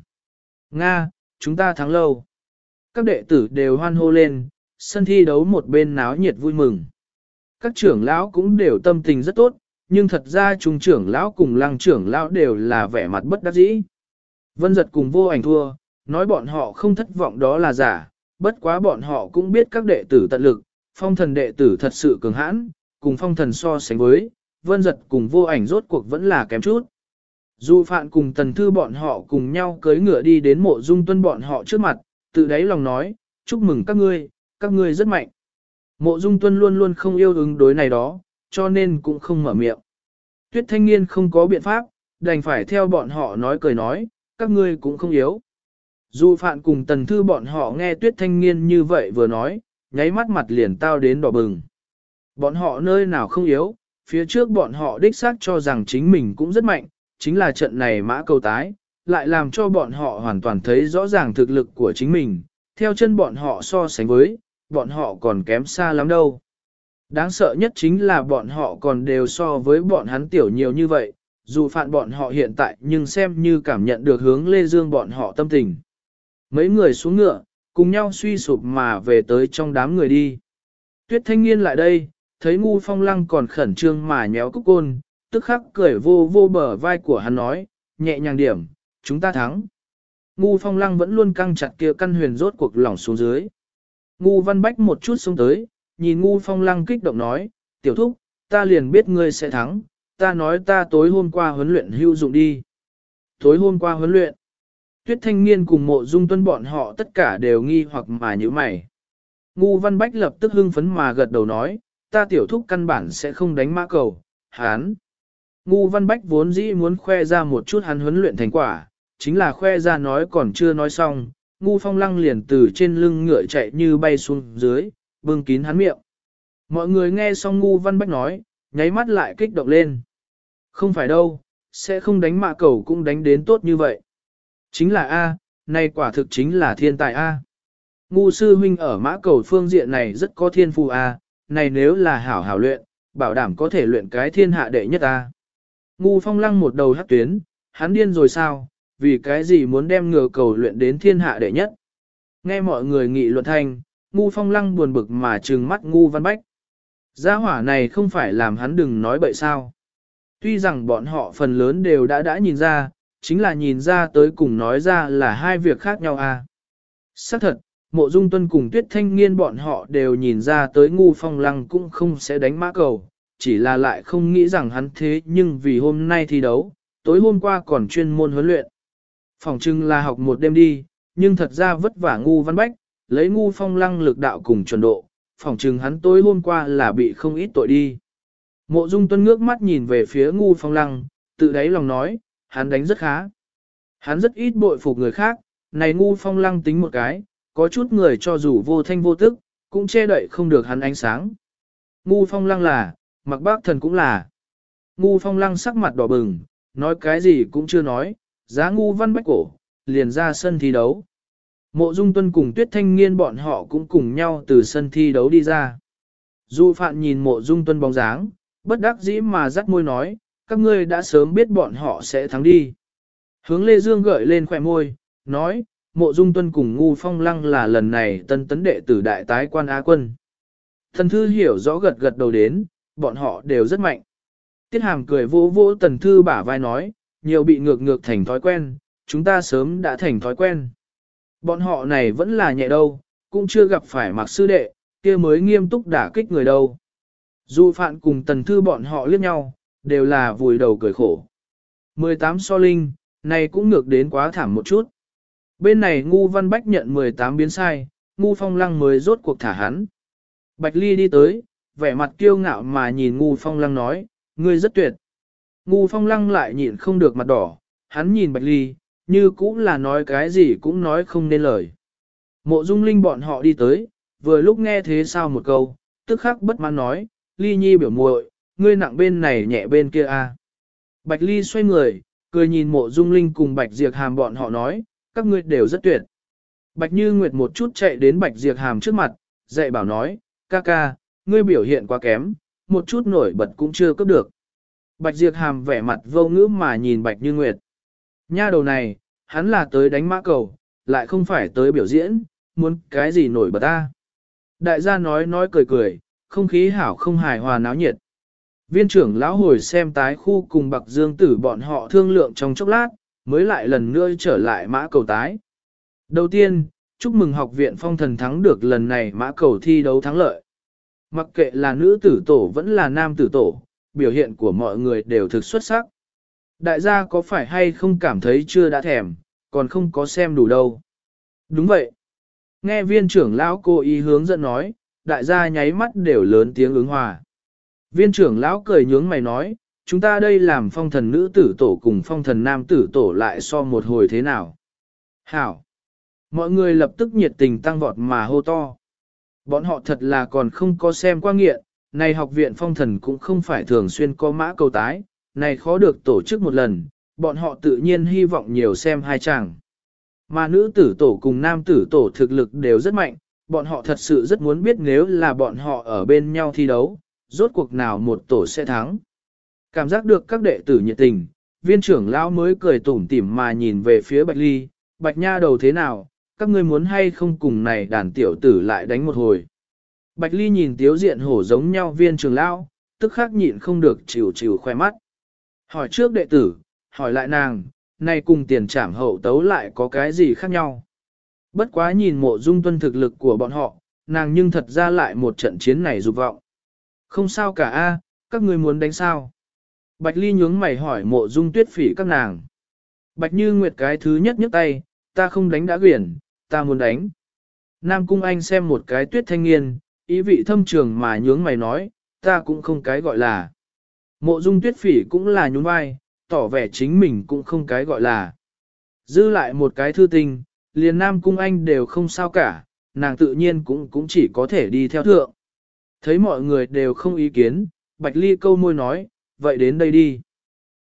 Nga, chúng ta thắng lâu. Các đệ tử đều hoan hô lên, sân thi đấu một bên náo nhiệt vui mừng. Các trưởng lão cũng đều tâm tình rất tốt, nhưng thật ra trung trưởng lão cùng lăng trưởng lão đều là vẻ mặt bất đắc dĩ. Vân Giật cùng Vô Ảnh thua, nói bọn họ không thất vọng đó là giả, bất quá bọn họ cũng biết các đệ tử tận lực, phong thần đệ tử thật sự cường hãn, cùng phong thần so sánh với, Vân Giật cùng Vô Ảnh rốt cuộc vẫn là kém chút. Dù Phạn cùng Tần Thư bọn họ cùng nhau cưỡi ngựa đi đến Mộ Dung Tuân bọn họ trước mặt, tự đáy lòng nói, chúc mừng các ngươi rất mạnh. Mộ Dung Tuân luôn luôn không yêu ứng đối này đó, cho nên cũng không mở miệng. Tuyết Thanh Nghiên không có biện pháp, đành phải theo bọn họ nói cười nói, các ngươi cũng không yếu. Dù Phạn cùng Tần Thư bọn họ nghe Tuyết Thanh Nghiên như vậy vừa nói, nháy mắt mặt liền tao đến đỏ bừng. Bọn họ nơi nào không yếu, phía trước bọn họ đích xác cho rằng chính mình cũng rất mạnh, chính là trận này mã cầu tái, lại làm cho bọn họ hoàn toàn thấy rõ ràng thực lực của chính mình, theo chân bọn họ so sánh với, bọn họ còn kém xa lắm đâu. Đáng sợ nhất chính là bọn họ còn đều so với bọn hắn tiểu nhiều như vậy, dù phạn bọn họ hiện tại nhưng xem như cảm nhận được hướng Lê Dương bọn họ tâm tình. Mấy người xuống ngựa, cùng nhau suy sụp mà về tới trong đám người đi. Tuyết Thanh Nghiên lại đây, thấy Ngu Phong Lăng còn khẩn trương mà nhéo cúc côn, tức khắc cười vô vô bờ vai của hắn nói, nhẹ nhàng điểm, chúng ta thắng. Ngu Phong Lăng vẫn luôn căng chặt kia căn huyền rốt cuộc lỏng xuống dưới. Ngu Văn Bách một chút xuống tới, nhìn Ngu Phong Lăng kích động nói, tiểu thúc, ta liền biết ngươi sẽ thắng, ta nói ta tối hôm qua huấn luyện hữu dụng đi. Tối hôm qua huấn luyện, Tuyết Thanh Nghiên cùng Mộ Dung Tuân bọn họ tất cả đều nghi hoặc mà như mày. Ngu Văn Bách lập tức hưng phấn mà gật đầu nói, ta tiểu thúc căn bản sẽ không đánh mã cầu, hán. Ngu Văn Bách vốn dĩ muốn khoe ra một chút hắn huấn luyện thành quả, chính là khoe ra nói còn chưa nói xong, Ngu Phong Lăng liền từ trên lưng ngựa chạy như bay xuống dưới, bưng kín hắn miệng. Mọi người nghe xong Ngu Văn Bách nói, nháy mắt lại kích động lên. Không phải đâu, sẽ không đánh mã cầu cũng đánh đến tốt như vậy. Chính là A, này quả thực chính là thiên tài A. Ngu sư huynh ở mã cầu phương diện này rất có thiên phú A, này nếu là hảo hảo luyện, bảo đảm có thể luyện cái thiên hạ đệ nhất A. Ngu Phong Lăng một đầu hắc tuyến, hắn điên rồi sao, vì cái gì muốn đem ngựa cầu luyện đến thiên hạ đệ nhất. Nghe mọi người nghị luận thanh, Ngu Phong Lăng buồn bực mà trừng mắt Ngu Văn Bách. Gia hỏa này không phải làm hắn đừng nói bậy sao. Tuy rằng bọn họ phần lớn đều đã nhìn ra, chính là nhìn ra tới cùng nói ra là hai việc khác nhau à. Xác thật, Mộ Dung Tuân cùng Tuyết Thanh Niên bọn họ đều nhìn ra tới Ngu Phong Lăng cũng không sẽ đánh mã cầu, chỉ là lại không nghĩ rằng hắn thế nhưng vì hôm nay thi đấu, tối hôm qua còn chuyên môn huấn luyện. Phòng trưng là học một đêm đi, nhưng thật ra vất vả Ngu Văn Bách, lấy Ngu Phong Lăng lực đạo cùng chuẩn độ, phòng trừng hắn tối hôm qua là bị không ít tội đi. Mộ Dung Tuân ngước mắt nhìn về phía Ngu Phong Lăng, tự đáy lòng nói, hắn đánh rất khá. Hắn rất ít bội phục người khác, này Ngu Phong Lăng tính một cái, có chút người cho dù vô thanh vô tức, cũng che đậy không được hắn ánh sáng. Ngu Phong Lăng là, Mặc Bác Thần cũng là. Ngu Phong Lăng sắc mặt đỏ bừng, nói cái gì cũng chưa nói, giá Ngu Văn Bách cổ, liền ra sân thi đấu. Mộ Dung Tuân cùng Tuyết Thanh Niên bọn họ cũng cùng nhau từ sân thi đấu đi ra. Du Phạn nhìn Mộ Dung Tuân bóng dáng, bất đắc dĩ mà rắc môi nói, các ngươi đã sớm biết bọn họ sẽ thắng đi. Hướng Lê Dương gợi lên khỏe môi, nói, Mộ Dung Tuân cùng Ngu Phong Lăng là lần này tân tấn đệ tử đại tái quan Á quân. Thần Thư hiểu rõ gật gật đầu đến, bọn họ đều rất mạnh. Tiết Hàm cười vỗ vỗ Tần Thư bả vai nói, nhiều bị ngược thành thói quen, chúng ta sớm đã thành thói quen. Bọn họ này vẫn là nhẹ đâu, cũng chưa gặp phải Mạc sư đệ, kia mới nghiêm túc đả kích người đâu. Du Phạn cùng Tần Thư bọn họ liếc nhau, đều là vùi đầu cười khổ. 18 so linh, này cũng ngược đến quá thảm một chút. Bên này Ngu Văn Bách nhận 18 biến sai, Ngu Phong Lăng mới rốt cuộc thả hắn. Bạch Ly đi tới, vẻ mặt kiêu ngạo mà nhìn Ngu Phong Lăng nói, ngươi rất tuyệt. Ngu Phong Lăng lại nhịn không được mặt đỏ, hắn nhìn Bạch Ly, như cũng là nói cái gì cũng nói không nên lời. Mộ Dung Linh bọn họ đi tới, vừa lúc nghe thế sao một câu, tức khắc bất mãn nói, Ly Nhi biểu muội, ngươi nặng bên này nhẹ bên kia a. Bạch Ly xoay người, cười nhìn Mộ Dung Linh cùng Bạch Diệp Hàm bọn họ nói, các ngươi đều rất tuyệt. Bạch Như Nguyệt một chút chạy đến Bạch Diệp Hàm trước mặt, dạy bảo nói, ca ca, ngươi biểu hiện quá kém, một chút nổi bật cũng chưa cấp được. Bạch Diệp Hàm vẻ mặt vô ngữ mà nhìn Bạch Như Nguyệt. Nha đầu này, hắn là tới đánh mã cầu, lại không phải tới biểu diễn, muốn cái gì nổi bật ta. Đại gia nói cười cười, không khí hảo không hài hòa náo nhiệt. Viên trưởng lão hồi xem tái khu cùng Bạc Dương Tử bọn họ thương lượng trong chốc lát, mới lại lần nữa trở lại mã cầu tái. Đầu tiên, chúc mừng học viện Phong Thần thắng được lần này mã cầu thi đấu thắng lợi. Mặc kệ là nữ tử tổ vẫn là nam tử tổ, biểu hiện của mọi người đều thực xuất sắc. Đại gia có phải hay không cảm thấy chưa đã thèm, còn không có xem đủ đâu. Đúng vậy. Nghe viên trưởng lão cô ý hướng dẫn nói, đại gia nháy mắt đều lớn tiếng ứng hòa. Viên trưởng lão cười nhướng mày nói, chúng ta đây làm phong thần nữ tử tổ cùng phong thần nam tử tổ lại so một hồi thế nào. Hảo. Mọi người lập tức nhiệt tình tăng vọt mà hô to. Bọn họ thật là còn không có xem qua nghiện, này học viện phong thần cũng không phải thường xuyên có mã cầu tái, này khó được tổ chức một lần, bọn họ tự nhiên hy vọng nhiều xem hai chàng. Mà nữ tử tổ cùng nam tử tổ thực lực đều rất mạnh, bọn họ thật sự rất muốn biết nếu là bọn họ ở bên nhau thi đấu, rốt cuộc nào một tổ sẽ thắng. Cảm giác được các đệ tử nhiệt tình, viên trưởng lão mới cười tủm tỉm mà nhìn về phía Bạch Ly, Bạch Nha đầu thế nào, các ngươi muốn hay không cùng này đàn tiểu tử lại đánh một hồi. Bạch Ly nhìn tiếu diện hổ giống nhau viên trưởng lão, tức khắc nhịn không được chịu khoe mắt. Hỏi trước đệ tử, hỏi lại nàng, này cùng tiền trảm hậu tấu lại có cái gì khác nhau. Bất quá nhìn Mộ Dung Tuân thực lực của bọn họ, nàng nhưng thật ra lại một trận chiến này dục vọng. Không sao cả a, các ngươi muốn đánh sao? Bạch Ly nhướng mày hỏi Mộ Dung Tuyết Phỉ các nàng. Bạch Như Nguyệt cái thứ nhất nhấc tay, ta không đánh đã quyển, ta muốn đánh. Nam Cung Anh xem một cái Tuyết Thanh Niên, ý vị thâm trường mà nhướng mày nói, ta cũng không cái gọi là. Mộ Dung Tuyết Phỉ cũng là nhún vai, tỏ vẻ chính mình cũng không cái gọi là. Dư lại một cái thư tình, liền Nam Cung Anh đều không sao cả, nàng tự nhiên cũng chỉ có thể đi theo thượng. Thấy mọi người đều không ý kiến, Bạch Ly câu môi nói, vậy đến đây đi.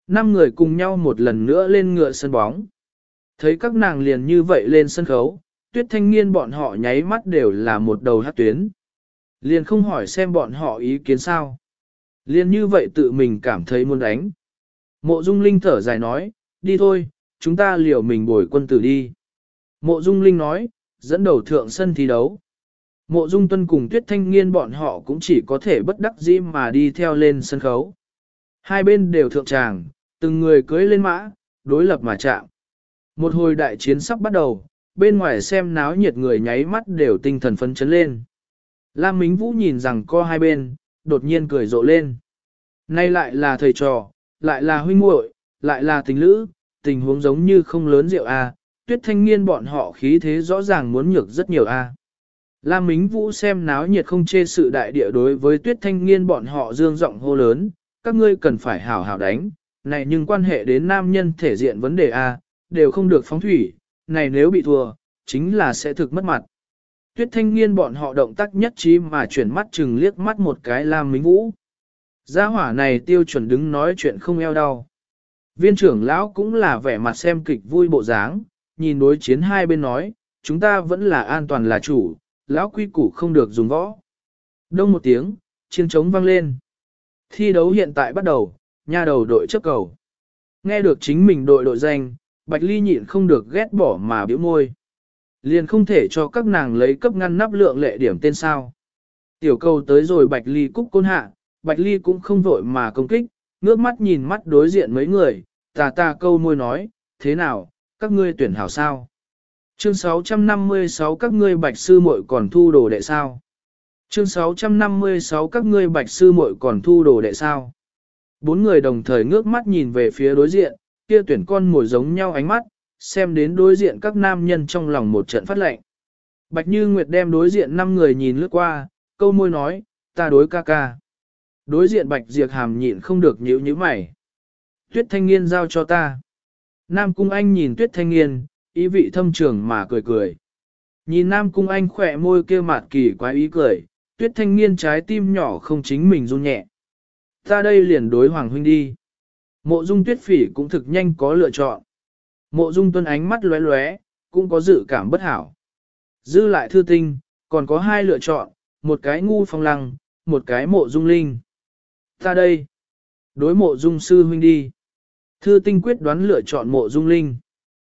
5 người cùng nhau một lần nữa lên ngựa sân bóng. Thấy các nàng liền như vậy lên sân khấu, Tuyết Thanh Niên bọn họ nháy mắt đều là một đầu hát tuyến. Liền không hỏi xem bọn họ ý kiến sao. Liền như vậy tự mình cảm thấy muốn đánh. Mộ Dung Linh thở dài nói, đi thôi, chúng ta liều mình bồi quân tử đi. Mộ Dung Linh nói, dẫn đầu thượng sân thi đấu. Mộ Dung Tuân cùng Tuyết Thanh Niên bọn họ cũng chỉ có thể bất đắc dĩ mà đi theo lên sân khấu. Hai bên đều thượng tràng, từng người cưỡi lên mã, đối lập mà chạm. Một hồi đại chiến sắp bắt đầu, bên ngoài xem náo nhiệt người nháy mắt đều tinh thần phấn chấn lên. Lam Mính Vũ nhìn rằng co hai bên, đột nhiên cười rộ lên. Nay lại là thầy trò, lại là huynh muội, lại là tình lữ, tình huống giống như không lớn rượu a. Tuyết Thanh Niên bọn họ khí thế rõ ràng muốn nhược rất nhiều a. Lam Mính Vũ xem náo nhiệt không chê sự đại địa đối với Tuyết Thanh Niên bọn họ dương giọng hô lớn, các ngươi cần phải hảo hảo đánh, này nhưng quan hệ đến nam nhân thể diện vấn đề a, đều không được phóng thủy, này nếu bị thua, chính là sẽ thực mất mặt. Tuyết Thanh Niên bọn họ động tác nhất trí mà chuyển mắt chừng liếc mắt một cái Lam Mính Vũ. Gia hỏa này tiêu chuẩn đứng nói chuyện không eo đau. Viên trưởng lão cũng là vẻ mặt xem kịch vui bộ dáng, nhìn đối chiến hai bên nói, chúng ta vẫn là an toàn là chủ, lão quy củ không được dùng võ. Đông một tiếng, chiêng trống vang lên. Thi đấu hiện tại bắt đầu, nha đầu đội chấp cầu. Nghe được chính mình đội danh, Bạch Ly nhịn không được ghét bỏ mà biểu môi. Liền không thể cho các nàng lấy cấp ngăn nắp lượng lệ điểm tên sao. Tiểu cầu tới rồi Bạch Ly cúc côn hạ, Bạch Ly cũng không vội mà công kích, ngước mắt nhìn mắt đối diện mấy người, tà câu môi nói, thế nào, các ngươi tuyển hảo sao? Chương 656 các ngươi Bạch sư muội còn thu đồ đệ sao? Chương 656 các ngươi Bạch sư muội còn thu đồ đệ sao? Bốn người đồng thời ngước mắt nhìn về phía đối diện, kia tuyển con mồi giống nhau ánh mắt, xem đến đối diện các nam nhân trong lòng một trận phát lệnh. Bạch Như Nguyệt đem đối diện 5 người nhìn lướt qua, câu môi nói, ta đối ca ca. Đối diện Bạch Diệp Hàm nhịn không được nhíu nhíu mày. Tuyết Thanh Niên giao cho ta. Nam Cung Anh nhìn Tuyết Thanh Niên, ý vị thâm trường mà cười cười. Nhìn Nam Cung Anh khỏe môi kia mặt kỳ quái ý cười, Tuyết Thanh Niên trái tim nhỏ không chính mình run nhẹ. Ta đây liền đối Hoàng huynh đi. Mộ Dung Tuyết Phỉ cũng thực nhanh có lựa chọn. Mộ Dung Tuân ánh mắt lóe lóe, cũng có dự cảm bất hảo. Dư lại Thư Tinh, còn có 2 lựa chọn, một cái Ngu Phong Lăng, một cái Mộ Dung Linh. Ta đây, đối Mộ Dung sư huynh đi. Thư Tinh quyết đoán lựa chọn Mộ Dung Linh.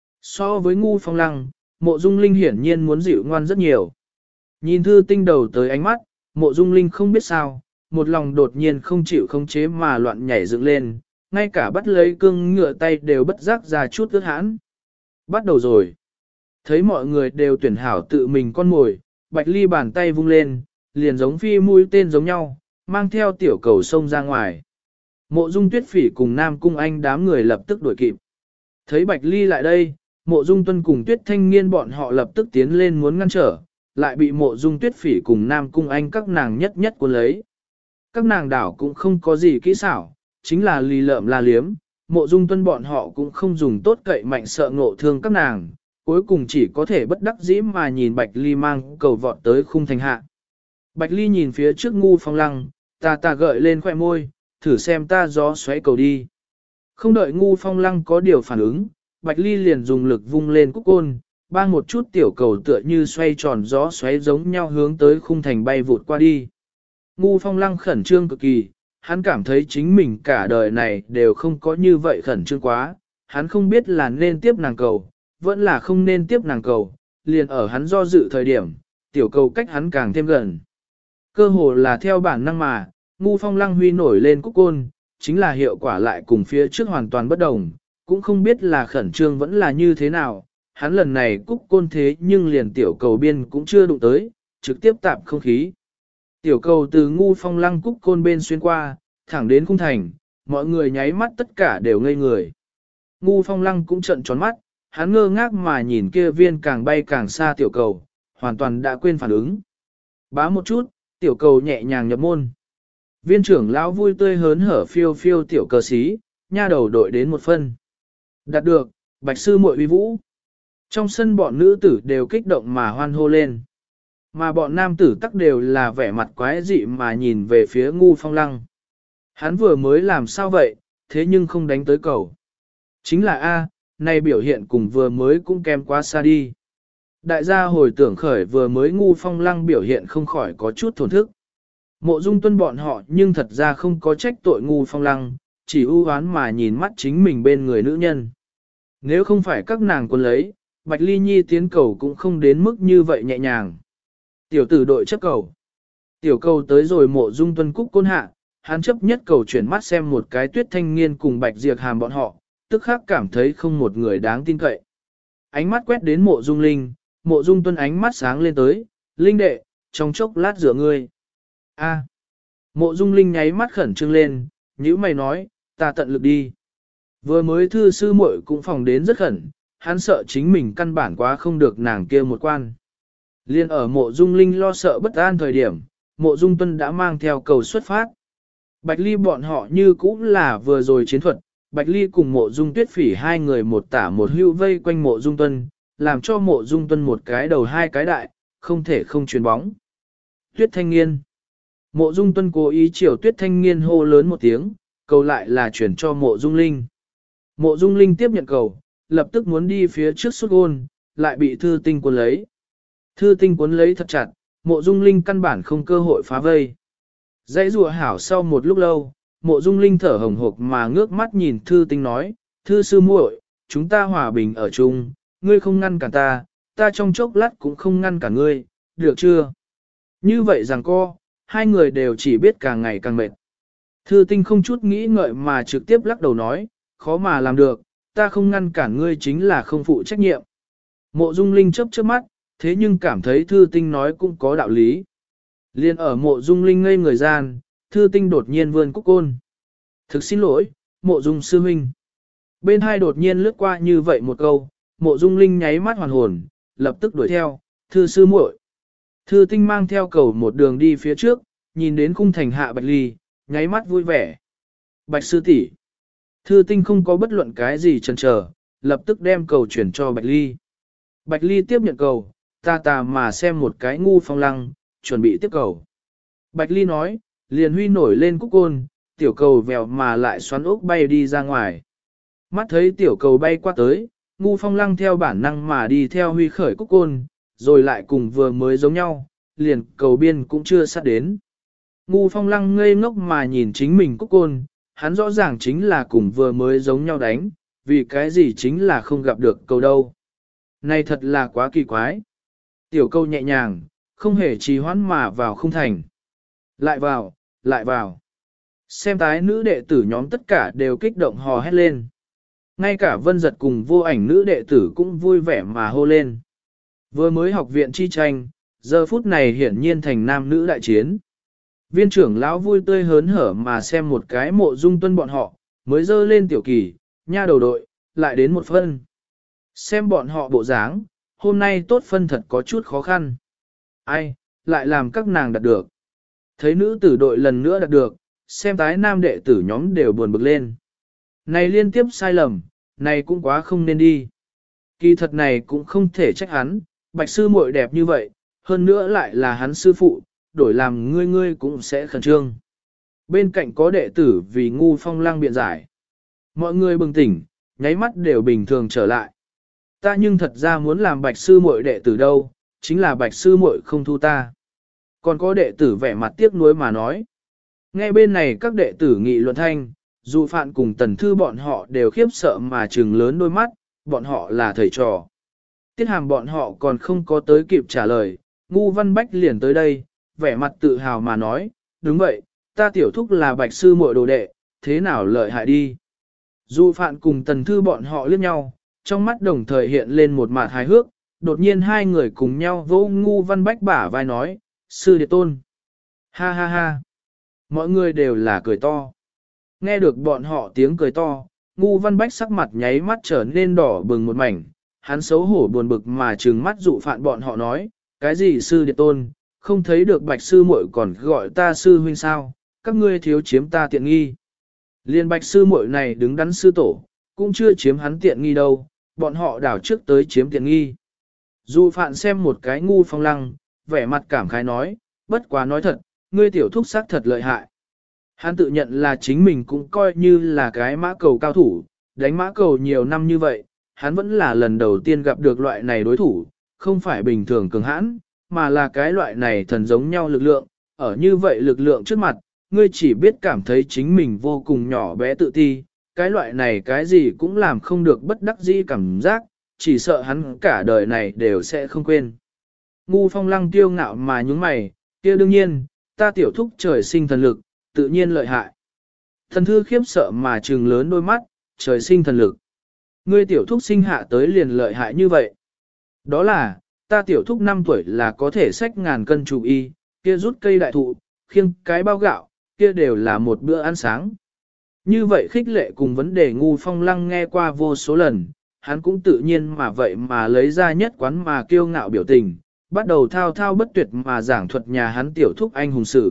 So với Ngu Phong Lăng, Mộ Dung Linh hiển nhiên muốn dịu ngoan rất nhiều. Nhìn Thư Tinh đầu tới ánh mắt, Mộ Dung Linh không biết sao, một lòng đột nhiên không chịu khống chế mà loạn nhảy dựng lên, ngay cả bắt lấy cương ngựa tay đều bất giác ra chút ướt hãn. Bắt đầu rồi. Thấy mọi người đều tuyển hảo tự mình con mồi, Bạch Ly bàn tay vung lên, liền giống phi mũi tên giống nhau, mang theo tiểu cầu sông ra ngoài. Mộ Dung Tuyết Phỉ cùng Nam Cung Anh đám người lập tức đuổi kịp. Thấy Bạch Ly lại đây, Mộ Dung Tuân cùng Tuyết Thanh Niên bọn họ lập tức tiến lên muốn ngăn trở, lại bị Mộ Dung Tuyết Phỉ cùng Nam Cung Anh các nàng nhất nhất cuốn lấy. Các nàng đảo cũng không có gì kỹ xảo, chính là lì lợm la liếm, Mộ Dung Tuân bọn họ cũng không dùng tốt cậy mạnh sợ ngộ thương các nàng, cuối cùng chỉ có thể bất đắc dĩ mà nhìn Bạch Ly mang cầu vọt tới khung thành hạ. Bạch Ly nhìn phía trước Ngu Phong Lăng, ta gợi lên khóe môi, thử xem ta gió xoáy cầu đi. Không đợi Ngu Phong Lăng có điều phản ứng, Bạch Ly liền dùng lực vung lên cúc côn, bang một chút tiểu cầu tựa như xoay tròn gió xoáy giống nhau hướng tới khung thành bay vụt qua đi. Ngu Phong Lăng khẩn trương cực kỳ, hắn cảm thấy chính mình cả đời này đều không có như vậy khẩn trương quá, hắn không biết là nên tiếp nàng cầu, vẫn là không nên tiếp nàng cầu, liền ở hắn do dự thời điểm, tiểu cầu cách hắn càng thêm gần. Cơ hồ là theo bản năng mà, Ngu Phong Lăng huy nổi lên cúc côn, chính là hiệu quả lại cùng phía trước hoàn toàn bất đồng, cũng không biết là khẩn trương vẫn là như thế nào, hắn lần này cúc côn thế nhưng liền tiểu cầu biên cũng chưa đụng tới, trực tiếp tạm không khí. Tiểu cầu từ Ngu Phong Lăng cúc côn bên xuyên qua, thẳng đến khung thành, mọi người nháy mắt tất cả đều ngây người. Ngu Phong Lăng cũng trợn tròn mắt, hắn ngơ ngác mà nhìn kia viên càng bay càng xa tiểu cầu, hoàn toàn đã quên phản ứng. Bá một chút, tiểu cầu nhẹ nhàng nhập môn. Viên trưởng lão vui tươi hớn hở phiêu phiêu tiểu cờ xí, nha đầu đội đến 1 phân. Đạt được, Bạch sư muội uy vũ. Trong sân bọn nữ tử đều kích động mà hoan hô lên. Mà bọn nam tử tắc đều là vẻ mặt quái dị mà nhìn về phía Ngu Phong Lăng. Hắn vừa mới làm sao vậy, thế nhưng không đánh tới cầu. Chính là A, này biểu hiện cùng vừa mới cũng kém quá xa đi. Đại gia hồi tưởng khởi vừa mới Ngu Phong Lăng biểu hiện không khỏi có chút thổn thức. Mộ Dung Tuân bọn họ nhưng thật ra không có trách tội Ngu Phong Lăng, chỉ ưu oán mà nhìn mắt chính mình bên người nữ nhân. Nếu không phải các nàng quân lấy, Bạch Ly Nhi tiến cầu cũng không đến mức như vậy nhẹ nhàng. Tiểu tử đội chấp cầu. Tiểu cầu tới rồi Mộ Dung Tuân cúc côn hạ, hắn chấp nhất cầu chuyển mắt xem một cái Tuyết Thanh Niên cùng Bạch Diệp Hàm bọn họ, tức khắc cảm thấy không một người đáng tin cậy. Ánh mắt quét đến Mộ Dung Linh, Mộ Dung Tuân ánh mắt sáng lên tới, Linh đệ, trong chốc lát rửa ngươi. A. Mộ Dung Linh nháy mắt khẩn trương lên, nhíu mày nói, ta tận lực đi. Vừa mới thư sư muội cũng phòng đến rất khẩn, hắn sợ chính mình căn bản quá không được nàng kia một quan. Liên ở Mộ Dung Linh lo sợ bất an thời điểm, Mộ Dung Tuân đã mang theo cầu xuất phát. Bạch Ly bọn họ như cũng là vừa rồi chiến thuật, Bạch Ly cùng Mộ Dung Tuyết Phỉ hai người một tả một hữu vây quanh Mộ Dung Tuân, làm cho Mộ Dung Tuân một cái đầu hai cái đại, không thể không chuyền bóng. Tuyết Thanh Niên. Mộ Dung Tuân cố ý chiều Tuyết Thanh Niên hô lớn một tiếng, cầu lại là chuyển cho Mộ Dung Linh. Mộ Dung Linh tiếp nhận cầu, lập tức muốn đi phía trước sút gôn, lại bị Thư Tinh cuốn lấy. Thư Tinh cuốn lấy thật chặt, Mộ Dung Linh căn bản không cơ hội phá vây. Dãy rùa hảo sau một lúc lâu, Mộ Dung Linh thở hồng hộc mà ngước mắt nhìn Thư Tinh nói, Thư sư muội, chúng ta hòa bình ở chung, ngươi không ngăn cản ta, ta trong chốc lát cũng không ngăn cản ngươi, được chưa? Như vậy rằng co, hai người đều chỉ biết càng ngày càng mệt. Thư Tinh không chút nghĩ ngợi mà trực tiếp lắc đầu nói, khó mà làm được, ta không ngăn cản ngươi chính là không phụ trách nhiệm. Mộ Dung Linh chớp chớp mắt, thế nhưng cảm thấy Thư Tinh nói cũng có đạo lý. Liên ở Mộ Dung Linh ngây người gian, Thư Tinh đột nhiên vươn cúc côn. Thực xin lỗi, Mộ Dung sư huynh. Bên hai đột nhiên lướt qua như vậy một câu, Mộ Dung Linh nháy mắt hoàn hồn, lập tức đuổi theo, Thư sư muội. Thư Tinh mang theo cầu một đường đi phía trước, nhìn đến khung thành hạ Bạch Ly, nháy mắt vui vẻ. Bạch sư tỷ. Thư Tinh không có bất luận cái gì chần chờ, lập tức đem cầu chuyển cho Bạch Ly. Bạch Ly tiếp nhận cầu, ta mà xem một cái Ngu Phong Lăng, chuẩn bị tiếp cầu. Bạch Ly nói, liền huy nổi lên cúc côn, tiểu cầu vèo mà lại xoắn ốc bay đi ra ngoài. Mắt thấy tiểu cầu bay qua tới, Ngu Phong Lăng theo bản năng mà đi theo huy khởi cúc côn, rồi lại cùng vừa mới giống nhau, liền cầu biên cũng chưa sát đến. Ngu Phong Lăng ngây ngốc mà nhìn chính mình cúc côn, hắn rõ ràng chính là cùng vừa mới giống nhau đánh, vì cái gì chính là không gặp được cầu đâu. Này thật là quá kỳ quái. Tiểu câu nhẹ nhàng, không hề trì hoãn mà vào không thành. Lại vào, lại vào. Xem tái nữ đệ tử nhóm tất cả đều kích động hò hét lên. Ngay cả Vân Giật cùng Vô Ảnh nữ đệ tử cũng vui vẻ mà hô lên. Vừa mới học viện chi tranh, giờ phút này hiển nhiên thành nam nữ đại chiến. Viên trưởng lão vui tươi hớn hở mà xem một cái Mộ Dung Tuân bọn họ, mới dơ lên tiểu kỳ, nha đầu đội, lại đến một phân. Xem bọn họ bộ dáng, hôm nay tốt phân thật có chút khó khăn. Ai, lại làm các nàng đạt được. Thấy nữ tử đội lần nữa đạt được, xem tái nam đệ tử nhóm đều buồn bực lên. Này liên tiếp sai lầm, này cũng quá không nên đi. Kỳ thật này cũng không thể trách hắn, bạch sư muội đẹp như vậy, hơn nữa lại là hắn sư phụ, đổi làm ngươi cũng sẽ khẩn trương. Bên cạnh có đệ tử vì Ngu Phong Lăng biện giải. Mọi người bừng tỉnh, nháy mắt đều bình thường trở lại. Ta nhưng thật ra muốn làm bạch sư muội đệ tử đâu, chính là bạch sư muội không thu ta. Còn có đệ tử vẻ mặt tiếc nuối mà nói. Nghe bên này các đệ tử nghị luận thanh, dù phạn cùng tần thư bọn họ đều khiếp sợ mà trừng lớn đôi mắt, bọn họ là thầy trò. Tiết hàm bọn họ còn không có tới kịp trả lời, Ngu Văn Bách liền tới đây, vẻ mặt tự hào mà nói, đúng vậy, ta tiểu thúc là bạch sư muội đồ đệ, thế nào lợi hại đi. Dù phạn cùng tần thư bọn họ liếc nhau, trong mắt đồng thời hiện lên một mặt hài hước, đột nhiên hai người cùng nhau vỗ Ngu Văn Bách bả vai nói, sư điệt tôn. Ha ha ha. Mọi người đều là cười to. Nghe được bọn họ tiếng cười to, Ngu Văn Bách sắc mặt nháy mắt trở nên đỏ bừng một mảnh, hắn xấu hổ buồn bực mà trừng mắt dụ phạn bọn họ nói, cái gì sư điệt tôn, không thấy được bạch sư muội còn gọi ta sư huynh sao, các ngươi thiếu chiếm ta tiện nghi. Liên bạch sư muội này đứng đắn sư tổ, cũng chưa chiếm hắn tiện nghi đâu, bọn họ đảo trước tới chiếm tiện nghi. Dụ phạn xem một cái Ngu Phong Lăng, vẻ mặt cảm khái nói, bất quá nói thật, ngươi tiểu thúc sắc thật lợi hại. Hắn tự nhận là chính mình cũng coi như là cái mã cầu cao thủ, đánh mã cầu nhiều năm như vậy, hắn vẫn là lần đầu tiên gặp được loại này đối thủ, không phải bình thường cường hãn, mà là cái loại này thần giống nhau lực lượng, ở như vậy lực lượng trước mặt, ngươi chỉ biết cảm thấy chính mình vô cùng nhỏ bé tự ti, cái loại này cái gì cũng làm không được bất đắc dĩ cảm giác, chỉ sợ hắn cả đời này đều sẽ không quên. Ngu Phong Lăng kiêu ngạo mà nhúng mày, kia đương nhiên, ta tiểu thúc trời sinh thần lực, tự nhiên lợi hại. Thần thư khiếp sợ mà trừng lớn đôi mắt, trời sinh thần lực. Ngươi tiểu thúc sinh hạ tới liền lợi hại như vậy. Đó là, ta tiểu thúc 5 tuổi là có thể xách ngàn cân trụ y, kia rút cây đại thụ, khiêng cái bao gạo, kia đều là một bữa ăn sáng. Như vậy khích lệ cùng vấn đề Ngu Phong Lăng nghe qua vô số lần, hắn cũng tự nhiên mà vậy mà lấy ra nhất quán mà kiêu ngạo biểu tình, bắt đầu thao thao bất tuyệt mà giảng thuật nhà hắn tiểu thúc anh hùng sử.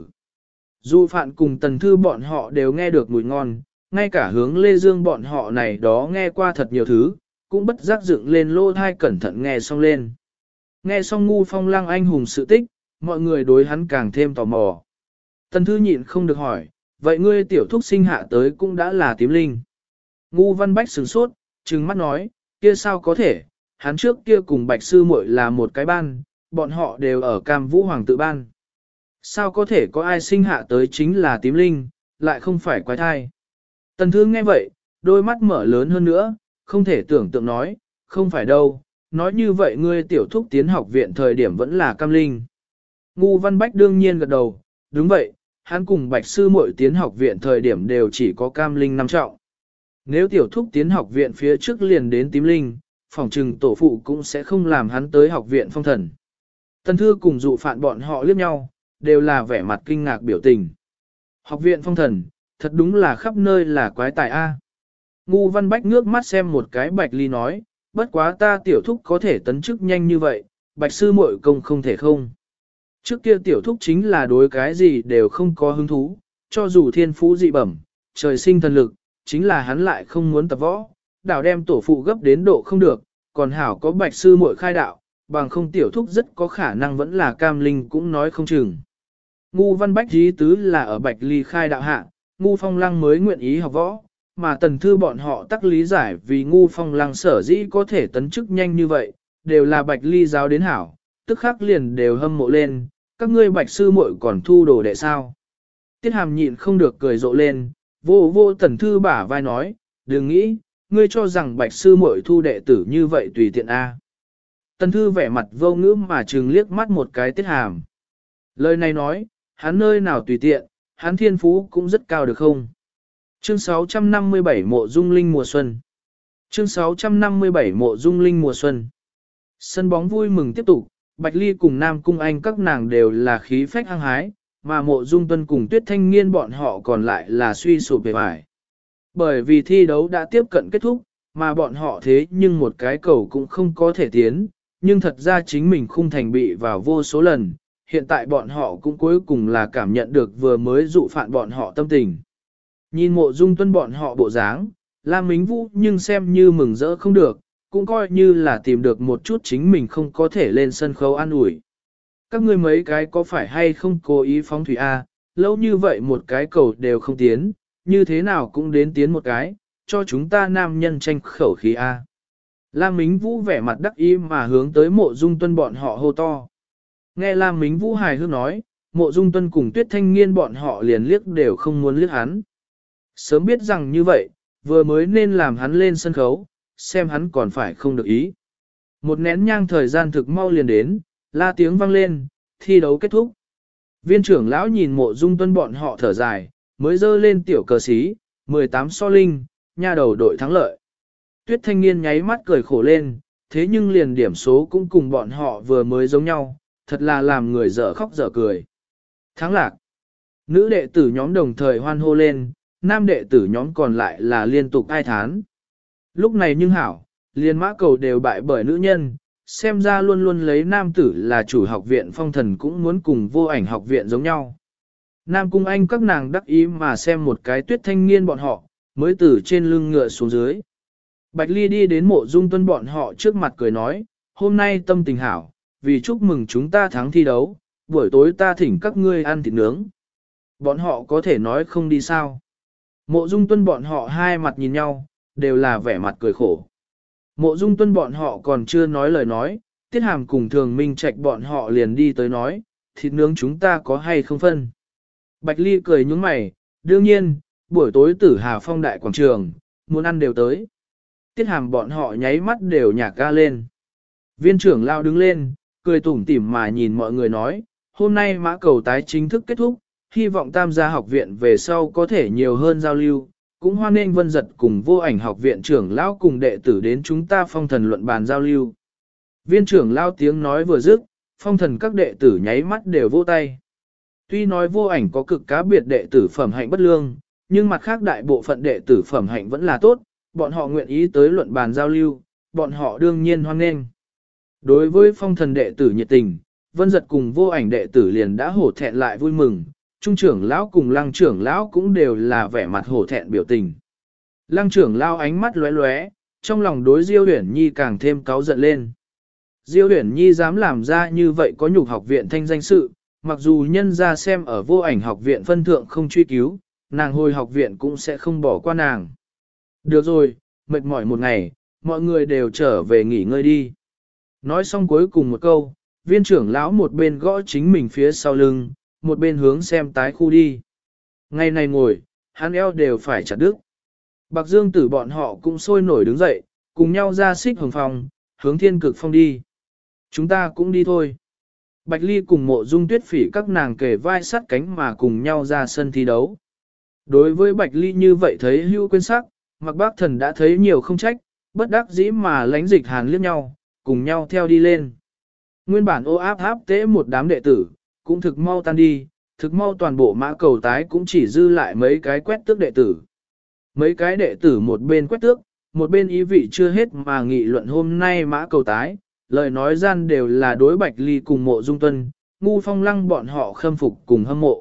Dù Phạn cùng Tần Thư bọn họ đều nghe được mùi ngon, ngay cả hướng Lê Dương bọn họ này đó nghe qua thật nhiều thứ, cũng bất giác dựng lên lô thai cẩn thận nghe xong lên. Nghe xong Ngu Phong Lăng anh hùng sự tích, mọi người đối hắn càng thêm tò mò. Tần Thư nhịn không được hỏi, vậy ngươi tiểu thúc sinh hạ tới cũng đã là tím linh. Ngu Văn Bách sửng sốt, trừng mắt nói, kia sao có thể, hắn trước kia cùng Bạch Sư muội là một cái ban, bọn họ đều ở Cam Vũ Hoàng tự ban. Sao có thể có ai sinh hạ tới chính là tím linh, lại không phải quái thai. Tần Thư nghe vậy, đôi mắt mở lớn hơn nữa, không thể tưởng tượng nói, không phải đâu, nói như vậy ngươi tiểu thúc tiến học viện thời điểm vẫn là cam linh. Ngu Văn Bách đương nhiên gật đầu, đúng vậy, hắn cùng Bạch Sư muội tiến học viện thời điểm đều chỉ có cam linh 5 trọng. Nếu tiểu thúc tiến học viện phía trước liền đến tím linh, phòng trừng tổ phụ cũng sẽ không làm hắn tới học viện phong thần. Tần Thư cùng Dụ Phạn bọn họ liếc nhau, đều là vẻ mặt kinh ngạc biểu tình. Học viện phong thần, thật đúng là khắp nơi là quái tài A. Ngu Văn Bách ngước mắt xem một cái Bạch Ly nói, bất quá ta tiểu thúc có thể tấn chức nhanh như vậy, Bạch Sư muội công không thể không. Trước kia tiểu thúc chính là đối cái gì đều không có hứng thú, cho dù thiên phú dị bẩm, trời sinh thần lực, chính là hắn lại không muốn tập võ, đảo đem tổ phụ gấp đến độ không được, còn hảo có Bạch Sư muội khai đạo, bằng không tiểu thúc rất có khả năng vẫn là cam linh cũng nói không chừng. Ngu Văn Bách ý tứ là ở Bạch Ly khai đạo hạ, Ngu Phong Lăng mới nguyện ý học võ, mà Tần Thư bọn họ tắc lý giải vì Ngu Phong Lăng sở dĩ có thể tấn chức nhanh như vậy, đều là Bạch Ly giáo đến hảo, tức khắc liền đều hâm mộ lên, các ngươi Bạch Sư muội còn thu đồ đệ sao. Tiết Hàm nhịn không được cười rộ lên, vô vô Tần Thư bả vai nói, đừng nghĩ, ngươi cho rằng Bạch Sư muội thu đệ tử như vậy tùy tiện a. Tần Thư vẻ mặt vô ngữ mà trừng liếc mắt một cái Tiết Hàm. Lời này nói, hắn nơi nào tùy tiện, hắn thiên phú cũng rất cao được không? Chương 657 Mộ Dung Linh mùa xuân. Chương 657 Mộ Dung Linh mùa xuân. Sân bóng vui mừng tiếp tục, Bạch Ly cùng Nam Cung Anh các nàng đều là khí phách hăng hái, mà Mộ Dung Tuân cùng Tuyết Thanh Nghiên bọn họ còn lại là suy sụp về vải. Bởi vì thi đấu đã tiếp cận kết thúc, mà bọn họ thế nhưng một cái cầu cũng không có thể tiến, nhưng thật ra chính mình khung thành bị vào vô số lần, hiện tại bọn họ cũng cuối cùng là cảm nhận được vừa mới dụ phản bọn họ tâm tình. Nhìn Mộ Dung Tuân bọn họ bộ dáng, Lam Mính Vũ nhưng xem như mừng rỡ không được, cũng coi như là tìm được một chút chính mình không có thể lên sân khấu an ủi. Các ngươi mấy cái có phải hay không cố ý phóng thủy A, lâu như vậy một cái cầu đều không tiến, như thế nào cũng đến tiến một cái, cho chúng ta nam nhân tranh khẩu khí A. Lam Mính Vũ vẻ mặt đắc ý mà hướng tới Mộ Dung Tuân bọn họ hô to. Nghe Lam Mính Vũ hài hước nói, Mộ Dung Tuân cùng Tuyết Thanh Nghiên bọn họ liền liếc đều không muốn liếc hắn. Sớm biết rằng như vậy, vừa mới nên làm hắn lên sân khấu, xem hắn còn phải không được ý. Một nén nhang thời gian thực mau liền đến, la tiếng vang lên, thi đấu kết thúc. Viên trưởng lão nhìn Mộ Dung Tuân bọn họ thở dài, mới dơ lên tiểu cờ xí, 18 so linh, nha đầu đội thắng lợi. Tuyết Thanh Nghiên nháy mắt cười khổ lên, thế nhưng liền điểm số cũng cùng bọn họ vừa mới giống nhau, thật là làm người dở khóc dở cười. Thắng lạc. Nữ đệ tử nhóm đồng thời hoan hô lên, nam đệ tử nhóm còn lại là liên tục ai thán. Lúc này nhưng hảo, liền mã cầu đều bại bởi nữ nhân, xem ra luôn luôn lấy nam tử là chủ học viện phong thần cũng muốn cùng vô ảnh học viện giống nhau. Nam Cung Anh các nàng đắc ý mà xem một cái Tuyết Thanh Nghiên bọn họ, mới từ trên lưng ngựa xuống dưới. Bạch Ly đi đến Mộ Dung Tuân bọn họ trước mặt cười nói, hôm nay tâm tình hảo, vì chúc mừng chúng ta thắng thi đấu, buổi tối ta thỉnh các ngươi ăn thịt nướng. Bọn họ có thể nói không đi sao. Mộ Dung Tuân bọn họ hai mặt nhìn nhau, đều là vẻ mặt cười khổ. Mộ Dung Tuân bọn họ còn chưa nói lời nói, Tiết Hàm cùng Thường Minh Trạch bọn họ liền đi tới nói, thịt nướng chúng ta có hay không phân. Bạch Ly cười nhướng mày, đương nhiên, buổi tối Tử Hà Phong đại quảng trường, muốn ăn đều tới. Tiết Hàm bọn họ nháy mắt đều nhạc ga lên. Viên trưởng lao đứng lên, cười tủm tỉm mà nhìn mọi người nói, hôm nay mã cầu tái chính thức kết thúc, hy vọng Tam gia học viện về sau có thể nhiều hơn giao lưu, cũng hoan nghênh Vân Giật cùng Vô Ảnh học viện trưởng lão cùng đệ tử đến chúng ta phong thần luận bàn giao lưu. Viên trưởng lao tiếng nói vừa dứt, phong thần các đệ tử nháy mắt đều vỗ tay. Tuy nói Vô Ảnh có cực cá biệt đệ tử phẩm hạnh bất lương, nhưng mặt khác đại bộ phận đệ tử phẩm hạnh vẫn là tốt, bọn họ nguyện ý tới luận bàn giao lưu, bọn họ đương nhiên hoan nghênh. Đối với phong thần đệ tử nhiệt tình, Vân Giật cùng Vô Ảnh đệ tử liền đã hổ thẹn lại vui mừng, trung trưởng lão cùng lăng trưởng lão cũng đều là vẻ mặt hổ thẹn biểu tình. Lăng trưởng lão ánh mắt lóe lóe, trong lòng đối Diêu Uyển Nhi càng thêm cáu giận lên. Diêu Uyển Nhi dám làm ra như vậy có nhục học viện thanh danh sự, mặc dù nhân ra xem ở Vô Ảnh học viện phân thượng không truy cứu, nàng hồi học viện cũng sẽ không bỏ qua nàng. Được rồi, mệt mỏi một ngày, mọi người đều trở về nghỉ ngơi đi. Nói xong cuối cùng một câu, viên trưởng lão một bên gõ chính mình phía sau lưng, một bên hướng xem tái khu đi. Ngày này ngồi, hắn eo đều phải chặt đứt. Bạc Dương Tử bọn họ cũng sôi nổi đứng dậy, cùng nhau ra xích hồng phòng, hướng Thiên Cực Phong đi. Chúng ta cũng đi thôi. Bạch Ly cùng Mộ Dung Tuyết Phỉ các nàng kề vai sát cánh mà cùng nhau ra sân thi đấu. Đối với Bạch Ly như vậy thấy hưu quên sắc, Mạc Bác Thần đã thấy nhiều không trách, bất đắc dĩ mà lánh Dịch Hàn liếc nhau, cùng nhau theo đi lên. Nguyên bản ô áp áp tế một đám đệ tử, cũng thực mau tan đi, thực mau toàn bộ mã cầu tái cũng chỉ dư lại mấy cái quét tước đệ tử. Mấy cái đệ tử một bên quét tước, một bên ý vị chưa hết mà nghị luận hôm nay mã cầu tái, lời nói gian đều là đối Bạch Ly cùng Mộ Dung Tuân, Ngu Phong Lăng bọn họ khâm phục cùng hâm mộ.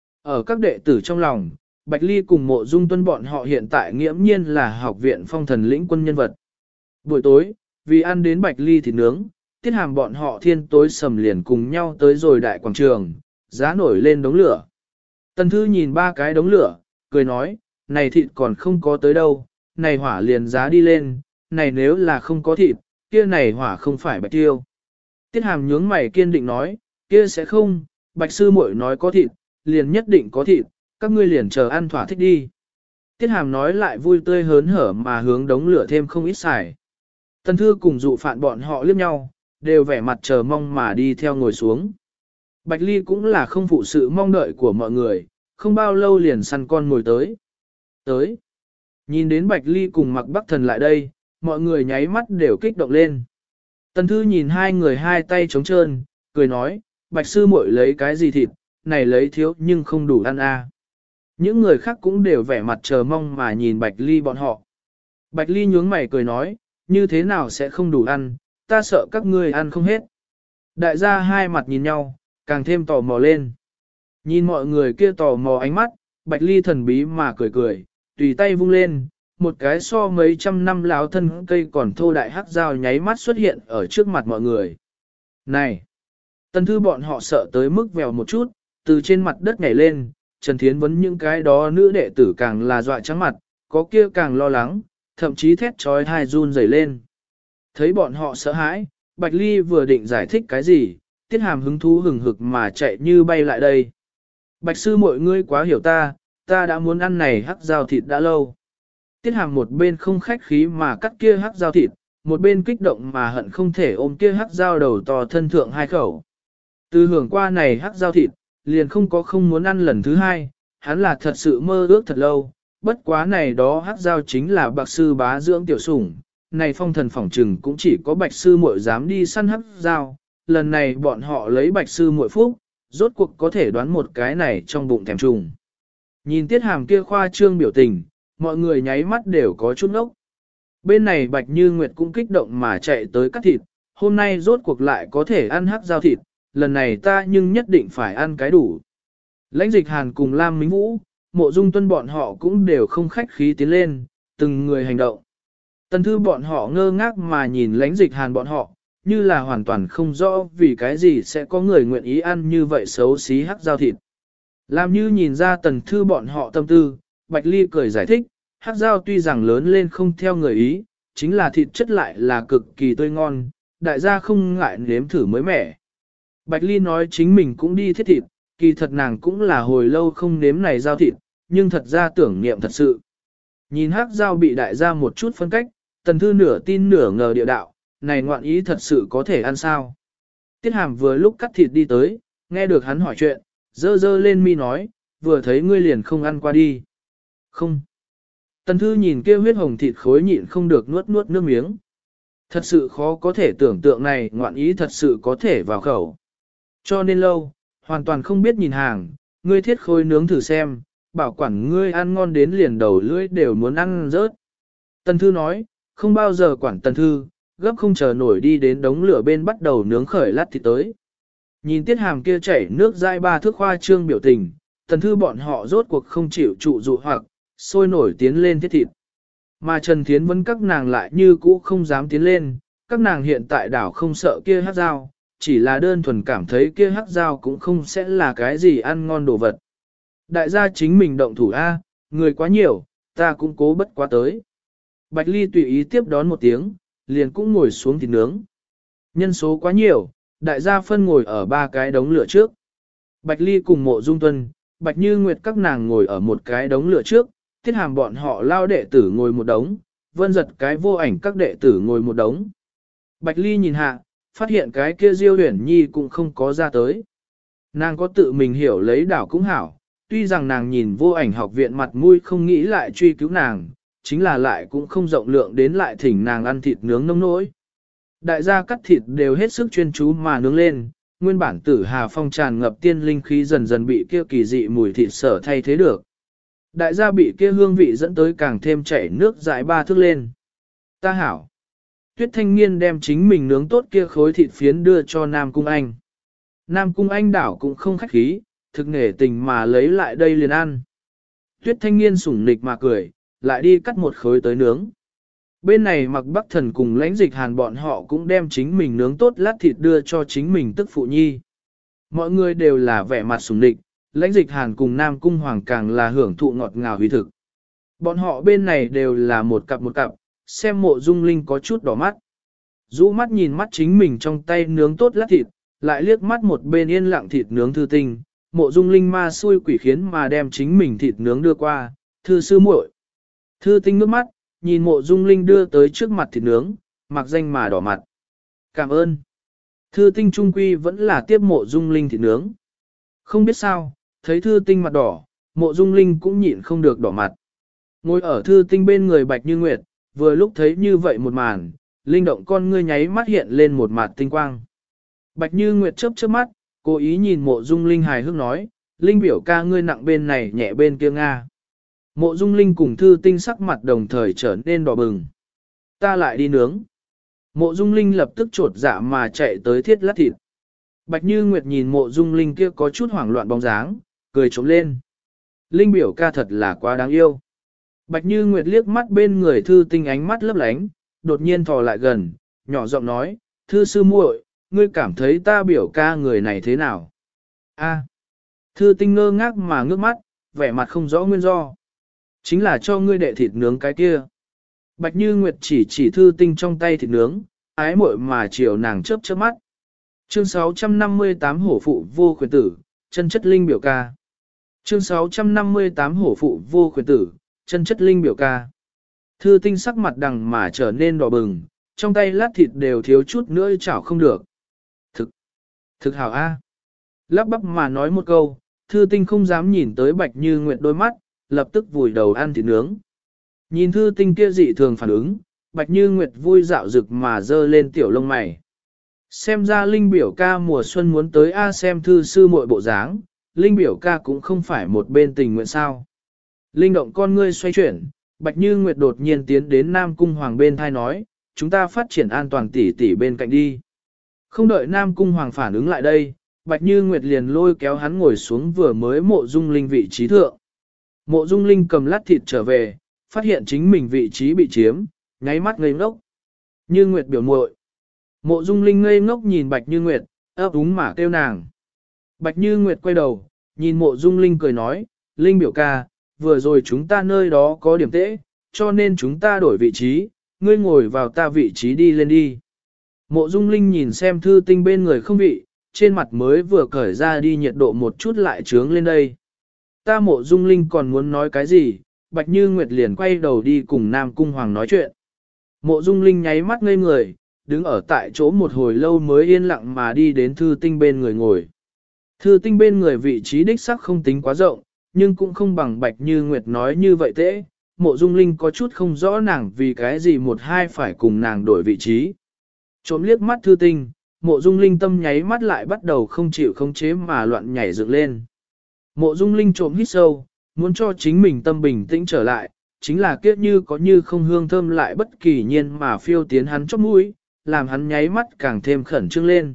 Ở các đệ tử trong lòng, Bạch Ly cùng Mộ Dung Tuân bọn họ hiện tại nghiễm nhiên là học viện phong thần lĩnh quân nhân vật. Buổi tối, vì ăn đến Bạch Ly thịt nướng, Tiết Hàm bọn họ thiên tối sầm liền cùng nhau tới rồi đại quảng trường, giá nổi lên đống lửa. Tần Thư nhìn ba cái đống lửa, cười nói, này thịt còn không có tới đâu, này hỏa liền giá đi lên, này nếu là không có thịt, kia này hỏa không phải bạch tiêu. Tiết Hàm nhướng mày kiên định nói, kia sẽ không, Bạch sư muội nói có thịt, liền nhất định có thịt, các ngươi liền chờ ăn thỏa thích đi. Tiết Hàm nói lại vui tươi hớn hở mà hướng đống lửa thêm không ít xài. Tần Thư cùng dụ phạn bọn họ liếc nhau, đều vẻ mặt chờ mong mà đi theo ngồi xuống. Bạch Ly cũng là không phụ sự mong đợi của mọi người, không bao lâu liền săn con ngồi tới. Nhìn đến Bạch Ly cùng Mạc Bắc Thần lại đây, mọi người nháy mắt đều kích động lên. Tần Thư nhìn hai người hai tay trống trơn, cười nói, Bạch sư muội lấy cái gì thịt, này lấy thiếu nhưng không đủ ăn à. Những người khác cũng đều vẻ mặt chờ mong mà nhìn Bạch Ly bọn họ. Bạch Ly nhướng mày cười nói, như thế nào sẽ không đủ ăn, ta sợ các ngươi ăn không hết. Đại gia hai mặt nhìn nhau, càng thêm tò mò lên. Nhìn mọi người kia tò mò ánh mắt, Bạch Ly thần bí mà cười cười, tùy tay vung lên, một cái so mấy trăm năm láo thân cây còn thô đại hắc dao nháy mắt xuất hiện ở trước mặt mọi người. Này! Tần Thư bọn họ sợ tới mức vèo một chút, từ trên mặt đất nhảy lên, Trần Thiến vấn những cái đó nữ đệ tử càng là dọa trắng mặt, có kia càng lo lắng, thậm chí thét trói thai run rẩy lên. Thấy bọn họ sợ hãi, Bạch Ly vừa định giải thích cái gì, Tiết Hàm hứng thú hừng hực mà chạy như bay lại đây. Bạch sư mọi ngươi quá hiểu ta đã muốn ăn này hắc dao thịt đã lâu. Tiết Hàm một bên không khách khí mà cắt kia hắc dao thịt, một bên kích động mà hận không thể ôm kia hắc dao đầu to thân thượng hai khẩu. Từ hưởng qua này hắc dao thịt, liền không muốn ăn lần thứ hai, hắn là thật sự mơ ước thật lâu, bất quá này đó hắc dao chính là bạc sư bá dưỡng tiểu sủng, này phong thần phỏng trừng cũng chỉ có bạch sư muội dám đi săn hắc dao, lần này bọn họ lấy bạch sư muội phúc, rốt cuộc có thể đoán một cái này trong bụng thèm trùng. Nhìn Tiết Hàm kia khoa trương biểu tình, mọi người nháy mắt đều có chút ngốc. Bên này Bạch Như Nguyệt cũng kích động mà chạy tới cắt thịt, hôm nay rốt cuộc lại có thể ăn hắc dao thịt, lần này ta nhưng nhất định phải ăn cái đủ. Lãnh Dịch Hàn cùng Lam Mính Vũ, Mộ Dung Tuân bọn họ cũng đều không khách khí tiến lên, từng người hành động. Tần Thư bọn họ ngơ ngác mà nhìn Lãnh Dịch Hàn bọn họ, như là hoàn toàn không rõ vì cái gì sẽ có người nguyện ý ăn như vậy xấu xí hắc dao thịt. Làm như nhìn ra Tần Thư bọn họ tâm tư, Bạch Ly cười giải thích, hắc giao tuy rằng lớn lên không theo người ý, chính là thịt chất lại là cực kỳ tươi ngon, đại gia không ngại nếm thử mới mẻ. Bạch Ly nói chính mình cũng đi thiết thịt, kỳ thật nàng cũng là hồi lâu không nếm này giao thịt, nhưng thật ra tưởng niệm thật sự. Nhìn hắc giao bị đại gia một chút phân cách, Tần Thư nửa tin nửa ngờ địa đạo, này ngoạn ý thật sự có thể ăn sao. Tiết Hàm vừa lúc cắt thịt đi tới, nghe được hắn hỏi chuyện, dơ dơ lên mi nói, vừa thấy ngươi liền không ăn qua đi. Không. Tần Thư nhìn kia huyết hồng thịt khối nhịn không được nuốt nuốt nước miếng. Thật sự khó có thể tưởng tượng này ngoạn ý thật sự có thể vào khẩu. Cho nên lâu, hoàn toàn không biết nhìn hàng, ngươi thiết khối nướng thử xem, bảo quản ngươi ăn ngon đến liền đầu lưỡi đều muốn ăn rớt. Tần Thư nói, không bao giờ quản Tần Thư, gấp không chờ nổi đi đến đống lửa bên bắt đầu nướng khởi lát thịt tới. Nhìn Tiết Hàm kia chảy nước dai ba thước khoa trương biểu tình, Tần Thư bọn họ rốt cuộc không chịu trụ dụ hoặc, sôi nổi tiến lên thiết thịt. Mà Trần Thiến vẫn các nàng lại như cũ không dám tiến lên, các nàng hiện tại đảo không sợ kia hắc dao, chỉ là đơn thuần cảm thấy kia hắc dao cũng không sẽ là cái gì ăn ngon đồ vật. Đại gia chính mình động thủ A, người quá nhiều, ta cũng cố bất quá tới. Bạch Ly tùy ý tiếp đón một tiếng, liền cũng ngồi xuống thịt nướng. Nhân số quá nhiều, đại gia phân ngồi ở ba cái đống lửa trước. Bạch Ly cùng Mộ Dung Tuân, Bạch Như Nguyệt các nàng ngồi ở một cái đống lửa trước, Tiết Hàm bọn họ lao đệ tử ngồi một đống, Vân Giật cái vô ảnh các đệ tử ngồi một đống. Bạch Ly nhìn hạ, phát hiện cái kia Diêu Huyền Nhi cũng không có ra tới. Nàng có tự mình hiểu lấy đảo cũng hảo, tuy rằng nàng nhìn vô ảnh học viện mặt mũi không nghĩ lại truy cứu nàng, chính là lại cũng không rộng lượng đến lại thỉnh nàng ăn thịt nướng nông nỗi. Đại gia cắt thịt đều hết sức chuyên chú mà nướng lên, nguyên bản Tử Hà Phong tràn ngập tiên linh khí dần dần bị kia kỳ dị mùi thịt sở thay thế được. Đại gia bị kia hương vị dẫn tới càng thêm chảy nước dãi ba thước lên. Ta hảo. Tuyết Thanh Niên đem chính mình nướng tốt kia khối thịt phiến đưa cho Nam Cung Anh. Nam Cung Anh đảo cũng không khách khí, thực nghề tình mà lấy lại đây liền ăn. Tuyết Thanh Niên sủng nịch mà cười, lại đi cắt một khối tới nướng. Bên này Mặc Bắc Thần cùng Lãnh Dịch Hàn bọn họ cũng đem chính mình nướng tốt lát thịt đưa cho chính mình tức phụ nhi. Mọi người đều là vẻ mặt sủng nịch, Lãnh Dịch Hàn cùng Nam Cung Hoàng càng là hưởng thụ ngọt ngào huy thực. Bọn họ bên này đều là một cặp, xem Mộ Dung Linh có chút đỏ mắt. Rũ mắt nhìn mắt chính mình trong tay nướng tốt lát thịt, lại liếc mắt một bên yên lặng thịt nướng Thư Tinh, Mộ Dung Linh ma xui quỷ khiến mà đem chính mình thịt nướng đưa qua, Thư sư muội. Thư Tinh nước mắt, nhìn Mộ Dung Linh đưa tới trước mặt thịt nướng, mặc danh mà đỏ mặt. Cảm ơn. Thư Tinh trung quy vẫn là tiếp Mộ Dung Linh thịt nướng. Không biết sao, thấy Thư Tinh mặt đỏ, Mộ Dung Linh cũng nhịn không được đỏ mặt. Ngồi ở Thư Tinh bên người Bạch Như Nguyệt, vừa lúc thấy như vậy một màn, linh động con ngươi nháy mắt hiện lên một mặt tinh quang. Bạch Như Nguyệt chớp chớp mắt, cố ý nhìn Mộ Dung Linh hài hước nói, Linh biểu ca ngươi nặng bên này nhẹ bên kia Nga. Mộ Dung Linh cùng Thư Tinh sắc mặt đồng thời trở nên đỏ bừng. Ta lại đi nướng. Mộ Dung Linh lập tức trột dạ mà chạy tới thiết lát thịt. Bạch Như Nguyệt nhìn Mộ Dung Linh kia có chút hoảng loạn bóng dáng, cười trống lên. Linh biểu ca thật là quá đáng yêu. Bạch Như Nguyệt liếc mắt bên người Thư Tinh ánh mắt lấp lánh, đột nhiên thò lại gần, nhỏ giọng nói, Thư sư muội, ngươi cảm thấy ta biểu ca người này thế nào? A. Thư Tinh ngơ ngác mà ngước mắt, vẻ mặt không rõ nguyên do. Chính là cho ngươi đệ thịt nướng cái kia. Bạch Như Nguyệt chỉ Thư Tinh trong tay thịt nướng, ái muội mà chiều nàng chớp chớp mắt. Chương 658 hổ phụ vô khuyến tử, chân chất linh biểu ca. Chương 658 hổ phụ vô khuyến tử, chân chất linh biểu ca. Thư Tinh sắc mặt đằng mà trở nên đỏ bừng, trong tay lát thịt đều thiếu chút nữa chảo không được. Thực hảo a. Lắp bắp mà nói một câu, Thư Tinh không dám nhìn tới Bạch Như Nguyệt đôi mắt, lập tức vùi đầu ăn thịt nướng. Nhìn Thư Tinh kia dị thường phản ứng, Bạch Như Nguyệt vui dạo rực mà dơ lên tiểu lông mày. Xem ra Linh biểu ca mùa xuân muốn tới A xem Thư sư muội bộ dáng, Linh biểu ca cũng không phải một bên tình nguyện sao. Linh động con ngươi xoay chuyển, Bạch Như Nguyệt đột nhiên tiến đến Nam Cung Hoàng bên thai nói, chúng ta phát triển an toàn tỷ tỷ bên cạnh đi. Không đợi Nam Cung Hoàng phản ứng lại đây, Bạch Như Nguyệt liền lôi kéo hắn ngồi xuống vừa mới Mộ Dung Linh vị trí thượng. Mộ Dung Linh cầm lát thịt trở về, phát hiện chính mình vị trí bị chiếm, nháy mắt ngây ngốc. Như Nguyệt biểu muội. Mộ Dung Linh ngây ngốc nhìn Bạch Như Nguyệt, ấp úng mà kêu nàng. Bạch Như Nguyệt quay đầu, Nhìn Mộ Dung Linh cười nói, Linh biểu ca, vừa rồi chúng ta nơi đó có điểm tễ, cho nên chúng ta đổi vị trí, ngươi ngồi vào ta vị trí đi lên đi. Mộ Dung Linh nhìn xem Thư Tinh bên người không vị, trên mặt mới vừa cởi ra đi nhiệt độ một chút lại trướng lên đây. Ta Mộ Dung Linh còn muốn nói cái gì, Bạch Như Nguyệt liền quay đầu đi cùng Nam Cung Hoàng nói chuyện. Mộ Dung Linh nháy mắt ngây người, đứng ở tại chỗ một hồi lâu mới yên lặng mà đi đến Thư Tinh bên người ngồi. Thư Tinh bên người vị trí đích sắc không tính quá rộng, nhưng cũng không bằng Bạch Như Nguyệt nói như vậy tễ. Mộ Dung Linh có chút không rõ nàng vì cái gì một hai phải cùng nàng đổi vị trí. Trộm liếc mắt Thư Tinh, Mộ Dung Linh tâm nháy mắt lại bắt đầu không chịu khống chế mà loạn nhảy dựng lên. Mộ Dung Linh trộm hít sâu, muốn cho chính mình tâm bình tĩnh trở lại, chính là kiếp như có như không hương thơm lại bất kỳ nhiên mà phiêu tiến hắn chóp mũi, làm hắn nháy mắt càng thêm khẩn trương lên.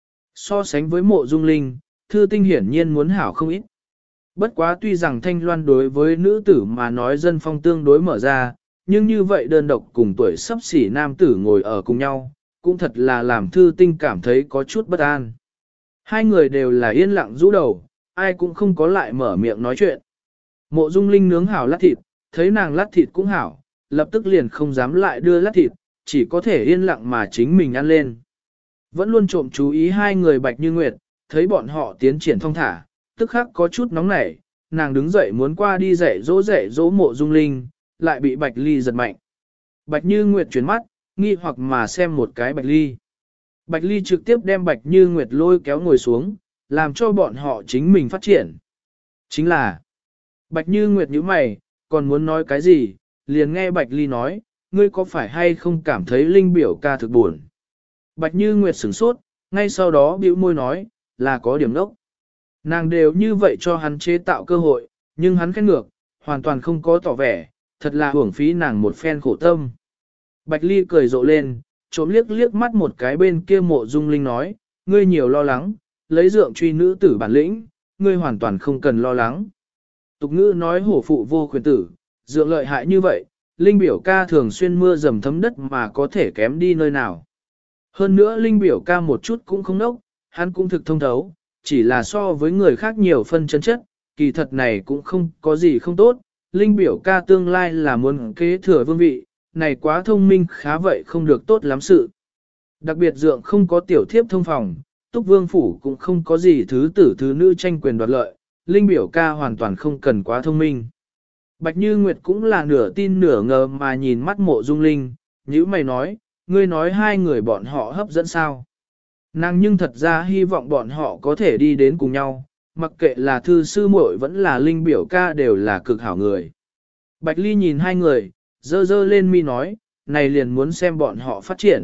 So sánh với Mộ Dung Linh, Thư Tinh hiển nhiên muốn hảo không ít. Bất quá tuy rằng Thanh Loan đối với nữ tử mà nói dân phong tương đối mở ra, nhưng như vậy đơn độc cùng tuổi sắp xỉ nam tử ngồi ở cùng nhau, cũng thật là làm Thư Tinh cảm thấy có chút bất an. Hai người đều là yên lặng rũ đầu, ai cũng không có lại mở miệng nói chuyện. Mộ Dung Linh nướng hảo lát thịt, thấy nàng lát thịt cũng hảo, lập tức liền không dám lại đưa lát thịt, chỉ có thể yên lặng mà chính mình ăn lên. Vẫn luôn trộm chú ý hai người Bạch Như Nguyệt, thấy bọn họ tiến triển thong thả, tức khắc có chút nóng nảy, nàng đứng dậy muốn qua đi dạy dỗ Mộ Dung Linh, lại bị Bạch Ly giật mạnh. Bạch Như Nguyệt chuyển mắt, nghi hoặc mà xem một cái Bạch Ly. Bạch Ly trực tiếp đem Bạch Như Nguyệt lôi kéo ngồi xuống, làm cho bọn họ chính mình phát triển. Chính là, Bạch Như Nguyệt nhíu mày, còn muốn nói cái gì, liền nghe Bạch Ly nói, ngươi có phải hay không cảm thấy Linh biểu ca thực buồn. Bạch Như Nguyệt sửng sốt, ngay sau đó bĩu môi nói, là có điểm đốc. Nàng đều như vậy cho hắn chế tạo cơ hội, nhưng hắn khét ngược, hoàn toàn không có tỏ vẻ, thật là hưởng phí nàng một phen khổ tâm. Bạch Ly cười rộ lên, trộm liếc liếc mắt một cái bên kia Mộ Dung Linh nói, ngươi nhiều lo lắng, lấy dượng truy nữ tử bản lĩnh, ngươi hoàn toàn không cần lo lắng. Tục ngữ nói hổ phụ vô khuyến tử, dượng lợi hại như vậy, Linh biểu ca thường xuyên mưa dầm thấm đất mà có thể kém đi nơi nào. Hơn nữa Linh biểu ca một chút cũng không nốc, hắn cũng thực thông thấu, chỉ là so với người khác nhiều phân chân chất, kỳ thật này cũng không có gì không tốt. Linh biểu ca tương lai là muốn kế thừa vương vị, này quá thông minh khá vậy không được tốt lắm sự. Đặc biệt dượng không có tiểu thiếp thông phòng, túc vương phủ cũng không có gì thứ tử thứ nữ tranh quyền đoạt lợi, Linh biểu ca hoàn toàn không cần quá thông minh. Bạch Như Nguyệt cũng là nửa tin nửa ngờ mà nhìn mắt Mộ Dung Linh, nhữ mày nói, ngươi nói hai người bọn họ hấp dẫn sao. Nàng nhưng thật ra hy vọng bọn họ có thể đi đến cùng nhau, mặc kệ là thư sư muội vẫn là Linh biểu ca đều là cực hảo người. Bạch Ly nhìn hai người, dơ dơ lên mi nói, này liền muốn xem bọn họ phát triển.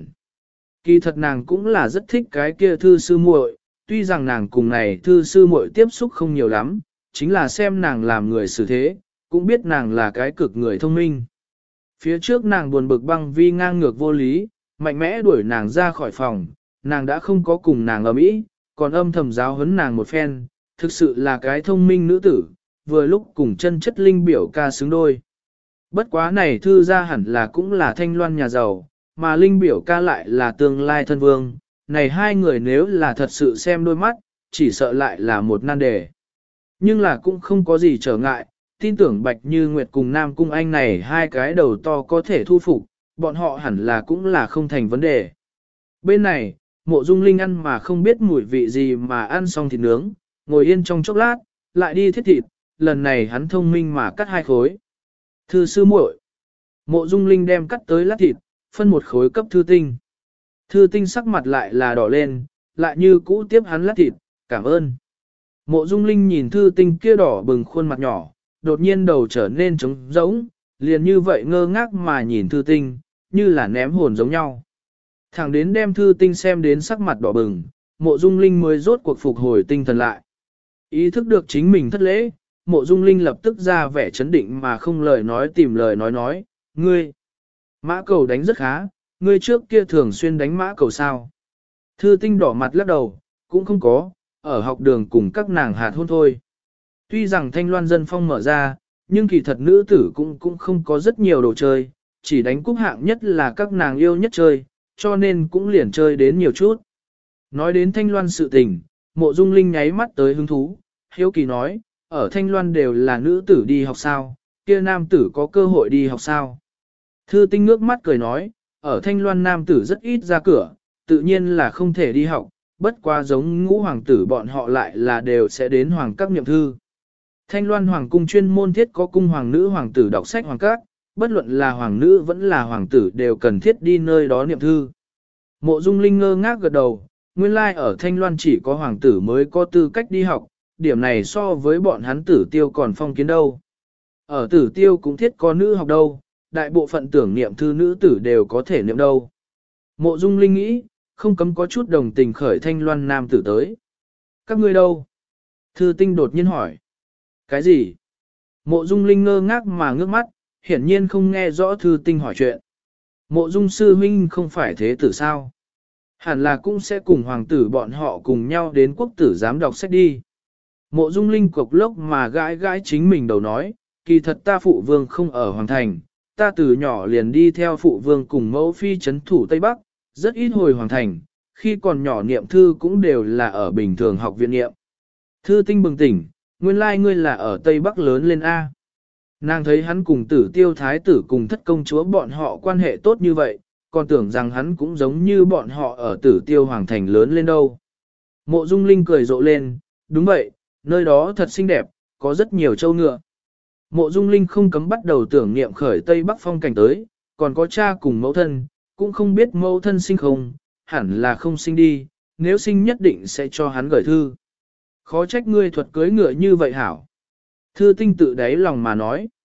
Kỳ thật nàng cũng là rất thích cái kia thư sư muội, tuy rằng nàng cùng này thư sư muội tiếp xúc không nhiều lắm, chính là xem nàng làm người xử thế, cũng biết nàng là cái cực người thông minh. Phía trước nàng buồn bực băng vi ngang ngược vô lý, mạnh mẽ đuổi nàng ra khỏi phòng, nàng đã không có cùng nàng ở mỹ, còn âm thầm giáo huấn nàng một phen, thực sự là cái thông minh nữ tử, vừa lúc cùng chân chất Linh biểu ca xứng đôi. Bất quá này thư ra hẳn là cũng là Thanh Loan nhà giàu, mà Linh biểu ca lại là tương lai thân vương, này hai người nếu là thật sự xem đôi mắt, chỉ sợ lại là một nan đề. Nhưng là cũng không có gì trở ngại, tin tưởng Bạch Như Nguyệt cùng Nam Cung Anh này hai cái đầu to có thể thu phục, bọn họ hẳn là cũng là không thành vấn đề. Bên này, Mộ Dung Linh ăn mà không biết mùi vị gì mà ăn xong thịt nướng, ngồi yên trong chốc lát, lại đi thiết thịt, lần này hắn thông minh mà cắt hai khối. Thư sư muội, Mộ Dung Linh đem cắt tới lát thịt, phân một khối cấp Thư Tinh. Thư Tinh sắc mặt lại là đỏ lên, lại như cũ tiếp hắn lát thịt, cảm ơn. Mộ Dung Linh nhìn Thư Tinh kia đỏ bừng khuôn mặt nhỏ, đột nhiên đầu trở nên trống rỗng, liền như vậy ngơ ngác mà nhìn Thư Tinh, như là ném hồn giống nhau. Thẳng đến đem Thư Tinh xem đến sắc mặt đỏ bừng, Mộ Dung Linh mới rốt cuộc phục hồi tinh thần lại. Ý thức được chính mình thất lễ, Mộ Dung Linh lập tức ra vẻ chấn định mà không lời nói tìm lời nói, ngươi, mã cầu đánh rất khá, ngươi trước kia thường xuyên đánh mã cầu sao. Thư Tinh đỏ mặt lắc đầu, cũng không có, ở học đường cùng các nàng hạt hôn thôi. Tuy rằng Thanh Loan dân phong mở ra, nhưng kỳ thật nữ tử cũng không có rất nhiều đồ chơi, chỉ đánh cúp hạng nhất là các nàng yêu nhất chơi, cho nên cũng liền chơi đến nhiều chút. Nói đến Thanh Loan sự tình, Mộ Dung Linh nháy mắt tới hứng thú, hiếu kỳ nói, ở Thanh Loan đều là nữ tử đi học sao, kia nam tử có cơ hội đi học sao. Thư Tinh ngước mắt cười nói, ở Thanh Loan nam tử rất ít ra cửa, tự nhiên là không thể đi học, bất quá giống ngũ hoàng tử bọn họ lại là đều sẽ đến hoàng các niệm thư. Thanh Loan hoàng cung chuyên môn thiết có cung hoàng nữ hoàng tử đọc sách hoàng các, bất luận là hoàng nữ vẫn là hoàng tử đều cần thiết đi nơi đó niệm thư. Mộ Dung Linh ngơ ngác gật đầu, nguyên lai ở Thanh Loan chỉ có hoàng tử mới có tư cách đi học, điểm này so với bọn hắn Tử Tiêu còn phong kiến đâu. Ở Tử Tiêu cũng thiết có nữ học đâu, đại bộ phận tưởng niệm thư nữ tử đều có thể niệm đâu. Mộ Dung Linh nghĩ, không cấm có chút đồng tình khởi Thanh Loan nam tử tới. Các ngươi đâu? Thư Tinh đột nhiên hỏi. Cái gì? Mộ Dung Linh ngơ ngác mà ngước mắt, hiển nhiên không nghe rõ Thư Tinh hỏi chuyện. Mộ Dung sư huynh không phải thế tử sao? Hẳn là cũng sẽ cùng hoàng tử bọn họ cùng nhau đến quốc tử giám đọc sách đi. Mộ Dung Linh cục lốc mà gãi gãi chính mình đầu nói, kỳ thật ta phụ vương không ở hoàng thành, ta từ nhỏ liền đi theo phụ vương cùng mẫu phi chấn thủ Tây Bắc, rất ít hồi hoàng thành, khi còn nhỏ niệm thư cũng đều là ở bình thường học viện niệm. Thư Tinh bừng tỉnh, nguyên lai ngươi là ở Tây Bắc lớn lên A. Nàng thấy hắn cùng Tử Tiêu thái tử cùng thất công chúa bọn họ quan hệ tốt như vậy, còn tưởng rằng hắn cũng giống như bọn họ ở Tử Tiêu hoàng thành lớn lên đâu. Mộ Dung Linh cười rộ lên, đúng vậy, nơi đó thật xinh đẹp, có rất nhiều châu ngựa. Mộ Dung Linh không cấm bắt đầu tưởng niệm khởi Tây Bắc phong cảnh tới, còn có cha cùng mẫu thân, cũng không biết mẫu thân sinh không, hẳn là không sinh đi, nếu sinh nhất định sẽ cho hắn gửi thư. Khó trách ngươi thuật cưới ngựa như vậy hảo. Thư Tinh tự đáy lòng mà nói.